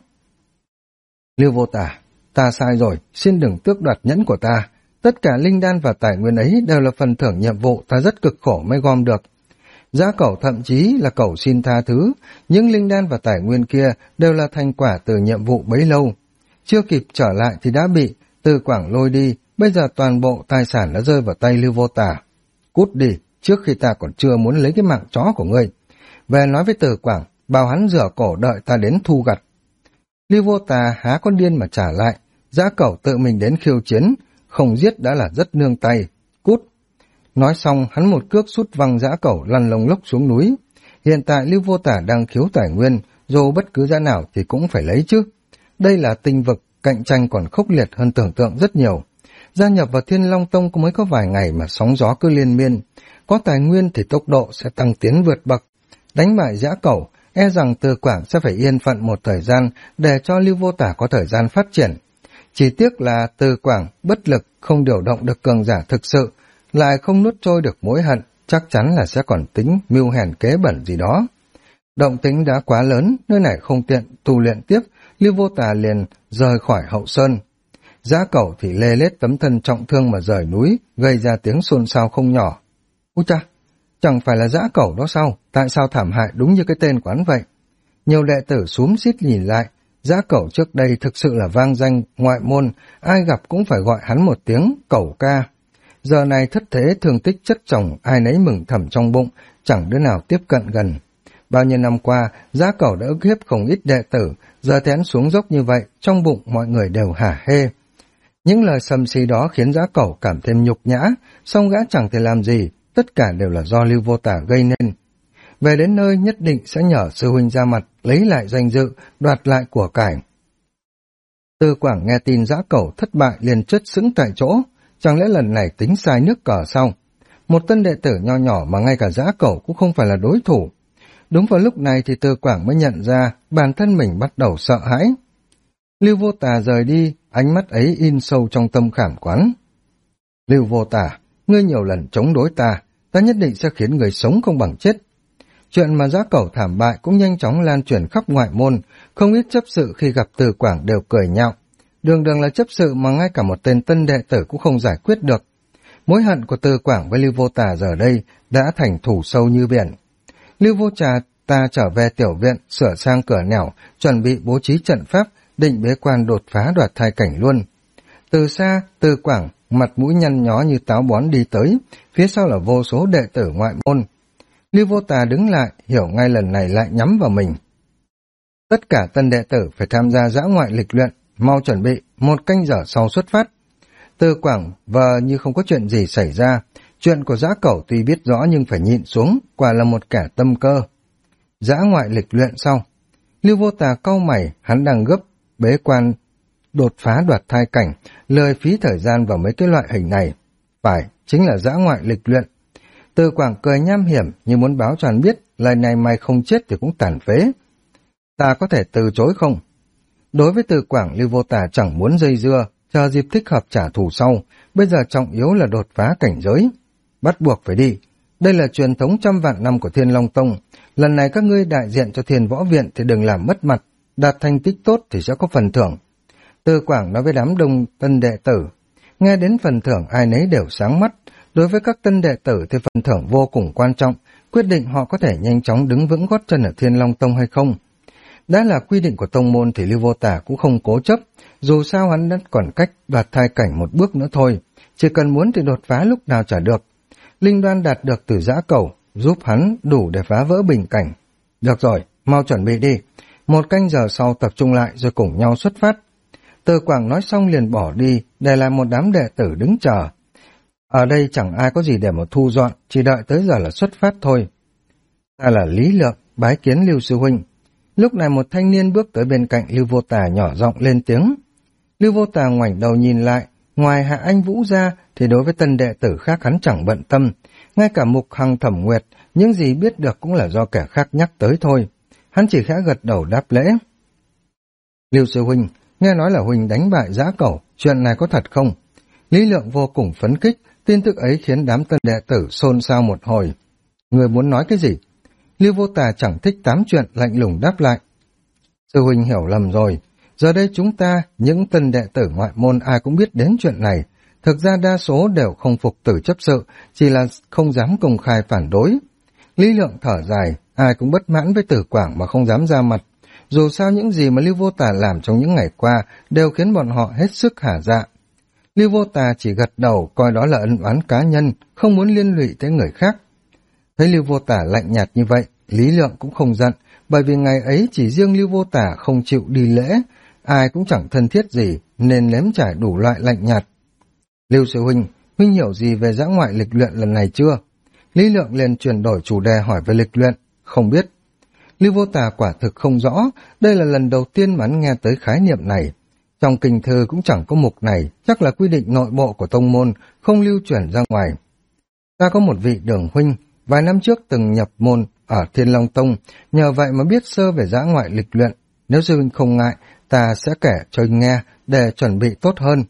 Lưu Vô Tà, ta sai rồi, xin đừng tước đoạt nhẫn của ta. Tất cả linh đan và tài nguyên ấy đều là phần thưởng nhiệm vụ ta rất cực khổ mới gom được. Dã cẩu thậm chí là cẩu xin tha thứ, những linh đan và tài nguyên kia đều là thành quả từ nhiệm vụ bấy lâu. Chưa kịp trở lại thì đã bị Từ Quảng lôi đi, bây giờ toàn bộ tài sản đã rơi vào tay Lưu Vô Tà. Cút đi, trước khi ta còn chưa muốn lấy cái mạng chó của ngươi. Về nói với Từ Quảng, bảo hắn rửa cổ đợi ta đến thu gặt. Lưu Vô Tà há con điên mà trả lại, dã cẩu tự mình đến khiêu chiến, không giết đã là rất nương tay. Cút. Nói xong hắn một cước sút văng dã cẩu lăn lông lốc xuống núi. Hiện tại Lưu Vô Tà đang thiếu tài nguyên, dù bất cứ giá nào thì cũng phải lấy chứ. Đây là tinh vực, cạnh tranh còn khốc liệt hơn tưởng tượng rất nhiều. Gia nhập vào Thiên Long Tông mới có vài ngày mà sóng gió cứ liên miên. Có tài nguyên thì tốc độ sẽ tăng tiến vượt bậc. Đánh bại dã cẩu, e rằng Từ Quảng sẽ phải yên phận một thời gian để cho Lưu Vô Tà có thời gian phát triển. Chỉ tiếc là Từ Quảng bất lực không điều động được cường giả thực sự, lại không nuốt trôi được mối hận, chắc chắn là sẽ còn tính mưu hèn kế bẩn gì đó. Động tính đã quá lớn, nơi này không tiện tu luyện tiếp, Lưu Vô Tà liền rời khỏi hậu sơn. Dã cẩu thì lê lết tấm thân trọng thương mà rời núi, gây ra tiếng xôn xao không nhỏ. Úi cha, chẳng phải là dã cẩu đó sao? Tại sao thảm hại đúng như cái tên quán vậy? Nhiều đệ tử xúm xít nhìn lại, dã cẩu trước đây thực sự là vang danh ngoại môn, ai gặp cũng phải gọi hắn một tiếng cẩu ca. Giờ này thất thế thương tích chất chồng, ai nấy mừng thầm trong bụng, chẳng đứa nào tiếp cận gần. Bao nhiêu năm qua, dã cẩu đã ức hiếp không ít đệ tử, giờ thén xuống dốc như vậy, trong bụng mọi người đều hả hê. Những lời sầm xì đó khiến dã cẩu cảm thêm nhục nhã, song gã chẳng thể làm gì, tất cả đều là do Lưu Vô Tà gây nên. Về đến nơi nhất định sẽ nhờ sư huynh ra mặt, lấy lại danh dự, đoạt lại của cải. Từ Quảng nghe tin dã cẩu thất bại liền chết sững tại chỗ, chẳng lẽ lần này tính sai nước cờ sao? Một tân đệ tử nho nhỏ mà ngay cả dã cẩu cũng không phải là đối thủ. Đúng vào lúc này thì Từ Quảng mới nhận ra bản thân mình bắt đầu sợ hãi. Lưu Vô Tà rời đi, ánh mắt ấy in sâu trong tâm khảm quán. Lưu Vô Tà, ngươi nhiều lần chống đối ta nhất định sẽ khiến người sống không bằng chết. Chuyện mà Giá Cẩu thảm bại cũng nhanh chóng lan truyền khắp ngoại môn, không ít chấp sự khi gặp Từ Quảng đều cười nhạo. Đường đường là chấp sự mà ngay cả một tên tân đệ tử cũng không giải quyết được. Mối hận của Từ Quảng với Lưu Vô Tà giờ đây đã thành thù sâu như biển. Lưu Vô Tà trở về tiểu viện, sửa sang cửa nẻo, chuẩn bị bố trí trận pháp, định bế quan đột phá đoạt thai cảnh luôn. Từ xa, Từ Quảng mặt mũi nhăn nhó như táo bón đi tới, phía sau là vô số đệ tử ngoại môn. Lưu Vô Tà đứng lại, hiểu ngay lần này lại nhắm vào mình. Tất cả tân đệ tử phải tham gia dã ngoại lịch luyện, mau chuẩn bị, 1 canh giờ sau xuất phát. Từ Quảng vờ như không có chuyện gì xảy ra, chuyện của Dã Cẩu tuy biết rõ nhưng phải nhịn xuống, quả là một kẻ tâm cơ. Dã ngoại lịch luyện sau, Lưu Vô Tà cau mày, hắn đang gấp bế quan đột phá đoạt thai cảnh, lười phí thời gian vào mấy cái loại hình này. Phải, chính là dã ngoại lịch luyện. Từ Quảng cười nham hiểm như muốn báo cho hắn biết, lần này mày không chết thì cũng tàn phế. Ta có thể từ chối không? Đối với Từ Quảng, Lưu Vô Tà chẳng muốn dây dưa, chờ dịp thích hợp trả thù sau, bây giờ trọng yếu là đột phá cảnh giới. Bắt buộc phải đi. Đây là truyền thống trăm vạn năm của Thiên Long Tông. Lần này các ngươi đại diện cho Thiên Võ Viện thì đừng làm mất mặt, đạt thành tích tốt thì sẽ có phần thưởng. Từ Quảng nói với đám đông tân đệ tử. Nghe đến phần thưởng ai nấy đều sáng mắt. Đối với các tân đệ tử thì phần thưởng vô cùng quan trọng, quyết định họ có thể nhanh chóng đứng vững gót chân ở Thiên Long Tông hay không. Đã là quy định của tông môn thì Lưu Vô Tà cũng không cố chấp, dù sao hắn đã còn cách đoạt thai cảnh một bước nữa thôi, chỉ cần muốn thì đột phá lúc nào chả được. Linh đoan đạt được từ Dã Cẩu, giúp hắn đủ để phá vỡ bình cảnh. Được rồi, mau chuẩn bị đi, 1 canh giờ sau tập trung lại rồi cùng nhau xuất phát. Từ Quảng nói xong liền bỏ đi, để lại một đám đệ tử đứng chờ. Ở đây chẳng ai có gì để mà thu dọn, chỉ đợi tới giờ là xuất phát thôi. Ta là Lý Lượng, bái kiến Lưu sư huynh. Lúc này một thanh niên bước tới bên cạnh Lưu Vô Tà nhỏ giọng lên tiếng. Lưu Vô Tà ngoảnh đầu nhìn lại, ngoài Hạ Anh Vũ ra thì đối với tân đệ tử khác hắn chẳng bận tâm. Ngay cả Mục Hằng Thẩm Nguyệt, những gì biết được cũng là do kẻ khác nhắc tới thôi. Hắn chỉ khẽ gật đầu đáp lễ. Lưu sư huynh, nghe nói là huynh đánh bại Dã Cẩu, chuyện này có thật không? Lý Lượng vô cùng phấn khích, tin tức ấy khiến đám tân đệ tử xôn xao một hồi. Người muốn nói cái gì? Lưu Vô Tà chẳng thích tám chuyện, lạnh lùng đáp lại. Sư huynh hiểu lầm rồi, giờ đây chúng ta, những tân đệ tử ngoại môn ai cũng biết đến chuyện này. Thực ra đa số đều không phục tử chấp sự, chỉ là không dám công khai phản đối. Lý Lượng thở dài, ai cũng bất mãn với Từ Quảng mà không dám ra mặt. Dù sao những gì mà Lưu Vô Tà làm trong những ngày qua đều khiến bọn họ hết sức hả dạ. Lưu Vô Tà chỉ gật đầu coi đó là ân oán cá nhân, không muốn liên lụy tới người khác. Thấy Lưu Vô Tà lạnh nhạt như vậy, Lý Lượng cũng không giận, bởi vì ngày ấy chỉ riêng Lưu Vô Tà không chịu đi lễ, ai cũng chẳng thân thiết gì nên nếm trải đủ loại lạnh nhạt. Lưu sư huynh, huynh hiểu gì về dã ngoại lịch luyện lần này chưa? Lý Lượng liền chuyển đổi chủ đề hỏi về lịch luyện, không biết. Lưu Vô Tà quả thực không rõ, đây là lần đầu tiên mà hắn nghe tới khái niệm này. Trong kinh thư cũng chẳng có mục này, chắc là quy định nội bộ của tông môn, không lưu truyền ra ngoài. Ta có một vị Đường huynh, vài năm trước từng nhập môn ở Thiên Long Tông, nhờ vậy mà biết sơ về dã ngoại lịch luyện. Nếu sư huynh không ngại, ta sẽ kể cho huynh nghe để chuẩn bị tốt hơn.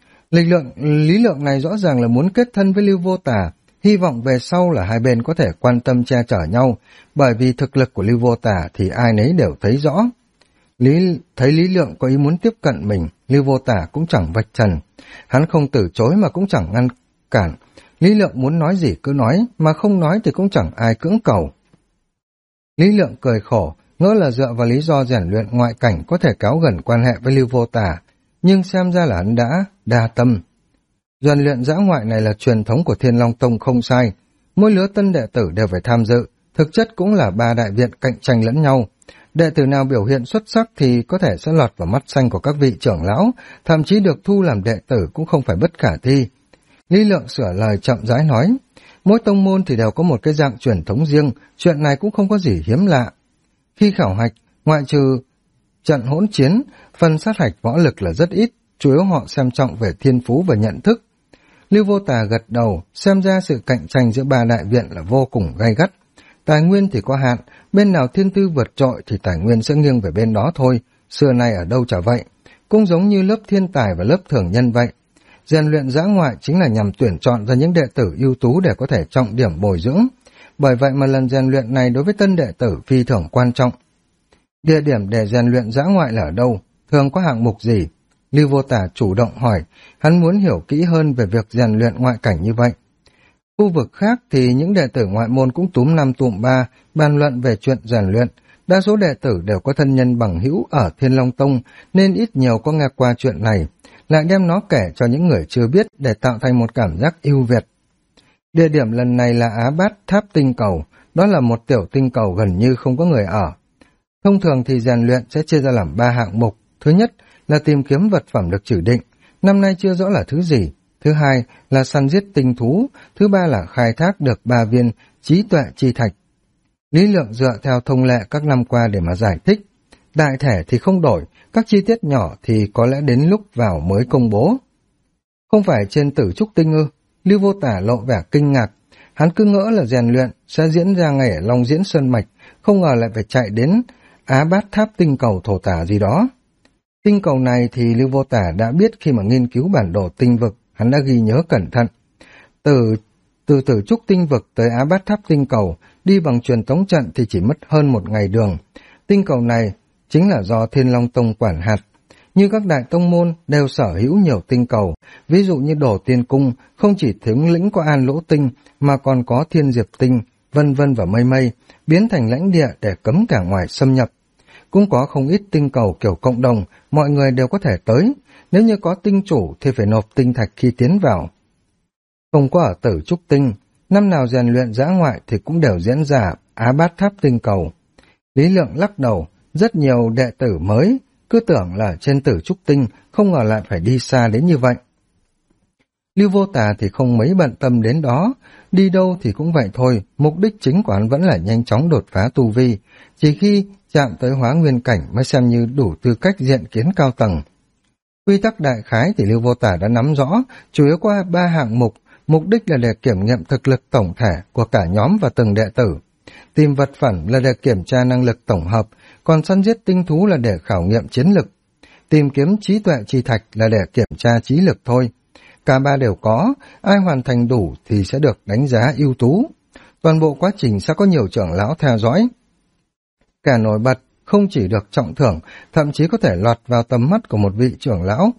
Lý Lượng này rõ ràng là muốn kết thân với Lưu Vô Tà, hy vọng về sau là hai bên có thể quan tâm che chở nhau, bởi vì thực lực của Lưu Vô Tà thì ai nấy đều thấy rõ. Thấy Lý Lượng có ý muốn tiếp cận mình, Lưu Vô Tà cũng chẳng vạch trần. Hắn không từ chối mà cũng chẳng ngăn cản. Lý Lượng muốn nói gì cứ nói, mà không nói thì cũng chẳng ai cưỡng cầu. Lý Lượng cười khổ, ngỡ là dựa vào lý do rèn luyện ngoại cảnh có thể kéo gần quan hệ với Lưu Vô Tà, nhưng xem ra là hắn đã đa tâm. Rèn luyện dã ngoại này là truyền thống của Thiên Long Tông không sai, mỗi lứa tân đệ tử đều phải tham dự, thực chất cũng là 3 đại viện cạnh tranh lẫn nhau. Đệ tử nào biểu hiện xuất sắc thì có thể sẽ lọt vào mắt xanh của các vị trưởng lão, thậm chí được thu làm đệ tử cũng không phải bất khả thi. Lý Lượng sửa lời chậm rãi nói, mỗi tông môn thì đều có một cái dạng truyền thống riêng, chuyện này cũng không có gì hiếm lạ. Khi khảo hạch, ngoại trừ trận hỗn chiến, phần sát hạch võ lực là rất ít, chủ yếu họ xem trọng về thiên phú và nhận thức. Lưu Vô Tà gật đầu, xem ra sự cạnh tranh giữa 3 đại viện là vô cùng gay gắt. Tài nguyên thì có hạn, bên nào thiên tư vượt trội thì tài nguyên sẽ nghiêng về bên đó thôi, xưa nay ở đâu chả vậy. cũng giống như lớp thiên tài và lớp thường nhân vậy. Rèn luyện dã ngoại chính là nhằm tuyển chọn ra những đệ tử ưu tú để có thể trọng điểm bồi dưỡng. Bởi vậy mà lần rèn luyện này đối với tân đệ tử phi thường quan trọng. Địa điểm để rèn luyện dã ngoại là ở đâu? Thường có hạng mục gì? Lưu Vô Tả chủ động hỏi, hắn muốn hiểu kỹ hơn về việc rèn luyện ngoại cảnh như vậy. Khu vực khác thì những đệ tử ngoại môn cũng túm năm tụm ba, bàn luận về chuyện rèn luyện. Đa số đệ tử đều có thân nhân bằng hữu ở Thiên Long Tông nên ít nhiều có nghe qua chuyện này, lại đem nó kể cho những người chưa biết để tạo thành một cảm giác ưu việt. Địa điểm lần này là Á Bát Tháp Tinh Cầu, đó là một tiểu tinh cầu gần như không có người ở. Thông thường thì rèn luyện sẽ chia ra làm 3 hạng mục. Thứ nhất là tìm kiếm vật phẩm được chỉ định, năm nay chưa rõ là thứ gì. Thứ hai là săn giết tinh thú. Thứ ba là khai thác được 3 viên trí tuệ chi thạch. Lý lượng dựa theo thông lệ các năm qua để mà giải thích. Đại thể thì không đổi, các chi tiết nhỏ thì có lẽ đến lúc vào mới công bố. Không phải trên Tử Trúc Tinh ư? Lưu Vô Tả lộ vẻ kinh ngạc. Hắn cứ ngỡ là rèn luyện sẽ diễn ra ngay ở Long Diễn Sơn Mạch, không ngờ lại phải chạy đến Á Bát Tháp Tinh Cầu thổ tả gì đó. Tinh cầu này thì Lưu Vô Tả đã biết khi mà nghiên cứu bản đồ tinh vực, hắn đã ghi nhớ cẩn thận. Từ Tử Trúc Tinh vực tới Á Bát Tháp Tinh Cầu, đi bằng truyền tống trận thì chỉ mất hơn 1 ngày đường. Tinh cầu này chính là do Thiên Long Tông quản hạt. Như các đại tông môn đều sở hữu nhiều tinh cầu, ví dụ như Đồ Tiên Cung không chỉ thống lĩnh có An Lỗ Tinh mà còn có Thiên Diệp Tinh, vân vân và mây mây, biến thành lãnh địa để cấm cả ngoài xâm nhập. Cũng có không ít tinh cầu kiểu cộng đồng, mọi người đều có thể tới, nếu như có tinh chủ thì phải nộp tinh thạch khi tiến vào. Không có ở Tử Trúc Tinh, năm nào rèn luyện dã ngoại thì cũng đều diễn ra Á Bát Tháp Tinh Cầu. Lý Lượng lắc đầu, rất nhiều đệ tử mới, cứ tưởng là trên Tử Trúc Tinh, không ngờ lại phải đi xa đến như vậy. Lưu Vô Tà thì không mấy bận tâm đến đó, đi đâu thì cũng vậy thôi, mục đích chính của hắn vẫn là nhanh chóng đột phá tu vi, chỉ khi chạm tới hóa nguyên cảnh mới xem như đủ tư cách diện kiến cao tầng. Quy tắc đại khái thì Lưu Vô Tả đã nắm rõ, chủ yếu qua 3 hạng mục, mục đích là để kiểm nghiệm thực lực tổng thể của cả nhóm và từng đệ tử. Tìm vật phẩm là để kiểm tra năng lực tổng hợp, còn săn giết tinh thú là để khảo nghiệm chiến lực. Tìm kiếm trí tuệ chi thạch là để kiểm tra trí lực thôi. Cả 3 đều có, ai hoàn thành đủ thì sẽ được đánh giá ưu tú. Toàn bộ quá trình sẽ có nhiều trưởng lão theo dõi. Cả nổi bật, không chỉ được trọng thưởng, thậm chí có thể lọt vào tầm mắt của một vị trưởng lão.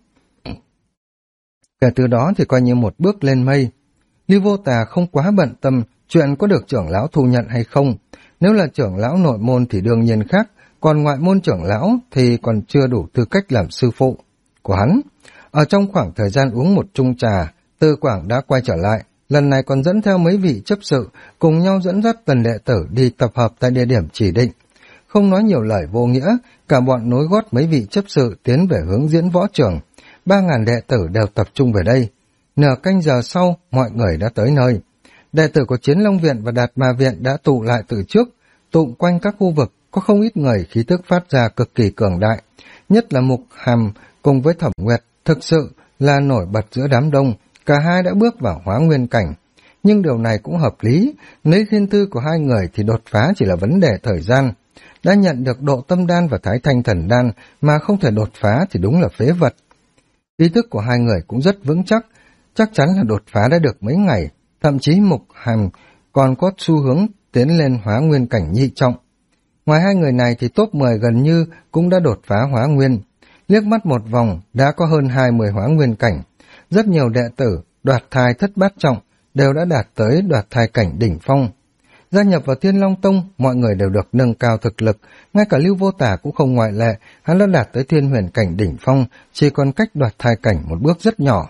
Kể từ đó thì coi như một bước lên mây. Lưu Vô Tà không quá bận tâm chuyện có được trưởng lão thu nhận hay không. Nếu là trưởng lão nội môn thì đương nhiên khác, còn ngoại môn trưởng lão thì còn chưa đủ tư cách làm sư phụ của hắn. Ở trong khoảng thời gian uống một chung trà, Tư Quảng đã quay trở lại, lần này còn dẫn theo mấy vị chấp sự, cùng nhau dẫn dắt tần đệ tử đi tập hợp tại địa điểm chỉ định. Không nói nhiều lời vô nghĩa, cả bọn nối gót mấy vị chấp sự tiến về hướng diễn võ trường. 3.000 đệ tử đều tập trung về đây. Nửa canh giờ sau, mọi người đã tới nơi. Đệ tử của Chiến Long Viện và Đạt Ma Viện đã tụ lại từ trước, tụm quanh các khu vực, có không ít người khí tức phát ra cực kỳ cường đại. Nhất là Mục Hàm cùng với Thẩm Nguyệt, thực sự là nổi bật giữa đám đông, cả hai đã bước vào hóa nguyên cảnh. Nhưng điều này cũng hợp lý, lấy thiên tư của hai người thì đột phá chỉ là vấn đề thời gian. Đã nhận được độ tâm đan và thái thanh thần đan mà không thể đột phá thì đúng là phế vật. Ý thức của hai người cũng rất vững chắc chắn là đột phá đã được mấy ngày, thậm chí Mục Hàm còn có xu hướng tiến lên hóa nguyên cảnh nhị trọng. Ngoài hai người này thì top 10 gần như cũng đã đột phá hóa nguyên. Liếc mắt một vòng đã có hơn 20 hóa nguyên cảnh. Rất nhiều đệ tử đoạt thai thất bát trọng đều đã đạt tới đoạt thai cảnh đỉnh phong. Gia nhập vào Thiên Long Tông, mọi người đều được nâng cao thực lực, ngay cả Lưu Vô Tả cũng không ngoại lệ, hắn đã đạt tới Thiên Huyền cảnh đỉnh phong, chỉ còn cách đoạt thai cảnh một bước rất nhỏ.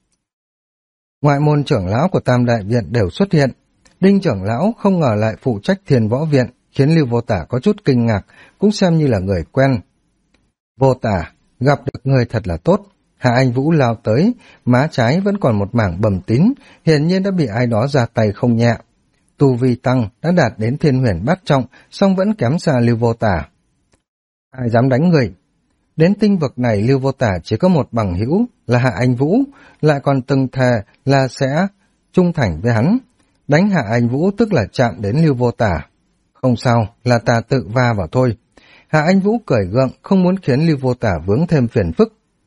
Ngoại môn trưởng lão của Tam Đại Viện đều xuất hiện. Đinh trưởng lão không ngờ lại phụ trách Thiên Võ Viện, khiến Lưu Vô Tả có chút kinh ngạc, cũng xem như là người quen. Vô Tả, gặp được người thật là tốt. Hạ Anh Vũ lao tới, má trái vẫn còn một mảng bầm tím, hiển nhiên đã bị ai đó ra tay không nhẹ. Tu vi tăng đã đạt đến Thiên Huyền bát trọng, song vẫn kém xa Lưu Vô Tả. Ai dám đánh người? Đến tinh vực này Lưu Vô Tả chỉ có một bằng hữu là Hạ Anh Vũ, lại còn từng thề là sẽ trung thành với hắn. Đánh Hạ Anh Vũ tức là chạm đến Lưu Vô Tả. Không sao, là ta tự va vào thôi. Hạ Anh Vũ cười gượng, không muốn khiến Lưu Vô Tả vướng thêm phiền phức.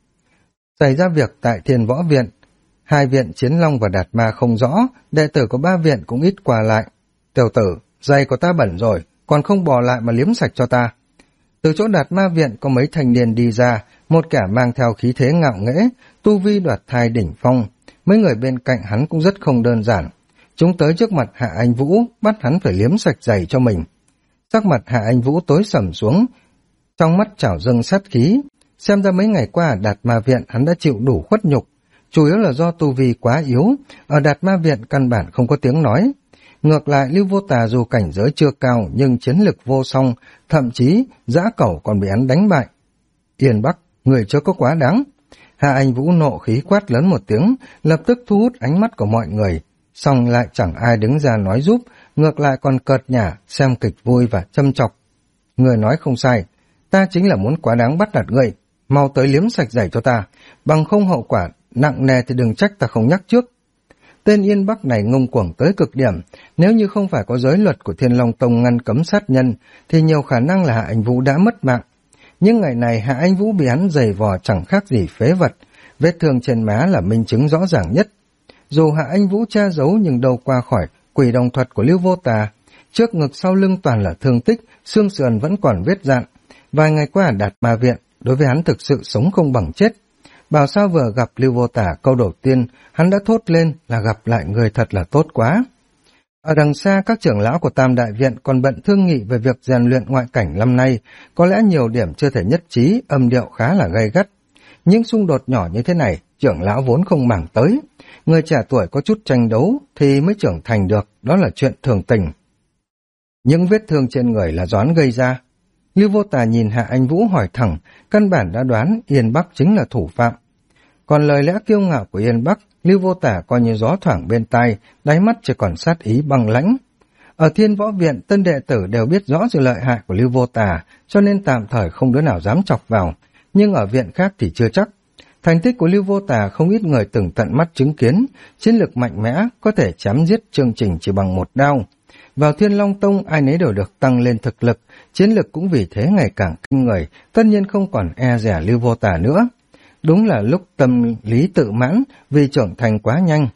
Xảy ra việc tại Thiên Võ Viện, hai viện Chiến Long và Đạt Ma không rõ, đệ tử của ba viện cũng ít qua lại. Tiểu tử, giày của ta bẩn rồi, còn không bò lại mà liếm sạch cho ta. Từ chỗ Đạt Ma viện có mấy thanh niên đi ra, một kẻ mang theo khí thế ngạo nghễ, tu vi đoạt thai đỉnh phong. Mấy người bên cạnh hắn cũng rất không đơn giản. Chúng tới trước mặt Hạ Anh Vũ, bắt hắn phải liếm sạch giày cho mình. Sắc mặt Hạ Anh Vũ tối sầm xuống, trong mắt trào dâng sát khí. Xem ra mấy ngày qua ở Đạt Ma viện hắn đã chịu đủ khuất nhục, chủ yếu là do tu vi quá yếu, ở Đạt Ma viện căn bản không có tiếng nói. Ngược lại Lưu Vô Tà dù cảnh giới chưa cao nhưng chiến lực vô song, thậm chí dã cẩu còn bị hắn đánh bại. Yên Bắc, người chưa có quá đáng. Hạ Anh Vũ nộ khí quát lớn một tiếng, lập tức thu hút ánh mắt của mọi người, song lại chẳng ai đứng ra nói giúp, ngược lại còn cợt nhả, xem kịch vui và châm chọc. Người nói không sai, ta chính là muốn quá đáng bắt nạt người, mau tới liếm sạch giày cho ta, bằng không hậu quả nặng nề thì đừng trách ta không nhắc trước. Tên Yên Bắc này ngông cuồng tới cực điểm, nếu như không phải có giới luật của Thiên Long Tông ngăn cấm sát nhân, thì nhiều khả năng là Hạ Anh Vũ đã mất mạng. Nhưng ngày này Hạ Anh Vũ bị hắn giày vò chẳng khác gì phế vật, vết thương trên má là minh chứng rõ ràng nhất. Dù Hạ Anh Vũ che giấu nhưng đâu qua khỏi quỷ đồng thuật của Lưu Vô Tà, trước ngực sau lưng toàn là thương tích, xương sườn vẫn còn vết dạn. Vài ngày qua ở Đạt Ma viện, đối với hắn thực sự sống không bằng chết. Bảo sao vừa gặp Lưu Vô Tà câu đầu tiên, hắn đã thốt lên là gặp lại người thật là tốt quá. Ở đằng xa các trưởng lão của Tam Đại Viện còn bận thương nghị về việc rèn luyện ngoại cảnh năm nay, có lẽ nhiều điểm chưa thể nhất trí, âm điệu khá là gay gắt. Những xung đột nhỏ như thế này, trưởng lão vốn không màng tới. Người trẻ tuổi có chút tranh đấu thì mới trưởng thành được, đó là chuyện thường tình. Những vết thương trên người là do hắn gây ra. Lưu Vô Tà nhìn Hạ Anh Vũ hỏi thẳng, căn bản đã đoán Yên Bắc chính là thủ phạm. Còn lời lẽ kiêu ngạo của Yên Bắc, Lưu Vô Tà coi như gió thoảng bên tai, đáy mắt chỉ còn sát ý băng lãnh. Ở Thiên Võ Viện, tân đệ tử đều biết rõ sự lợi hại của Lưu Vô Tà, cho nên tạm thời không đứa nào dám chọc vào, nhưng ở viện khác thì chưa chắc. Thành tích của Lưu Vô Tà không ít người từng tận mắt chứng kiến, chiến lược mạnh mẽ, có thể chém giết chương trình chỉ bằng một đao. Vào Thiên Long Tông ai nấy đều được tăng lên thực lực, chiến lực cũng vì thế ngày càng kinh người, tất nhiên không còn e dè Lưu Vô Tà nữa. Đúng là lúc tâm lý tự mãn vì trưởng thành quá nhanh.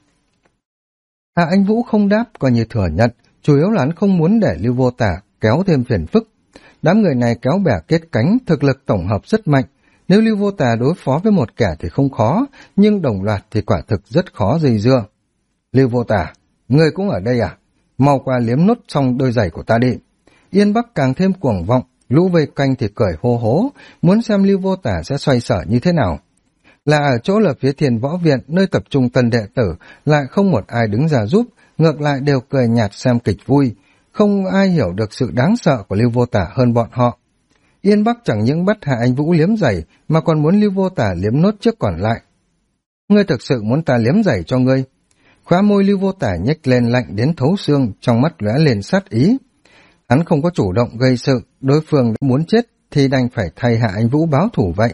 Hạ Anh Vũ không đáp coi như thừa nhận, chủ yếu là hắn không muốn để Lưu Vô Tà kéo thêm phiền phức. Đám người này kéo bè kết cánh, thực lực tổng hợp rất mạnh. Nếu Lưu Vô Tà đối phó với một kẻ thì không khó, nhưng đồng loạt thì quả thực rất khó dây dưa. Lưu Vô Tà, ngươi cũng ở đây à? Mau qua liếm nốt xong đôi giày của ta đi. Yên Bắc càng thêm cuồng vọng, lũ vây canh thì cười hô hố, muốn xem Lưu Vô Tà sẽ xoay sở như thế nào. Là ở chỗ là phía Thiên Võ Viện, nơi tập trung tân đệ tử, lại không một ai đứng ra giúp, ngược lại đều cười nhạt xem kịch vui, không ai hiểu được sự đáng sợ của Lưu Vô Tà hơn bọn họ. Yên Bắc chẳng những bắt Hạ Anh Vũ liếm giày, mà còn muốn Lưu Vô Tà liếm nốt trước còn lại. Ngươi thực sự muốn ta liếm giày cho ngươi? Khóa môi Lưu Vô Tà nhếch lên lạnh đến thấu xương, trong mắt lóe lên sát ý. Hắn không có chủ động gây sự, đối phương đã muốn chết thì đành phải thay Hạ Anh Vũ báo thù vậy.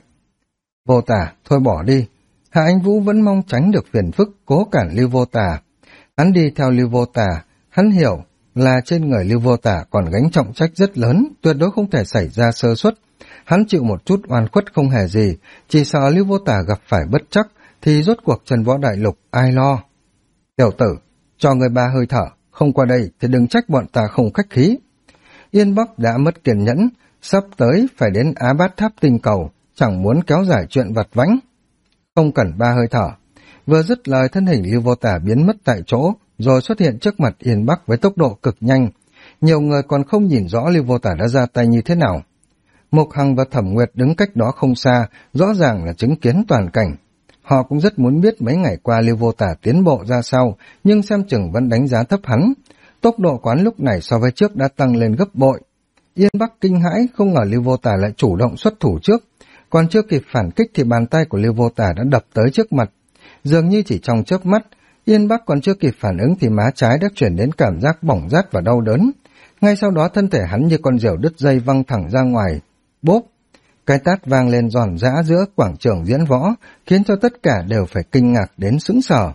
Vô Tà, thôi bỏ đi. Hạ Anh Vũ vẫn mong tránh được phiền phức, cố cản Lưu Vô Tà. Hắn đi theo Lưu Vô Tà, hắn hiểu là trên người Lưu Vô Tà còn gánh trọng trách rất lớn, tuyệt đối không thể xảy ra sơ suất. Hắn chịu một chút oan khuất không hề gì, chỉ sợ Lưu Vô Tà gặp phải bất trắc, thì rốt cuộc Trần Võ Đại Lục ai lo. Tiểu tử, cho người ba hơi thở, không qua đây thì đừng trách bọn ta không khách khí. Yên Bắc đã mất kiên nhẫn, sắp tới phải đến Á Bát Tháp Tinh Cầu, chẳng muốn kéo dài chuyện vặt vãnh. Không cần ba hơi thở. Vừa dứt lời thân hình Lưu Vô Tà biến mất tại chỗ, rồi xuất hiện trước mặt Yên Bắc với tốc độ cực nhanh. Nhiều người còn không nhìn rõ Lưu Vô Tà đã ra tay như thế nào. Mục Hằng và Thẩm Nguyệt đứng cách đó không xa, rõ ràng là chứng kiến toàn cảnh. Họ cũng rất muốn biết mấy ngày qua Lưu Vô Tà tiến bộ ra sao, nhưng xem chừng vẫn đánh giá thấp hắn. Tốc độ quán lúc này so với trước đã tăng lên gấp bội. Yên Bắc kinh hãi, không ngờ Lưu Vô Tà lại chủ động xuất thủ trước. Còn chưa kịp phản kích thì bàn tay của Lưu Vô Tà đã đập tới trước mặt. Dường như chỉ trong chớp mắt, Yên Bắc còn chưa kịp phản ứng thì má trái đã chuyển đến cảm giác bỏng rát và đau đớn. Ngay sau đó thân thể hắn như con diều đứt dây văng thẳng ra ngoài. Bốp! Cái tát vang lên giòn giã giữa quảng trường diễn võ, khiến cho tất cả đều phải kinh ngạc đến sững sờ.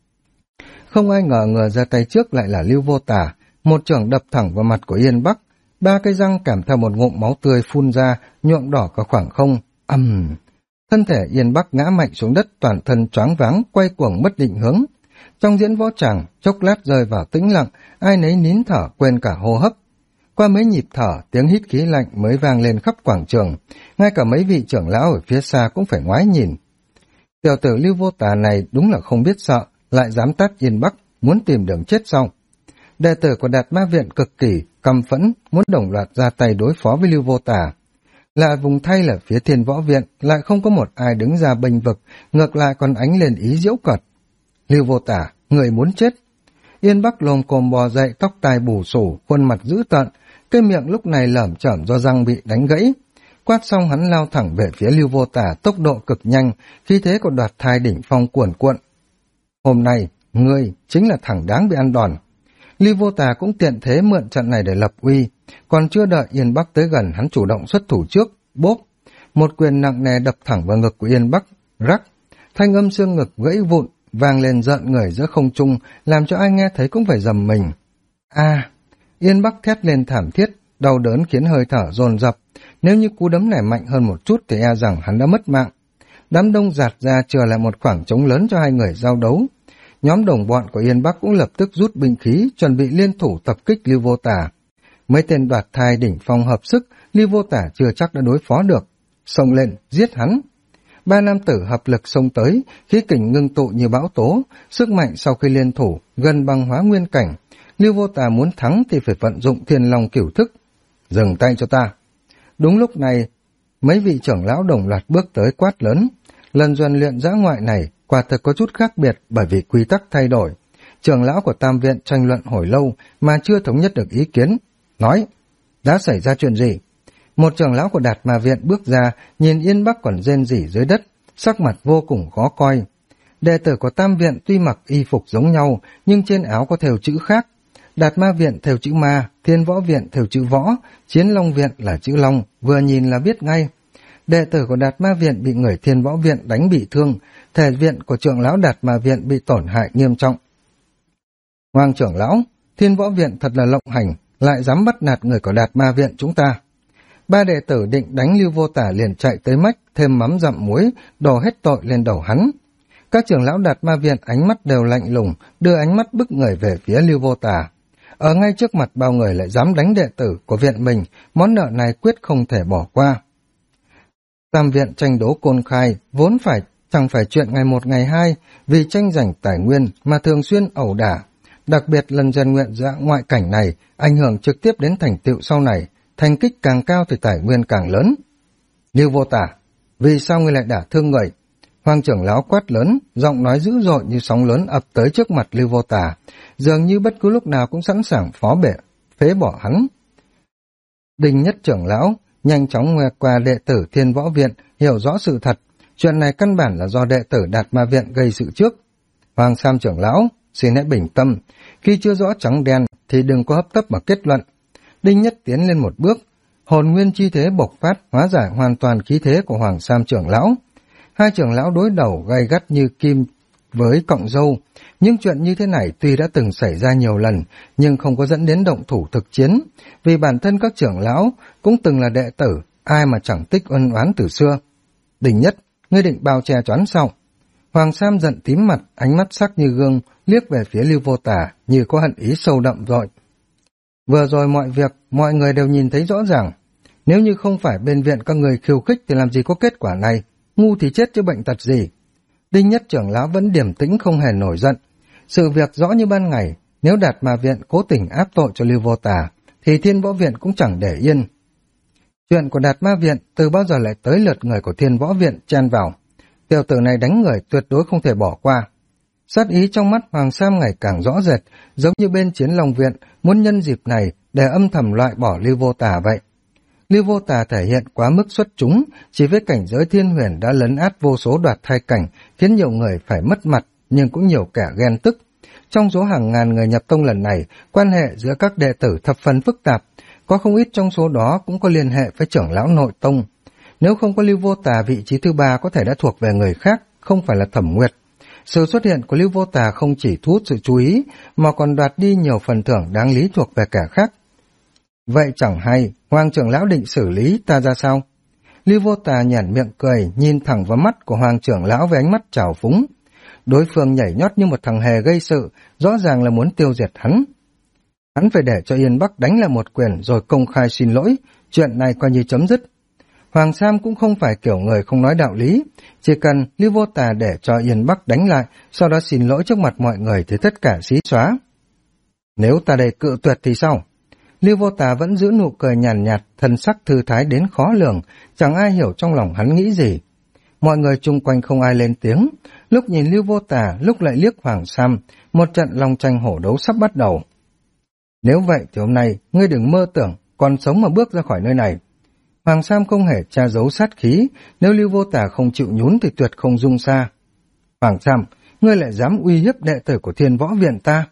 Không ai ngờ người ra tay trước lại là Lưu Vô Tà, một chưởng đập thẳng vào mặt của Yên Bắc. 3 cái răng kèm theo một ngụm máu tươi phun ra, nhuộm đỏ cả khoảng không. Thân thể Yên Bắc ngã mạnh xuống đất, toàn thân choáng váng, quay cuồng mất định hướng. Trong diễn võ tràng, chốc lát rơi vào tĩnh lặng, ai nấy nín thở quên cả hô hấp. Qua mấy nhịp thở, tiếng hít khí lạnh mới vang lên khắp quảng trường, ngay cả mấy vị trưởng lão ở phía xa cũng phải ngoái nhìn. Tiểu tử Lưu Vô Tà này đúng là không biết sợ, lại dám tát Yên Bắc, muốn tìm đường chết sau. Đệ tử của Đạt Ma Viện cực kỳ căm phẫn, muốn đồng loạt ra tay đối phó với Lưu Vô Tà. Lại vùng thay là phía Thiên Võ Viện lại không có một ai đứng ra bênh vực, ngược lại còn ánh lên ý giễu cợt. Lưu Vô Tà, người muốn chết. Yên Bắc lồm cồm bò dậy, tóc tai bù xù, khuôn mặt dữ tợn, cái miệng lúc này lởm chởm do răng bị đánh gãy. Quát xong hắn lao thẳng về phía Lưu Vô Tà, tốc độ cực nhanh, khí thế của Đoạt Thai đỉnh phong cuồn cuộn. Hôm nay, ngươi chính là thằng đáng bị ăn đòn. Lưu Vô Tà cũng tiện thế mượn trận này để lập uy, còn chưa đợi Yên Bắc tới gần, hắn chủ động xuất thủ trước, bốp. Một quyền nặng nề đập thẳng vào ngực của Yên Bắc, rắc. Thanh âm xương ngực gãy vụn, vang lên rợn người giữa không trung, làm cho ai nghe thấy cũng phải rầm mình. Yên Bắc thét lên thảm thiết, đau đớn khiến hơi thở dồn dập. Nếu như cú đấm này mạnh hơn một chút thì e rằng hắn đã mất mạng. Đám đông giạt ra chừa lại một khoảng trống lớn cho hai người giao đấu. Nhóm đồng bọn của Yên Bắc cũng lập tức rút binh khí, chuẩn bị liên thủ tập kích Lưu Vô Tà. Mấy tên Đoạt Thai đỉnh phong hợp sức, Lưu Vô Tà chưa chắc đã đối phó được. Xông lên, giết hắn. Ba nam tử hợp lực xông tới, khí kình ngưng tụ như bão tố, sức mạnh sau khi liên thủ, gần bằng hóa nguyên cảnh. Lưu Vô Tà muốn thắng thì phải vận dụng Thiên Long Cửu Thức. Dừng tay cho ta. Đúng lúc này, mấy vị trưởng lão đồng loạt bước tới quát lớn. Lần rèn luyện dã ngoại này quả thực có chút khác biệt bởi vì quy tắc thay đổi. Trưởng lão của Tam Viện tranh luận hồi lâu mà chưa thống nhất được ý kiến. Nói, đã xảy ra chuyện gì? Một trưởng lão của Đạt Ma Viện bước ra, nhìn Yên Bắc còn rên rỉ dưới đất, sắc mặt vô cùng khó coi. Đệ tử của Tam Viện tuy mặc y phục giống nhau, nhưng trên áo có thêu chữ khác. Đạt Ma Viện thêu chữ ma, Thiên Võ Viện thêu chữ võ, Chiến Long Viện là chữ long, vừa nhìn là biết ngay. Đệ tử của Đạt Ma Viện bị người Thiên Võ Viện đánh bị thương, thể viện của trưởng lão Đạt Ma Viện bị tổn hại nghiêm trọng. Hoàng trưởng lão, Thiên Võ Viện thật là lộng hành, lại dám bắt nạt người của Đạt Ma Viện chúng ta. Ba đệ tử định đánh Lưu Vô Tà liền chạy tới mách, thêm mắm dặm muối, đổ hết tội lên đầu hắn. Các trưởng lão Đạt Ma Viện ánh mắt đều lạnh lùng, đưa ánh mắt bức người về phía Lưu Vô Tà. Ở ngay trước mặt bao người lại dám đánh đệ tử của viện mình, món nợ này quyết không thể bỏ qua. Tam Viện tranh đấu công khai, vốn chẳng phải chuyện ngày một ngày hai, vì tranh giành tài nguyên mà thường xuyên ẩu đả. Đặc biệt lần rèn luyện dã ngoại cảnh này ảnh hưởng trực tiếp đến thành tựu sau này, thành kích càng cao thì tài nguyên càng lớn. Lưu Vô Tà, vì sao ngươi lại đả thương người? Hoàng trưởng lão quát lớn, giọng nói dữ dội như sóng lớn ập tới trước mặt Lưu Vô Tà, dường như bất cứ lúc nào cũng sẵn sàng phế bỏ hắn. Đinh Nhất trưởng lão nhanh chóng nghe qua đệ tử Thiên Võ Viện, hiểu rõ sự thật, chuyện này căn bản là do đệ tử Đạt Ma Viện gây sự trước. Hoàng Sam trưởng lão, xin hãy bình tâm, khi chưa rõ trắng đen thì đừng có hấp tấp mà kết luận. Đinh Nhất tiến lên một bước, hồn nguyên chi thế bộc phát, hóa giải hoàn toàn khí thế của Hoàng Sam trưởng lão. Hai trưởng lão đối đầu gay gắt như kim với cọng dâu. Nhưng chuyện như thế này tuy đã từng xảy ra nhiều lần, nhưng không có dẫn đến động thủ thực chiến, vì bản thân các trưởng lão cũng từng là đệ tử, ai mà chẳng tích ân oán từ xưa. Đinh Nhất, ngươi định bao che choán sao? Hoàng Sam giận tím mặt, ánh mắt sắc như gương, liếc về phía Lưu Vô Tà như có hận ý sâu đậm rồi. Vừa rồi mọi việc, mọi người đều nhìn thấy rõ ràng. Nếu như không phải bên viện các người khiêu khích thì làm gì có kết quả này, ngu thì chết chứ bệnh tật gì. Đinh Nhất trưởng lão vẫn điềm tĩnh không hề nổi giận. Sự việc rõ như ban ngày, nếu Đạt Ma Viện cố tình áp tội cho Lưu Vô Tà, thì Thiên Võ Viện cũng chẳng để yên. Chuyện của Đạt Ma Viện từ bao giờ lại tới lượt người của Thiên Võ Viện chen vào. Tiểu tử này đánh người tuyệt đối không thể bỏ qua. Sát ý trong mắt Hoàng Sam ngày càng rõ rệt, giống như bên Chiến Long Viện muốn nhân dịp này để âm thầm loại bỏ Lưu Vô Tà vậy. Lưu Vô Tà thể hiện quá mức xuất chúng, chỉ với cảnh giới thiên huyền đã lấn át vô số đoạt thai cảnh, khiến nhiều người phải mất mặt, nhưng cũng nhiều kẻ ghen tức. Trong số hàng ngàn người nhập tông lần này, quan hệ giữa các đệ tử thập phần phức tạp, có không ít trong số đó cũng có liên hệ với trưởng lão nội tông. Nếu không có Lưu Vô Tà, vị trí thứ ba có thể đã thuộc về người khác, không phải là Thẩm Nguyệt. Sự xuất hiện của Lưu Vô Tà không chỉ thu hút sự chú ý, mà còn đoạt đi nhiều phần thưởng đáng lý thuộc về kẻ khác. Vậy chẳng hay, Hoàng trưởng lão định xử lý ta ra sao? Lưu Vô Tà nhản miệng cười, nhìn thẳng vào mắt của Hoàng trưởng lão với ánh mắt trào phúng. Đối phương nhảy nhót như một thằng hề gây sự, rõ ràng là muốn tiêu diệt hắn. Hắn phải để cho Yên Bắc đánh lại một quyền rồi công khai xin lỗi, chuyện này coi như chấm dứt. Hoàng Sam cũng không phải kiểu người không nói đạo lý, chỉ cần Lưu Vô Tà để cho Yên Bắc đánh lại, sau đó xin lỗi trước mặt mọi người thì tất cả xí xóa. Nếu ta đây cự tuyệt thì sao? Lưu Vô Tà vẫn giữ nụ cười nhàn nhạt, thân sắc thư thái đến khó lường, chẳng ai hiểu trong lòng hắn nghĩ gì. Mọi người chung quanh không ai lên tiếng, lúc nhìn Lưu Vô Tà, lúc lại liếc Hoàng Sam, một trận long tranh hổ đấu sắp bắt đầu. Nếu vậy thì hôm nay, ngươi đừng mơ tưởng, còn sống mà bước ra khỏi nơi này. Hoàng Sam không hề tra giấu sát khí, nếu Lưu Vô Tà không chịu nhún thì tuyệt không dung xa. Hoàng Sam, ngươi lại dám uy hiếp đệ tử của Thiên Võ Viện ta?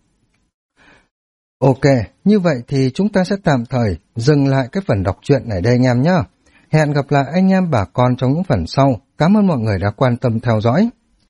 Ok, như vậy thì chúng ta sẽ tạm thời dừng lại cái phần đọc truyện này đây anh em nhé. Hẹn gặp lại anh em bà con trong những phần sau. Cảm ơn mọi người đã quan tâm theo dõi.